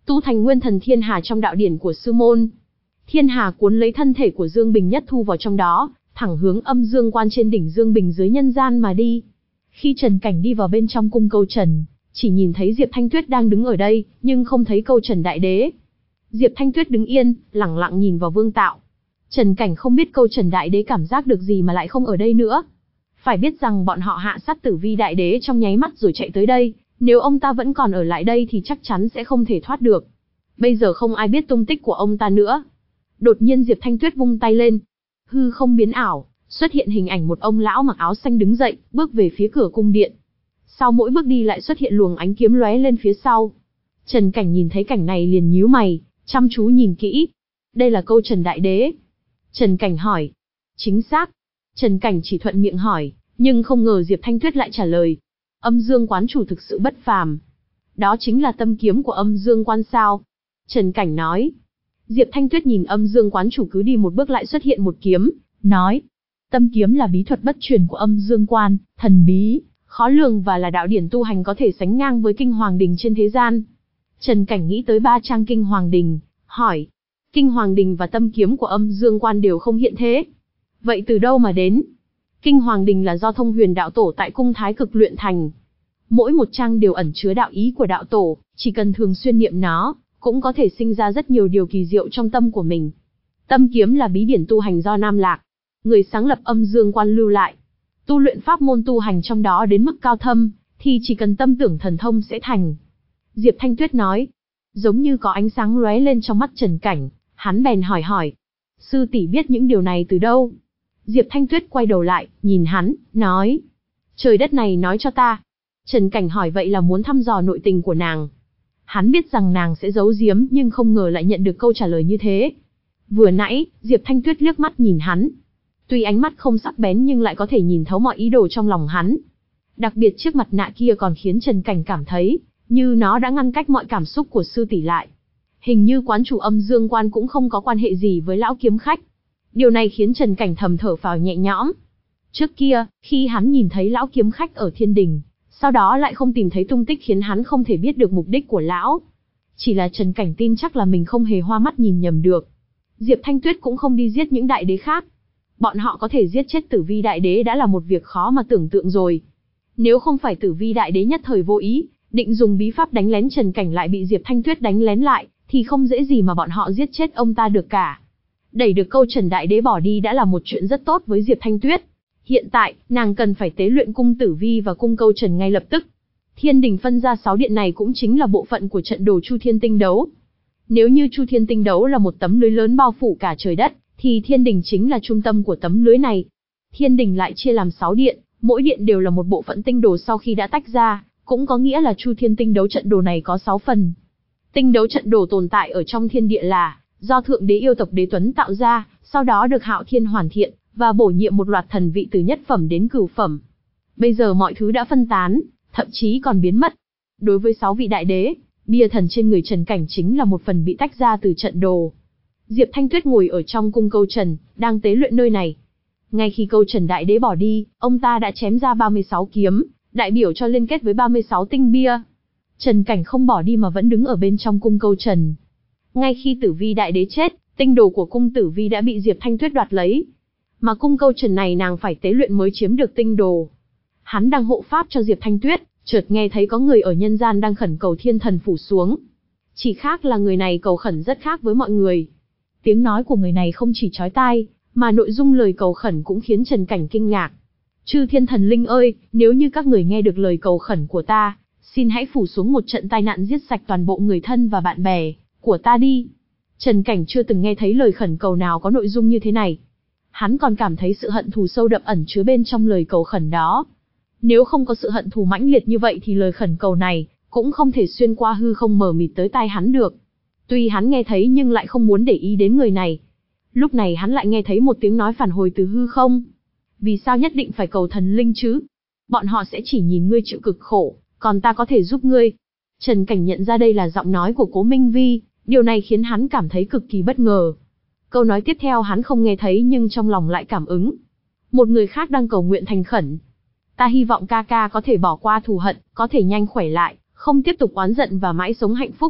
tu thành nguyên thần thiên hà trong đạo điển của sư môn. Thiên hà cuốn lấy thân thể của Dương Bình Nhất thu vào trong đó, thẳng hướng âm dương quan trên đỉnh Dương Bình dưới nhân gian mà đi. Khi Trần Cảnh đi vào bên trong cung Câu Trần, chỉ nhìn thấy Diệp Thanh Tuyết đang đứng ở đây, nhưng không thấy Câu Trần Đại Đế. Diệp Thanh Tuyết đứng yên, lẳng lặng nhìn vào Vương Tạo. Trần Cảnh không biết Câu Trần Đại Đế cảm giác được gì mà lại không ở đây nữa. Phải biết rằng bọn họ hạ sát Tử Vi Đại Đế trong nháy mắt rồi chạy tới đây, nếu ông ta vẫn còn ở lại đây thì chắc chắn sẽ không thể thoát được. Bây giờ không ai biết tung tích của ông ta nữa. Đột nhiên Diệp Thanh Tuyết vung tay lên, hư không biến ảo, xuất hiện hình ảnh một ông lão mặc áo xanh đứng dậy, bước về phía cửa cung điện. Sau mỗi bước đi lại xuất hiện luồng ánh kiếm lóe lên phía sau. Trần Cảnh nhìn thấy cảnh này liền nhíu mày, chăm chú nhìn kỹ. Đây là Câu Trần Đại Đế. Trần Cảnh hỏi. Chính xác. Trần Cảnh chỉ thuận miệng hỏi, nhưng không ngờ Diệp Thanh Tuyết lại trả lời. Âm Dương quán chủ thực sự bất phàm. Đó chính là tâm kiếm của Âm Dương quan sao? Trần Cảnh nói. Diệp Thanh Tuyết nhìn Âm Dương quán chủ cứ đi một bước lại xuất hiện một kiếm, nói. Tâm kiếm là bí thuật bất truyền của Âm Dương quan, thần bí, khó lường và là đạo điển tu hành có thể sánh ngang với Kinh Hoàng Đình trên thế gian. Trần Cảnh nghĩ tới ba trang Kinh Hoàng Đình, hỏi. Kinh Hoàng Đình và tâm kiếm của Âm Dương quan đều không hiện thế. Vậy từ đâu mà đến? Kinh Hoàng Đình là do Thông Huyền đạo tổ tại cung Thái Cực luyện thành. Mỗi một trang đều ẩn chứa đạo ý của đạo tổ, chỉ cần thường xuyên niệm nó, cũng có thể sinh ra rất nhiều điều kỳ diệu trong tâm của mình. Tâm kiếm là bí điển tu hành do Nam Lạc, người sáng lập Âm Dương quan lưu lại. Tu luyện pháp môn tu hành trong đó đến mức cao thâm, thì chỉ cần tâm tưởng thần thông sẽ thành. Diệp Thanh Tuyết nói. Giống như có ánh sáng lóe lên trong mắt Trần Cảnh, hắn bèn hỏi hỏi. Sư tỷ biết những điều này từ đâu? Diệp Thanh Tuyết quay đầu lại, nhìn hắn, nói. Trời đất này nói cho ta. Trần Cảnh hỏi vậy là muốn thăm dò nội tình của nàng. Hắn biết rằng nàng sẽ giấu giếm nhưng không ngờ lại nhận được câu trả lời như thế. Vừa nãy, Diệp Thanh Tuyết liếc mắt nhìn hắn. Tuy ánh mắt không sắc bén nhưng lại có thể nhìn thấu mọi ý đồ trong lòng hắn. Đặc biệt chiếc mặt nạ kia còn khiến Trần Cảnh cảm thấy, như nó đã ngăn cách mọi cảm xúc của sư tỷ lại. Hình như quán chủ Âm Dương quan cũng không có quan hệ gì với lão kiếm khách. Điều này khiến Trần Cảnh thầm thở phào nhẹ nhõm. Trước kia, khi hắn nhìn thấy lão kiếm khách ở thiên đình, sau đó lại không tìm thấy tung tích khiến hắn không thể biết được mục đích của lão. Chỉ là Trần Cảnh tin chắc là mình không hề hoa mắt nhìn nhầm được. Diệp Thanh Tuyết cũng không đi giết những đại đế khác. Bọn họ có thể giết chết Tử Vi Đại Đế đã là một việc khó mà tưởng tượng rồi. Nếu không phải Tử Vi Đại Đế nhất thời vô ý, định dùng bí pháp đánh lén Trần Cảnh lại bị Diệp Thanh Tuyết đánh lén lại, thì không dễ gì mà bọn họ giết chết ông ta được cả. Đẩy được Câu Trần Đại Đế bỏ đi đã là một chuyện rất tốt với Diệp Thanh Tuyết. Hiện tại, nàng cần phải tế luyện cung Tử Vi và cung Câu Trần ngay lập tức. Thiên đình phân ra sáu điện này cũng chính là bộ phận của trận đồ Chu Thiên Tinh Đấu. Nếu như Chu Thiên Tinh Đấu là một tấm lưới lớn bao phủ cả trời đất, thì thiên đình chính là trung tâm của tấm lưới này. Thiên đình lại chia làm sáu điện, mỗi điện đều là một bộ phận tinh đồ sau khi đã tách ra, cũng có nghĩa là Chu Thiên Tinh Đấu trận đồ này có sáu phần. Tinh đấu trận đồ tồn tại ở trong thiên địa là do Thượng Đế yêu tộc Đế Tuấn tạo ra, sau đó được Hạo Thiên hoàn thiện và bổ nhiệm một loạt thần vị từ nhất phẩm đến cửu phẩm. Bây giờ mọi thứ đã phân tán, thậm chí còn biến mất. Đối với sáu vị đại đế, bia thần trên người Trần Cảnh chính là một phần bị tách ra từ trận đồ. Diệp Thanh Tuyết ngồi ở trong cung Câu Trần, đang tế luyện nơi này. Ngay khi Câu Trần Đại Đế bỏ đi, ông ta đã chém ra ba mươi sáu kiếm, đại biểu cho liên kết với ba mươi sáu tinh bia. Trần Cảnh không bỏ đi mà vẫn đứng ở bên trong cung Câu Trần. Ngay khi Tử Vi Đại Đế chết, tinh đồ của cung Tử Vi đã bị Diệp Thanh Tuyết đoạt lấy. Mà cung Câu Trần này nàng phải tế luyện mới chiếm được tinh đồ. Hắn đang hộ pháp cho Diệp Thanh Tuyết, chợt nghe thấy có người ở nhân gian đang khẩn cầu thiên thần phủ xuống. Chỉ khác là người này cầu khẩn rất khác với mọi người. Tiếng nói của người này không chỉ chói tai, mà nội dung lời cầu khẩn cũng khiến Trần Cảnh kinh ngạc. Chư thiên thần linh ơi, nếu như các người nghe được lời cầu khẩn của ta, xin hãy phủ xuống một trận tai nạn giết sạch toàn bộ người thân và bạn bè của ta đi. Trần Cảnh chưa từng nghe thấy lời khẩn cầu nào có nội dung như thế này. Hắn còn cảm thấy sự hận thù sâu đậm ẩn chứa bên trong lời cầu khẩn đó. Nếu không có sự hận thù mãnh liệt như vậy thì lời khẩn cầu này cũng không thể xuyên qua hư không mờ mịt tới tai hắn được. Tuy hắn nghe thấy nhưng lại không muốn để ý đến người này. Lúc này hắn lại nghe thấy một tiếng nói phản hồi từ hư không. Vì sao nhất định phải cầu thần linh chứ? Bọn họ sẽ chỉ nhìn ngươi chịu cực khổ, còn ta có thể giúp ngươi. Trần Cảnh nhận ra đây là giọng nói của Cố Minh Vi, điều này khiến hắn cảm thấy cực kỳ bất ngờ. Câu nói tiếp theo hắn không nghe thấy nhưng trong lòng lại cảm ứng. Một người khác đang cầu nguyện thành khẩn. Ta hy vọng ca ca có thể bỏ qua thù hận, có thể nhanh khỏe lại, không tiếp tục oán giận và mãi sống hạnh phúc.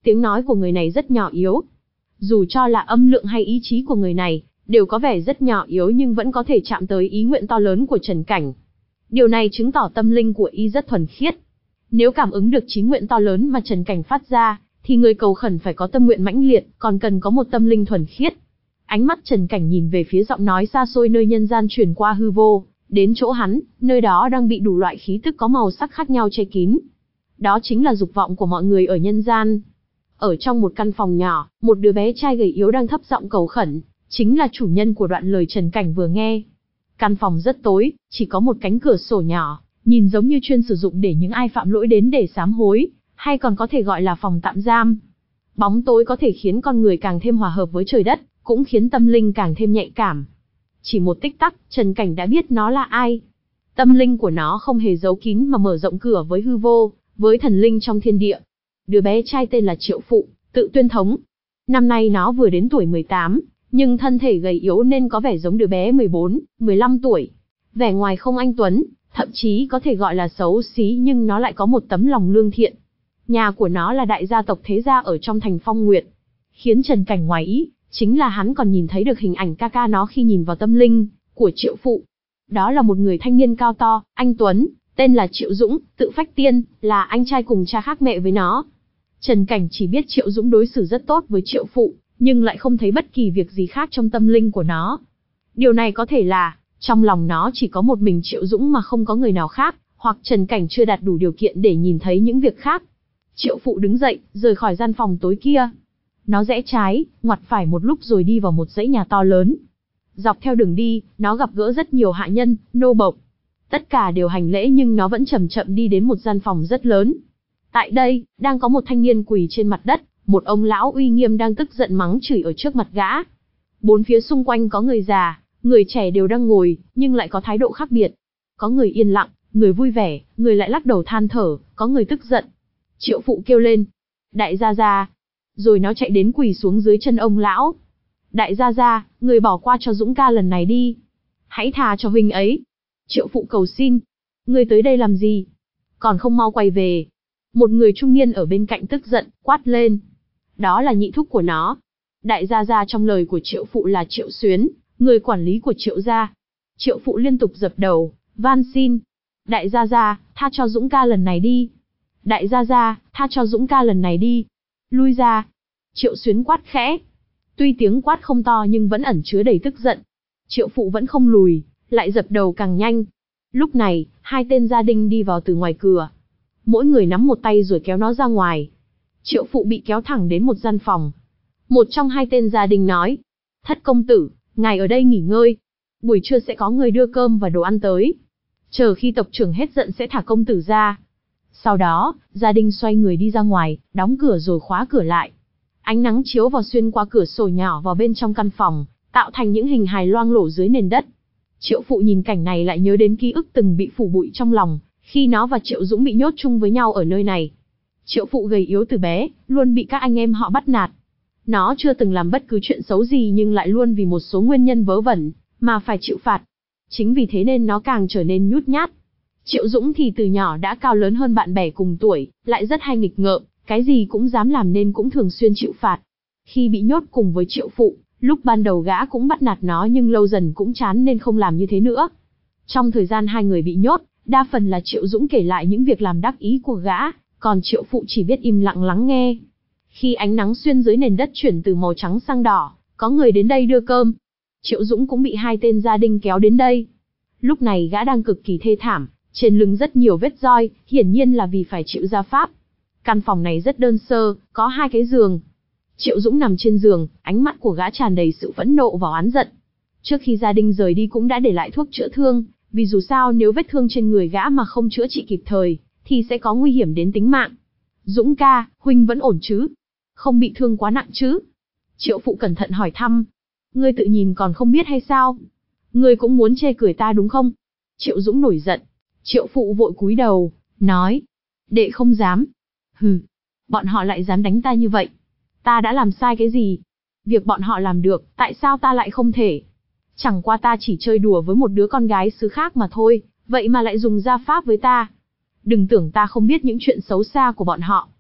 Tiếng nói của người này rất nhỏ yếu. Dù cho là âm lượng hay ý chí của người này, đều có vẻ rất nhỏ yếu nhưng vẫn có thể chạm tới ý nguyện to lớn của Trần Cảnh. Điều này chứng tỏ tâm linh của y rất thuần khiết. Nếu cảm ứng được chí nguyện to lớn mà Trần Cảnh phát ra, thì người cầu khẩn phải có tâm nguyện mãnh liệt, còn cần có một tâm linh thuần khiết. Ánh mắt Trần Cảnh nhìn về phía giọng nói xa xôi nơi nhân gian truyền qua hư vô, đến chỗ hắn, nơi đó đang bị đủ loại khí tức có màu sắc khác nhau che kín. Đó chính là dục vọng của mọi người ở nhân gian. Ở trong một căn phòng nhỏ, một đứa bé trai gầy yếu đang thấp giọng cầu khẩn, chính là chủ nhân của đoạn lời Trần Cảnh vừa nghe. Căn phòng rất tối, chỉ có một cánh cửa sổ nhỏ, nhìn giống như chuyên sử dụng để những ai phạm lỗi đến để sám hối, hay còn có thể gọi là phòng tạm giam. Bóng tối có thể khiến con người càng thêm hòa hợp với trời đất, cũng khiến tâm linh càng thêm nhạy cảm. Chỉ một tích tắc, Trần Cảnh đã biết nó là ai. Tâm linh của nó không hề giấu kín mà mở rộng cửa với hư vô, với thần linh trong thiên địa. Đứa bé trai tên là Triệu Phụ, tự tuyên thống. Năm nay nó vừa đến tuổi mười tám, nhưng thân thể gầy yếu nên có vẻ giống đứa bé mười bốn, mười lăm tuổi. Vẻ ngoài không anh tuấn, thậm chí có thể gọi là xấu xí, nhưng nó lại có một tấm lòng lương thiện. Nhà của nó là đại gia tộc thế gia ở trong thành Phong Nguyệt. Khiến Trần Cảnh ngoài ý, chính là hắn còn nhìn thấy được hình ảnh ca ca nó khi nhìn vào tâm linh của Triệu Phụ. Đó là một người thanh niên cao to, anh tuấn, tên là Triệu Dũng, tự phách tiên, là anh trai cùng cha khác mẹ với nó. Trần Cảnh chỉ biết Triệu Dũng đối xử rất tốt với Triệu Phụ, nhưng lại không thấy bất kỳ việc gì khác trong tâm linh của nó. Điều này có thể là, trong lòng nó chỉ có một mình Triệu Dũng mà không có người nào khác, hoặc Trần Cảnh chưa đạt đủ điều kiện để nhìn thấy những việc khác. Triệu Phụ đứng dậy, rời khỏi gian phòng tối kia. Nó rẽ trái, ngoặt phải một lúc rồi đi vào một dãy nhà to lớn. Dọc theo đường đi, nó gặp gỡ rất nhiều hạ nhân, nô bộc. Tất cả đều hành lễ nhưng nó vẫn chậm chậm đi đến một gian phòng rất lớn. Tại đây, đang có một thanh niên quỳ trên mặt đất, một ông lão uy nghiêm đang tức giận mắng chửi ở trước mặt gã. Bốn phía xung quanh có người già, người trẻ đều đang ngồi, nhưng lại có thái độ khác biệt. Có người yên lặng, người vui vẻ, người lại lắc đầu than thở, có người tức giận. Triệu Phụ kêu lên, đại gia gia. Rồi nó chạy đến quỳ xuống dưới chân ông lão. Đại gia gia, người bỏ qua cho Dũng ca lần này đi. Hãy tha cho huynh ấy. Triệu Phụ cầu xin. Người tới đây làm gì? Còn không mau quay về. Một người trung niên ở bên cạnh tức giận, quát lên. Đó là nhị thúc của nó. Đại gia gia trong lời của Triệu Phụ là Triệu Xuyến, người quản lý của Triệu gia. Triệu Phụ liên tục dập đầu, van xin. Đại gia gia, tha cho Dũng ca lần này đi. Đại gia gia, tha cho Dũng ca lần này đi. Lui ra. Triệu Xuyến quát khẽ. Tuy tiếng quát không to nhưng vẫn ẩn chứa đầy tức giận. Triệu Phụ vẫn không lùi, lại dập đầu càng nhanh. Lúc này, hai tên gia đình đi vào từ ngoài cửa. Mỗi người nắm một tay rồi kéo nó ra ngoài. Triệu Phụ bị kéo thẳng đến một gian phòng. Một trong hai tên gia đình nói. Thất công tử, ngài ở đây nghỉ ngơi. Buổi trưa sẽ có người đưa cơm và đồ ăn tới. Chờ khi tộc trưởng hết giận sẽ thả công tử ra. Sau đó, gia đình xoay người đi ra ngoài, đóng cửa rồi khóa cửa lại. Ánh nắng chiếu vào xuyên qua cửa sổ nhỏ vào bên trong căn phòng, tạo thành những hình hài loang lổ dưới nền đất. Triệu Phụ nhìn cảnh này lại nhớ đến ký ức từng bị phủ bụi trong lòng, khi nó và Triệu Dũng bị nhốt chung với nhau ở nơi này. Triệu Phụ gầy yếu từ bé, luôn bị các anh em họ bắt nạt. Nó chưa từng làm bất cứ chuyện xấu gì nhưng lại luôn vì một số nguyên nhân vớ vẩn, mà phải chịu phạt. Chính vì thế nên nó càng trở nên nhút nhát. Triệu Dũng thì từ nhỏ đã cao lớn hơn bạn bè cùng tuổi, lại rất hay nghịch ngợm, cái gì cũng dám làm nên cũng thường xuyên chịu phạt. Khi bị nhốt cùng với Triệu Phụ, lúc ban đầu gã cũng bắt nạt nó nhưng lâu dần cũng chán nên không làm như thế nữa. Trong thời gian hai người bị nhốt, đa phần là Triệu Dũng kể lại những việc làm đắc ý của gã, còn Triệu Phụ chỉ biết im lặng lắng nghe. Khi ánh nắng xuyên dưới nền đất chuyển từ màu trắng sang đỏ, có người đến đây đưa cơm. Triệu Dũng cũng bị hai tên gia đình kéo đến đây. Lúc này gã đang cực kỳ thê thảm, trên lưng rất nhiều vết roi, hiển nhiên là vì phải chịu gia pháp. Căn phòng này rất đơn sơ, có hai cái giường. Triệu Dũng nằm trên giường, ánh mắt của gã tràn đầy sự phẫn nộ và oán giận. Trước khi gia đình rời đi cũng đã để lại thuốc chữa thương, vì dù sao nếu vết thương trên người gã mà không chữa trị kịp thời, thì sẽ có nguy hiểm đến tính mạng. Dũng ca, huynh vẫn ổn chứ? Không bị thương quá nặng chứ? Triệu Phụ cẩn thận hỏi thăm. Ngươi tự nhìn còn không biết hay sao? Ngươi cũng muốn chê cười ta đúng không? Triệu Dũng nổi giận. Triệu Phụ vội cúi đầu, nói. Đệ không dám. Hừ, bọn họ lại dám đánh ta như vậy. Ta đã làm sai cái gì? Việc bọn họ làm được, tại sao ta lại không thể? Chẳng qua ta chỉ chơi đùa với một đứa con gái xứ khác mà thôi, vậy mà lại dùng gia pháp với ta. Đừng tưởng ta không biết những chuyện xấu xa của bọn họ.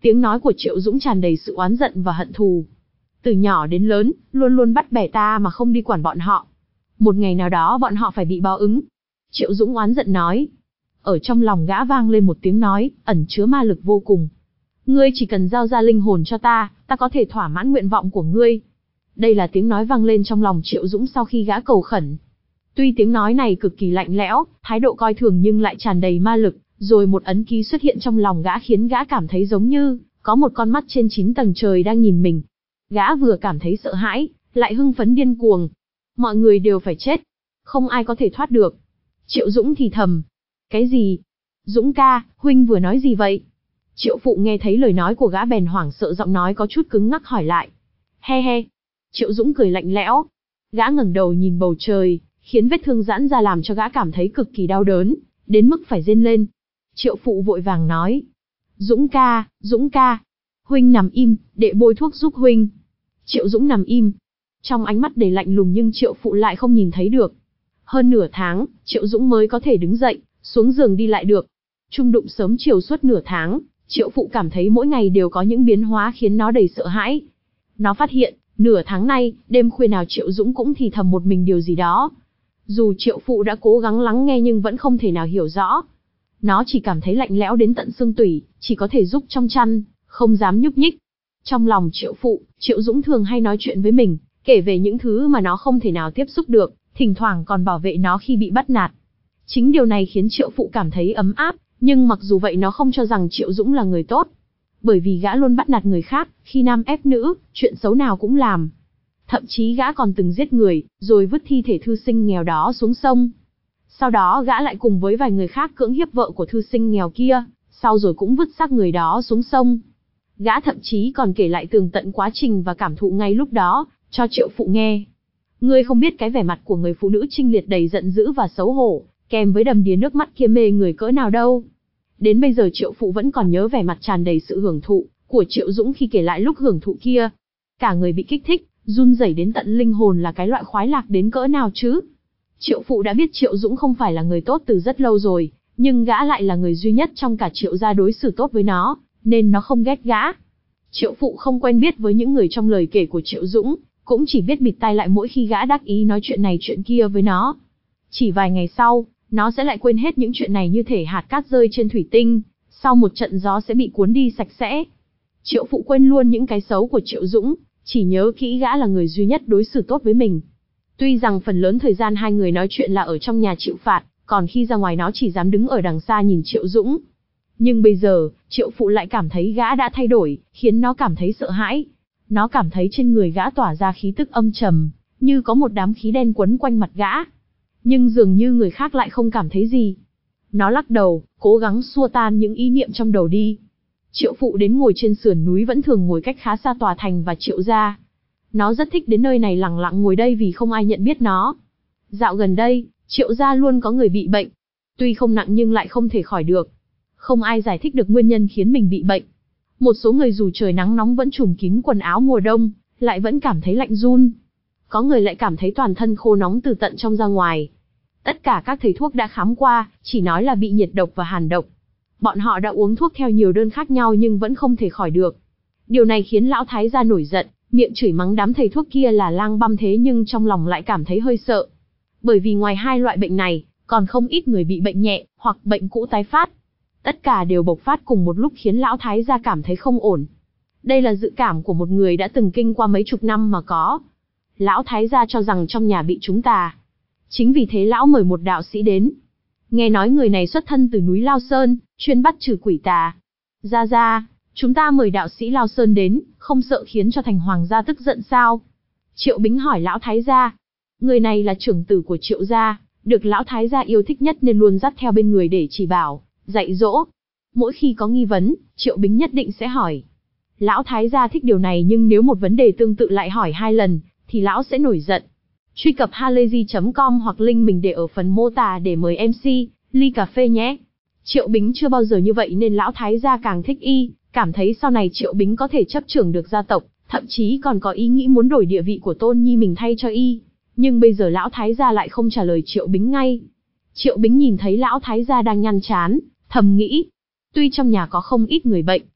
Tiếng nói của Triệu Dũng tràn đầy sự oán giận và hận thù. Từ nhỏ đến lớn, luôn luôn bắt bẻ ta mà không đi quản bọn họ. Một ngày nào đó bọn họ phải bị báo ứng. Triệu Dũng oán giận nói. Ở trong lòng gã vang lên một tiếng nói, ẩn chứa ma lực vô cùng. Ngươi chỉ cần giao ra linh hồn cho ta, ta có thể thỏa mãn nguyện vọng của ngươi. Đây là tiếng nói vang lên trong lòng Triệu Dũng sau khi gã cầu khẩn. Tuy tiếng nói này cực kỳ lạnh lẽo, thái độ coi thường nhưng lại tràn đầy ma lực, rồi một ấn ký xuất hiện trong lòng gã khiến gã cảm thấy giống như có một con mắt trên chín tầng trời đang nhìn mình. Gã vừa cảm thấy sợ hãi, lại hưng phấn điên cuồng. Mọi người đều phải chết, không ai có thể thoát được. Triệu Dũng thì thầm. Cái gì? Dũng ca, huynh vừa nói gì vậy? Triệu Phụ nghe thấy lời nói của gã bèn hoảng sợ, giọng nói có chút cứng ngắc hỏi lại. He he. Triệu Dũng cười lạnh lẽo. Gã ngẩng đầu nhìn bầu trời, khiến vết thương giãn ra làm cho gã cảm thấy cực kỳ đau đớn, đến mức phải rên lên. Triệu Phụ vội vàng nói. Dũng ca, Dũng ca. Huynh nằm im, đệ bôi thuốc giúp huynh. Triệu Dũng nằm im. Trong ánh mắt đầy lạnh lùng nhưng Triệu Phụ lại không nhìn thấy được. Hơn nửa tháng, Triệu Dũng mới có thể đứng dậy, xuống giường đi lại được. Trung đụng sớm chiều suốt nửa tháng, Triệu Phụ cảm thấy mỗi ngày đều có những biến hóa khiến nó đầy sợ hãi. Nó phát hiện, nửa tháng nay, đêm khuya nào Triệu Dũng cũng thì thầm một mình điều gì đó. Dù Triệu Phụ đã cố gắng lắng nghe nhưng vẫn không thể nào hiểu rõ. Nó chỉ cảm thấy lạnh lẽo đến tận xương tủy, chỉ có thể giúp trong chăn, không dám nhúc nhích. Trong lòng Triệu Phụ, Triệu Dũng thường hay nói chuyện với mình, kể về những thứ mà nó không thể nào tiếp xúc được, thỉnh thoảng còn bảo vệ nó khi bị bắt nạt. Chính điều này khiến Triệu Phụ cảm thấy ấm áp, nhưng mặc dù vậy nó không cho rằng Triệu Dũng là người tốt. Bởi vì gã luôn bắt nạt người khác, khi nam ép nữ, chuyện xấu nào cũng làm. Thậm chí gã còn từng giết người, rồi vứt thi thể thư sinh nghèo đó xuống sông. Sau đó gã lại cùng với vài người khác cưỡng hiếp vợ của thư sinh nghèo kia, sau rồi cũng vứt xác người đó xuống sông. Gã thậm chí còn kể lại tường tận quá trình và cảm thụ ngay lúc đó, cho Triệu Phụ nghe. Ngươi không biết cái vẻ mặt của người phụ nữ trinh liệt đầy giận dữ và xấu hổ, kèm với đầm đìa nước mắt kia mê người cỡ nào đâu. Đến bây giờ Triệu Phụ vẫn còn nhớ vẻ mặt tràn đầy sự hưởng thụ của Triệu Dũng khi kể lại lúc hưởng thụ kia. Cả người bị kích thích, run rẩy đến tận linh hồn là cái loại khoái lạc đến cỡ nào chứ. Triệu Phụ đã biết Triệu Dũng không phải là người tốt từ rất lâu rồi, nhưng gã lại là người duy nhất trong cả Triệu gia đối xử tốt với nó, nên nó không ghét gã. Triệu Phụ không quen biết với những người trong lời kể của Triệu Dũng, cũng chỉ biết bịt tai lại mỗi khi gã đắc ý nói chuyện này chuyện kia với nó. Chỉ vài ngày sau, nó sẽ lại quên hết những chuyện này như thể hạt cát rơi trên thủy tinh, sau một trận gió sẽ bị cuốn đi sạch sẽ. Triệu Phụ quên luôn những cái xấu của Triệu Dũng, chỉ nhớ kỹ gã là người duy nhất đối xử tốt với mình. Tuy rằng phần lớn thời gian hai người nói chuyện là ở trong nhà chịu phạt, còn khi ra ngoài nó chỉ dám đứng ở đằng xa nhìn Triệu Dũng. Nhưng bây giờ, Triệu Phụ lại cảm thấy gã đã thay đổi, khiến nó cảm thấy sợ hãi. Nó cảm thấy trên người gã tỏa ra khí tức âm trầm, như có một đám khí đen quấn quanh mặt gã. Nhưng dường như người khác lại không cảm thấy gì. Nó lắc đầu, cố gắng xua tan những ý niệm trong đầu đi. Triệu Phụ đến ngồi trên sườn núi vẫn thường ngồi cách khá xa tòa thành và Triệu gia. Nó rất thích đến nơi này lặng lặng ngồi đây vì không ai nhận biết nó. Dạo gần đây, Triệu gia luôn có người bị bệnh. Tuy không nặng nhưng lại không thể khỏi được. Không ai giải thích được nguyên nhân khiến mình bị bệnh. Một số người dù trời nắng nóng vẫn trùm kín quần áo mùa đông, lại vẫn cảm thấy lạnh run. Có người lại cảm thấy toàn thân khô nóng từ tận trong ra ngoài. Tất cả các thầy thuốc đã khám qua, chỉ nói là bị nhiệt độc và hàn độc. Bọn họ đã uống thuốc theo nhiều đơn khác nhau nhưng vẫn không thể khỏi được. Điều này khiến lão thái gia nổi giận, miệng chửi mắng đám thầy thuốc kia là lang băm, thế nhưng trong lòng lại cảm thấy hơi sợ. Bởi vì ngoài hai loại bệnh này, còn không ít người bị bệnh nhẹ, hoặc bệnh cũ tái phát. Tất cả đều bộc phát cùng một lúc khiến lão thái gia cảm thấy không ổn. Đây là dự cảm của một người đã từng kinh qua mấy chục năm mà có. Lão thái gia cho rằng trong nhà bị trúng tà. Chính vì thế lão mời một đạo sĩ đến. Nghe nói người này xuất thân từ núi Lao Sơn, chuyên bắt trừ quỷ tà. Gia gia, chúng ta mời đạo sĩ Lao Sơn đến, không sợ khiến cho thành hoàng gia tức giận sao? Triệu Bính hỏi lão thái gia. Người này là trưởng tử của Triệu gia, được lão thái gia yêu thích nhất nên luôn dắt theo bên người để chỉ bảo, dạy dỗ. Mỗi khi có nghi vấn, Triệu Bính nhất định sẽ hỏi. Lão thái gia thích điều này, nhưng nếu một vấn đề tương tự lại hỏi hai lần, thì lão sẽ nổi giận. Truy cập halayzi chấm com hoặc link mình để ở phần mô tả để mời em xê, ly cà phê nhé. Triệu Bính chưa bao giờ như vậy nên lão thái gia càng thích y, cảm thấy sau này Triệu Bính có thể chấp trưởng được gia tộc, thậm chí còn có ý nghĩ muốn đổi địa vị của tôn nhi mình thay cho y. Nhưng bây giờ lão thái gia lại không trả lời Triệu Bính ngay. Triệu Bính nhìn thấy lão thái gia đang nhăn chán, thầm nghĩ. Tuy trong nhà có không ít người bệnh,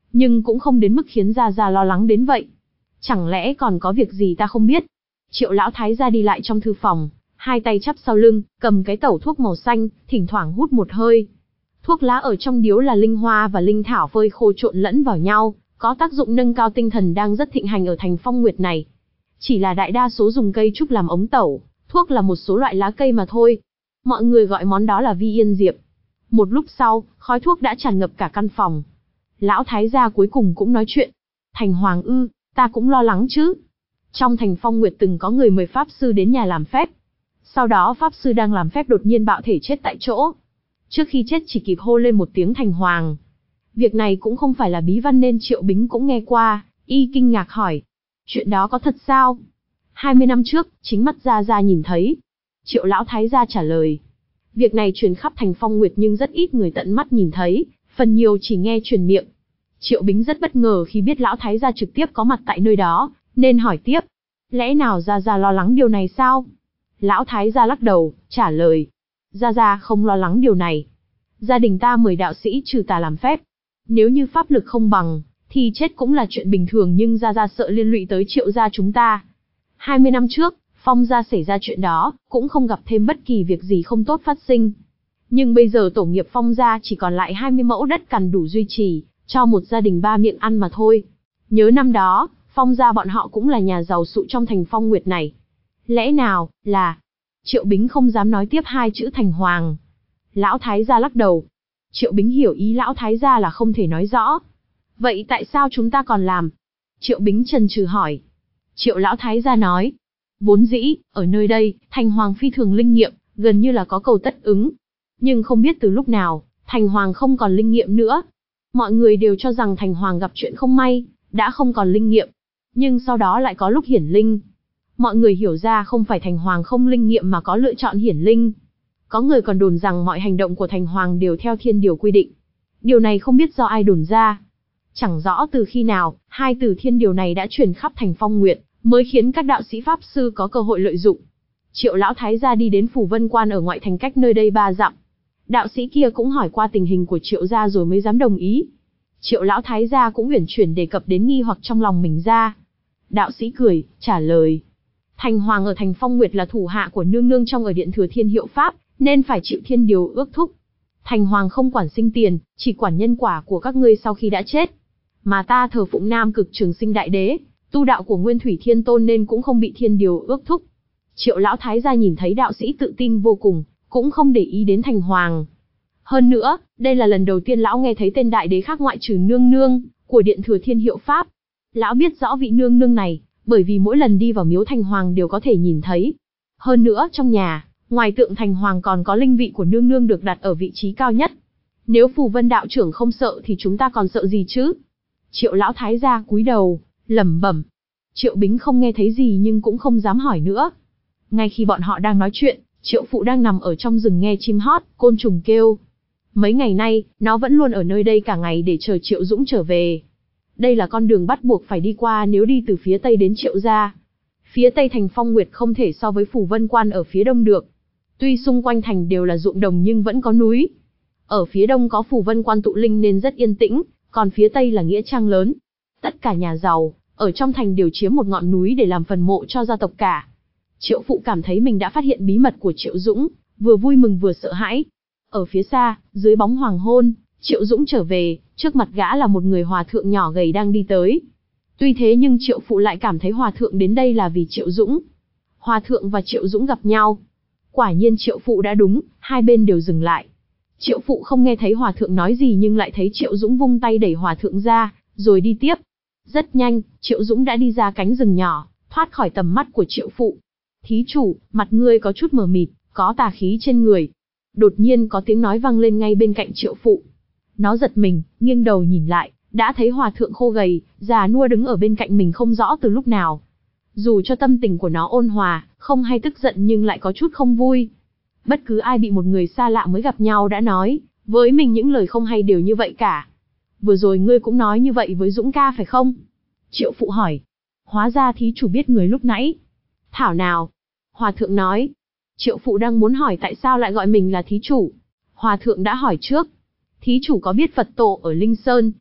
nhưng cũng không đến mức khiến Gia Gia lo lắng đến vậy. Chẳng lẽ còn có việc gì ta không biết? Triệu lão thái gia đi lại trong thư phòng, hai tay chắp sau lưng, cầm cái tẩu thuốc màu xanh, thỉnh thoảng hút một hơi. Thuốc lá ở trong điếu là linh hoa và linh thảo phơi khô trộn lẫn vào nhau, có tác dụng nâng cao tinh thần đang rất thịnh hành ở thành Phong Nguyệt này. Chỉ là đại đa số dùng cây trúc làm ống tẩu, thuốc là một số loại lá cây mà thôi. Mọi người gọi món đó là vi yên diệp. Một lúc sau, khói thuốc đã tràn ngập cả căn phòng. Lão thái gia cuối cùng cũng nói chuyện. Thành Hoàng ư, ta cũng lo lắng chứ. Trong thành Phong Nguyệt từng có người mời pháp sư đến nhà làm phép. Sau đó pháp sư đang làm phép đột nhiên bạo thể chết tại chỗ. Trước khi chết chỉ kịp hô lên một tiếng Thành Hoàng. Việc này cũng không phải là bí văn nên Triệu Bính cũng nghe qua, y kinh ngạc hỏi. Chuyện đó có thật sao? hai mươi năm trước, chính mắt Gia Gia nhìn thấy. Triệu lão thái gia trả lời. Việc này truyền khắp thành Phong Nguyệt nhưng rất ít người tận mắt nhìn thấy, phần nhiều chỉ nghe truyền miệng. Triệu Bính rất bất ngờ khi biết lão thái gia trực tiếp có mặt tại nơi đó, nên hỏi tiếp. Lẽ nào Gia Gia lo lắng điều này sao? Lão thái gia lắc đầu, trả lời. Gia Gia không lo lắng điều này. Gia đình ta mời đạo sĩ trừ tà làm phép. Nếu như pháp lực không bằng, thì chết cũng là chuyện bình thường nhưng Gia Gia sợ liên lụy tới Triệu gia chúng ta. hai mươi năm trước, Phong gia xảy ra chuyện đó, cũng không gặp thêm bất kỳ việc gì không tốt phát sinh. Nhưng bây giờ tổ nghiệp Phong gia chỉ còn lại hai mươi mẫu đất cằn đủ duy trì, cho một gia đình ba miệng ăn mà thôi. Nhớ năm đó, Phong gia bọn họ cũng là nhà giàu sụ trong thành Phong Nguyệt này. Lẽ nào, là... Triệu Bính không dám nói tiếp hai chữ Thành Hoàng. Lão thái gia lắc đầu. Triệu Bính hiểu ý lão thái gia là không thể nói rõ. Vậy tại sao chúng ta còn làm? Triệu Bính chần chừ hỏi. Triệu lão thái gia nói. Vốn dĩ, ở nơi đây, Thành Hoàng phi thường linh nghiệm, gần như là có cầu tất ứng. Nhưng không biết từ lúc nào, Thành Hoàng không còn linh nghiệm nữa. Mọi người đều cho rằng Thành Hoàng gặp chuyện không may, đã không còn linh nghiệm. Nhưng sau đó lại có lúc hiển linh. Mọi người hiểu ra không phải Thành Hoàng không linh nghiệm mà có lựa chọn hiển linh. Có người còn đồn rằng mọi hành động của Thành Hoàng đều theo thiên điều quy định. Điều này không biết do ai đồn ra. Chẳng rõ từ khi nào, hai từ thiên điều này đã truyền khắp thành Phong Nguyệt, mới khiến các đạo sĩ pháp sư có cơ hội lợi dụng. Triệu lão thái gia đi đến Phủ Vân Quan ở ngoại thành cách nơi đây ba dặm. Đạo sĩ kia cũng hỏi qua tình hình của Triệu gia rồi mới dám đồng ý. Triệu lão thái gia cũng uyển chuyển đề cập đến nghi hoặc trong lòng mình ra. Đạo sĩ cười, trả lời. Thành Hoàng ở thành Phong Nguyệt là thủ hạ của nương nương trong ở điện Thừa Thiên Hiệu Pháp, nên phải chịu thiên điều ước thúc. Thành Hoàng không quản sinh tiền, chỉ quản nhân quả của các ngươi sau khi đã chết. Mà ta thờ phụng Nam Cực Trường Sinh Đại Đế, tu đạo của Nguyên Thủy Thiên Tôn nên cũng không bị thiên điều ước thúc. Triệu lão thái gia nhìn thấy đạo sĩ tự tin vô cùng, cũng không để ý đến Thành Hoàng. Hơn nữa, đây là lần đầu tiên lão nghe thấy tên đại đế khác ngoại trừ nương nương của điện Thừa Thiên Hiệu Pháp. Lão biết rõ vị nương nương này, bởi vì mỗi lần đi vào miếu Thành Hoàng đều có thể nhìn thấy. Hơn nữa trong nhà, ngoài tượng Thành Hoàng còn có linh vị của nương nương được đặt ở vị trí cao nhất. Nếu Phù Vân đạo trưởng không sợ thì chúng ta còn sợ gì chứ? Triệu lão thái gia cúi đầu, lẩm bẩm. Triệu Bính không nghe thấy gì nhưng cũng không dám hỏi nữa. Ngay khi bọn họ đang nói chuyện, Triệu Phụ đang nằm ở trong rừng nghe chim hót, côn trùng kêu. Mấy ngày nay, nó vẫn luôn ở nơi đây cả ngày để chờ Triệu Dũng trở về. Đây là con đường bắt buộc phải đi qua nếu đi từ phía tây đến Triệu gia. Phía tây thành Phong Nguyệt không thể so với Phủ Vân Quan ở phía đông được. Tuy xung quanh thành đều là ruộng đồng nhưng vẫn có núi. Ở phía đông có Phủ Vân Quan tụ linh nên rất yên tĩnh, còn phía tây là nghĩa trang lớn. Tất cả nhà giàu, ở trong thành đều chiếm một ngọn núi để làm phần mộ cho gia tộc cả. Triệu Phụ cảm thấy mình đã phát hiện bí mật của Triệu Dũng, vừa vui mừng vừa sợ hãi. Ở phía xa, dưới bóng hoàng hôn, Triệu Dũng trở về, trước mặt gã là một người hòa thượng nhỏ gầy đang đi tới. Tuy thế nhưng Triệu Phụ lại cảm thấy hòa thượng đến đây là vì Triệu Dũng. Hòa thượng và Triệu Dũng gặp nhau. Quả nhiên Triệu Phụ đã đúng, hai bên đều dừng lại. Triệu Phụ không nghe thấy hòa thượng nói gì nhưng lại thấy Triệu Dũng vung tay đẩy hòa thượng ra, rồi đi tiếp. Rất nhanh, Triệu Dũng đã đi ra cánh rừng nhỏ, thoát khỏi tầm mắt của Triệu Phụ. Thí chủ, mặt ngươi có chút mờ mịt, có tà khí trên người. Đột nhiên có tiếng nói vang lên ngay bên cạnh Triệu Phụ. Nó giật mình, nghiêng đầu nhìn lại, đã thấy hòa thượng khô gầy, già nua đứng ở bên cạnh mình không rõ từ lúc nào. Dù cho tâm tình của nó ôn hòa, không hay tức giận nhưng lại có chút không vui. Bất cứ ai bị một người xa lạ mới gặp nhau đã nói, với mình những lời không hay đều như vậy cả. Vừa rồi ngươi cũng nói như vậy với Dũng ca phải không? Triệu Phụ hỏi. Hóa ra thí chủ biết người lúc nãy. Thảo nào? Hòa thượng nói. Triệu Phụ đang muốn hỏi tại sao lại gọi mình là thí chủ. Hòa thượng đã hỏi trước. Thí chủ có biết Phật tổ ở Linh Sơn?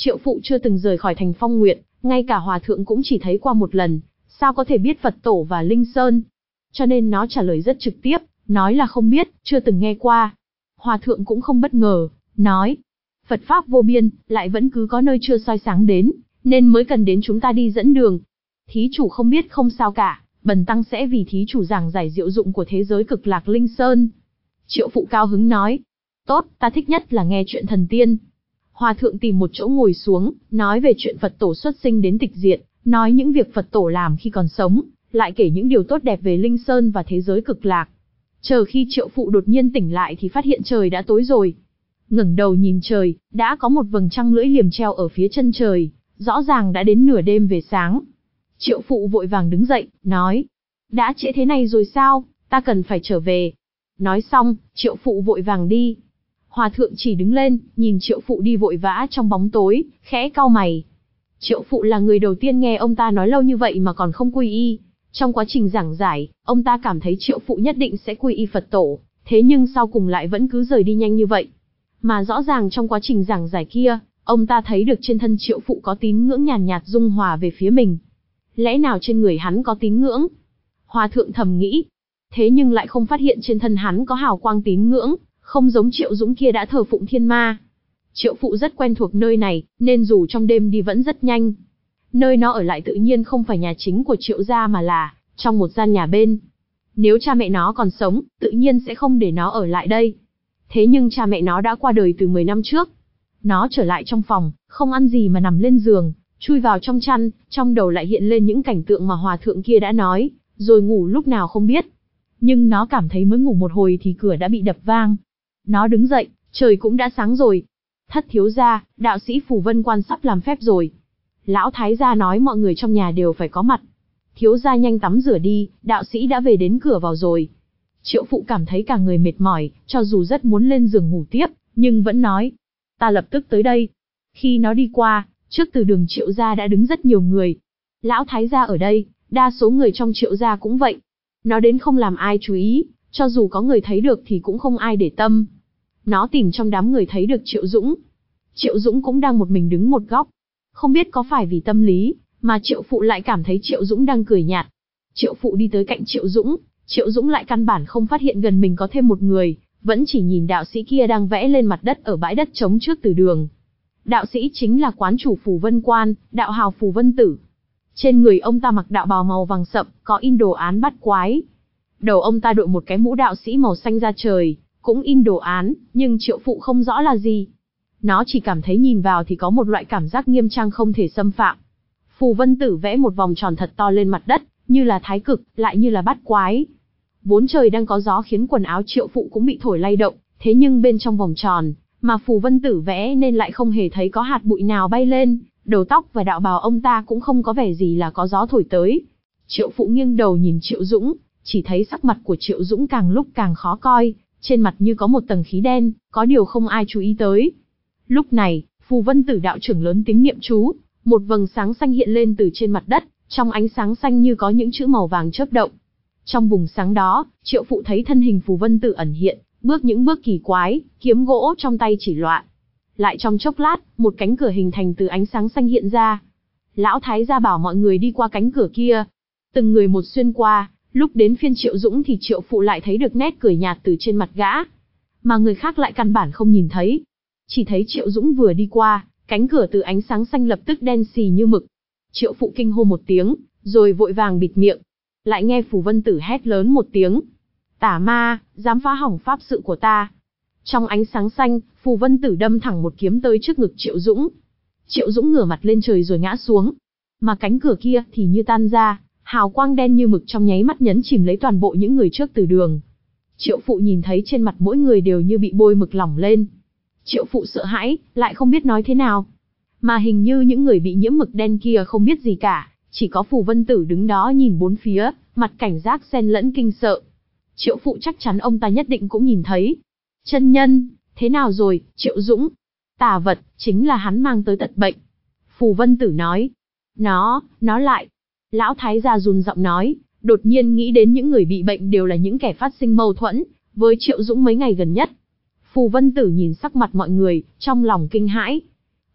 Triệu Phụ chưa từng rời khỏi thành Phong Nguyệt, ngay cả Hòa Thượng cũng chỉ thấy qua một lần, sao có thể biết Phật Tổ và Linh Sơn. Cho nên nó trả lời rất trực tiếp, nói là không biết, chưa từng nghe qua. Hòa Thượng cũng không bất ngờ, nói, Phật Pháp vô biên, lại vẫn cứ có nơi chưa soi sáng đến, nên mới cần đến chúng ta đi dẫn đường. Thí chủ không biết không sao cả, bần tăng sẽ vì thí chủ giảng giải diệu dụng của thế giới cực lạc Linh Sơn. Triệu Phụ cao hứng nói, tốt, ta thích nhất là nghe chuyện thần tiên. Hòa Thượng tìm một chỗ ngồi xuống, nói về chuyện Phật Tổ xuất sinh đến tịch diệt, nói những việc Phật Tổ làm khi còn sống, lại kể những điều tốt đẹp về Linh Sơn và thế giới cực lạc. Chờ khi Triệu Phụ đột nhiên tỉnh lại thì phát hiện trời đã tối rồi. Ngẩng đầu nhìn trời, đã có một vầng trăng lưỡi liềm treo ở phía chân trời, rõ ràng đã đến nửa đêm về sáng. Triệu Phụ vội vàng đứng dậy, nói, đã trễ thế này rồi sao, ta cần phải trở về. Nói xong, Triệu Phụ vội vàng đi. Hòa Thượng chỉ đứng lên, nhìn Triệu Phụ đi vội vã trong bóng tối, khẽ cau mày. Triệu Phụ là người đầu tiên nghe ông ta nói lâu như vậy mà còn không quy y. Trong quá trình giảng giải, ông ta cảm thấy Triệu Phụ nhất định sẽ quy y Phật Tổ, thế nhưng sau cùng lại vẫn cứ rời đi nhanh như vậy. Mà rõ ràng trong quá trình giảng giải kia, ông ta thấy được trên thân Triệu Phụ có tín ngưỡng nhàn nhạt dung hòa về phía mình. Lẽ nào trên người hắn có tín ngưỡng? Hòa Thượng thầm nghĩ. Thế nhưng lại không phát hiện trên thân hắn có hào quang tín ngưỡng, không giống Triệu Dũng kia đã thờ phụng thiên ma. Triệu Phụ rất quen thuộc nơi này, nên dù trong đêm đi vẫn rất nhanh. Nơi nó ở lại tự nhiên không phải nhà chính của Triệu gia mà là trong một gian nhà bên. Nếu cha mẹ nó còn sống, tự nhiên sẽ không để nó ở lại đây. Thế nhưng cha mẹ nó đã qua đời từ mười năm trước. Nó trở lại trong phòng, không ăn gì mà nằm lên giường, chui vào trong chăn, trong đầu lại hiện lên những cảnh tượng mà Hòa Thượng kia đã nói, rồi ngủ lúc nào không biết. Nhưng nó cảm thấy mới ngủ một hồi thì cửa đã bị đập vang. Nó đứng dậy, trời cũng đã sáng rồi. Thất thiếu gia, đạo sĩ Phù Vân Quan sắp làm phép rồi. Lão thái gia nói mọi người trong nhà đều phải có mặt. Thiếu gia nhanh tắm rửa đi, đạo sĩ đã về đến cửa vào rồi. Triệu Phụ cảm thấy cả người mệt mỏi, cho dù rất muốn lên giường ngủ tiếp, nhưng vẫn nói, ta lập tức tới đây. Khi nó đi qua, trước từ đường Triệu gia đã đứng rất nhiều người. Lão thái gia ở đây, đa số người trong Triệu gia cũng vậy. Nó đến không làm ai chú ý, cho dù có người thấy được thì cũng không ai để tâm. Nó tìm trong đám người thấy được Triệu Dũng. Triệu Dũng cũng đang một mình đứng một góc. Không biết có phải vì tâm lý, mà Triệu Phụ lại cảm thấy Triệu Dũng đang cười nhạt. Triệu Phụ đi tới cạnh Triệu Dũng, Triệu Dũng lại căn bản không phát hiện gần mình có thêm một người, vẫn chỉ nhìn đạo sĩ kia đang vẽ lên mặt đất ở bãi đất trống trước từ đường. Đạo sĩ chính là quán chủ Phù Vân Quan, đạo hào Phù Vân Tử. Trên người ông ta mặc đạo bào màu vàng sậm, có in đồ án bắt quái. Đầu ông ta đội một cái mũ đạo sĩ màu xanh da trời, cũng in đồ án, nhưng Triệu Phụ không rõ là gì. Nó chỉ cảm thấy nhìn vào thì có một loại cảm giác nghiêm trang không thể xâm phạm. Phù Vân Tử vẽ một vòng tròn thật to lên mặt đất, như là thái cực, lại như là bắt quái. Vốn trời đang có gió khiến quần áo Triệu Phụ cũng bị thổi lay động, thế nhưng bên trong vòng tròn, mà Phù Vân Tử vẽ nên lại không hề thấy có hạt bụi nào bay lên, đầu tóc và đạo bào ông ta cũng không có vẻ gì là có gió thổi tới. Triệu Phụ nghiêng đầu nhìn Triệu Dũng, chỉ thấy sắc mặt của Triệu Dũng càng lúc càng khó coi, trên mặt như có một tầng khí đen, có điều không ai chú ý tới. Lúc này, Phù Vân Tử đạo trưởng lớn tiếng niệm chú, một vầng sáng xanh hiện lên từ trên mặt đất, trong ánh sáng xanh như có những chữ màu vàng chớp động. Trong vùng sáng đó, Triệu Phụ thấy thân hình Phù Vân Tử ẩn hiện, bước những bước kỳ quái, kiếm gỗ trong tay chỉ loạn. Lại trong chốc lát, một cánh cửa hình thành từ ánh sáng xanh hiện ra. Lão thái gia bảo mọi người đi qua cánh cửa kia. Từng người một xuyên qua, lúc đến phiên Triệu Dũng thì Triệu Phụ lại thấy được nét cười nhạt từ trên mặt gã. Mà người khác lại căn bản không nhìn thấy. Chỉ thấy Triệu Dũng vừa đi qua, cánh cửa từ ánh sáng xanh lập tức đen xì như mực. Triệu Phụ kinh hô một tiếng, rồi vội vàng bịt miệng. Lại nghe Phù Vân Tử hét lớn một tiếng. Tà ma, dám phá hỏng pháp sự của ta. Trong ánh sáng xanh, Phù Vân Tử đâm thẳng một kiếm tới trước ngực Triệu Dũng. Triệu Dũng ngửa mặt lên trời rồi ngã xuống. Mà cánh cửa kia thì như tan ra, hào quang đen như mực trong nháy mắt nhấn chìm lấy toàn bộ những người trước từ đường. Triệu Phụ nhìn thấy trên mặt mỗi người đều như bị bôi mực lỏng lên. Triệu Phụ sợ hãi, lại không biết nói thế nào. Mà hình như những người bị nhiễm mực đen kia không biết gì cả, chỉ có Phù Vân Tử đứng đó nhìn bốn phía, mặt cảnh giác xen lẫn kinh sợ. Triệu Phụ chắc chắn ông ta nhất định cũng nhìn thấy. Chân nhân, thế nào rồi, Triệu Dũng? Tà vật, chính là hắn mang tới tật bệnh. Phù Vân Tử nói. Nó, nó lại. Lão thái gia run giọng nói, đột nhiên nghĩ đến những người bị bệnh đều là những kẻ phát sinh mâu thuẫn với Triệu Dũng mấy ngày gần nhất. Phù Vân Tử nhìn sắc mặt mọi người, trong lòng kinh hãi.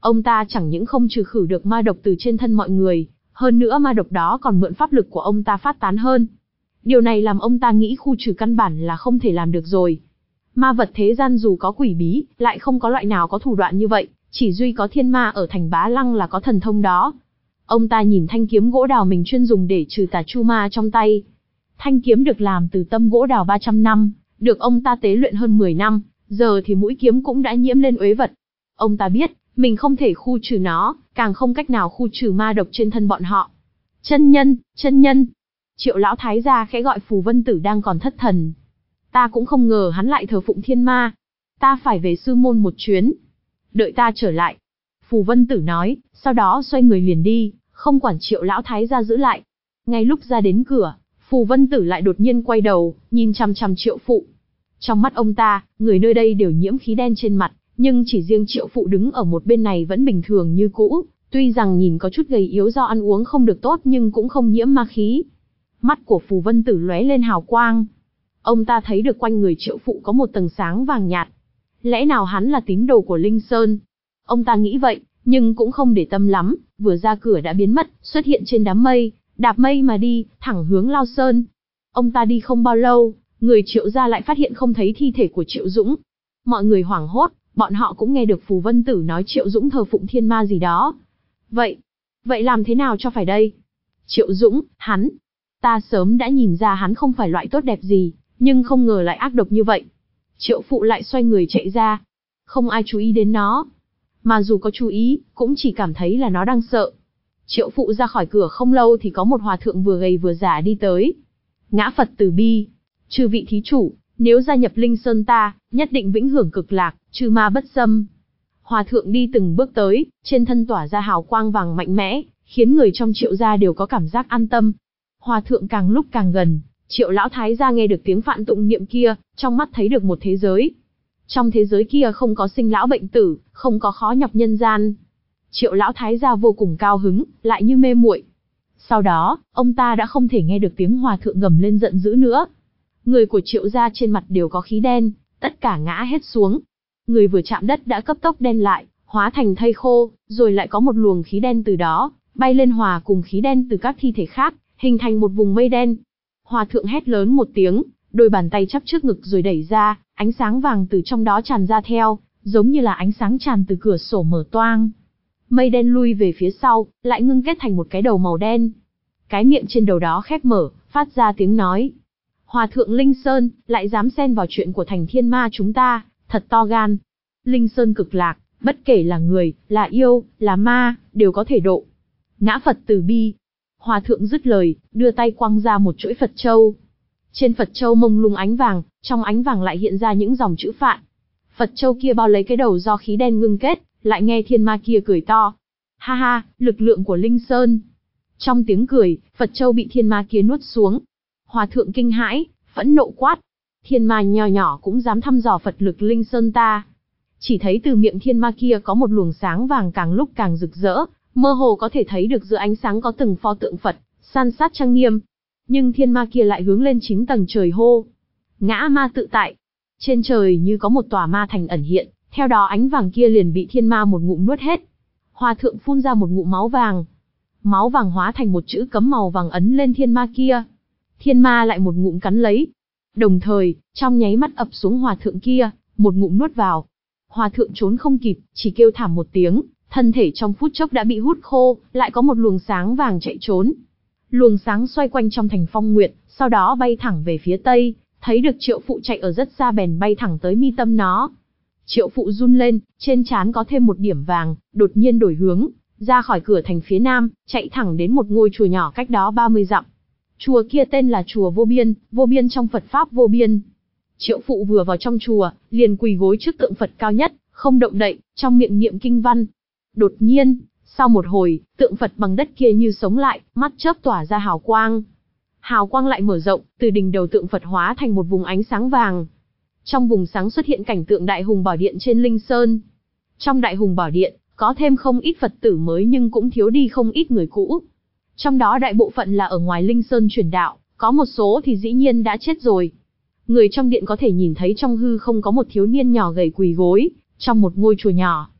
Ông ta chẳng những không trừ khử được ma độc từ trên thân mọi người, hơn nữa ma độc đó còn mượn pháp lực của ông ta phát tán hơn. Điều này làm ông ta nghĩ khu trừ căn bản là không thể làm được rồi. Ma vật thế gian dù có quỷ bí, lại không có loại nào có thủ đoạn như vậy, chỉ duy có thiên ma ở thành Bá Lăng là có thần thông đó. Ông ta nhìn thanh kiếm gỗ đào mình chuyên dùng để trừ tà chu ma trong tay. Thanh kiếm được làm từ tâm gỗ đào ba trăm năm, được ông ta tế luyện hơn mười năm, giờ thì mũi kiếm cũng đã nhiễm lên uế vật. Ông ta biết, mình không thể khu trừ nó, càng không cách nào khu trừ ma độc trên thân bọn họ. Chân nhân, chân nhân. Triệu lão thái gia khẽ gọi Phù Vân Tử đang còn thất thần. Ta cũng không ngờ hắn lại thờ phụng thiên ma. Ta phải về sư môn một chuyến. Đợi ta trở lại. Phù Vân Tử nói, sau đó xoay người liền đi, không quản Triệu lão thái gia giữ lại. Ngay lúc ra đến cửa, Phù Vân Tử lại đột nhiên quay đầu, nhìn chằm chằm Triệu Phụ. Trong mắt ông ta, người nơi đây đều nhiễm khí đen trên mặt, nhưng chỉ riêng Triệu Phụ đứng ở một bên này vẫn bình thường như cũ, tuy rằng nhìn có chút gầy yếu do ăn uống không được tốt nhưng cũng không nhiễm ma khí. Mắt của Phù Vân Tử lóe lên hào quang. Ông ta thấy được quanh người Triệu Phụ có một tầng sáng vàng nhạt. Lẽ nào hắn là tín đồ của Linh Sơn? Ông ta nghĩ vậy, nhưng cũng không để tâm lắm, vừa ra cửa đã biến mất, xuất hiện trên đám mây, đạp mây mà đi, thẳng hướng Lao Sơn. Ông ta đi không bao lâu, người Triệu gia lại phát hiện không thấy thi thể của Triệu Dũng. Mọi người hoảng hốt, bọn họ cũng nghe được Phù Vân Tử nói Triệu Dũng thờ phụng thiên ma gì đó. Vậy, vậy làm thế nào cho phải đây? Triệu Dũng, hắn, ta sớm đã nhìn ra hắn không phải loại tốt đẹp gì, nhưng không ngờ lại ác độc như vậy. Triệu Phụ lại xoay người chạy ra. Không ai chú ý đến nó. Mà dù có chú ý, cũng chỉ cảm thấy là nó đang sợ. Triệu Phụ ra khỏi cửa không lâu thì có một hòa thượng vừa gầy vừa già đi tới. Ngã Phật từ bi. Chư vị thí chủ, nếu gia nhập Linh Sơn ta, nhất định vĩnh hưởng cực lạc, trừ ma bất xâm. Hòa thượng đi từng bước tới, trên thân tỏa ra hào quang vàng mạnh mẽ, khiến người trong Triệu gia đều có cảm giác an tâm. Hòa thượng càng lúc càng gần, Triệu lão thái gia nghe được tiếng phạn tụng niệm kia, trong mắt thấy được một thế giới. Trong thế giới kia không có sinh lão bệnh tử, không có khó nhọc nhân gian. Triệu lão thái gia vô cùng cao hứng, lại như mê muội. Sau đó, ông ta đã không thể nghe được tiếng hòa thượng gầm lên giận dữ nữa. Người của Triệu gia trên mặt đều có khí đen, tất cả ngã hết xuống. Người vừa chạm đất đã cấp tốc đen lại, hóa thành thây khô, rồi lại có một luồng khí đen từ đó, bay lên hòa cùng khí đen từ các thi thể khác, hình thành một vùng mây đen. Hòa thượng hét lớn một tiếng, đôi bàn tay chắp trước ngực rồi đẩy ra, ánh sáng vàng từ trong đó tràn ra theo, giống như là ánh sáng tràn từ cửa sổ mở toang. Mây đen lui về phía sau, lại ngưng kết thành một cái đầu màu đen. Cái miệng trên đầu đó khép mở, phát ra tiếng nói. Hòa thượng Linh Sơn, lại dám xen vào chuyện của thành thiên ma chúng ta, thật to gan. Linh Sơn cực lạc, bất kể là người, là yêu, là ma, đều có thể độ. Ngã Phật từ bi. Hòa thượng dứt lời, đưa tay quăng ra một chuỗi Phật châu. Trên Phật châu mông lung ánh vàng, trong ánh vàng lại hiện ra những dòng chữ phạn. Phật châu kia bao lấy cái đầu do khí đen ngưng kết, lại nghe thiên ma kia cười to. Ha ha, lực lượng của Linh Sơn. Trong tiếng cười, Phật châu bị thiên ma kia nuốt xuống. Hòa thượng kinh hãi, phẫn nộ quát. Thiên ma nho nhỏ cũng dám thăm dò Phật lực Linh Sơn ta. Chỉ thấy từ miệng thiên ma kia có một luồng sáng vàng càng lúc càng rực rỡ, mơ hồ có thể thấy được giữa ánh sáng có từng pho tượng Phật, san sát trang nghiêm. Nhưng thiên ma kia lại hướng lên chín tầng trời hô. Ngã ma tự tại. Trên trời như có một tòa ma thành ẩn hiện, theo đó ánh vàng kia liền bị thiên ma một ngụm nuốt hết. Hòa thượng phun ra một ngụm máu vàng. Máu vàng hóa thành một chữ cấm màu vàng ấn lên thiên ma kia. Thiên ma lại một ngụm cắn lấy. Đồng thời, trong nháy mắt ập xuống hòa thượng kia, một ngụm nuốt vào. Hòa thượng trốn không kịp, chỉ kêu thảm một tiếng, thân thể trong phút chốc đã bị hút khô, lại có một luồng sáng vàng chạy trốn. Luồng sáng xoay quanh trong thành phong nguyệt, sau đó bay thẳng về phía tây, thấy được Triệu Phụ chạy ở rất xa bèn bay thẳng tới mi tâm nó. Triệu Phụ run lên, trên trán có thêm một điểm vàng, đột nhiên đổi hướng, ra khỏi cửa thành phía nam, chạy thẳng đến một ngôi chùa nhỏ cách đó ba mươi dặm. Chùa kia tên là chùa Vô Biên, vô biên trong Phật Pháp vô biên. Triệu Phụ vừa vào trong chùa, liền quỳ gối trước tượng Phật cao nhất, không động đậy, trong miệng niệm kinh văn. Đột nhiên, sau một hồi, tượng Phật bằng đất kia như sống lại, mắt chớp tỏa ra hào quang. Hào quang lại mở rộng, từ đỉnh đầu tượng Phật hóa thành một vùng ánh sáng vàng. Trong vùng sáng xuất hiện cảnh tượng Đại Hùng Bảo Điện trên Linh Sơn. Trong Đại Hùng Bảo Điện, có thêm không ít Phật tử mới nhưng cũng thiếu đi không ít người cũ. Trong đó đại bộ phận là ở ngoài Linh Sơn truyền đạo, có một số thì dĩ nhiên đã chết rồi. Người trong điện có thể nhìn thấy trong hư không có một thiếu niên nhỏ gầy quỳ gối, trong một ngôi chùa nhỏ.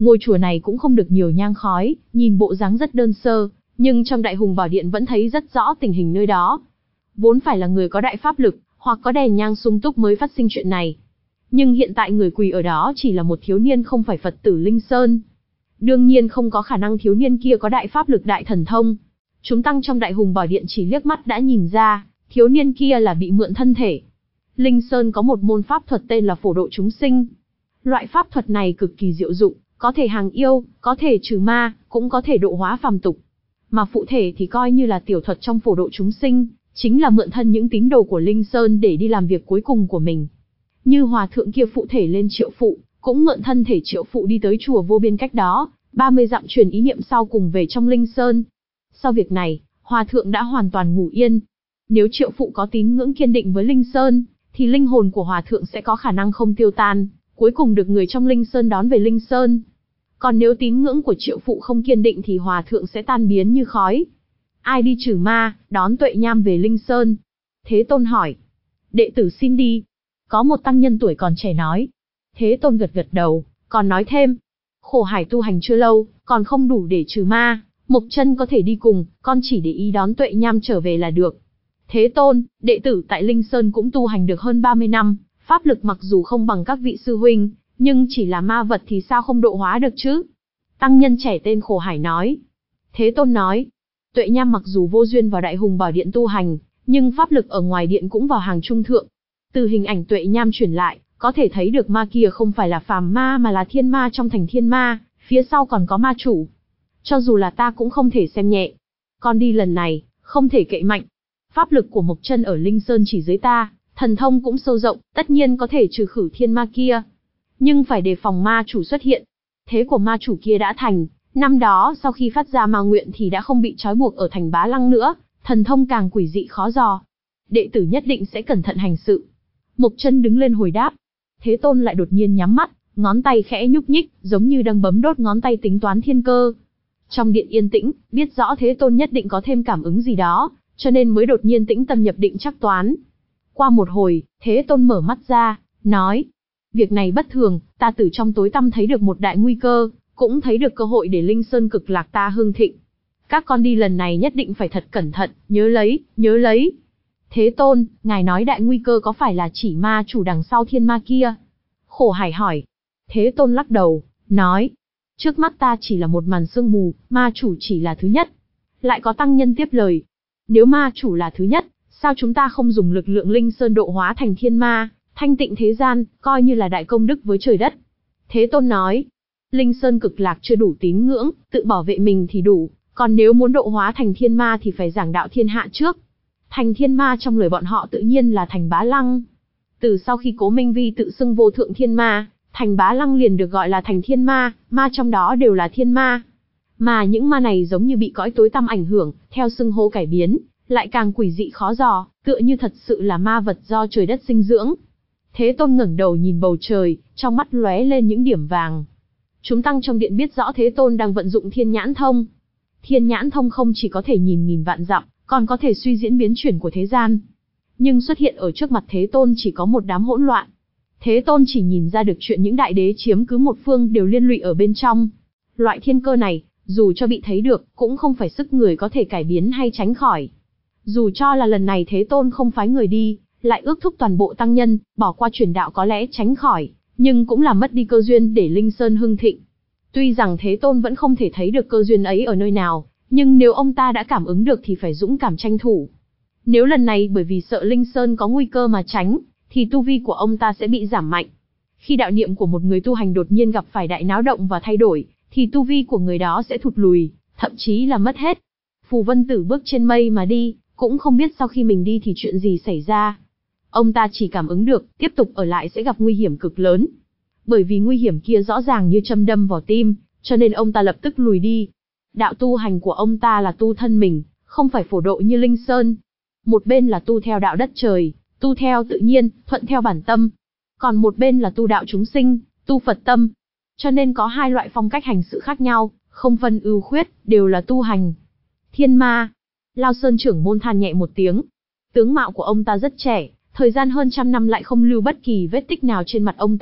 Ngôi chùa này cũng không được nhiều nhang khói, nhìn bộ dáng rất đơn sơ, nhưng trong Đại Hùng Bảo Điện vẫn thấy rất rõ tình hình nơi đó. Vốn phải là người có đại pháp lực, hoặc có đèn nhang sung túc mới phát sinh chuyện này. Nhưng hiện tại người quỳ ở đó chỉ là một thiếu niên không phải Phật tử Linh Sơn. Đương nhiên không có khả năng thiếu niên kia có đại pháp lực đại thần thông. Chúng tăng trong Đại Hùng Bảo Điện chỉ liếc mắt đã nhìn ra, thiếu niên kia là bị mượn thân thể. Linh Sơn có một môn pháp thuật tên là phổ độ chúng sinh. Loại pháp thuật này cực kỳ diệu dụng, có thể hàng yêu, có thể trừ ma, cũng có thể độ hóa phàm tục. Mà phụ thể thì coi như là tiểu thuật trong phổ độ chúng sinh, chính là mượn thân những tín đồ của Linh Sơn để đi làm việc cuối cùng của mình. Như hòa thượng kia phụ thể lên Triệu Phụ, cũng mượn thân thể Triệu Phụ đi tới chùa vô biên cách đó, ba mươi dặm truyền ý niệm sau cùng về trong Linh Sơn. Sau việc này, hòa thượng đã hoàn toàn ngủ yên. Nếu Triệu Phụ có tín ngưỡng kiên định với Linh Sơn, thì linh hồn của hòa thượng sẽ có khả năng không tiêu tan, cuối cùng được người trong Linh Sơn đón về Linh Sơn. Còn nếu tín ngưỡng của Triệu Phụ không kiên định thì hòa thượng sẽ tan biến như khói. Ai đi trừ ma, đón Tuệ Nham về Linh Sơn? Thế Tôn hỏi. Đệ tử xin đi. Có một tăng nhân tuổi còn trẻ nói. Thế Tôn gật gật đầu, còn nói thêm. Khổ hải tu hành chưa lâu, còn không đủ để trừ ma. Mộc Chân có thể đi cùng, con chỉ để ý đón Tuệ Nham trở về là được. Thế Tôn, đệ tử tại Linh Sơn cũng tu hành được hơn ba mươi năm, pháp lực mặc dù không bằng các vị sư huynh, nhưng chỉ là ma vật thì sao không độ hóa được chứ? Tăng nhân trẻ tên Khổ Hải nói. Thế Tôn nói, Tuệ Nham mặc dù vô duyên vào Đại Hùng Bảo Điện tu hành, nhưng pháp lực ở ngoài điện cũng vào hàng trung thượng. Từ hình ảnh Tuệ Nham truyền lại, có thể thấy được ma kia không phải là phàm ma mà là thiên ma trong thành thiên ma, phía sau còn có ma chủ. Cho dù là ta cũng không thể xem nhẹ. Con đi lần này, không thể cậy mạnh. Pháp lực của Mộc Chân ở Linh Sơn chỉ dưới ta, thần thông cũng sâu rộng, tất nhiên có thể trừ khử thiên ma kia. Nhưng phải đề phòng ma chủ xuất hiện. Thế của ma chủ kia đã thành, năm đó sau khi phát ra ma nguyện thì đã không bị trói buộc ở thành Bá Lăng nữa, thần thông càng quỷ dị khó dò. Đệ tử nhất định sẽ cẩn thận hành sự. Mộc Chân đứng lên hồi đáp. Thế Tôn lại đột nhiên nhắm mắt, ngón tay khẽ nhúc nhích, giống như đang bấm đốt ngón tay tính toán thiên cơ. Trong điện yên tĩnh, biết rõ Thế Tôn nhất định có thêm cảm ứng gì đó, cho nên mới đột nhiên tĩnh tâm nhập định chắc toán. Qua một hồi, Thế Tôn mở mắt ra, nói. Việc này bất thường, ta từ trong tối tăm thấy được một đại nguy cơ, cũng thấy được cơ hội để Linh Sơn cực lạc ta hưng thịnh. Các con đi lần này nhất định phải thật cẩn thận, nhớ lấy, nhớ lấy. Thế Tôn, ngài nói đại nguy cơ có phải là chỉ ma chủ đằng sau thiên ma kia? Khổ Hải hỏi. Thế Tôn lắc đầu, nói. Trước mắt ta chỉ là một màn sương mù, ma chủ chỉ là thứ nhất. Lại có tăng nhân tiếp lời. Nếu ma chủ là thứ nhất, sao chúng ta không dùng lực lượng Linh Sơn độ hóa thành thiên ma, thanh tịnh thế gian, coi như là đại công đức với trời đất? Thế Tôn nói. Linh Sơn cực lạc chưa đủ tín ngưỡng, tự bảo vệ mình thì đủ, còn nếu muốn độ hóa thành thiên ma thì phải giảng đạo thiên hạ trước. Thành thiên ma trong lời bọn họ tự nhiên là thành Bá Lăng. Từ sau khi Cố Minh Vi tự xưng vô thượng thiên ma, thành Bá Lăng liền được gọi là thành thiên ma, ma trong đó đều là thiên ma. Mà những ma này giống như bị cõi tối tăm ảnh hưởng, theo xưng hô cải biến, lại càng quỷ dị khó dò, tựa như thật sự là ma vật do trời đất sinh dưỡng. Thế Tôn ngẩng đầu nhìn bầu trời, trong mắt lóe lên những điểm vàng. Chúng tăng trong điện biết rõ Thế Tôn đang vận dụng thiên nhãn thông. Thiên nhãn thông không chỉ có thể nhìn nghìn vạn dặm, còn có thể suy diễn biến chuyển của thế gian. Nhưng xuất hiện ở trước mặt Thế Tôn chỉ có một đám hỗn loạn. Thế Tôn chỉ nhìn ra được chuyện những đại đế chiếm cứ một phương đều liên lụy ở bên trong. Loại thiên cơ này, dù cho bị thấy được, cũng không phải sức người có thể cải biến hay tránh khỏi. Dù cho là lần này Thế Tôn không phái người đi, lại ước thúc toàn bộ tăng nhân, bỏ qua truyền đạo có lẽ tránh khỏi, nhưng cũng là mất đi cơ duyên để Linh Sơn hưng thịnh. Tuy rằng Thế Tôn vẫn không thể thấy được cơ duyên ấy ở nơi nào, nhưng nếu ông ta đã cảm ứng được thì phải dũng cảm tranh thủ. Nếu lần này bởi vì sợ Linh Sơn có nguy cơ mà tránh, thì tu vi của ông ta sẽ bị giảm mạnh. Khi đạo niệm của một người tu hành đột nhiên gặp phải đại náo động và thay đổi, thì tu vi của người đó sẽ thụt lùi, thậm chí là mất hết. Phù Vân Tử bước trên mây mà đi, cũng không biết sau khi mình đi thì chuyện gì xảy ra. Ông ta chỉ cảm ứng được, tiếp tục ở lại sẽ gặp nguy hiểm cực lớn. Bởi vì nguy hiểm kia rõ ràng như châm đâm vào tim, cho nên ông ta lập tức lùi đi. Đạo tu hành của ông ta là tu thân mình, không phải phổ độ như Linh Sơn. Một bên là tu theo đạo đất trời, tu theo tự nhiên, thuận theo bản tâm. Còn một bên là tu đạo chúng sinh, tu Phật tâm. Cho nên có hai loại phong cách hành sự khác nhau, không phân ưu khuyết, đều là tu hành. Thiên ma. Lao Sơn trưởng môn than nhẹ một tiếng. Tướng mạo của ông ta rất trẻ, thời gian hơn trăm năm lại không lưu bất kỳ vết tích nào trên mặt ông ta,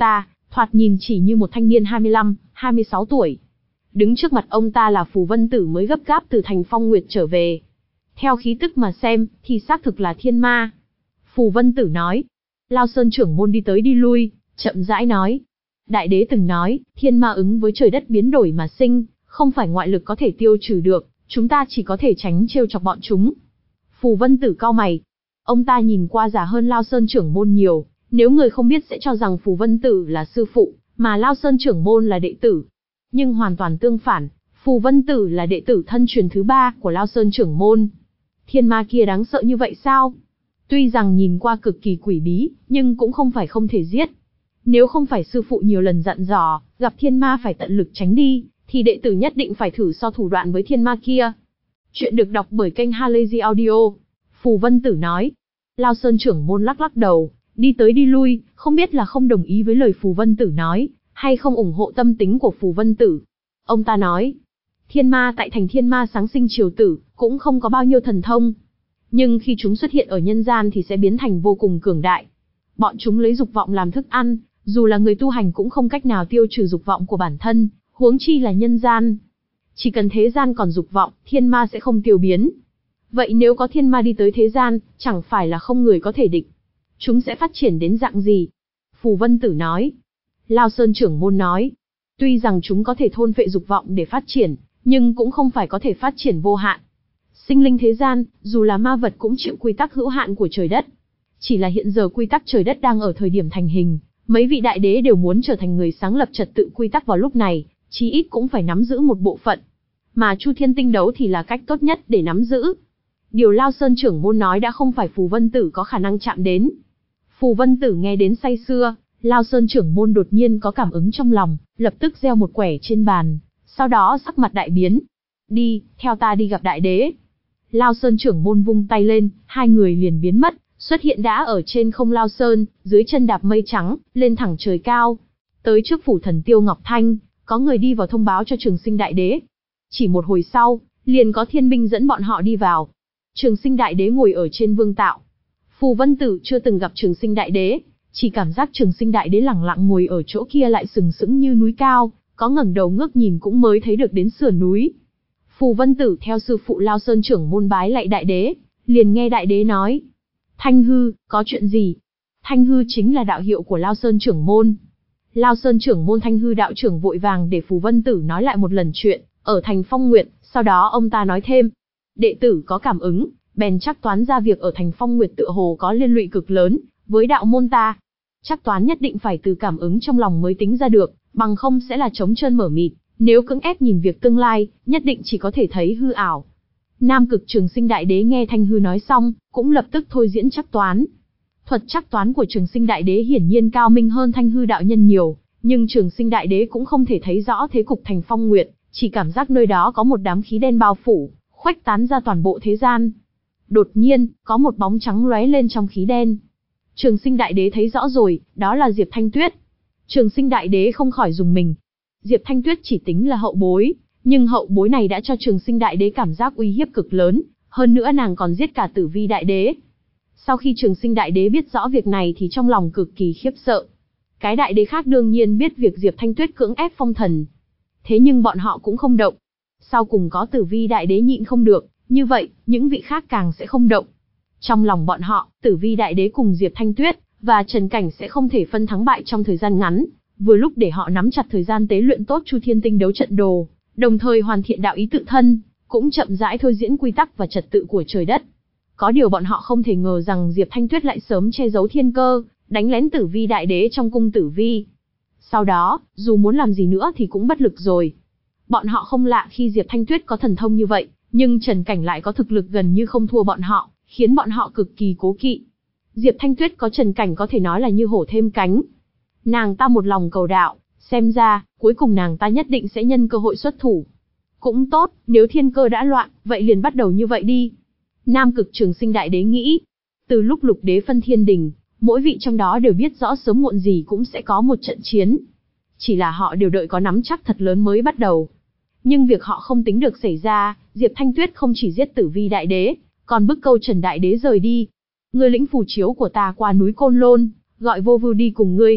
thoạt nhìn chỉ như một thanh niên hai mươi lăm, hai mươi sáu tuổi. Đứng trước mặt ông ta là Phù Vân Tử mới gấp gáp từ thành Phong Nguyệt trở về. Theo khí tức mà xem, thì xác thực là thiên ma. Phù Vân Tử nói. Lao Sơn trưởng môn đi tới đi lui, chậm rãi nói. Đại đế từng nói, thiên ma ứng với trời đất biến đổi mà sinh, không phải ngoại lực có thể tiêu trừ được, chúng ta chỉ có thể tránh trêu chọc bọn chúng. Phù Vân Tử cau mày. Ông ta nhìn qua già hơn Lao Sơn trưởng môn nhiều, nếu người không biết sẽ cho rằng Phù Vân Tử là sư phụ, mà Lao Sơn trưởng môn là đệ tử. Nhưng hoàn toàn tương phản, Phù Vân Tử là đệ tử thân truyền thứ ba của Lao Sơn trưởng môn. Thiên ma kia đáng sợ như vậy sao? Tuy rằng nhìn qua cực kỳ quỷ bí, nhưng cũng không phải không thể giết. Nếu không phải sư phụ nhiều lần dặn dò, gặp thiên ma phải tận lực tránh đi, thì đệ tử nhất định phải thử so thủ đoạn với thiên ma kia. Chuyện được đọc bởi kênh Halazy Audio. Phù Vân Tử nói. Lao Sơn trưởng môn lắc lắc đầu, đi tới đi lui, không biết là không đồng ý với lời Phù Vân Tử nói, hay không ủng hộ tâm tính của Phù Vân Tử. Ông ta nói, thiên ma tại thành thiên ma sáng sinh triều tử, cũng không có bao nhiêu thần thông. Nhưng khi chúng xuất hiện ở nhân gian thì sẽ biến thành vô cùng cường đại. Bọn chúng lấy dục vọng làm thức ăn, dù là người tu hành cũng không cách nào tiêu trừ dục vọng của bản thân, huống chi là nhân gian. Chỉ cần thế gian còn dục vọng, thiên ma sẽ không tiêu biến. Vậy nếu có thiên ma đi tới thế gian, chẳng phải là không người có thể địch. Chúng sẽ phát triển đến dạng gì? Phù Vân Tử nói. Lao Sơn trưởng môn nói. Tuy rằng chúng có thể thôn phệ dục vọng để phát triển, nhưng cũng không phải có thể phát triển vô hạn. Sinh linh thế gian, dù là ma vật cũng chịu quy tắc hữu hạn của trời đất. Chỉ là hiện giờ quy tắc trời đất đang ở thời điểm thành hình, mấy vị đại đế đều muốn trở thành người sáng lập trật tự quy tắc vào lúc này, chí ít cũng phải nắm giữ một bộ phận. Mà Chu Thiên Tinh Đấu thì là cách tốt nhất để nắm giữ. Điều Lao Sơn trưởng môn nói đã không phải Phù Vân Tử có khả năng chạm đến. Phù Vân Tử nghe đến say sưa, Lao Sơn trưởng môn đột nhiên có cảm ứng trong lòng, lập tức gieo một quẻ trên bàn, sau đó sắc mặt đại biến. Đi, theo ta đi gặp đại đế. Lao Sơn trưởng môn vung tay lên, hai người liền biến mất, xuất hiện đã ở trên không Lao Sơn, dưới chân đạp mây trắng, lên thẳng trời cao. Tới trước phủ thần Tiêu Ngọc Thanh, có người đi vào thông báo cho Trường Sinh đại đế. Chỉ một hồi sau, liền có thiên binh dẫn bọn họ đi vào. Trường Sinh đại đế ngồi ở trên vương tạo. Phù Vân Tử chưa từng gặp Trường Sinh đại đế, chỉ cảm giác Trường Sinh đại đế lẳng lặng ngồi ở chỗ kia lại sừng sững như núi cao, có ngẩng đầu ngước nhìn cũng mới thấy được đến sườn núi. Phù Vân Tử theo sư phụ Lao Sơn trưởng môn bái lạy đại đế, liền nghe đại đế nói. Thanh Hư, có chuyện gì? Thanh Hư chính là đạo hiệu của Lao Sơn trưởng môn. Lao Sơn trưởng môn Thanh Hư đạo trưởng vội vàng để Phù Vân Tử nói lại một lần chuyện, ở thành Phong Nguyệt, sau đó ông ta nói thêm. Đệ tử có cảm ứng, bèn chắc toán ra việc ở thành Phong Nguyệt tựa hồ có liên lụy cực lớn, với đạo môn ta. Chắc toán nhất định phải từ cảm ứng trong lòng mới tính ra được, bằng không sẽ là trống trơn mở mịt. Nếu cưỡng ép nhìn việc tương lai, nhất định chỉ có thể thấy hư ảo. Nam Cực Trường Sinh đại đế nghe Thanh Hư nói xong, cũng lập tức thôi diễn chắc toán. Thuật chắc toán của Trường Sinh đại đế hiển nhiên cao minh hơn Thanh Hư đạo nhân nhiều, nhưng Trường Sinh đại đế cũng không thể thấy rõ thế cục thành Phong Nguyệt, chỉ cảm giác nơi đó có một đám khí đen bao phủ, khuếch tán ra toàn bộ thế gian. Đột nhiên, có một bóng trắng lóe lên trong khí đen. Trường Sinh đại đế thấy rõ rồi, đó là Diệp Thanh Tuyết. Trường Sinh đại đế không khỏi rùng mình. Diệp Thanh Tuyết chỉ tính là hậu bối, nhưng hậu bối này đã cho Trường Sinh đại đế cảm giác uy hiếp cực lớn, hơn nữa nàng còn giết cả Tử Vi đại đế. Sau khi Trường Sinh đại đế biết rõ việc này thì trong lòng cực kỳ khiếp sợ. Cái đại đế khác đương nhiên biết việc Diệp Thanh Tuyết cưỡng ép phong thần. Thế nhưng bọn họ cũng không động. Sau cùng có Tử Vi đại đế nhịn không được, như vậy, những vị khác càng sẽ không động. Trong lòng bọn họ, Tử Vi đại đế cùng Diệp Thanh Tuyết và Trần Cảnh sẽ không thể phân thắng bại trong thời gian ngắn, vừa lúc để họ nắm chặt thời gian tế luyện tốt Chu Thiên Tinh Đấu trận đồ, đồng thời hoàn thiện đạo ý tự thân, cũng chậm rãi thôi diễn quy tắc và trật tự của trời đất. Có điều bọn họ không thể ngờ rằng Diệp Thanh Tuyết lại sớm che giấu thiên cơ, đánh lén Tử Vi đại đế trong cung Tử Vi. Sau đó, dù muốn làm gì nữa thì cũng bất lực rồi. Bọn họ không lạ khi Diệp Thanh Tuyết có thần thông như vậy, nhưng Trần Cảnh lại có thực lực gần như không thua bọn họ, khiến bọn họ cực kỳ cố kỵ. Diệp Thanh Tuyết có Trần Cảnh có thể nói là như hổ thêm cánh. Nàng ta một lòng cầu đạo, xem ra, cuối cùng nàng ta nhất định sẽ nhân cơ hội xuất thủ. Cũng tốt, nếu thiên cơ đã loạn, vậy liền bắt đầu như vậy đi. Nam Cực Trường Sinh đại đế nghĩ. Từ lúc lục đế phân thiên đình, mỗi vị trong đó đều biết rõ sớm muộn gì cũng sẽ có một trận chiến. Chỉ là họ đều đợi có nắm chắc thật lớn mới bắt đầu. Nhưng việc họ không tính được xảy ra, Diệp Thanh Tuyết không chỉ giết Tử Vi đại đế, còn bức câu Trần đại đế rời đi. Ngươi lĩnh phù chiếu của ta qua núi Côn Lôn, gọi Vô Vưu đi cùng ngươi.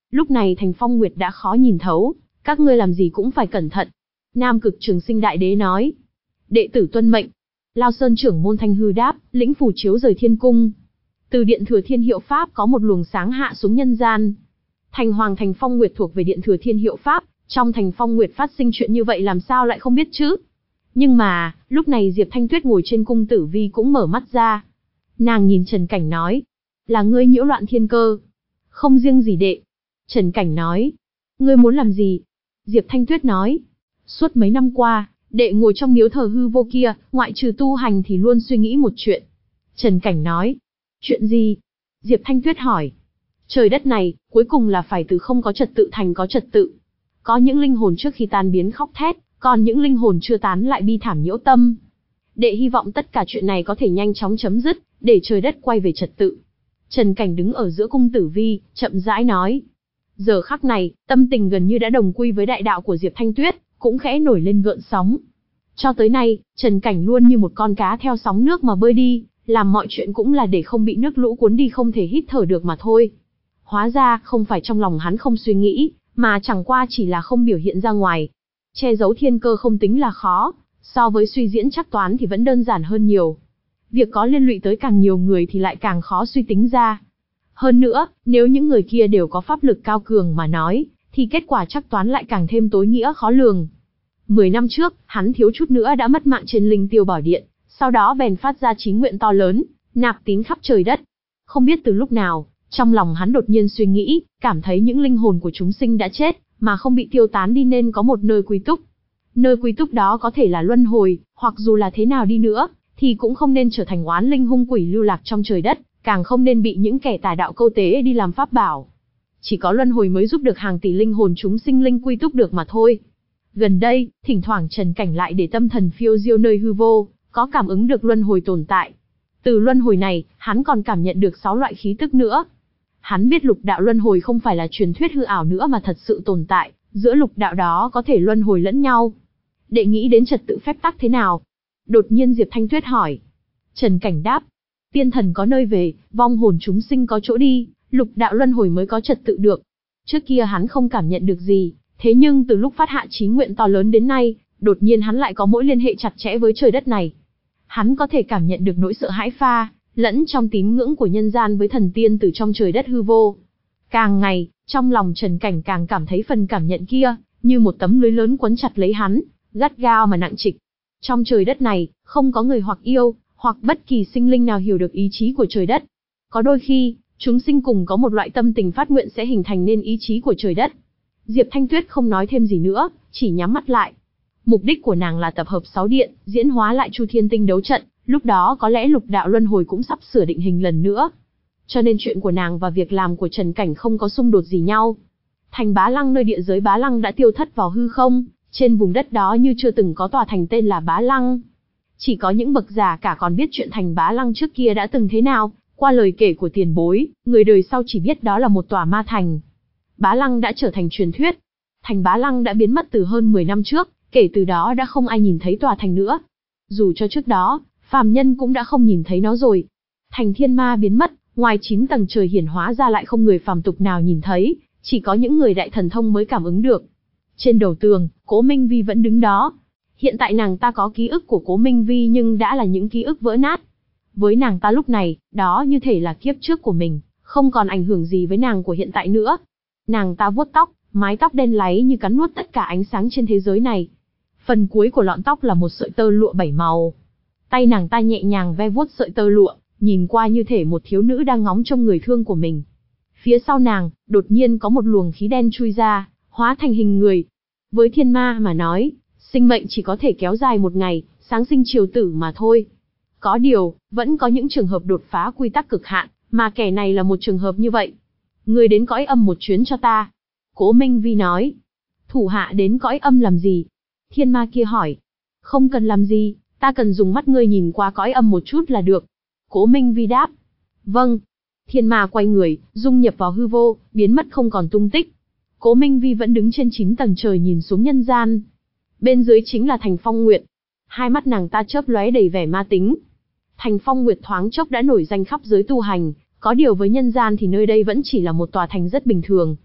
Lúc này Thành Phong Nguyệt đã khó nhìn thấu, các ngươi làm gì cũng phải cẩn thận. Nam Cực Trường Sinh Đại Đế nói. Đệ tử tuân mệnh. Lao Sơn trưởng môn Thanh Hư đáp, lĩnh phù chiếu rời thiên cung. Từ điện Thừa Thiên Hiệu Pháp có một luồng sáng hạ xuống nhân gian. Thành Hoàng Thành Phong Nguyệt thuộc về điện Thừa Thiên Hiệu Pháp, trong Thành Phong Nguyệt phát sinh chuyện như vậy làm sao lại không biết chứ? Nhưng mà, lúc này Diệp Thanh Tuyết ngồi trên cung tử vi cũng mở mắt ra. Nàng nhìn Trần Cảnh nói, là ngươi nhiễu loạn thiên cơ. Không riêng gì đệ. Trần Cảnh nói, ngươi muốn làm gì? Diệp Thanh Tuyết nói, suốt mấy năm qua, đệ ngồi trong miếu thờ hư vô kia, ngoại trừ tu hành thì luôn suy nghĩ một chuyện. Trần Cảnh nói, chuyện gì? Diệp Thanh Tuyết hỏi, trời đất này, cuối cùng là phải từ không có trật tự thành có trật tự. Có những linh hồn trước khi tan biến khóc thét, còn những linh hồn chưa tán lại bi thảm nhiễu tâm. Đệ hy vọng tất cả chuyện này có thể nhanh chóng chấm dứt, để trời đất quay về trật tự. Trần Cảnh đứng ở giữa cung tử vi, chậm rãi nói. Giờ khắc này, tâm tình gần như đã đồng quy với đại đạo của Diệp Thanh Tuyết, cũng khẽ nổi lên gợn sóng. Cho tới nay, Trần Cảnh luôn như một con cá theo sóng nước mà bơi đi, làm mọi chuyện cũng là để không bị nước lũ cuốn đi không thể hít thở được mà thôi. Hóa ra, không phải trong lòng hắn không suy nghĩ, mà chẳng qua chỉ là không biểu hiện ra ngoài. Che giấu thiên cơ không tính là khó, so với suy diễn chắc toán thì vẫn đơn giản hơn nhiều. Việc có liên lụy tới càng nhiều người thì lại càng khó suy tính ra. Hơn nữa, nếu những người kia đều có pháp lực cao cường mà nói, thì kết quả chắc toán lại càng thêm tối nghĩa khó lường. Mười năm trước, hắn thiếu chút nữa đã mất mạng trên Linh Tiêu Bảo Điện, sau đó bèn phát ra chí nguyện to lớn, nạp tín khắp trời đất. Không biết từ lúc nào, trong lòng hắn đột nhiên suy nghĩ, cảm thấy những linh hồn của chúng sinh đã chết, mà không bị tiêu tán đi nên có một nơi quy túc. Nơi quy túc đó có thể là luân hồi, hoặc dù là thế nào đi nữa, thì cũng không nên trở thành oán linh hung quỷ lưu lạc trong trời đất, càng không nên bị những kẻ tà đạo câu tế đi làm pháp bảo. Chỉ có luân hồi mới giúp được hàng tỷ linh hồn chúng sinh linh quy túc được mà thôi. Gần đây, thỉnh thoảng Trần Cảnh lại để tâm thần phiêu diêu nơi hư vô, có cảm ứng được luân hồi tồn tại. Từ luân hồi này, hắn còn cảm nhận được sáu loại khí tức nữa. Hắn biết lục đạo luân hồi không phải là truyền thuyết hư ảo nữa mà thật sự tồn tại, giữa lục đạo đó có thể luân hồi lẫn nhau. Đệ nghĩ đến trật tự phép tắc thế nào? Đột nhiên Diệp Thanh Tuyết hỏi. Trần Cảnh đáp, tiên thần có nơi về, vong hồn chúng sinh có chỗ đi, lục đạo luân hồi mới có trật tự được. Trước kia hắn không cảm nhận được gì, thế nhưng từ lúc phát hạ chí nguyện to lớn đến nay, đột nhiên hắn lại có mối liên hệ chặt chẽ với trời đất này. Hắn có thể cảm nhận được nỗi sợ hãi pha lẫn trong tín ngưỡng của nhân gian với thần tiên từ trong trời đất hư vô. Càng ngày, trong lòng Trần Cảnh càng cảm thấy phần cảm nhận kia, như một tấm lưới lớn quấn chặt lấy hắn, gắt gao mà nặng trịch. Trong trời đất này, không có người hoặc yêu, hoặc bất kỳ sinh linh nào hiểu được ý chí của trời đất. Có đôi khi, chúng sinh cùng có một loại tâm tình phát nguyện sẽ hình thành nên ý chí của trời đất. Diệp Thanh Tuyết không nói thêm gì nữa, chỉ nhắm mắt lại. Mục đích của nàng là tập hợp sáu điện, diễn hóa lại Chu Thiên Tinh đấu trận, lúc đó có lẽ lục đạo luân hồi cũng sắp sửa định hình lần nữa. Cho nên chuyện của nàng và việc làm của Trần Cảnh không có xung đột gì nhau. Thành Bá Lăng nơi địa giới Bá Lăng đã tiêu thất vào hư không, trên vùng đất đó như chưa từng có tòa thành tên là Bá Lăng. Chỉ có những bậc già cả còn biết chuyện thành Bá Lăng trước kia đã từng thế nào, qua lời kể của tiền bối, người đời sau chỉ biết đó là một tòa ma thành. Bá Lăng đã trở thành truyền thuyết. Thành Bá Lăng đã biến mất từ hơn mười năm trước, kể từ đó đã không ai nhìn thấy tòa thành nữa. Dù cho trước đó, phàm nhân cũng đã không nhìn thấy nó rồi. Thành Thiên Ma biến mất, ngoài chín tầng trời hiển hóa ra lại không người phàm tục nào nhìn thấy, chỉ có những người đại thần thông mới cảm ứng được. Trên đầu tường, Cố Minh Vi vẫn đứng đó. Hiện tại nàng ta có ký ức của Cố Minh Vi nhưng đã là những ký ức vỡ nát. Với nàng ta lúc này, đó như thể là kiếp trước của mình, không còn ảnh hưởng gì với nàng của hiện tại nữa. Nàng ta vuốt tóc, mái tóc đen láy như cắn nuốt tất cả ánh sáng trên thế giới này. Phần cuối của lọn tóc là một sợi tơ lụa bảy màu. Tay nàng ta nhẹ nhàng ve vuốt sợi tơ lụa, nhìn qua như thể một thiếu nữ đang ngóng trông người thương của mình. Phía sau nàng, đột nhiên có một luồng khí đen chui ra, hóa thành hình người. Với thiên ma mà nói, sinh mệnh chỉ có thể kéo dài một ngày, sáng sinh chiều tử mà thôi. Có điều, vẫn có những trường hợp đột phá quy tắc cực hạn, mà kẻ này là một trường hợp như vậy. Người đến cõi âm một chuyến cho ta. Cố Minh Vi nói. Thủ hạ đến cõi âm làm gì? Thiên ma kia hỏi. Không cần làm gì, ta cần dùng mắt ngươi nhìn qua cõi âm một chút là được. Cố Minh Vi đáp. Vâng. Thiên ma quay người, dung nhập vào hư vô, biến mất không còn tung tích. Cố Minh Vi vẫn đứng trên chín tầng trời nhìn xuống nhân gian. Bên dưới chính là Thành Phong Nguyệt. Hai mắt nàng ta chớp lóe đầy vẻ ma tính. Thành Phong Nguyệt thoáng chốc đã nổi danh khắp giới tu hành, có điều với nhân gian thì nơi đây vẫn chỉ là một tòa thành rất bình thường.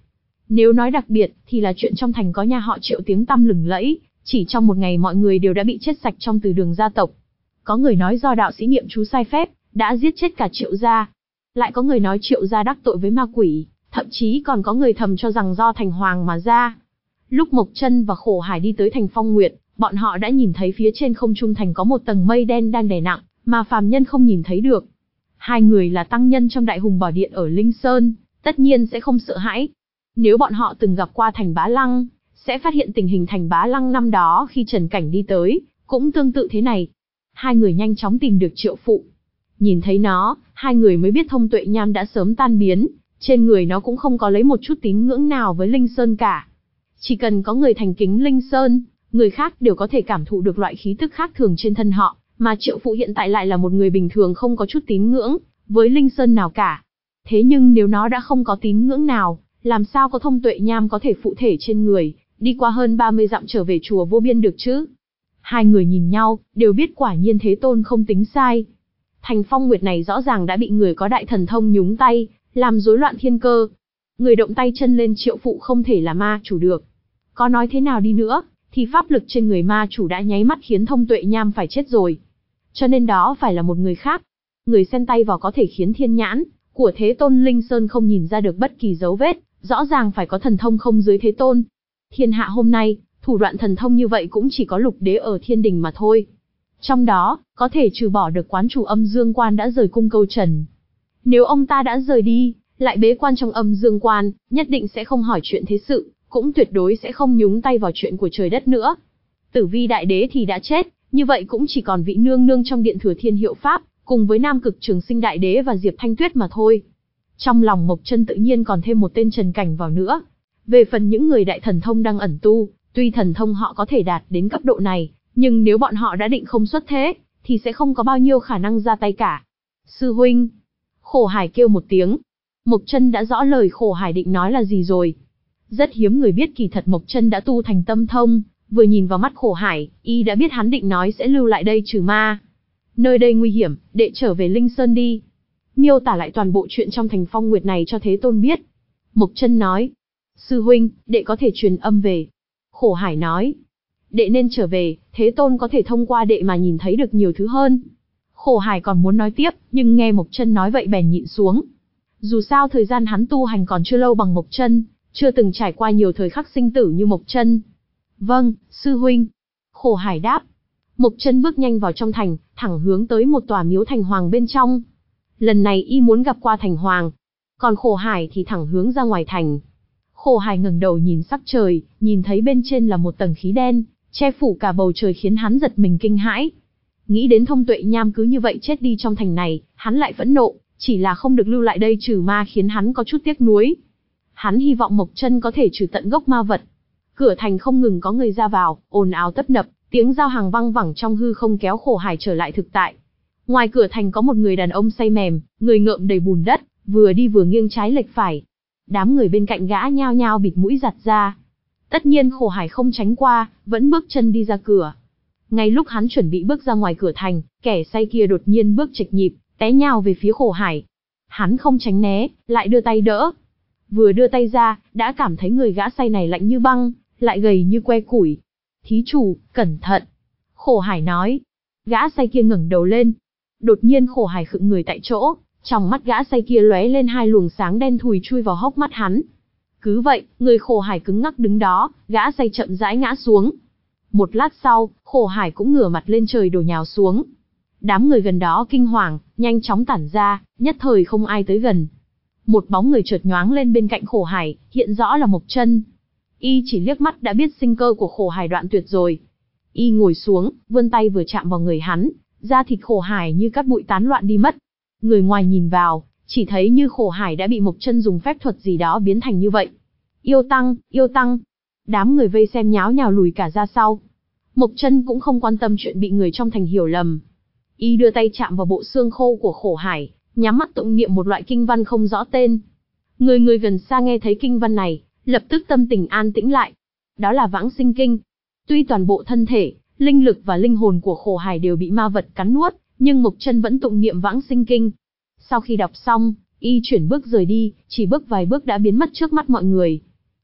Nếu nói đặc biệt, thì là chuyện trong thành có nhà họ Triệu tiếng tăm lừng lẫy, chỉ trong một ngày mọi người đều đã bị chết sạch trong từ đường gia tộc. Có người nói do đạo sĩ niệm chú sai phép, đã giết chết cả Triệu gia. Lại có người nói Triệu gia đắc tội với ma quỷ, thậm chí còn có người thầm cho rằng do thành hoàng mà ra. Lúc Mộc Chân và Khổ Hải đi tới thành Phong Nguyệt, bọn họ đã nhìn thấy phía trên không trung thành có một tầng mây đen đang đè nặng, mà phàm nhân không nhìn thấy được. Hai người là tăng nhân trong Đại Hùng Bảo Điện ở Linh Sơn, tất nhiên sẽ không sợ hãi. Nếu bọn họ từng gặp qua thành Bá Lăng, sẽ phát hiện tình hình thành Bá Lăng năm đó khi Trần Cảnh đi tới, cũng tương tự thế này. Hai người nhanh chóng tìm được Triệu Phụ. Nhìn thấy nó, hai người mới biết Thông Tuệ Nham đã sớm tan biến, trên người nó cũng không có lấy một chút tín ngưỡng nào với Linh Sơn cả. Chỉ cần có người thành kính Linh Sơn, người khác đều có thể cảm thụ được loại khí tức khác thường trên thân họ, mà Triệu Phụ hiện tại lại là một người bình thường không có chút tín ngưỡng với Linh Sơn nào cả. Thế nhưng nếu nó đã không có tín ngưỡng nào, làm sao có Thông Tuệ Nham có thể phụ thể trên người, đi qua hơn ba mươi dặm trở về chùa Vô Biên được chứ? Hai người nhìn nhau, đều biết quả nhiên Thế Tôn không tính sai. Thành Phong Nguyệt này rõ ràng đã bị người có đại thần thông nhúng tay, làm rối loạn thiên cơ. Người động tay chân lên Triệu Phụ không thể là ma chủ được. Có nói thế nào đi nữa, thì pháp lực trên người ma chủ đã nháy mắt khiến Thông Tuệ Nham phải chết rồi. Cho nên đó phải là một người khác. Người xen tay vào có thể khiến thiên nhãn của Thế Tôn Linh Sơn không nhìn ra được bất kỳ dấu vết, rõ ràng phải có thần thông không dưới Thế Tôn. Thiên hạ hôm nay, thủ đoạn thần thông như vậy cũng chỉ có Lục Đế ở Thiên Đình mà thôi. Trong đó, có thể trừ bỏ được quán chủ Âm Dương Quan đã rời cung câu trần. Nếu ông ta đã rời đi, lại bế quan trong Âm Dương Quan, nhất định sẽ không hỏi chuyện thế sự, cũng tuyệt đối sẽ không nhúng tay vào chuyện của trời đất nữa. Tử Vi Đại Đế thì đã chết, như vậy cũng chỉ còn vị nương nương trong Điện Thừa Thiên Hiệu Pháp, cùng với Nam Cực Trường Sinh Đại Đế và Diệp Thanh Tuyết mà thôi. Trong lòng Mộc Chân tự nhiên còn thêm một tên Trần Cảnh vào nữa. Về phần những người đại thần thông đang ẩn tu, tuy thần thông họ có thể đạt đến cấp độ này, nhưng nếu bọn họ đã định không xuất thế, thì sẽ không có bao nhiêu khả năng ra tay cả. Sư huynh. Khổ Hải kêu một tiếng. Mộc Chân đã rõ lời Khổ Hải định nói là gì rồi. Rất hiếm người biết kỳ thật Mộc Chân đã tu thành tâm thông, vừa nhìn vào mắt Khổ Hải, y đã biết hắn định nói sẽ lưu lại đây trừ ma. Nơi đây nguy hiểm, đệ trở về Linh Sơn đi. Miêu tả lại toàn bộ chuyện trong thành Phong Nguyệt này cho Thế Tôn biết. Mộc Chân nói. Sư huynh, đệ có thể truyền âm về. Khổ Hải nói. Đệ nên trở về, Thế Tôn có thể thông qua đệ mà nhìn thấy được nhiều thứ hơn. Khổ Hải còn muốn nói tiếp, nhưng nghe Mộc Chân nói vậy bèn nhịn xuống. Dù sao thời gian hắn tu hành còn chưa lâu bằng Mộc Chân, chưa từng trải qua nhiều thời khắc sinh tử như Mộc Chân. Vâng, sư huynh. Khổ Hải đáp. Mộc Chân bước nhanh vào trong thành, thẳng hướng tới một tòa miếu thành hoàng bên trong. Lần này y muốn gặp qua thành hoàng, còn Khổ Hải thì thẳng hướng ra ngoài thành. Khổ Hải ngẩng đầu nhìn sắc trời, nhìn thấy bên trên là một tầng khí đen, che phủ cả bầu trời khiến hắn giật mình kinh hãi. Nghĩ đến Thông Tuệ Nham cứ như vậy chết đi trong thành này, hắn lại phẫn nộ, chỉ là không được lưu lại đây trừ ma khiến hắn có chút tiếc nuối. Hắn hy vọng Mộc Chân có thể trừ tận gốc ma vật. Cửa thành không ngừng có người ra vào, ồn ào tấp nập, tiếng giao hàng vang vẳng trong hư không kéo Khổ Hải trở lại thực tại. Ngoài cửa thành có một người đàn ông say mềm, người ngợm đầy bùn đất, vừa đi vừa nghiêng trái lệch phải. Đám người bên cạnh gã nhao nhao bịt mũi giặt ra. Tất nhiên Khổ Hải không tránh qua, vẫn bước chân đi ra cửa. Ngay lúc hắn chuẩn bị bước ra ngoài cửa thành, kẻ say kia đột nhiên bước chệch nhịp, té nhào về phía Khổ Hải. Hắn không tránh né, lại đưa tay đỡ. Vừa đưa tay ra, đã cảm thấy người gã say này lạnh như băng, lại gầy như que củi. Thí chủ, cẩn thận. Khổ Hải nói. Gã say kia ngẩng đầu lên. Đột nhiên Khổ Hải khựng người tại chỗ, trong mắt gã say kia lóe lên hai luồng sáng đen thùi chui vào hốc mắt hắn. Cứ vậy, người Khổ Hải cứng ngắc đứng đó, gã say chậm rãi ngã xuống. Một lát sau, Khổ Hải cũng ngửa mặt lên trời đổ nhào xuống. Đám người gần đó kinh hoàng, nhanh chóng tản ra, nhất thời không ai tới gần. Một bóng người chợt nhoáng lên bên cạnh Khổ Hải, hiện rõ là Mộc Chân. Y chỉ liếc mắt đã biết sinh cơ của Khổ Hải đoạn tuyệt rồi. Y ngồi xuống, vươn tay vừa chạm vào người hắn, da thịt Khổ Hải như cát bụi tán loạn đi mất. Người ngoài nhìn vào, chỉ thấy như Khổ Hải đã bị Mộc Chân dùng phép thuật gì đó biến thành như vậy. Yêu tăng, yêu tăng. Đám người vây xem nháo nhào lùi cả ra sau. Mộc Chân cũng không quan tâm chuyện bị người trong thành hiểu lầm. Y đưa tay chạm vào bộ xương khô của Khổ Hải, nhắm mắt tụng niệm một loại kinh văn không rõ tên. Người người gần xa nghe thấy kinh văn này, lập tức tâm tình an tĩnh lại. Đó là Vãng Sinh Kinh. Tuy toàn bộ thân thể, linh lực và linh hồn của Khổ Hải đều bị ma vật cắn nuốt, nhưng Mộc Chân vẫn tụng niệm Vãng Sinh Kinh. Sau khi đọc xong, y chuyển bước rời đi, chỉ bước vài bước đã biến mất trước mắt mọi người.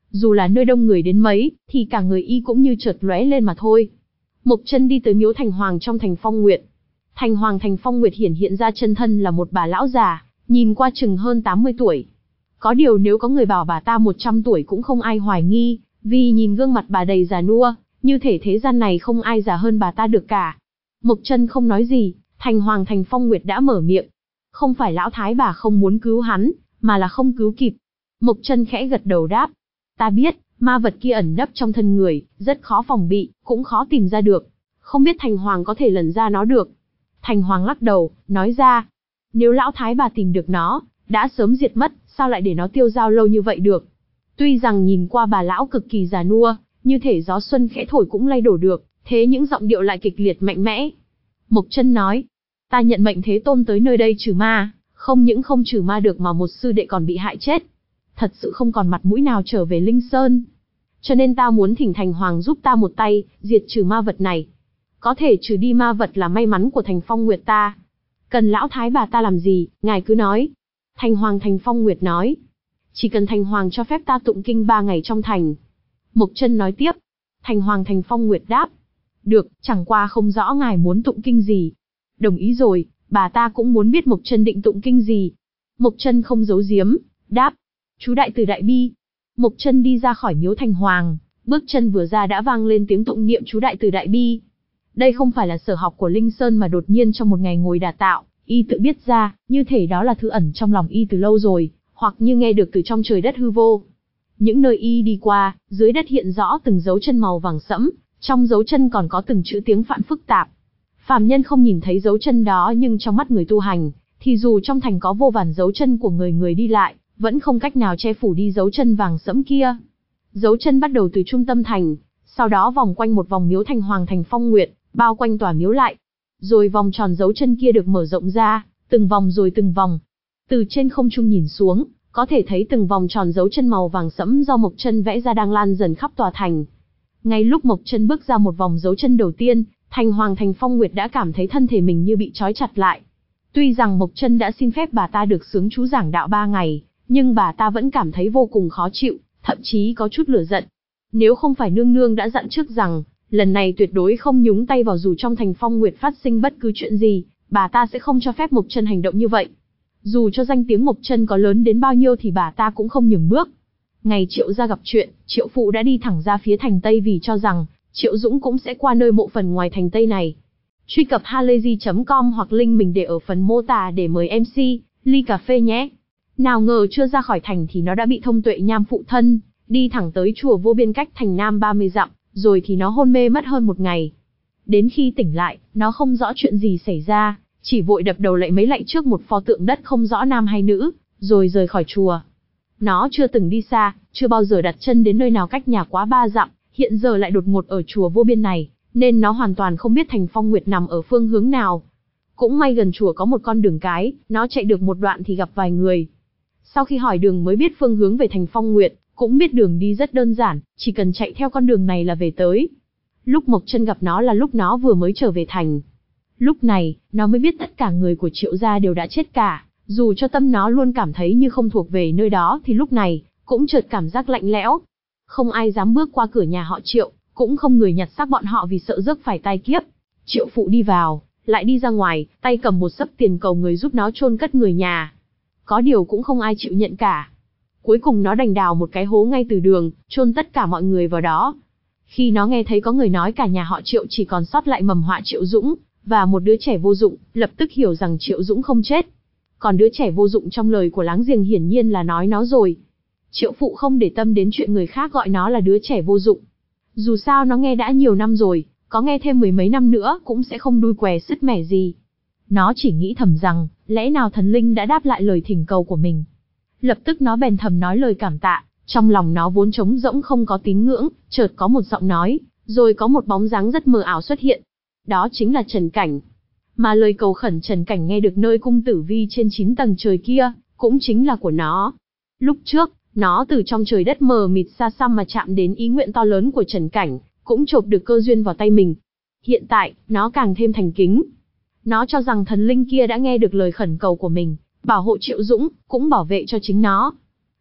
Dù là nơi đông người đến mấy, thì cả người y cũng như chợt lóe lên mà thôi. Mộc Chân đi tới miếu Thành Hoàng trong thành Phong Nguyệt. Thành Hoàng thành Phong Nguyệt hiển hiện ra chân thân là một bà lão già, nhìn qua chừng hơn tám mươi tuổi. Có điều nếu có người bảo bà ta một trăm tuổi cũng không ai hoài nghi, vì nhìn gương mặt bà đầy già nua, như thể thế gian này không ai già hơn bà ta được cả. Mộc Chân không nói gì, Thành Hoàng thành Phong Nguyệt đã mở miệng. Không phải lão thái bà không muốn cứu hắn, mà là không cứu kịp. Mộc Chân khẽ gật đầu đáp. Ta biết, ma vật kia ẩn nấp trong thân người, rất khó phòng bị, cũng khó tìm ra được. Không biết Thành Hoàng có thể lần ra nó được. Thành Hoàng lắc đầu, nói ra. Nếu lão thái bà tìm được nó, đã sớm diệt mất, sao lại để nó tiêu dao lâu như vậy được. Tuy rằng nhìn qua bà lão cực kỳ già nua, như thể gió xuân khẽ thổi cũng lay đổ được, thế những giọng điệu lại kịch liệt mạnh mẽ. Mộc Chân nói. Ta nhận mệnh Thế Tôn tới nơi đây trừ ma, không những không trừ ma được mà một sư đệ còn bị hại chết. Thật sự không còn mặt mũi nào trở về Linh Sơn. Cho nên ta muốn thỉnh Thành Hoàng giúp ta một tay, diệt trừ ma vật này. Có thể trừ đi ma vật là may mắn của thành Phong Nguyệt ta. Cần lão thái bà ta làm gì, ngài cứ nói. Thành Hoàng thành Phong Nguyệt nói. Chỉ cần Thành Hoàng cho phép ta tụng kinh ba ngày trong thành. Mộc Chân nói tiếp. Thành Hoàng thành Phong Nguyệt đáp. Được, chẳng qua không rõ ngài muốn tụng kinh gì. Đồng ý rồi, bà ta cũng muốn biết Mộc Chân định tụng kinh gì. Mộc Chân không giấu giếm, đáp. Chú Đại Từ Đại Bi. Mộc Chân đi ra khỏi miếu Thành Hoàng, bước chân vừa ra đã vang lên tiếng tụng niệm chú Đại Từ Đại Bi. Đây không phải là sở học của Linh Sơn mà đột nhiên trong một ngày ngồi đả tạo, y tự biết ra, như thể đó là thứ ẩn trong lòng y từ lâu rồi, hoặc như nghe được từ trong trời đất hư vô. Những nơi y đi qua, dưới đất hiện rõ từng dấu chân màu vàng sẫm, trong dấu chân còn có từng chữ tiếng Phạn phức tạp. Phàm nhân không nhìn thấy dấu chân đó, nhưng trong mắt người tu hành, thì dù trong thành có vô vàn dấu chân của người người đi lại, vẫn không cách nào che phủ đi dấu chân vàng sẫm kia. Dấu chân bắt đầu từ trung tâm thành, sau đó vòng quanh một vòng miếu Thành Hoàng thành Phong Nguyệt, bao quanh tòa miếu lại. Rồi vòng tròn dấu chân kia được mở rộng ra, từng vòng rồi từng vòng. Từ trên không trung nhìn xuống, có thể thấy từng vòng tròn dấu chân màu vàng sẫm do Mộc Chân vẽ ra đang lan dần khắp tòa thành. Ngay lúc Mộc Chân bước ra một vòng dấu chân đầu tiên, Thành Hoàng thành Phong Nguyệt đã cảm thấy thân thể mình như bị trói chặt lại. Tuy rằng Mộc Chân đã xin phép bà ta được sướng chú giảng đạo ba ngày, nhưng bà ta vẫn cảm thấy vô cùng khó chịu, thậm chí có chút lửa giận. Nếu không phải nương nương đã dặn trước rằng, lần này tuyệt đối không nhúng tay vào dù trong thành Phong Nguyệt phát sinh bất cứ chuyện gì, bà ta sẽ không cho phép Mộc Chân hành động như vậy. Dù cho danh tiếng Mộc Chân có lớn đến bao nhiêu thì bà ta cũng không nhường bước. Ngày Triệu gia gặp chuyện, Triệu phụ đã đi thẳng ra phía thành Tây vì cho rằng Triệu Dũng cũng sẽ qua nơi mộ phần ngoài thành Tây này. Truy cập halayzi chấm com hoặc link mình để ở phần mô tả để mời em xê ly cà phê nhé. Nào ngờ chưa ra khỏi thành thì nó đã bị Thông Tuệ Nham phụ thân, đi thẳng tới chùa Vô Biên cách thành Nam ba mươi dặm, rồi thì nó hôn mê mất hơn một ngày. Đến khi tỉnh lại, nó không rõ chuyện gì xảy ra, chỉ vội đập đầu lạy mấy lạy trước một pho tượng đất không rõ nam hay nữ, rồi rời khỏi chùa. Nó chưa từng đi xa, chưa bao giờ đặt chân đến nơi nào cách nhà quá ba dặm, hiện giờ lại đột ngột ở chùa Vô Biên này, nên nó hoàn toàn không biết thành Phong Nguyệt nằm ở phương hướng nào. Cũng may gần chùa có một con đường cái, nó chạy được một đoạn thì gặp vài người. Sau khi hỏi đường mới biết phương hướng về thành Phong Nguyệt, cũng biết đường đi rất đơn giản, chỉ cần chạy theo con đường này là về tới. Lúc Mộc Chân gặp nó là lúc nó vừa mới trở về thành. Lúc này, nó mới biết tất cả người của Triệu gia đều đã chết cả, dù cho tâm nó luôn cảm thấy như không thuộc về nơi đó thì lúc này, cũng chợt cảm giác lạnh lẽo. Không ai dám bước qua cửa nhà họ Triệu, cũng không người nhặt xác bọn họ vì sợ rước phải tai kiếp. Triệu phụ đi vào, lại đi ra ngoài, tay cầm một xấp tiền cầu người giúp nó chôn cất người nhà. Có điều cũng không ai chịu nhận cả. Cuối cùng nó đành đào một cái hố ngay từ đường, chôn tất cả mọi người vào đó. Khi nó nghe thấy có người nói cả nhà họ Triệu chỉ còn sót lại mầm họa Triệu Dũng, và một đứa trẻ vô dụng, lập tức hiểu rằng Triệu Dũng không chết. Còn đứa trẻ vô dụng trong lời của láng giềng hiển nhiên là nói nó rồi. Triệu phụ không để tâm đến chuyện người khác gọi nó là đứa trẻ vô dụng. Dù sao nó nghe đã nhiều năm rồi, có nghe thêm mười mấy năm nữa cũng sẽ không đui què sứt mẻ gì. Nó chỉ nghĩ thầm rằng, lẽ nào thần linh đã đáp lại lời thỉnh cầu của mình. Lập tức nó bèn thầm nói lời cảm tạ, trong lòng nó vốn trống rỗng không có tín ngưỡng, chợt có một giọng nói, rồi có một bóng dáng rất mờ ảo xuất hiện. Đó chính là Trần Cảnh. Mà lời cầu khẩn Trần Cảnh nghe được nơi cung tử vi trên chín tầng trời kia, cũng chính là của nó. Lúc trước, nó từ trong trời đất mờ mịt xa xăm mà chạm đến ý nguyện to lớn của Trần Cảnh, cũng chộp được cơ duyên vào tay mình. Hiện tại, nó càng thêm thành kính. Nó cho rằng thần linh kia đã nghe được lời khẩn cầu của mình, bảo hộ Triệu Dũng, cũng bảo vệ cho chính nó.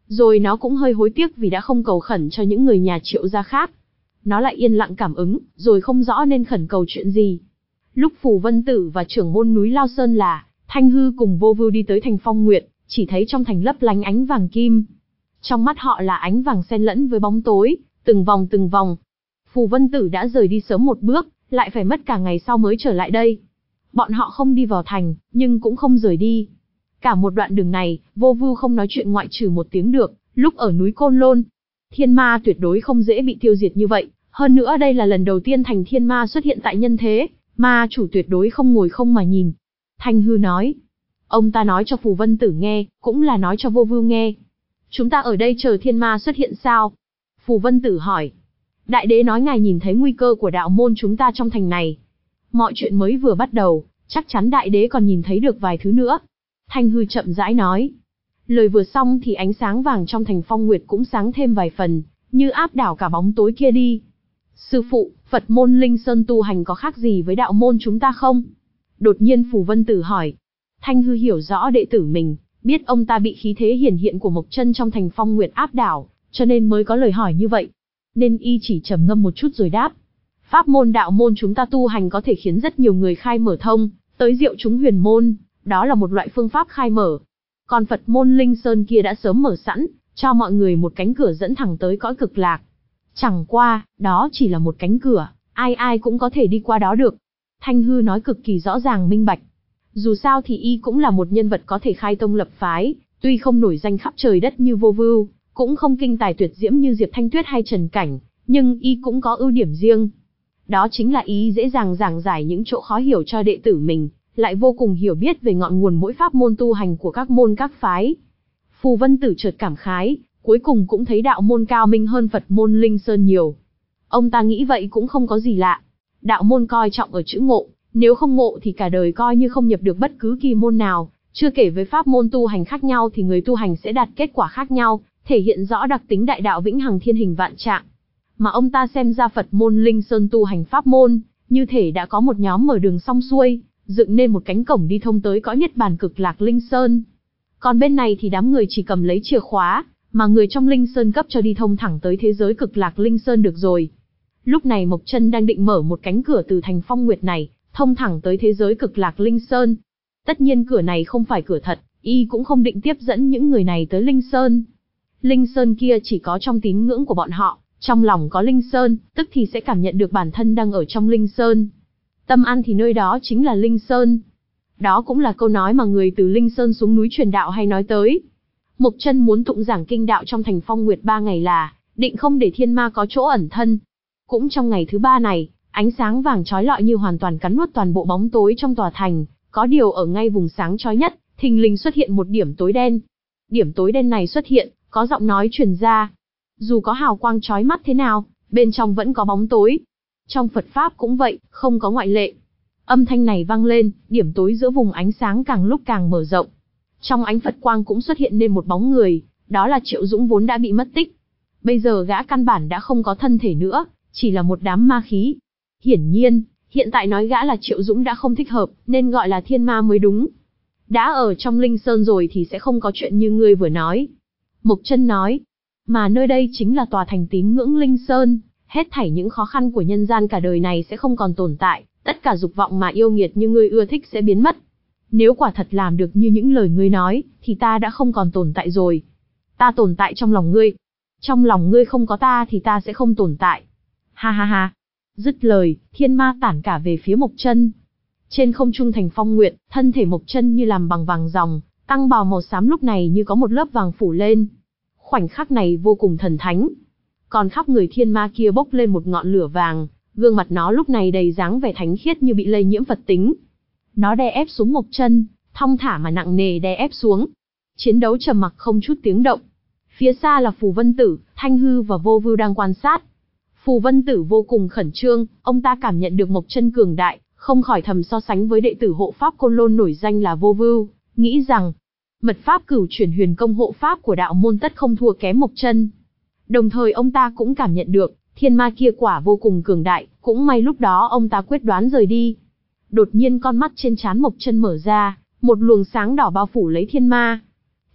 Rồi nó cũng hơi hối tiếc vì đã không cầu khẩn cho những người nhà Triệu gia khác. Nó lại yên lặng cảm ứng, rồi không rõ nên khẩn cầu chuyện gì. Lúc Phù Vân Tử và trưởng môn núi Lao Sơn là Thanh Hư cùng Vô Vưu đi tới thành Phong Nguyệt, chỉ thấy trong thành lấp lánh ánh vàng kim. Trong mắt họ là ánh vàng xen lẫn với bóng tối, từng vòng từng vòng. Phù Vân Tử đã rời đi sớm một bước, lại phải mất cả ngày sau mới trở lại đây. Bọn họ không đi vào thành, nhưng cũng không rời đi. Cả một đoạn đường này, Vô Vưu không nói chuyện ngoại trừ một tiếng được, lúc ở núi Côn Lôn. Thiên ma tuyệt đối không dễ bị tiêu diệt như vậy, hơn nữa đây là lần đầu tiên thành thiên ma xuất hiện tại nhân thế, ma chủ tuyệt đối không ngồi không mà nhìn. Thanh Hư nói, ông ta nói cho Phù Vân Tử nghe, cũng là nói cho Vô Vưu nghe. Chúng ta ở đây chờ thiên ma xuất hiện sao? Phù Vân Tử hỏi. Đại đế nói ngài nhìn thấy nguy cơ của đạo môn chúng ta trong thành này. Mọi chuyện mới vừa bắt đầu, chắc chắn đại đế còn nhìn thấy được vài thứ nữa. Thanh Hư chậm rãi nói. Lời vừa xong thì ánh sáng vàng trong thành Phong Nguyệt cũng sáng thêm vài phần, như áp đảo cả bóng tối kia đi. Sư phụ, Phật môn Linh Sơn tu hành có khác gì với đạo môn chúng ta không? Đột nhiên Phù Vân Tử hỏi. Thanh Hư hiểu rõ đệ tử mình, biết ông ta bị khí thế hiển hiện của Mộc Chân trong thành Phong Nguyệt áp đảo, cho nên mới có lời hỏi như vậy. Nên y chỉ trầm ngâm một chút rồi đáp. Pháp môn đạo môn chúng ta tu hành có thể khiến rất nhiều người khai mở thông, tới diệu chúng huyền môn, đó là một loại phương pháp khai mở. Còn Phật môn Linh Sơn kia đã sớm mở sẵn, cho mọi người một cánh cửa dẫn thẳng tới cõi cực lạc. Chẳng qua, đó chỉ là một cánh cửa, ai ai cũng có thể đi qua đó được. Thanh Hư nói cực kỳ rõ ràng minh bạch. Dù sao thì y cũng là một nhân vật có thể khai tông lập phái, tuy không nổi danh khắp trời đất như Vô Vưu, cũng không kinh tài tuyệt diễm như Diệp Thanh Tuyết hay Trần Cảnh, nhưng y cũng có ưu điểm riêng. Đó chính là y dễ dàng giảng giải những chỗ khó hiểu cho đệ tử mình, lại vô cùng hiểu biết về ngọn nguồn mỗi pháp môn tu hành của các môn các phái. Phù Vân Tử chợt cảm khái, cuối cùng cũng thấy đạo môn cao minh hơn Phật môn Linh Sơn nhiều. Ông ta nghĩ vậy cũng không có gì lạ. Đạo môn coi trọng ở chữ ngộ, nếu không ngộ thì cả đời coi như không nhập được bất cứ kỳ môn nào, chưa kể với pháp môn tu hành khác nhau thì người tu hành sẽ đạt kết quả khác nhau, thể hiện rõ đặc tính đại đạo vĩnh hằng thiên hình vạn trạng. Mà ông ta xem ra Phật môn Linh Sơn tu hành pháp môn, như thể đã có một nhóm mở đường xong xuôi, dựng nên một cánh cổng đi thông tới cõi niết bàn cực lạc Linh Sơn. Còn bên này thì đám người chỉ cầm lấy chìa khóa, mà người trong Linh Sơn cấp cho đi thông thẳng tới thế giới cực lạc Linh Sơn được rồi. Lúc này Mộc Chân đang định mở một cánh cửa từ thành Phong Nguyệt này, thông thẳng tới thế giới cực lạc Linh Sơn. Tất nhiên cửa này không phải cửa thật, y cũng không định tiếp dẫn những người này tới Linh Sơn. Linh Sơn kia chỉ có trong tín ngưỡng của bọn họ, trong lòng có Linh Sơn, tức thì sẽ cảm nhận được bản thân đang ở trong Linh Sơn. Tâm an thì nơi đó chính là Linh Sơn. Đó cũng là câu nói mà người từ Linh Sơn xuống núi truyền đạo hay nói tới. Mộc Chân muốn tụng giảng kinh đạo trong thành Phong Nguyệt ba ngày là, định không để thiên ma có chỗ ẩn thân. Cũng trong ngày thứ ba này, ánh sáng vàng chói lọi như hoàn toàn cắn nuốt toàn bộ bóng tối trong tòa thành, có điều ở ngay vùng sáng chói nhất, thình lình xuất hiện một điểm tối đen. Điểm tối đen này xuất hiện, có giọng nói truyền ra. Dù có hào quang chói mắt thế nào, bên trong vẫn có bóng tối. Trong Phật Pháp cũng vậy, không có ngoại lệ. Âm thanh này vang lên, điểm tối giữa vùng ánh sáng càng lúc càng mở rộng. Trong ánh Phật quang cũng xuất hiện nên một bóng người, đó là Triệu Dũng vốn đã bị mất tích. Bây giờ gã căn bản đã không có thân thể nữa, chỉ là một đám ma khí. Hiển nhiên, hiện tại nói gã là Triệu Dũng đã không thích hợp, nên gọi là thiên ma mới đúng. Đã ở trong Linh Sơn rồi thì sẽ không có chuyện như ngươi vừa nói. Mộc Chân nói, mà nơi đây chính là tòa thành tín ngưỡng Linh Sơn, hết thảy những khó khăn của nhân gian cả đời này sẽ không còn tồn tại, tất cả dục vọng mà yêu nghiệt như ngươi ưa thích sẽ biến mất. Nếu quả thật làm được như những lời ngươi nói, thì ta đã không còn tồn tại rồi. Ta tồn tại trong lòng ngươi. Trong lòng ngươi không có ta thì ta sẽ không tồn tại. Ha ha ha. Dứt lời, thiên ma tản cả về phía Mộc Chân. Trên không trung thành Phong Nguyệt, thân thể Mộc Chân như làm bằng vàng ròng, tăng bào màu xám lúc này như có một lớp vàng phủ lên. Khoảnh khắc này vô cùng thần thánh. Còn khắp người thiên ma kia bốc lên một ngọn lửa vàng, gương mặt nó lúc này đầy dáng vẻ thánh khiết như bị lây nhiễm Phật tính. Nó đè ép xuống Mộc Chân, thong thả mà nặng nề đè ép xuống. Chiến đấu trầm mặc không chút tiếng động. Phía xa là Phù Vân Tử, Thanh Hư và Vô Vưu đang quan sát. Phù Vân Tử vô cùng khẩn trương, ông ta cảm nhận được Mộc Chân cường đại, không khỏi thầm so sánh với đệ tử hộ pháp Côn Lôn nổi danh là Vô Vưu, nghĩ rằng mật pháp cửu chuyển huyền công hộ pháp của đạo môn tất không thua kém Mộc Chân. Đồng thời ông ta cũng cảm nhận được, thiên ma kia quả vô cùng cường đại, cũng may lúc đó ông ta quyết đoán rời đi. Đột nhiên con mắt trên trán Mộc Chân mở ra, một luồng sáng đỏ bao phủ lấy thiên ma.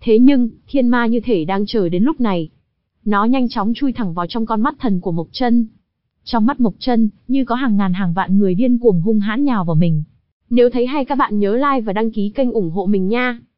Thế nhưng, thiên ma như thể đang chờ đến lúc này. Nó nhanh chóng chui thẳng vào trong con mắt thần của Mộc Chân. Trong mắt Mộc Chân, như có hàng ngàn hàng vạn người điên cuồng hung hãn nhào vào mình. Nếu thấy hay các bạn nhớ like và đăng ký kênh ủng hộ mình nha.